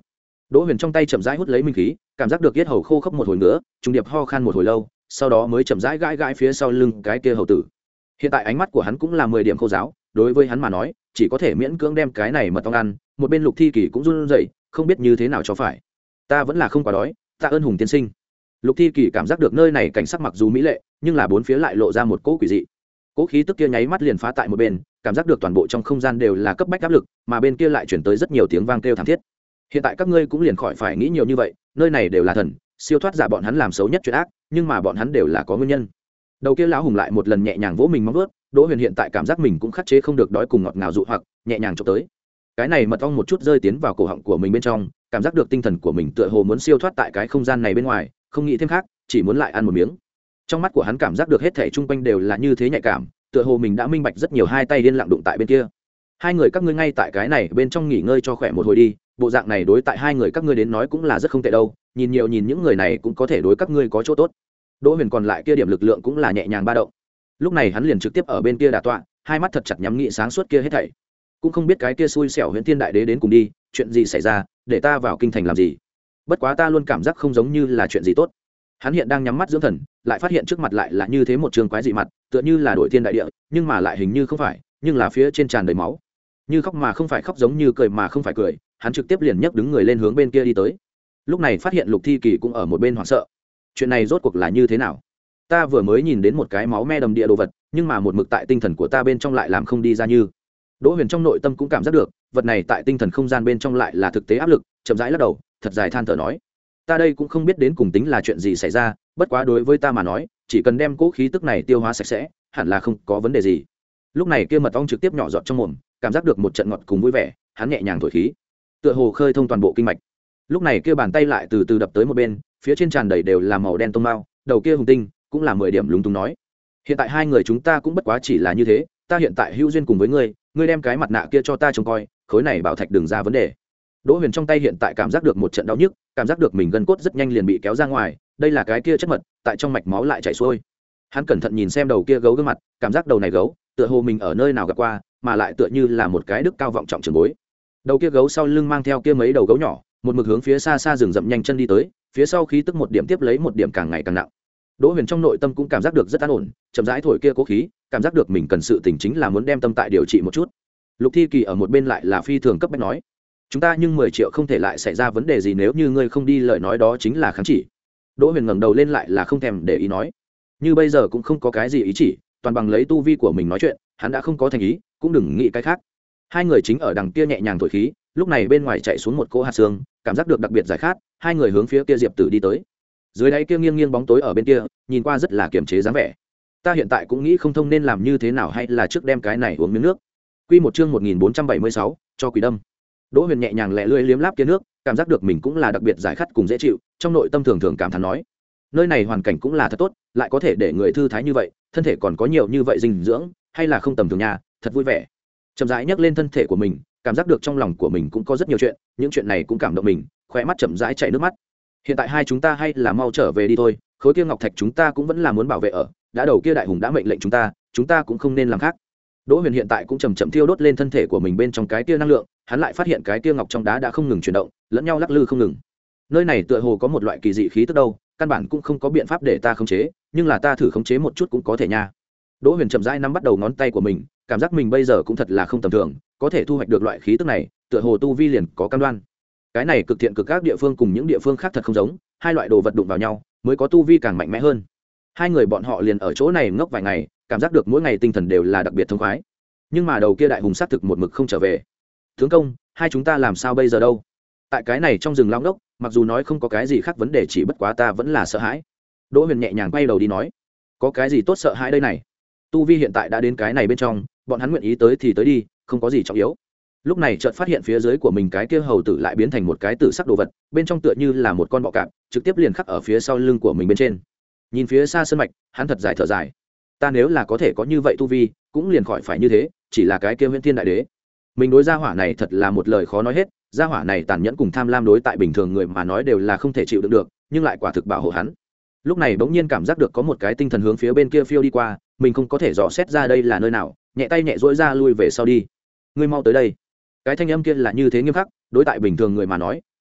Đỗ Huyền trong tay chậm rãi hút lấy minh khí, cảm giác được yết hầu khô khốc một hồi nữa, trùng điệp ho khan một hồi lâu, sau đó mới chậm rãi gãi gãi phía sau lưng cái kia hầu tử. Hiện tại ánh mắt của hắn cũng là mười điểm khô giáo, đối với hắn mà nói, chỉ có thể miễn cưỡng đem cái này mật ong ăn. Một bên Lục Thi Kỳ cũng run rẩy, không biết như thế nào cho phải. Ta vẫn là không quá đói, tạ ơn Hùng tiên sinh. Lục Thi Kỳ cảm giác được nơi này cảnh sắc mặc dù mỹ lệ, nhưng là bốn phía lại lộ ra một cỗ quỷ dị. Cỗ khí tức kia nháy mắt liền phá tại một bên, cảm giác được toàn bộ trong không gian đều là cấp bách áp lực, mà bên kia lại chuyển tới rất nhiều tiếng vang kêu thảm thiết. Hiện tại các ngươi cũng liền khỏi phải nghĩ nhiều như vậy, nơi này đều là thần, siêu thoát giả bọn hắn làm xấu nhất chuyện ác, nhưng mà bọn hắn đều là có nguyên nhân. Đầu kia lão hùng lại một lần nhẹ nhàng vỗ mình móng vuốt, Đỗ Huyền hiện tại cảm giác mình cũng khắc chế không được đói cùng ngọt ngào dụ hoặc, nhẹ nhàng chụp tới. Cái này mật ong một chút rơi tiến vào cổ họng của mình bên trong, cảm giác được tinh thần của mình tựa hồ muốn siêu thoát tại cái không gian này bên ngoài, không nghĩ thêm khác, chỉ muốn lại ăn một miếng. Trong mắt của hắn cảm giác được hết thảy chung quanh đều là như thế nhạy cảm, tựa hồ mình đã minh bạch rất nhiều, hai tay điên lặng đụng tại bên kia. Hai người các ngươi ngay tại cái này bên trong nghỉ ngơi cho khỏe một hồi đi, bộ dạng này đối tại hai người các ngươi đến nói cũng là rất không tệ đâu, nhìn nhiều nhìn những người này cũng có thể đối các ngươi có chỗ tốt. Đỗ Huyền còn lại kia điểm lực lượng cũng là nhẹ nhàng ba động. Lúc này hắn liền trực tiếp ở bên kia đả tọa, hai mắt thật chặt nhắm nghĩ sáng suốt kia hết thảy. Cũng không biết cái kia xui xẻo Huyền Thiên Đại Đế đến cùng đi, chuyện gì xảy ra, để ta vào kinh thành làm gì? Bất quá ta luôn cảm giác không giống như là chuyện gì tốt. Hắn hiện đang nhắm mắt dưỡng thần, lại phát hiện trước mặt lại là như thế một trường quái dị mặt, tựa như là đổi thiên đại địa, nhưng mà lại hình như không phải, nhưng là phía trên tràn đầy máu. Như khóc mà không phải khóc, giống như cười mà không phải cười, hắn trực tiếp liền nhấc đứng người lên hướng bên kia đi tới. Lúc này phát hiện Lục Thi Kỳ cũng ở một bên hoảng sợ. Chuyện này rốt cuộc là như thế nào? Ta vừa mới nhìn đến một cái máu me đầm địa đồ vật, nhưng mà một mực tại tinh thần của ta bên trong lại làm không đi ra như. Đỗ Huyền trong nội tâm cũng cảm giác được, vật này tại tinh thần không gian bên trong lại là thực tế áp lực, chậm rãi lắc đầu, thật dài than thở nói: ta đây cũng không biết đến cùng tính là chuyện gì xảy ra, bất quá đối với ta mà nói, chỉ cần đem cỗ khí tức này tiêu hóa sạch sẽ, hẳn là không có vấn đề gì. Lúc này kia mật ong trực tiếp nhỏ giọt trong mồm, cảm giác được một trận ngọt cùng vui vẻ, hắn nhẹ nhàng thổi khí, tựa hồ khơi thông toàn bộ kinh mạch. Lúc này kia bàn tay lại từ từ đập tới một bên, phía trên tràn đầy đều là màu đen tông mao, đầu kia hùng tinh cũng là mười điểm lúng túng nói: hiện tại hai người chúng ta cũng bất quá chỉ là như thế, ta hiện tại hữu duyên cùng với ngươi, ngươi đem cái mặt nạ kia cho ta trông coi, khối này bảo thạch đừng ra vấn đề. Đỗ Huyền trong tay hiện tại cảm giác được một trận đau nhức, cảm giác được mình gân cốt rất nhanh liền bị kéo ra ngoài, đây là cái kia chất mật tại trong mạch máu lại chảy xuôi. Hắn cẩn thận nhìn xem đầu kia gấu gương mặt, cảm giác đầu này gấu tựa hồ mình ở nơi nào gặp qua, mà lại tựa như là một cái đức cao vọng trọng trường bối. Đầu kia gấu sau lưng mang theo kia mấy đầu gấu nhỏ, một mực hướng phía xa xa rừng rậm nhanh chân đi tới, phía sau khí tức một điểm tiếp lấy một điểm càng ngày càng nặng. Đỗ Huyền trong nội tâm cũng cảm giác được rất an ổn, chậm rãi thổi kia cố khí, cảm giác được mình cần sự tỉnh chính là muốn đem tâm tại điều trị một chút. Lục Thi Kỳ ở một bên lại là phi thường cấp bách nói: chúng ta nhưng mười triệu không thể lại xảy ra vấn đề gì, nếu như ngươi không đi lời nói đó chính là kháng chỉ. Đỗ Huyền ngẩng đầu lên lại là không thèm để ý nói: như bây giờ cũng không có cái gì ý chỉ, toàn bằng lấy tu vi của mình nói chuyện, hắn đã không có thành ý, cũng đừng nghĩ cái khác. Hai người chính ở đằng kia nhẹ nhàng thổi khí, lúc này bên ngoài chạy xuống một cỗ hạt xương, cảm giác được đặc biệt giải khát, hai người hướng phía kia Diệp Tử đi tới. Dưới đáy kia nghiêng nghiêng bóng tối ở bên kia, nhìn qua rất là kiềm chế dáng vẻ. Ta hiện tại cũng nghĩ không thông nên làm như thế nào, hay là trước đem cái này uống miếng nước. Quy một chương một nghìn bốn trăm bảy mươi sáu, cho quỷ đâm. Đỗ Huyền nhẹ nhàng lẹ lưỡi liếm láp kia nước, cảm giác được mình cũng là đặc biệt giải khát cùng dễ chịu, trong nội tâm thường thường cảm thán nói: nơi này hoàn cảnh cũng là thật tốt, lại có thể để người thư thái như vậy, thân thể còn có nhiều như vậy dinh dưỡng, hay là không tầm thường nha, thật vui vẻ. Chậm rãi nhấc lên thân thể của mình, cảm giác được trong lòng của mình cũng có rất nhiều chuyện, những chuyện này cũng cảm động mình, khóe mắt chậm rãi chảy nước mắt. Hiện tại hai chúng ta hay là mau trở về đi thôi, khối kia ngọc thạch chúng ta cũng vẫn là muốn bảo vệ ở, đã đầu kia đại hùng đã mệnh lệnh chúng ta, chúng ta cũng không nên làm khác. Đỗ Huyền hiện tại cũng chậm chậm thiêu đốt lên thân thể của mình bên trong cái kia năng lượng, hắn lại phát hiện cái kia ngọc trong đá đã không ngừng chuyển động, lẫn nhau lắc lư không ngừng. Nơi này tựa hồ có một loại kỳ dị khí tức đâu, căn bản cũng không có biện pháp để ta khống chế, nhưng là ta thử khống chế một chút cũng có thể nha. Đỗ Huyền chậm rãi nắm bắt đầu ngón tay của mình, cảm giác mình bây giờ cũng thật là không tầm thường, có thể thu hoạch được loại khí tức này, tựa hồ tu vi liền có cam đoan. Cái này cực thiện cực các địa phương cùng những địa phương khác thật không giống, hai loại đồ vật đụng vào nhau, mới có tu vi càng mạnh mẽ hơn. Hai người bọn họ liền ở chỗ này ngốc vài ngày, cảm giác được mỗi ngày tinh thần đều là đặc biệt thông khoái. Nhưng mà đầu kia đại hùng sát thực một mực không trở về. Tướng công, hai chúng ta làm sao bây giờ đâu? Tại cái này trong rừng long đốc, mặc dù nói không có cái gì khác vấn đề, chỉ bất quá ta vẫn là sợ hãi. Đỗ Huyền nhẹ nhàng quay đầu đi nói: có cái gì tốt sợ hãi đây này? Tu vi hiện tại đã đến cái này bên trong, bọn hắn nguyện ý tới thì tới đi, không có gì trọng yếu. Lúc này chợt phát hiện phía dưới của mình cái kia hầu tử lại biến thành một cái tử sắc đồ vật, bên trong tựa như là một con bọ cạp, trực tiếp liền khắc ở phía sau lưng của mình bên trên. Nhìn phía xa sơn mạch, hắn thật dài thở dài. Ta nếu là có thể có như vậy tu vi, cũng liền khỏi phải như thế, chỉ là cái kia Huyễn Thiên Đại Đế. Mình đối gia hỏa này thật là một lời khó nói hết, gia hỏa này tàn nhẫn cùng tham lam đối tại bình thường người mà nói đều là không thể chịu đựng được, nhưng lại quả thực bảo hộ hắn. Lúc này bỗng nhiên cảm giác được có một cái tinh thần hướng phía bên kia phiêu đi qua, mình không có thể dò xét ra đây là nơi nào, nhẹ tay nhẹ duỗi ra lui về sau đi. Ngươi mau tới đây. Cái thanh âm kia là như thế nghiêm khắc, đối tại bình thường người mà nói,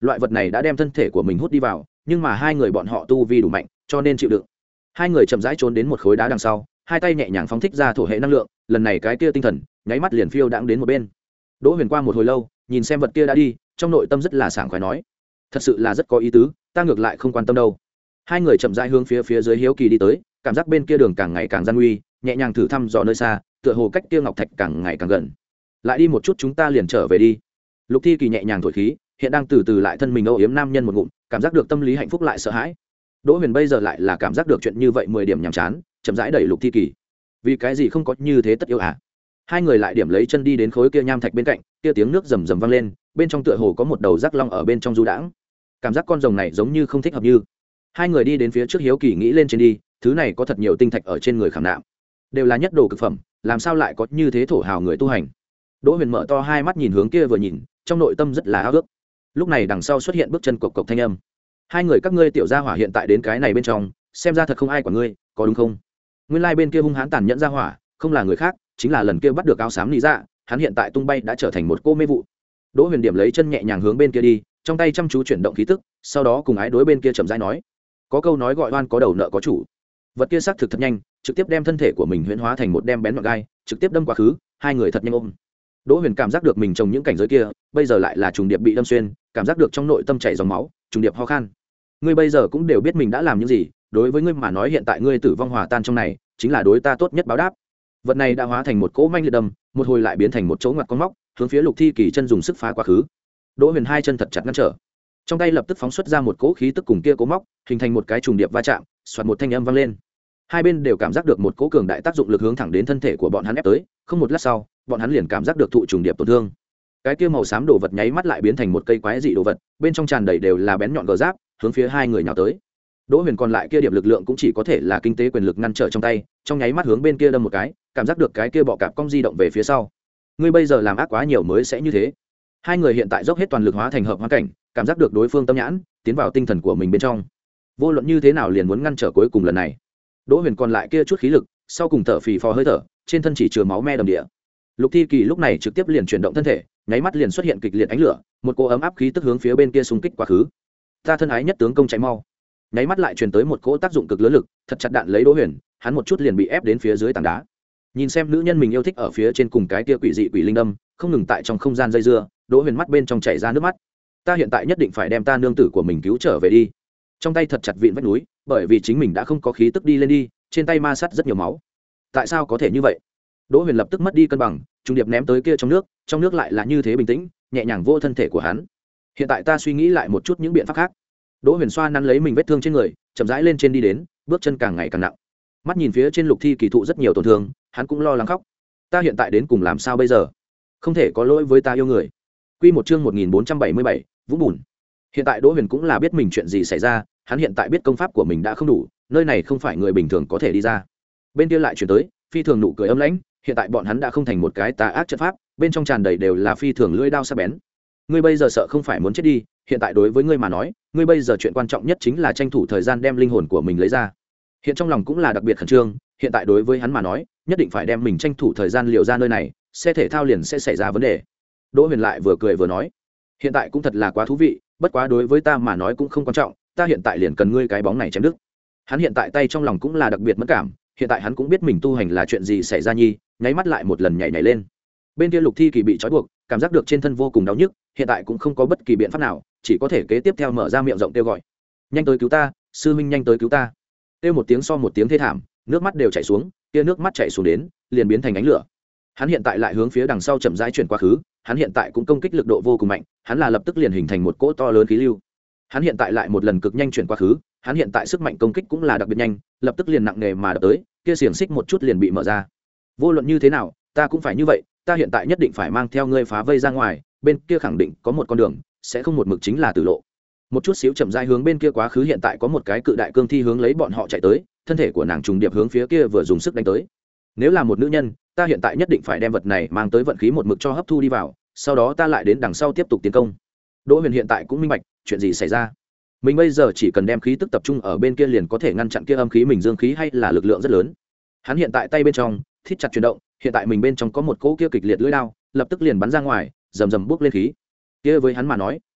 loại vật này đã đem thân thể của mình hút đi vào, nhưng mà hai người bọn họ tu vi đủ mạnh cho nên chịu đựng. Hai người chậm rãi trốn đến một khối đá đằng sau, hai tay nhẹ nhàng phóng thích ra thổ hệ năng lượng, lần này cái kia tinh thần nháy mắt liền phiêu đãng đến một bên. Đỗ Huyền qua một hồi lâu nhìn xem vật kia đã đi, trong nội tâm rất là sảng khoái nói, thật sự là rất có ý tứ, ta ngược lại không quan tâm đâu. Hai người chậm rãi hướng phía phía dưới hiếu kỳ đi tới, cảm giác bên kia đường càng ngày càng gian nguy, nhẹ nhàng thử thăm dò nơi xa, tựa hồ cách kia ngọc thạch càng ngày càng gần. Lại đi một chút chúng ta liền trở về đi. Lục Thi Kỳ nhẹ nhàng thổi khí, hiện đang từ từ lại thân mình âu yếm nam nhân một ngụm, cảm giác được tâm lý hạnh phúc lại sợ hãi. Đỗ Huyền bây giờ lại là cảm giác được chuyện như vậy mười điểm nhàm chán, chậm rãi đẩy Lục Thi Kỳ. Vì cái gì không có như thế tất yếu à? Hai người lại điểm lấy chân đi đến khối kia nham thạch bên cạnh, kia tiếng nước rầm rầm vang lên, bên trong tựa hồ có một đầu rác long ở bên trong du đãng. Cảm giác con rồng này giống như không thích hợp như. Hai người đi đến phía trước hiếu kỳ nghĩ lên trên đi, thứ này có thật nhiều tinh thạch ở trên người khảm nạm, đều là nhất đồ cực phẩm, làm sao lại có như thế thổ hào người tu hành. Đỗ Huyền mở to hai mắt nhìn hướng kia vừa nhìn, trong nội tâm rất là ao ước. Lúc này đằng sau xuất hiện bước chân cộc cộc thanh âm. Hai người các ngươi tiểu gia hỏa hiện tại đến cái này bên trong, xem ra thật không ai quản ngươi, có đúng không? Nguyên lai like bên kia hung hãn tàn nhẫn gia hỏa, không là người khác, chính là lần kia bắt được áo xám lý dạ, hắn hiện tại tung bay đã trở thành một cô mê vụ. Đỗ Huyền điểm lấy chân nhẹ nhàng hướng bên kia đi, trong tay chăm chú chuyển động khí tức, sau đó cùng ái đối bên kia chậm rãi nói, có câu nói gọi oan có đầu nợ có chủ. Vật kia xác thực thật nhanh, trực tiếp đem thân thể của mình huyễn hóa thành một đem bén nhọn gai, trực tiếp đâm quá khứ, hai người thật nhanh ôm. Đỗ Huyền cảm giác được mình trồng những cảnh giới kia, bây giờ lại là trùng điệp bị đâm xuyên, cảm giác được trong nội tâm chảy dòng máu, trùng điệp ho khan. Ngươi bây giờ cũng đều biết mình đã làm những gì, đối với ngươi mà nói hiện tại ngươi tử vong hòa tan trong này, chính là đối ta tốt nhất báo đáp. Vật này đã hóa thành một cỗ manh liệt đâm, một hồi lại biến thành một chỗ ngoặt con móc, hướng phía Lục Thi Kỳ chân dùng sức phá quá khứ. Đỗ Huyền hai chân thật chặt ngăn trở, trong tay lập tức phóng xuất ra một cỗ khí tức cùng kia cố móc, hình thành một cái trùng điệp va chạm, xoạt một thanh âm vang lên. Hai bên đều cảm giác được một cỗ cường đại tác dụng lực hướng thẳng đến thân thể của bọn hắn ép tới, không một lát sau, bọn hắn liền cảm giác được thụ trùng điệp tổn thương. Cái kia màu xám đồ vật nháy mắt lại biến thành một cây quái dị đồ vật, bên trong tràn đầy đều là bén nhọn gờ giáp, hướng phía hai người nhào tới. Đỗ Huyền còn lại kia điểm lực lượng cũng chỉ có thể là kinh tế quyền lực ngăn trở trong tay, trong nháy mắt hướng bên kia đâm một cái, cảm giác được cái kia bọ cạp cong di động về phía sau. Ngươi bây giờ làm ác quá nhiều mới sẽ như thế. Hai người hiện tại dốc hết toàn lực hóa thành hợp hóa cảnh, cảm giác được đối phương tâm nhãn tiến vào tinh thần của mình bên trong, vô luận như thế nào liền muốn ngăn trở cuối cùng lần này. Đỗ Huyền còn lại kia chút khí lực, sau cùng thở phì phò hơi thở, trên thân chỉ chứa máu me đầm địa. Lục Thi Kỳ lúc này trực tiếp liền chuyển động thân thể, nháy mắt liền xuất hiện kịch liệt ánh lửa, một cỗ ấm áp khí tức hướng phía bên kia xung kích quá khứ. Ta thân ái nhất tướng công chạy mau. Nháy mắt lại truyền tới một cỗ tác dụng cực lớn lực, thật chặt đạn lấy Đỗ Huyền, hắn một chút liền bị ép đến phía dưới tảng đá. Nhìn xem nữ nhân mình yêu thích ở phía trên cùng cái kia quỷ dị quỷ linh đâm, không ngừng tại trong không gian dây dưa, Đỗ Huyền mắt bên trong chảy ra nước mắt. Ta hiện tại nhất định phải đem ta nương tử của mình cứu trở về đi. Trong tay thật chặt vịn vách núi, bởi vì chính mình đã không có khí tức đi lên đi, trên tay ma sát rất nhiều máu. Tại sao có thể như vậy? Đỗ Huyền lập tức mất đi cân bằng, trung điệp ném tới kia trong nước, trong nước lại là như thế bình tĩnh, nhẹ nhàng vô thân thể của hắn. Hiện tại ta suy nghĩ lại một chút những biện pháp khác. Đỗ Huyền xoa nắn lấy mình vết thương trên người, chậm rãi lên trên đi đến, bước chân càng ngày càng nặng. Mắt nhìn phía trên Lục Thi Kỳ thụ rất nhiều tổn thương, hắn cũng lo lắng khóc. Ta hiện tại đến cùng làm sao bây giờ? Không thể có lỗi với ta yêu người. Quy một chương một nghìn bốn trăm bảy mươi bảy, Vũng Bùn. Hiện tại Đỗ Huyền cũng là biết mình chuyện gì xảy ra, hắn hiện tại biết công pháp của mình đã không đủ, nơi này không phải người bình thường có thể đi ra. Bên kia lại chuyển tới, phi thường nụ cười âm lãnh, hiện tại bọn hắn đã không thành một cái tà ác trận pháp, bên trong tràn đầy đều là phi thường lưỡi đao sắc bén. Ngươi bây giờ sợ không phải muốn chết đi, hiện tại đối với ngươi mà nói, ngươi bây giờ chuyện quan trọng nhất chính là tranh thủ thời gian đem linh hồn của mình lấy ra. Hiện trong lòng cũng là đặc biệt khẩn trương, hiện tại đối với hắn mà nói, nhất định phải đem mình tranh thủ thời gian liều ra nơi này, xe thể thao liền sẽ xảy ra vấn đề. Đỗ Huyền lại vừa cười vừa nói, hiện tại cũng thật là quá thú vị, bất quá đối với ta mà nói cũng không quan trọng, ta hiện tại liền cần ngươi cái bóng này chém đứt. Hắn hiện tại tay trong lòng cũng là đặc biệt mất cảm, hiện tại hắn cũng biết mình tu hành là chuyện gì xảy ra nhi, nháy mắt lại một lần nhảy nhảy lên. Bên kia Lục Thi Kỳ bị trói buộc, cảm giác được trên thân vô cùng đau nhức, hiện tại cũng không có bất kỳ biện pháp nào, chỉ có thể kế tiếp theo mở ra miệng rộng kêu gọi, nhanh tới cứu ta, sư huynh nhanh tới cứu ta. Kêu một tiếng so một tiếng thê thảm, nước mắt đều chảy xuống, kia nước mắt chảy xuống đến, liền biến thành ánh lửa. Hắn hiện tại lại hướng phía đằng sau chậm rãi chuyển quá khứ, hắn hiện tại cũng công kích lực độ vô cùng mạnh, hắn là lập tức liền hình thành một cỗ to lớn khí lưu. Hắn hiện tại lại một lần cực nhanh chuyển quá khứ, hắn hiện tại sức mạnh công kích cũng là đặc biệt nhanh, lập tức liền nặng nề mà đập tới, kia xiềng xích một chút liền bị mở ra. Vô luận như thế nào, ta cũng phải như vậy, ta hiện tại nhất định phải mang theo ngươi phá vây ra ngoài, bên kia khẳng định có một con đường, sẽ không một mực chính là tử lộ. Một chút xíu chậm rãi hướng bên kia quá khứ, hiện tại có một cái cự đại cương thi hướng lấy bọn họ chạy tới, thân thể của nàng trùng điệp hướng phía kia vừa dùng sức đánh tới. Nếu là một nữ nhân, ta hiện tại nhất định phải đem vật này mang tới vận khí một mực cho hấp thu đi vào, sau đó ta lại đến đằng sau tiếp tục tiến công. Đỗ Huyền hiện tại cũng minh bạch chuyện gì xảy ra, mình bây giờ chỉ cần đem khí tức tập trung ở bên kia liền có thể ngăn chặn kia âm khí mình dương khí hay là lực lượng rất lớn. Hắn hiện tại tay bên trong thít chặt chuyển động, hiện tại mình bên trong có một cỗ kia kịch liệt lưỡi đao, lập tức liền bắn ra ngoài, rầm rầm bước lên khí. Kia với hắn mà nói,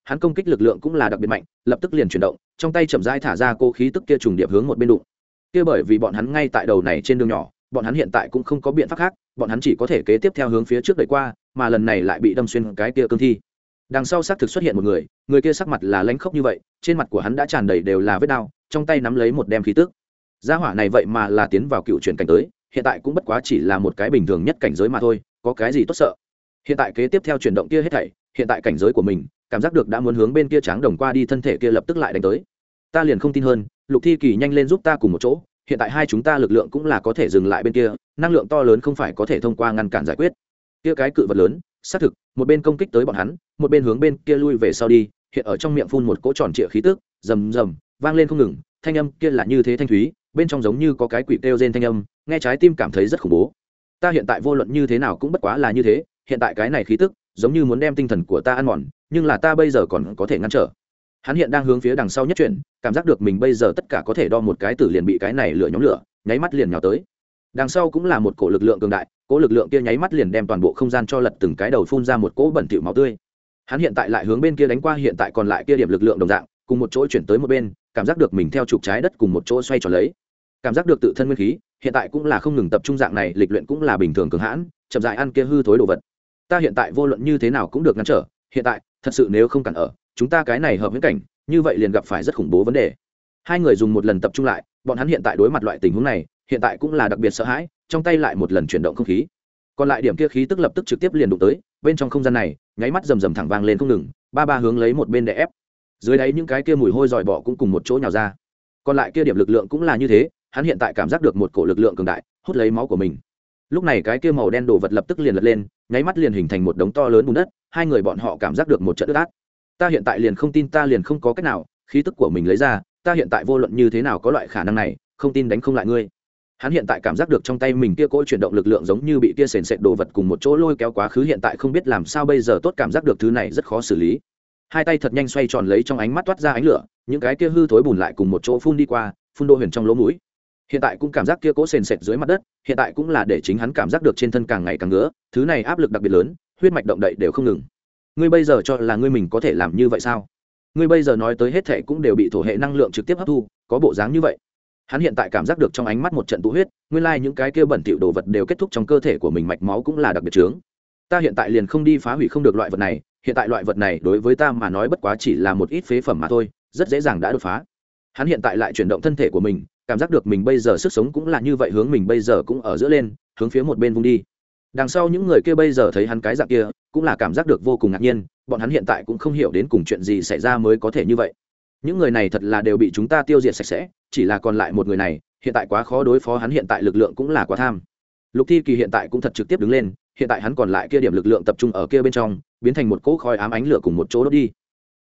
hắn công kích lực lượng cũng là đặc biệt mạnh, lập tức liền chuyển động, trong tay chậm rãi thả ra cô khí tức kia trùng điệp hướng một bên đụng. Kia bởi vì bọn hắn ngay tại đầu này trên đường nhỏ, bọn hắn hiện tại cũng không có biện pháp khác, bọn hắn chỉ có thể kế tiếp theo hướng phía trước đẩy qua, mà lần này lại bị đâm xuyên cái kia cương thi. Đằng sau xác thực xuất hiện một người, người kia sắc mặt là lãnh khốc như vậy, trên mặt của hắn đã tràn đầy đều là vết đao, trong tay nắm lấy một đem khí tức. Gia hỏa này vậy mà là tiến vào cựu chuyển cảnh tới, hiện tại cũng bất quá chỉ là một cái bình thường nhất cảnh giới mà thôi, có cái gì tốt sợ. Hiện tại kế tiếp theo chuyển động kia hết thảy, hiện tại cảnh giới của mình, cảm giác được đã muốn hướng bên kia tráng đồng qua đi, thân thể kia lập tức lại đánh tới. Ta liền không tin hơn, Lục Thi Kỳ nhanh lên giúp ta cùng một chỗ, hiện tại hai chúng ta lực lượng cũng là có thể dừng lại bên kia, năng lượng to lớn không phải có thể thông qua ngăn cản giải quyết. Kia cái cự vật lớn, xác thực, một bên công kích tới bọn hắn, một bên hướng bên kia lui về sau đi, hiện ở trong miệng phun một cỗ tròn trịa khí tức, rầm rầm, vang lên không ngừng, thanh âm kia là như thế thanh thúy, bên trong giống như có cái quỷ kêu rên thanh âm, nghe trái tim cảm thấy rất khủng bố. Ta hiện tại vô luận như thế nào cũng bất quá là như thế, hiện tại cái này khí tức, giống như muốn đem tinh thần của ta ăn mòn, nhưng là ta bây giờ còn có thể ngăn trở. Hắn hiện đang hướng phía đằng sau nhất chuyển, cảm giác được mình bây giờ tất cả có thể đo một cái tử liền bị cái này lửa nhóm lửa, nháy mắt liền nhào tới. Đằng sau cũng là một cổ lực lượng cường đại, cỗ lực lượng kia nháy mắt liền đem toàn bộ không gian cho lật từng cái đầu, phun ra một cỗ bẩn thỉu máu tươi. Hắn hiện tại lại hướng bên kia đánh qua, hiện tại còn lại kia điểm lực lượng đồng dạng, cùng một chỗ chuyển tới một bên, cảm giác được mình theo trục trái đất cùng một chỗ xoay tròn lấy. Cảm giác được tự thân nguyên khí, hiện tại cũng là không ngừng tập trung dạng này, lịch luyện cũng là bình thường cường hãn, chậm rãi ăn kia hư thối đồ vật. Ta hiện tại vô luận như thế nào cũng được ngăn trở, hiện tại, thật sự nếu không cản ở, chúng ta cái này hợp huyễn cảnh, như vậy liền gặp phải rất khủng bố vấn đề. Hai người dùng một lần tập trung lại, bọn hắn hiện tại đối mặt loại tình huống này, hiện tại cũng là đặc biệt sợ hãi, trong tay lại một lần chuyển động không khí. Còn lại điểm kia khí tức lập tức trực tiếp liền đụng tới, bên trong không gian này, nháy mắt rầm rầm thẳng vang lên không ngừng, ba ba hướng lấy một bên để ép. Dưới đáy những cái kia mùi hôi dòi bọ cũng cùng một chỗ nhào ra. Còn lại kia điểm lực lượng cũng là như thế, hắn hiện tại cảm giác được một cổ lực lượng cường đại, hút lấy máu của mình. Lúc này cái kia màu đen đồ vật lập tức liền lật lên, nháy mắt liền hình thành một đống to lớn bùn đất, hai người bọn họ cảm giác được một trận ướt át. Ta hiện tại liền không tin, ta liền không có cách nào, khí tức của mình lấy ra, ta hiện tại vô luận như thế nào có loại khả năng này, không tin đánh không lại ngươi. Hắn hiện tại cảm giác được trong tay mình kia cỗ chuyển động lực lượng giống như bị kia sền sệt đồ vật cùng một chỗ lôi kéo quá khứ, hiện tại không biết làm sao bây giờ tốt, cảm giác được thứ này rất khó xử lý. Hai tay thật nhanh xoay tròn lấy, trong ánh mắt toát ra ánh lửa, những cái kia hư thối bùn lại cùng một chỗ phun đi qua, phun Đỗ Huyền trong lỗ mũi. Hiện tại cũng cảm giác kia cỗ sền sệt dưới mặt đất, hiện tại cũng là để chính hắn cảm giác được trên thân càng ngày càng ngứa, thứ này áp lực đặc biệt lớn, huyết mạch động đậy đều không ngừng. Ngươi bây giờ cho là ngươi mình có thể làm như vậy sao? Ngươi bây giờ nói tới hết thảy cũng đều bị thổ hệ năng lượng trực tiếp hấp thu, có bộ dáng như vậy. Hắn hiện tại cảm giác được trong ánh mắt một trận tụ huyết, nguyên lai like những cái kia bẩn thỉu đồ vật đều kết thúc trong cơ thể của mình, mạch máu cũng là đặc biệt trướng. Ta hiện tại liền không đi phá hủy không được loại vật này, hiện tại loại vật này đối với ta mà nói bất quá chỉ là một ít phế phẩm mà thôi, rất dễ dàng đã đột phá. Hắn hiện tại lại chuyển động thân thể của mình, cảm giác được mình bây giờ sức sống cũng là như vậy, hướng mình bây giờ cũng ở giữa lên, hướng phía một bên vung đi. Đằng sau những người kia bây giờ thấy hắn cái dạng kia, cũng là cảm giác được vô cùng ngạc nhiên, bọn hắn hiện tại cũng không hiểu đến cùng chuyện gì xảy ra mới có thể như vậy. Những người này thật là đều bị chúng ta tiêu diệt sạch sẽ, chỉ là còn lại một người này, hiện tại quá khó đối phó, hắn hiện tại lực lượng cũng là quá tham. Lục Thi Kỳ hiện tại cũng thật trực tiếp đứng lên, hiện tại hắn còn lại kia điểm lực lượng tập trung ở kia bên trong, biến thành một cỗ khói ám ánh lửa cùng một chỗ đốt đi.